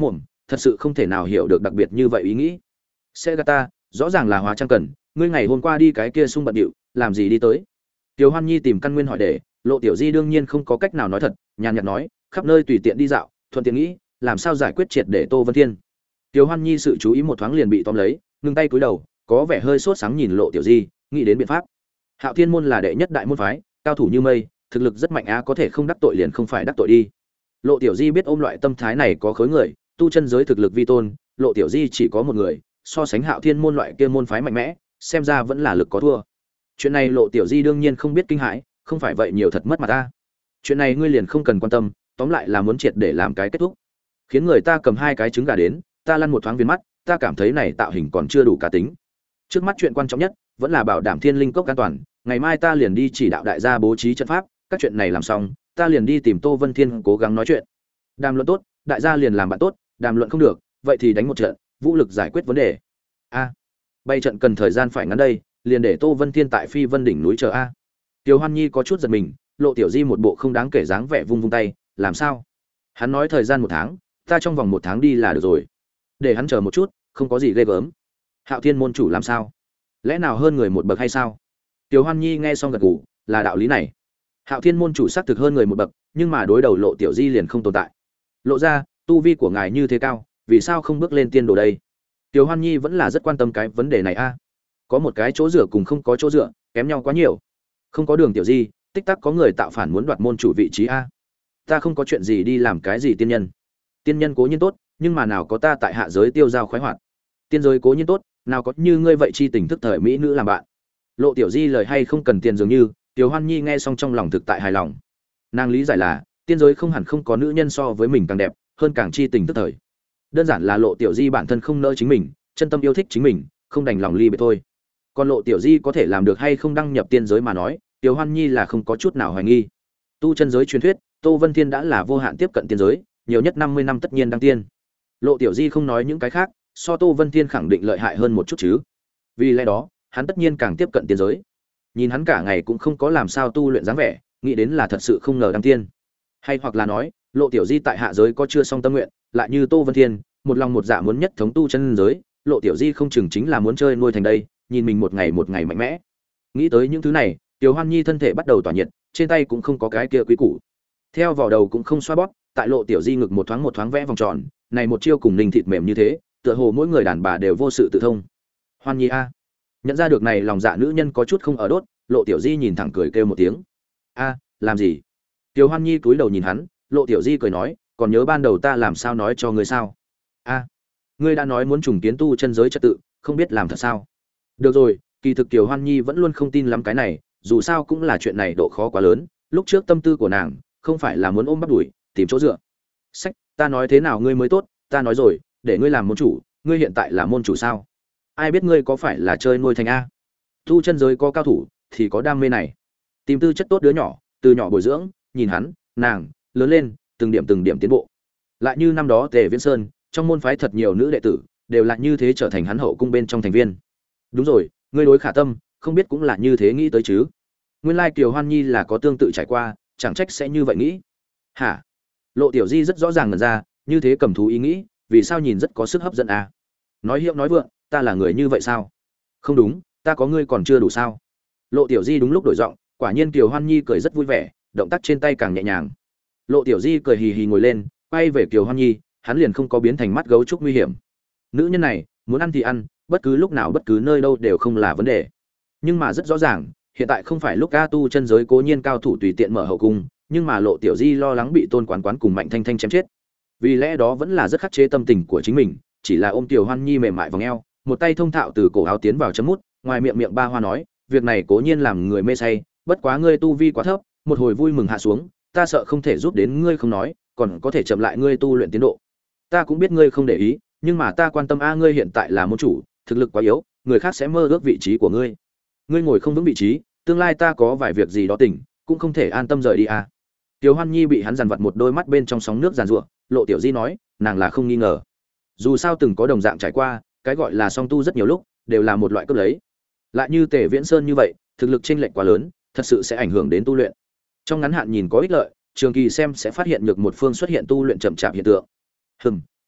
thật sự không thể nào hiểu được đặc biệt như vậy ý nghĩ. Sẽ gạt ta, rõ ràng là hóa trang cần, ngươi ngày hôm qua đi cái kia sung bận điệu, làm gì đi tới? Tiểu Hoan Nhi tìm căn nguyên hỏi để, Lộ Tiểu Di đương nhiên không có cách nào nói thật, nhàn nhạt nói, khắp nơi tùy tiện đi dạo, thuận tiện nghĩ, làm sao giải quyết triệt để Tô Vân Thiên. Tiểu Hoan Nhi sự chú ý một thoáng liền bị tóm lấy, ngừng tay cúi đầu, có vẻ hơi sốt sáng nhìn Lộ Tiểu Di, nghĩ đến biện pháp. Hạo Thiên môn là đệ nhất đại môn phái, cao thủ như mây, thực lực rất mạnh á, có thể không đắc tội liền không phải đắc tội đi. Lộ Tiểu Di biết ôm loại tâm thái này có khối người, tu chân giới thực lực vi tôn, Lộ Tiểu Di chỉ có một người, so sánh Hạo Thiên môn loại kia môn phái mạnh mẽ, xem ra vẫn là lực có thua. Chuyện này Lộ Tiểu Di đương nhiên không biết kinh hãi, không phải vậy nhiều thật mất mặt ta. Chuyện này ngươi liền không cần quan tâm, tóm lại là muốn triệt để làm cái kết thúc. Khiến người ta cầm hai cái trứng gà đến, ta lăn một thoáng viên mắt, ta cảm thấy này tạo hình còn chưa đủ cá tính. Trước mắt chuyện quan trọng nhất vẫn là bảo đảm Thiên Linh cốc an toàn, ngày mai ta liền đi chỉ đạo đại gia bố trí trận pháp, các chuyện này làm xong, ta liền đi tìm Tô Vân Thiên cố gắng nói chuyện. Đàm luận tốt, đại gia liền làm bạn tốt, đàm luận không được, vậy thì đánh một trận, vũ lực giải quyết vấn đề. A, à, bay trận cần thời gian phải ngắn đây, liền để Tô Vân Thiên tại Phi Vân đỉnh núi chờ a. Tiểu Hoan Nhi có chút giật mình, Lộ Tiểu Di một bộ không đáng kể dáng vẻ vung vung tay, làm sao? Hắn nói thời gian một tháng, ta trong vòng một tháng đi là được rồi. Để hắn chờ một chút, không có gì ghê gớm. Hạo Thiên môn chủ làm sao? Lẽ nào hơn người một bậc hay sao? Tiểu Hoan Nhi nghe xong gật gù, là đạo lý này. Hạo Thiên môn chủ xác thực hơn người một bậc, nhưng mà đối đầu Lộ Tiểu Di liền không tồn tại. Lộ ra, tu vi của ngài như thế cao, vì sao không bước lên tiên đồ đây? Tiểu Hoan Nhi vẫn là rất quan tâm cái vấn đề này a. Có một cái chỗ dựa cùng không có chỗ dựa, kém nhau quá nhiều. Không có đường Tiểu Di, tích tắc có người tạo phản muốn đoạt môn chủ vị trí a. Ta không có chuyện gì đi làm cái gì tiên nhân. Tiên nhân cố nhiên tốt, nhưng mà nào có ta tại hạ giới tiêu giao khoái hoạt. Tiên giới cố nhiên tốt, nào có như ngươi vậy chi tình thức thời mỹ nữ làm bạn. Lộ Tiểu Di lời hay không cần tiền dường như, Tiểu Hoan Nhi nghe xong trong lòng thực tại hài lòng. Nàng lý giải là, tiên giới không hẳn không có nữ nhân so với mình càng đẹp, hơn càng chi tình tức thời. Đơn giản là Lộ Tiểu Di bản thân không nỡ chính mình, chân tâm yêu thích chính mình, không đành lòng ly biệt thôi. Còn Lộ Tiểu Di có thể làm được hay không đăng nhập tiên giới mà nói, Tiểu Hoan Nhi là không có chút nào hoài nghi. Tu chân giới truyền thuyết, Tô Vân Thiên đã là vô hạn tiếp cận tiên giới, nhiều nhất năm mươi năm tất nhiên đăng tiên. Lộ Tiểu Di không nói những cái khác, so Tô Vân Thiên khẳng định lợi hại hơn một chút chứ. Vì lẽ đó, hắn tất nhiên càng tiếp cận tiên giới. Nhìn hắn cả ngày cũng không có làm sao tu luyện dáng vẻ, nghĩ đến là thật sự không ngờ đăng tiên. Hay hoặc là nói, Lộ Tiểu Di tại hạ giới có chưa xong tâm nguyện, lại như Tô Vân Thiên, một lòng một dạ muốn nhất thống tu chân giới, Lộ Tiểu Di không chừng chính là muốn chơi nuôi thành đây, nhìn mình một ngày một ngày mạnh mẽ. Nghĩ tới những thứ này, Tiểu Hoan Nhi thân thể bắt đầu tỏa nhiệt, trên tay cũng không có cái kia quý củ. Theo vào đầu cũng không xoa bóp, tại Lộ Tiểu Di ngực một thoáng một thoáng vẽ vòng tròn, này một chiêu cùng ninh thịt mềm như thế, tựa hồ mỗi người đàn bà đều vô sự tự thông. Hoan Nhi a. Nhận ra được này lòng dạ nữ nhân có chút không ở đốt, Lộ Tiểu Di nhìn thẳng cười kêu một tiếng. A, làm gì? Tiểu Hoan Nhi cúi đầu nhìn hắn, Lộ Tiểu Di cười nói, còn nhớ ban đầu ta làm sao nói cho ngươi sao? A, ngươi đã nói muốn trùng kiến tu chân giới trật tự, không biết làm thật sao? Được rồi, kỳ thực Tiểu Hoan Nhi vẫn luôn không tin lắm cái này, dù sao cũng là chuyện này độ khó quá lớn, lúc trước tâm tư của nàng không phải là muốn ôm bắp đuổi, tìm chỗ dựa. Sách, ta nói thế nào ngươi mới tốt, ta nói rồi, để ngươi làm môn chủ, ngươi hiện tại là môn chủ sao? Ai biết ngươi có phải là chơi nuôi thành a? Tu chân giới có cao thủ thì có đam mê này. Tìm tư chất tốt đứa nhỏ, từ nhỏ bồi dưỡng, nhìn hắn, nàng lớn lên, từng điểm từng điểm tiến bộ. Lại như năm đó Tề Viễn Sơn, trong môn phái thật nhiều nữ đệ tử, đều là như thế trở thành hắn hậu cung bên trong thành viên. Đúng rồi, ngươi đối Khả Tâm, không biết cũng là như thế nghĩ tới chứ? Nguyên lai Kiều Hoan Nhi là có tương tự trải qua, chẳng trách sẽ như vậy nghĩ. Hả? Lộ Tiểu Di rất rõ ràng ngần ra, như thế cầm thú ý nghĩ, vì sao nhìn rất có sức hấp dẫn à? Nói hiệu nói vượng, ta là người như vậy sao? Không đúng, ta có ngươi còn chưa đủ sao? Lộ Tiểu Di đúng lúc đổi giọng, quả nhiên Kiều Hoan Nhi cười rất vui vẻ, động tác trên tay càng nhẹ nhàng. Lộ Tiểu Di cười hì hì ngồi lên, quay về Kiều Hoan Nhi, hắn liền không có biến thành mắt gấu trúc nguy hiểm. Nữ nhân này, muốn ăn thì ăn, bất cứ lúc nào bất cứ nơi đâu đều không là vấn đề. Nhưng mà rất rõ ràng, hiện tại không phải lúc ca tu chân giới cố nhiên cao thủ tùy tiện mở hậu cung, nhưng mà Lộ Tiểu Di lo lắng bị Tôn Quán Quán cùng Mạnh Thanh Thanh chém chết. Vì lẽ đó vẫn là rất khắc chế tâm tình của chính mình, chỉ là ôm Kiều Hoan Nhi mềm mại vòng eo, một tay thông thạo từ cổ áo tiến vào chấm mút, ngoài miệng miệng ba hoa nói, việc này cố nhiên làm người mê say, bất quá ngươi tu vi quá thấp, một hồi vui mừng hạ xuống, ta sợ không thể giúp đến ngươi không nói, còn có thể chậm lại ngươi tu luyện tiến độ. Ta cũng biết ngươi không để ý, nhưng mà ta quan tâm a ngươi hiện tại là môn chủ, thực lực quá yếu, người khác sẽ mơ ước vị trí của ngươi. Ngươi ngồi không vững vị trí, tương lai ta có vài việc gì đó tỉnh, cũng không thể an tâm rời đi a. Tiểu Hoan Nhi bị hắn dằn vặt một đôi mắt bên trong sóng nước giàn giụa, Lộ Tiểu Di nói, nàng là không nghi ngờ. Dù sao từng có đồng dạng trải qua, cái gọi là song tu rất nhiều lúc đều là một loại cướp lấy. Lại như Tề Viễn Sơn như vậy, thực lực chênh lệch quá lớn, thật sự sẽ ảnh hưởng đến tu luyện. Trong ngắn hạn nhìn có ích lợi, trường kỳ xem sẽ phát hiện được một phương xuất hiện tu luyện chậm chạp hiện tượng. Hừm,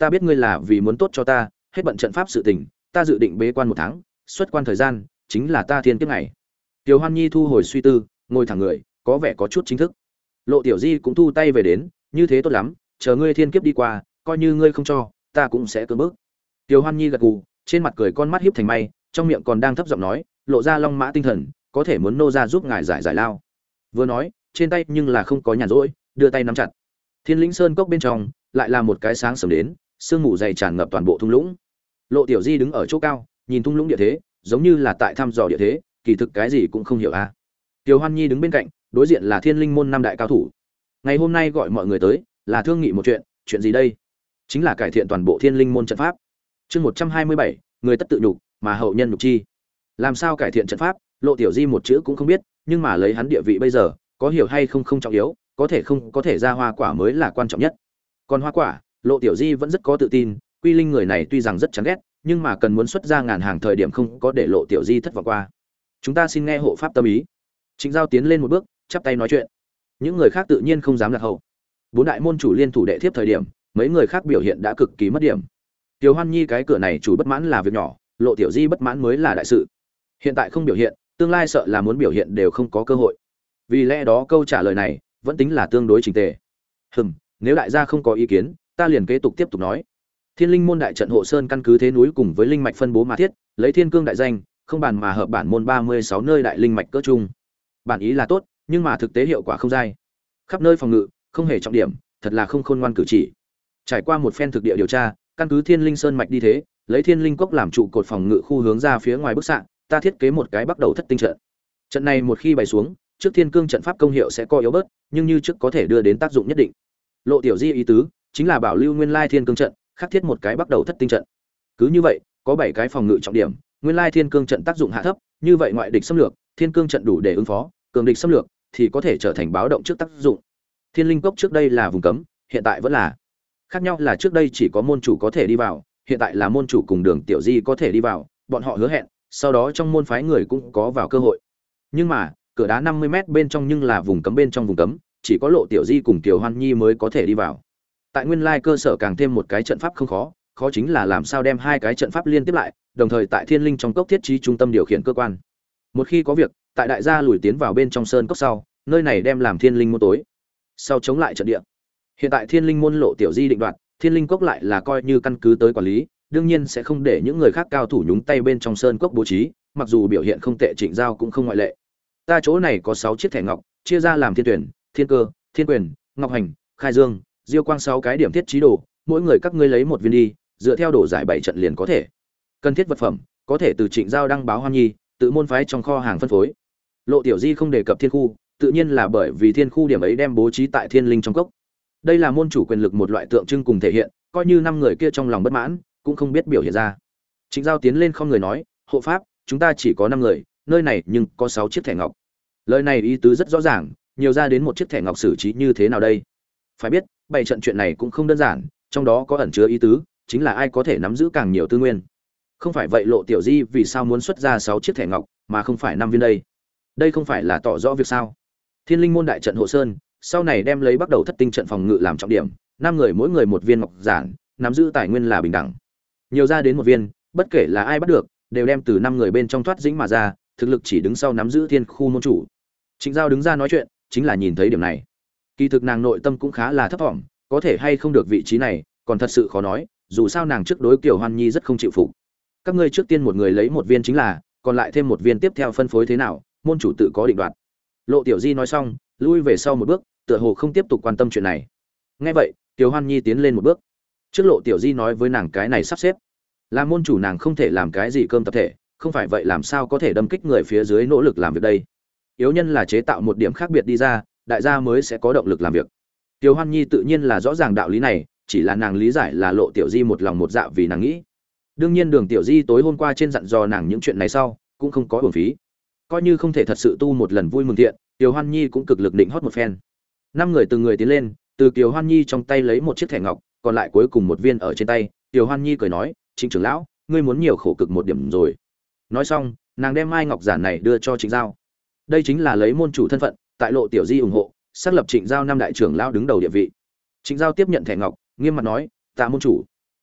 ta biết ngươi là vì muốn tốt cho ta, hết bận trận pháp sự tình, ta dự định bế quan một tháng, xuất quan thời gian chính là ta thiên kiếp ngày. Tiểu Hoan Nhi thu hồi suy tư, ngồi thẳng người, có vẻ có chút chính thức. Lộ Tiểu Di cũng thu tay về đến, như thế tốt lắm, chờ ngươi thiên kiếp đi qua, coi như ngươi không cho, ta cũng sẽ cưỡng bức. Tiểu Hoan Nhi gật gù, trên mặt cười con mắt hiếp thành may, trong miệng còn đang thấp giọng nói, lộ ra long mã tinh thần, có thể muốn nô ra giúp ngài giải giải lao. Vừa nói, trên tay nhưng là không có nhàn rỗi, đưa tay nắm chặt. Thiên Linh Sơn cốc bên trong, lại là một cái sáng sớm đến, sương mù dày tràn ngập toàn bộ thung lũng. Lộ Tiểu Di đứng ở chỗ cao, nhìn thung lũng địa thế, giống như là tại thăm dò địa thế, kỳ thực cái gì cũng không hiểu a. À. Tiểu Hoan Nhi đứng bên cạnh, đối diện là Thiên Linh môn năm đại cao thủ. Ngày hôm nay gọi mọi người tới, là thương nghị một chuyện, chuyện gì đây? Chính là cải thiện toàn bộ Thiên Linh môn trận pháp. Chương một trăm hai mươi bảy, người tất tự nhục, mà hậu nhân nhục chi. Làm sao cải thiện trận pháp, Lộ Tiểu Di một chữ cũng không biết, nhưng mà lấy hắn địa vị bây giờ, có hiểu hay không không trọng yếu, có thể không có thể ra hoa quả mới là quan trọng nhất. Còn hoa quả, Lộ Tiểu Di vẫn rất có tự tin, Quy Linh người này tuy rằng rất chán ghét, nhưng mà cần muốn xuất ra ngàn hàng thời điểm không có để Lộ Tiểu Di thất vọng qua. Chúng ta xin nghe hộ pháp tâm ý. Trịnh Giao tiến lên một bước, chắp tay nói chuyện. Những người khác tự nhiên không dám lạc hậu. Bốn đại môn chủ liên thủ đệ thiếp thời điểm, mấy người khác biểu hiện đã cực kỳ mất điểm. Tiểu Hoan Nhi cái cửa này chủ bất mãn là việc nhỏ, Lộ Tiểu Di bất mãn mới là đại sự. Hiện tại không biểu hiện, tương lai sợ là muốn biểu hiện đều không có cơ hội. Vì lẽ đó câu trả lời này vẫn tính là tương đối chỉnh tề. Hừm, nếu đại gia không có ý kiến, ta liền kế tục tiếp tục nói. Thiên Linh môn đại trận hộ sơn căn cứ thế núi cùng với linh mạch phân bố mà thiết, lấy thiên cương đại danh, không bàn mà hợp bản môn ba mươi sáu nơi đại linh mạch cỡ chung. Bản ý là tốt, nhưng mà thực tế hiệu quả không dai. Khắp nơi phòng ngự, không hề trọng điểm, thật là không khôn ngoan cử chỉ. Trải qua một phen thực địa điều tra, căn cứ Thiên Linh Sơn mạch đi thế, lấy Thiên Linh cốc làm trụ cột phòng ngự khu hướng ra phía ngoài bức xạ, ta thiết kế một cái bắt đầu thất tinh trận. Trận này một khi bày xuống, trước thiên cương trận pháp công hiệu sẽ co yếu bớt, nhưng như trước có thể đưa đến tác dụng nhất định. Lộ Tiểu Di ý tứ chính là bảo lưu nguyên lai thiên cương trận, khắc thiết một cái bắt đầu thất tinh trận. Cứ như vậy, có bảy cái phòng ngự trọng điểm, nguyên lai thiên cương trận tác dụng hạ thấp, như vậy ngoại địch xâm lược, thiên cương trận đủ để ứng phó, cường địch xâm lược thì có thể trở thành báo động trước tác dụng. Thiên Linh cốc trước đây là vùng cấm, hiện tại vẫn là. Khác nhau là trước đây chỉ có môn chủ có thể đi vào, hiện tại là môn chủ cùng Đường Tiểu Di có thể đi vào, bọn họ hứa hẹn, sau đó trong môn phái người cũng có vào cơ hội. Nhưng mà, cửa đá năm mươi mét bên trong nhưng là vùng cấm bên trong vùng cấm, chỉ có Lộ Tiểu Di cùng Tiểu Hoan Nhi mới có thể đi vào. Tại nguyên lai cơ sở càng thêm một cái trận pháp không khó, khó chính là làm sao đem hai cái trận pháp liên tiếp lại, đồng thời tại Thiên Linh trong cốc thiết trí trung tâm điều khiển cơ quan. Một khi có việc, tại đại gia lùi tiến vào bên trong sơn cốc sau, nơi này đem làm Thiên Linh môn tối, sau chống lại trận địa. Hiện tại Thiên Linh môn Lộ Tiểu Di định đoạt, Thiên Linh cốc lại là coi như căn cứ tới quản lý, đương nhiên sẽ không để những người khác cao thủ nhúng tay bên trong sơn cốc bố trí, mặc dù biểu hiện không tệ, Trịnh Giao cũng không ngoại lệ. Ta chỗ này có sáu chiếc thẻ ngọc, chia ra làm Thiên Tuyển, Thiên Cơ, Thiên Quyền, Ngọc Hành, Khai Dương, Diêu Quang sáu cái điểm thiết trí đồ, mỗi người các ngươi lấy một viên đi, dựa theo đồ giải bảy trận liền có thể. Cần thiết vật phẩm, có thể từ Trịnh Giao đăng báo Hoan Nhi, tự môn phái trong kho hàng phân phối. Lộ Tiểu Di không đề cập thiên khu, tự nhiên là bởi vì thiên khu điểm ấy đem bố trí tại Thiên Linh trong cốc. Đây là môn chủ quyền lực một loại tượng trưng cùng thể hiện, coi như năm người kia trong lòng bất mãn, cũng không biết biểu hiện ra. Trịnh Giao tiến lên không người nói, hộ pháp, chúng ta chỉ có năm người, nơi này nhưng có sáu chiếc thẻ ngọc. Lời này ý tứ rất rõ ràng, nhiều ra đến một chiếc thẻ ngọc xử trí như thế nào đây? Phải biết, bày trận chuyện này cũng không đơn giản, trong đó có ẩn chứa ý tứ, chính là ai có thể nắm giữ càng nhiều tư nguyên. Không phải vậy Lộ Tiểu Di vì sao muốn xuất ra sáu chiếc thẻ ngọc mà không phải năm viên đây? Đây không phải là tỏ rõ việc sao? Thiên Linh môn đại trận hộ sơn, sau này đem lấy bắt đầu thất tinh trận phòng ngự làm trọng điểm, năm người mỗi người một viên ngọc giản, nắm giữ tài nguyên là bình đẳng. Nhiều ra đến một viên, bất kể là ai bắt được, đều đem từ năm người bên trong thoát dĩnh mà ra, thực lực chỉ đứng sau nắm giữ thiên khu môn chủ. Trịnh Giao đứng ra nói chuyện, chính là nhìn thấy điểm này. Kỳ thực nàng nội tâm cũng khá là thấp vọng, có thể hay không được vị trí này, còn thật sự khó nói, dù sao nàng trước đối Kiều Hoan Nhi rất không chịu phục. Các ngươi trước tiên một người lấy một viên chính là, còn lại thêm một viên tiếp theo phân phối thế nào, môn chủ tự có định đoạt. Lộ Tiểu Di nói xong, lui về sau một bước, tựa hồ không tiếp tục quan tâm chuyện này. Nghe vậy, Kiều Hoan Nhi tiến lên một bước. Trước Lộ Tiểu Di nói với nàng cái này sắp xếp, là môn chủ nàng không thể làm cái gì cơm tập thể, không phải vậy làm sao có thể đâm kích người phía dưới nỗ lực làm việc đây. Yếu nhân là chế tạo một điểm khác biệt đi ra, đại gia mới sẽ có động lực làm việc. Kiều Hoan Nhi tự nhiên là rõ ràng đạo lý này, chỉ là nàng lý giải là Lộ Tiểu Di một lòng một dạ vì nàng nghĩ. Đương nhiên Đường Tiểu Di tối hôm qua trên dặn dò nàng những chuyện này sau, cũng không có uổng phí. Coi như không thể thật sự tu một lần vui mừng thiện, Kiều Hoan Nhi cũng cực lực định hót một phen. Năm người từng người tiến lên, từ Kiều Hoan Nhi trong tay lấy một chiếc thẻ ngọc, còn lại cuối cùng một viên ở trên tay. Kiều Hoan Nhi cười nói, Trịnh trưởng lão, ngươi muốn nhiều khổ cực một điểm rồi. Nói xong, nàng đem mai ngọc giản này đưa cho Trịnh Giao. Đây chính là lấy môn chủ thân phận, tại Lộ Tiểu Di ủng hộ, xác lập Trịnh Giao năm đại trưởng lão đứng đầu địa vị. Trịnh Giao tiếp nhận thẻ ngọc, nghiêm mặt nói, tạ môn chủ.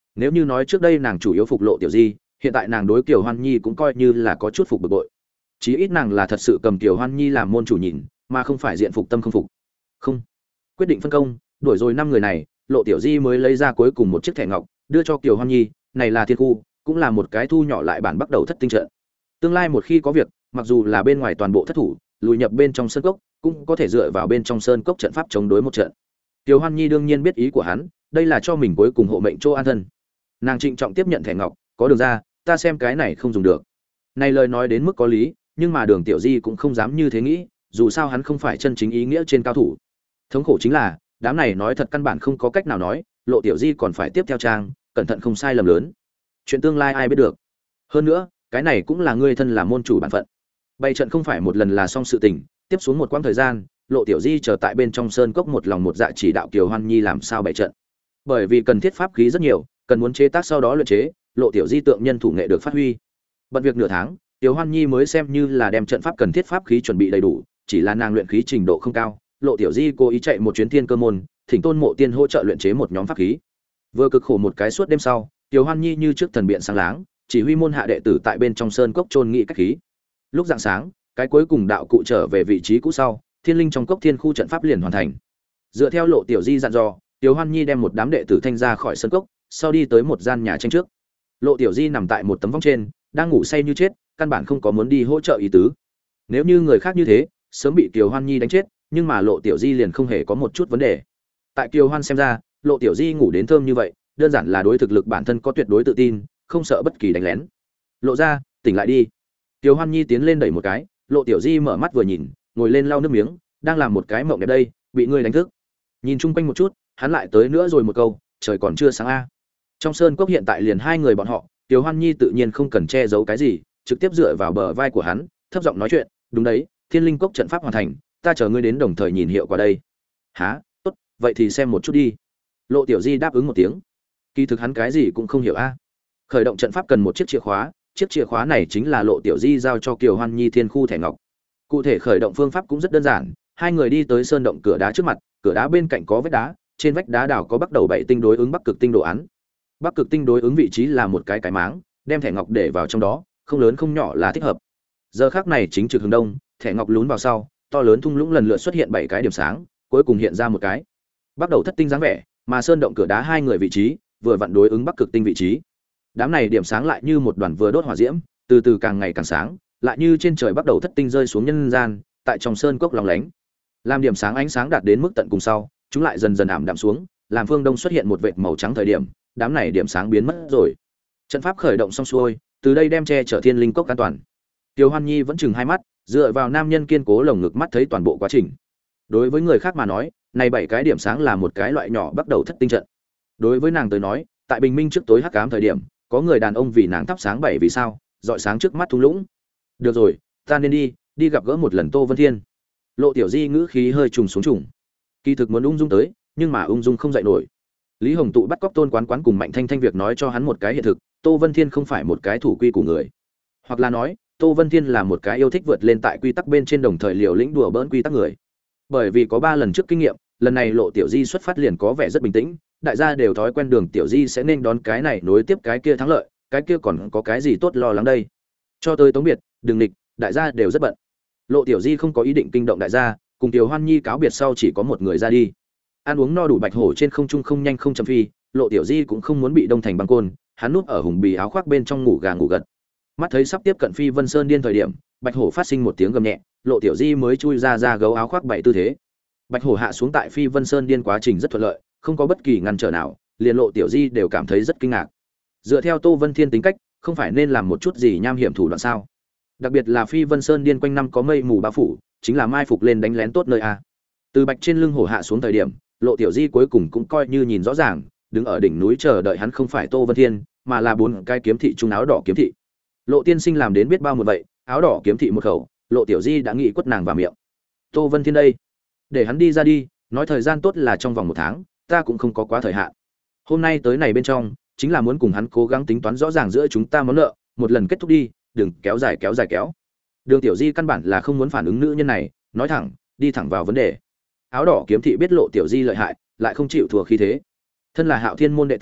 Nếu như nói trước đây nàng chủ yếu phục Lộ Tiểu Di, hiện tại nàng đối Kiều Hoan Nhi cũng coi như là có chút phục bực bội. Chí ít nàng là thật sự cầm Kiều Hoan Nhi làm môn chủ nhìn, mà không phải diện phục tâm không phục. Không. Quyết định phân công, đuổi rồi năm người này, Lộ Tiểu Di mới lấy ra cuối cùng một chiếc thẻ ngọc, đưa cho Kiều Hoan Nhi, này là thiên khu, cũng là một cái thu nhỏ lại bản bắt đầu thất tinh trận. Tương lai một khi có việc, mặc dù là bên ngoài toàn bộ thất thủ, lùi nhập bên trong sơn cốc, cũng có thể dựa vào bên trong sơn cốc trận pháp chống đối một trận. Kiều Hoan Nhi đương nhiên biết ý của hắn, đây là cho mình cuối cùng hộ mệnh chỗ an thân. Nàng trịnh trọng tiếp nhận thẻ ngọc, có đường ra, ta xem cái này không dùng được. Này lời nói đến mức có lý, nhưng mà Đường Tiểu Di cũng không dám như thế nghĩ, dù sao hắn không phải chân chính ý nghĩa trên cao thủ. Thống khổ chính là, đám này nói thật căn bản không có cách nào nói, Lộ Tiểu Di còn phải tiếp theo trang, cẩn thận không sai lầm lớn. Chuyện tương lai ai biết được. Hơn nữa, cái này cũng là ngươi thân là môn chủ bản phận. Bày trận không phải một lần là xong sự tình, tiếp xuống một quãng thời gian, Lộ Tiểu Di chờ tại bên trong sơn cốc một lòng một dạ chỉ đạo Kiều Hoan Nhi làm sao bày trận. Bởi vì cần thiết pháp khí rất nhiều, cần muốn chế tác sau đó luyện chế, Lộ Tiểu Di tượng nhân thủ nghệ được phát huy. Bận việc nửa tháng, Kiều Hoan Nhi mới xem như là đem trận pháp cần thiết pháp khí chuẩn bị đầy đủ, chỉ là nàng luyện khí trình độ không cao, Lộ Tiểu Di cố ý chạy một chuyến thiên cơ môn, thỉnh Tôn Mộ Tiên hỗ trợ luyện chế một nhóm pháp khí. Vừa cực khổ một cái suốt đêm sau, Kiều Hoan Nhi như trước thần biện sáng láng, chỉ huy môn hạ đệ tử tại bên trong sơn cốc chôn nghị cách khí. Lúc rạng sáng, cái cuối cùng đạo cụ trở về vị trí cũ sau, thiên linh trong cốc thiên khu trận pháp liền hoàn thành. Dựa theo Lộ Tiểu Di dặn dò, Kiều Hoan Nhi đem một đám đệ tử thanh ra khỏi sơn cốc, sau đi tới một gian nhà tranh trước. Lộ Tiểu Di nằm tại một tấm vong trên, đang ngủ say như chết, căn bản không có muốn đi hỗ trợ ý tứ. Nếu như người khác như thế, sớm bị Kiều Hoan Nhi đánh chết, nhưng mà Lộ Tiểu Di liền không hề có một chút vấn đề. Tại Kiều Hoan xem ra, Lộ Tiểu Di ngủ đến thơm như vậy, đơn giản là đối thực lực bản thân có tuyệt đối tự tin, không sợ bất kỳ đánh lén. Lộ ra, tỉnh lại đi. Kiều Hoan Nhi tiến lên đẩy một cái, Lộ Tiểu Di mở mắt vừa nhìn, ngồi lên lau nước miếng, đang làm một cái mộng đẹp đây, bị ngươi đánh thức. Nhìn chung quanh một chút, hắn lại tới nữa rồi một câu, trời còn chưa sáng a. Trong sơn cốc hiện tại liền hai người bọn họ, Kiều Hoan Nhi tự nhiên không cần che giấu cái gì, trực tiếp dựa vào bờ vai của hắn, thấp giọng nói chuyện, đúng đấy, Thiên Linh cốc trận pháp hoàn thành, ta chờ ngươi đến đồng thời nhìn hiệu quả đây. Hả? Tốt, vậy thì xem một chút đi. Lộ Tiểu Di đáp ứng một tiếng. Kỳ thực hắn cái gì cũng không hiểu a. Khởi động trận pháp cần một chiếc chìa khóa, chiếc chìa khóa này chính là Lộ Tiểu Di giao cho Kiều Hoan Nhi thiên khu thẻ ngọc. Cụ thể khởi động phương pháp cũng rất đơn giản, hai người đi tới sơn động cửa đá trước mặt, cửa đá bên cạnh có vách đá, trên vách đá đảo có bắt đầu bảy tinh đối ứng bắc cực tinh đồ án. Bắc cực tinh đối ứng vị trí là một cái cái máng, đem thẻ ngọc để vào trong đó, không lớn không nhỏ là thích hợp. Giờ khắc này chính trực hướng đông, thẻ ngọc lún vào sau, to lớn thung lũng lần lượt xuất hiện bảy cái điểm sáng, cuối cùng hiện ra một cái bắt đầu thất tinh dáng vẻ, mà sơn động cửa đá hai người vị trí vừa vặn đối ứng bắc cực tinh vị trí. Đám này điểm sáng lại như một đoàn vừa đốt hỏa diễm, từ từ càng ngày càng sáng, lại như trên trời bắt đầu thất tinh rơi xuống nhân gian, tại trong sơn cốc lóng lánh. Làm điểm sáng ánh sáng đạt đến mức tận cùng sau, chúng lại dần dần ảm đạm xuống, làm phương đông xuất hiện một vệt màu trắng thời điểm, đám này điểm sáng biến mất rồi. Trận pháp khởi động xong xuôi, từ đây đem che chở Thiên Linh cốc an toàn. Tiêu Hoan Nhi vẫn chừng hai mắt, dựa vào nam nhân kiên cố lồng ngực mắt thấy toàn bộ quá trình. Đối với người khác mà nói, này bảy cái điểm sáng là một cái loại nhỏ bắt đầu thất tinh trận. Đối với nàng tới nói, tại bình minh trước tối hắc ám thời điểm, có người đàn ông vì nàng thắp sáng bảy vì sao, dọi sáng trước mắt thung lũng. Được rồi, ta nên đi, đi gặp gỡ một lần Tô Vân Thiên. Lộ Tiểu Di ngữ khí hơi trùng xuống trùng. Kỳ thực muốn ung dung tới, nhưng mà ung dung không dậy nổi. Lý Hồng Tụ bắt cóc Tôn Quán Quán cùng Mạnh Thanh Thanh việc nói cho hắn một cái hiện thực, Tô Vân Thiên không phải một cái thủ quy của người. Hoặc là nói, Tô Vân Thiên là một cái yêu thích vượt lên tại quy tắc bên trên đồng thời liều lĩnh đùa bỡn quy tắc người. Bởi vì có ba lần trước kinh nghiệm, lần này Lộ Tiểu Di xuất phát liền có vẻ rất bình tĩnh, đại gia đều thói quen Đường Tiểu Di sẽ nên đón cái này nối tiếp cái kia thắng lợi, cái kia còn có cái gì tốt lo lắng đây. Cho tới Tống Biệt, Đường Lịch, đại gia đều rất bận. Lộ Tiểu Di không có ý định kinh động đại gia, cùng Tiểu Hoan Nhi cáo biệt sau chỉ có một người ra đi. Ăn uống no đủ bạch hổ trên không trung không nhanh không chậm phi, Lộ Tiểu Di cũng không muốn bị đông thành băng côn, hắn núp ở hùng bì áo khoác bên trong ngủ gà ngủ gật. Mắt thấy sắp tiếp cận Phi Vân Sơn điên thời điểm, bạch hổ phát sinh một tiếng gầm nhẹ, Lộ Tiểu Di mới chui ra ra gấu áo khoác bảy tư thế. Bạch hổ hạ xuống tại Phi Vân Sơn điên quá trình rất thuận lợi, không có bất kỳ ngăn trở nào, liền Lộ Tiểu Di đều cảm thấy rất kinh ngạc. Dựa theo Tô Vân Thiên tính cách, không phải nên làm một chút gì nham hiểm thủ đoạn sao? Đặc biệt là Phi Vân Sơn điên quanh năm có mây mù bao phủ, chính là mai phục lên đánh lén tốt nơi a. Từ bạch trên lưng hổ hạ xuống thời điểm, Lộ Tiểu Di cuối cùng cũng coi như nhìn rõ ràng, đứng ở đỉnh núi chờ đợi hắn không phải Tô Vân Thiên, mà là bốn cái kiếm thị trung áo đỏ kiếm thị. Lộ tiên sinh làm đến biết bao một vậy, áo đỏ kiếm thị một khẩu, Lộ Tiểu Di đã nghĩ quất nàng vào miệng. Tô Vân Thiên đây, để hắn đi ra đi, nói thời gian tốt là trong vòng một tháng, ta cũng không có quá thời hạn. Hôm nay tới này bên trong, chính là muốn cùng hắn cố gắng tính toán rõ ràng giữa chúng ta món nợ, một lần kết thúc đi, đừng kéo dài kéo dài kéo. Đường Tiểu Di căn bản là không muốn phản ứng nữ nhân này, nói thẳng, đi thẳng vào vấn đề. Áo đỏ kiếm thị biết Lộ Tiểu Di lợi hại, lại không chịu thua khí thế. Thân là Hạo Thiên môn đệ tử,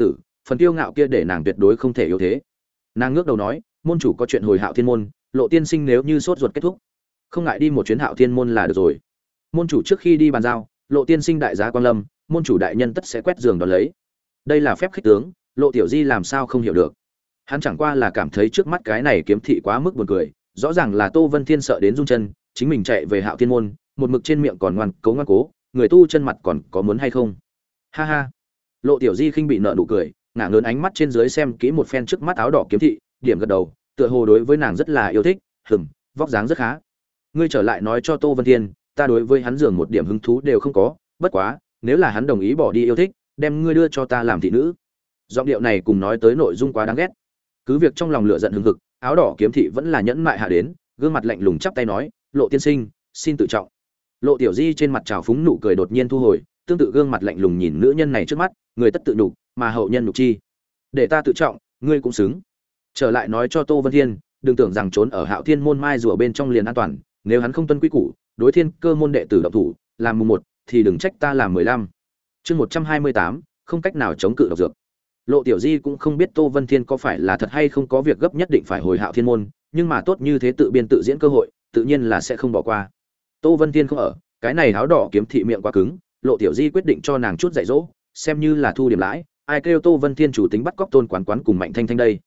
phần kiêu ngạo kia để nàng tuyệt đối không thể yếu thế. Nàng ngước đầu nói, môn chủ có chuyện hồi Hạo Thiên môn, Lộ tiên sinh nếu như sốt ruột kết thúc, không ngại đi một chuyến Hạo Thiên môn là được rồi. Môn chủ trước khi đi bàn giao, Lộ tiên sinh đại giá quan lâm, môn chủ đại nhân tất sẽ quét giường đón lấy. Đây là phép khích tướng, Lộ Tiểu Di làm sao không hiểu được. Hắn chẳng qua là cảm thấy trước mắt cái này kiếm thị quá mức buồn cười, rõ ràng là Tô Vân Thiên sợ đến run chân, chính mình chạy về Hạo Thiên môn, một mực trên miệng còn ngoan cố ngoan cố, người tu chân mặt còn có muốn hay không? Ha ha. Lộ Tiểu Di khinh bị nợ nụ cười, ngả ngớn ánh mắt trên dưới xem kỹ một phen trước mắt áo đỏ kiếm thị, điểm gật đầu, tựa hồ đối với nàng rất là yêu thích, hừm, vóc dáng rất khá. Ngươi trở lại nói cho Tô Vân Thiên, ta đối với hắn dường một điểm hứng thú đều không có, bất quá, nếu là hắn đồng ý bỏ đi yêu thích, đem ngươi đưa cho ta làm thị nữ. Giọng điệu này cùng nói tới nội dung quá đáng ghét. Cứ việc trong lòng lửa giận hừng hực, áo đỏ kiếm thị vẫn là nhẫn mại hạ đến, gương mặt lạnh lùng chắp tay nói, Lộ tiên sinh, xin tự trọng. Lộ Tiểu Di trên mặt trào phúng nụ cười đột nhiên thu hồi, tương tự gương mặt lạnh lùng nhìn nữ nhân này trước mắt, người tất tự nhục, mà hậu nhân nhục chi. Để ta tự trọng, ngươi cũng xứng. Trở lại nói cho Tô Vân Thiên, đừng tưởng rằng trốn ở Hạo Thiên môn mai rùa bên trong liền an toàn, nếu hắn không tuân quy củ, đối thiên cơ môn đệ tử động thủ, làm mùng một thì đừng trách ta làm mười lăm. Chương một trăm hai mươi tám, không cách nào chống cự độc dược. Lộ Tiểu Di cũng không biết Tô Vân Thiên có phải là thật hay không có việc gấp nhất định phải hồi Hạo Thiên môn, nhưng mà tốt như thế tự biên tự diễn cơ hội, tự nhiên là sẽ không bỏ qua. Tô Vân Thiên không ở, cái này áo đỏ kiếm thị miệng quá cứng, Lộ Tiểu Di quyết định cho nàng chút dạy dỗ, xem như là thu điểm lãi, ai kêu Tô Vân Thiên chủ tính bắt cóc Tôn Quán Quán cùng Mạnh Thanh Thanh đây.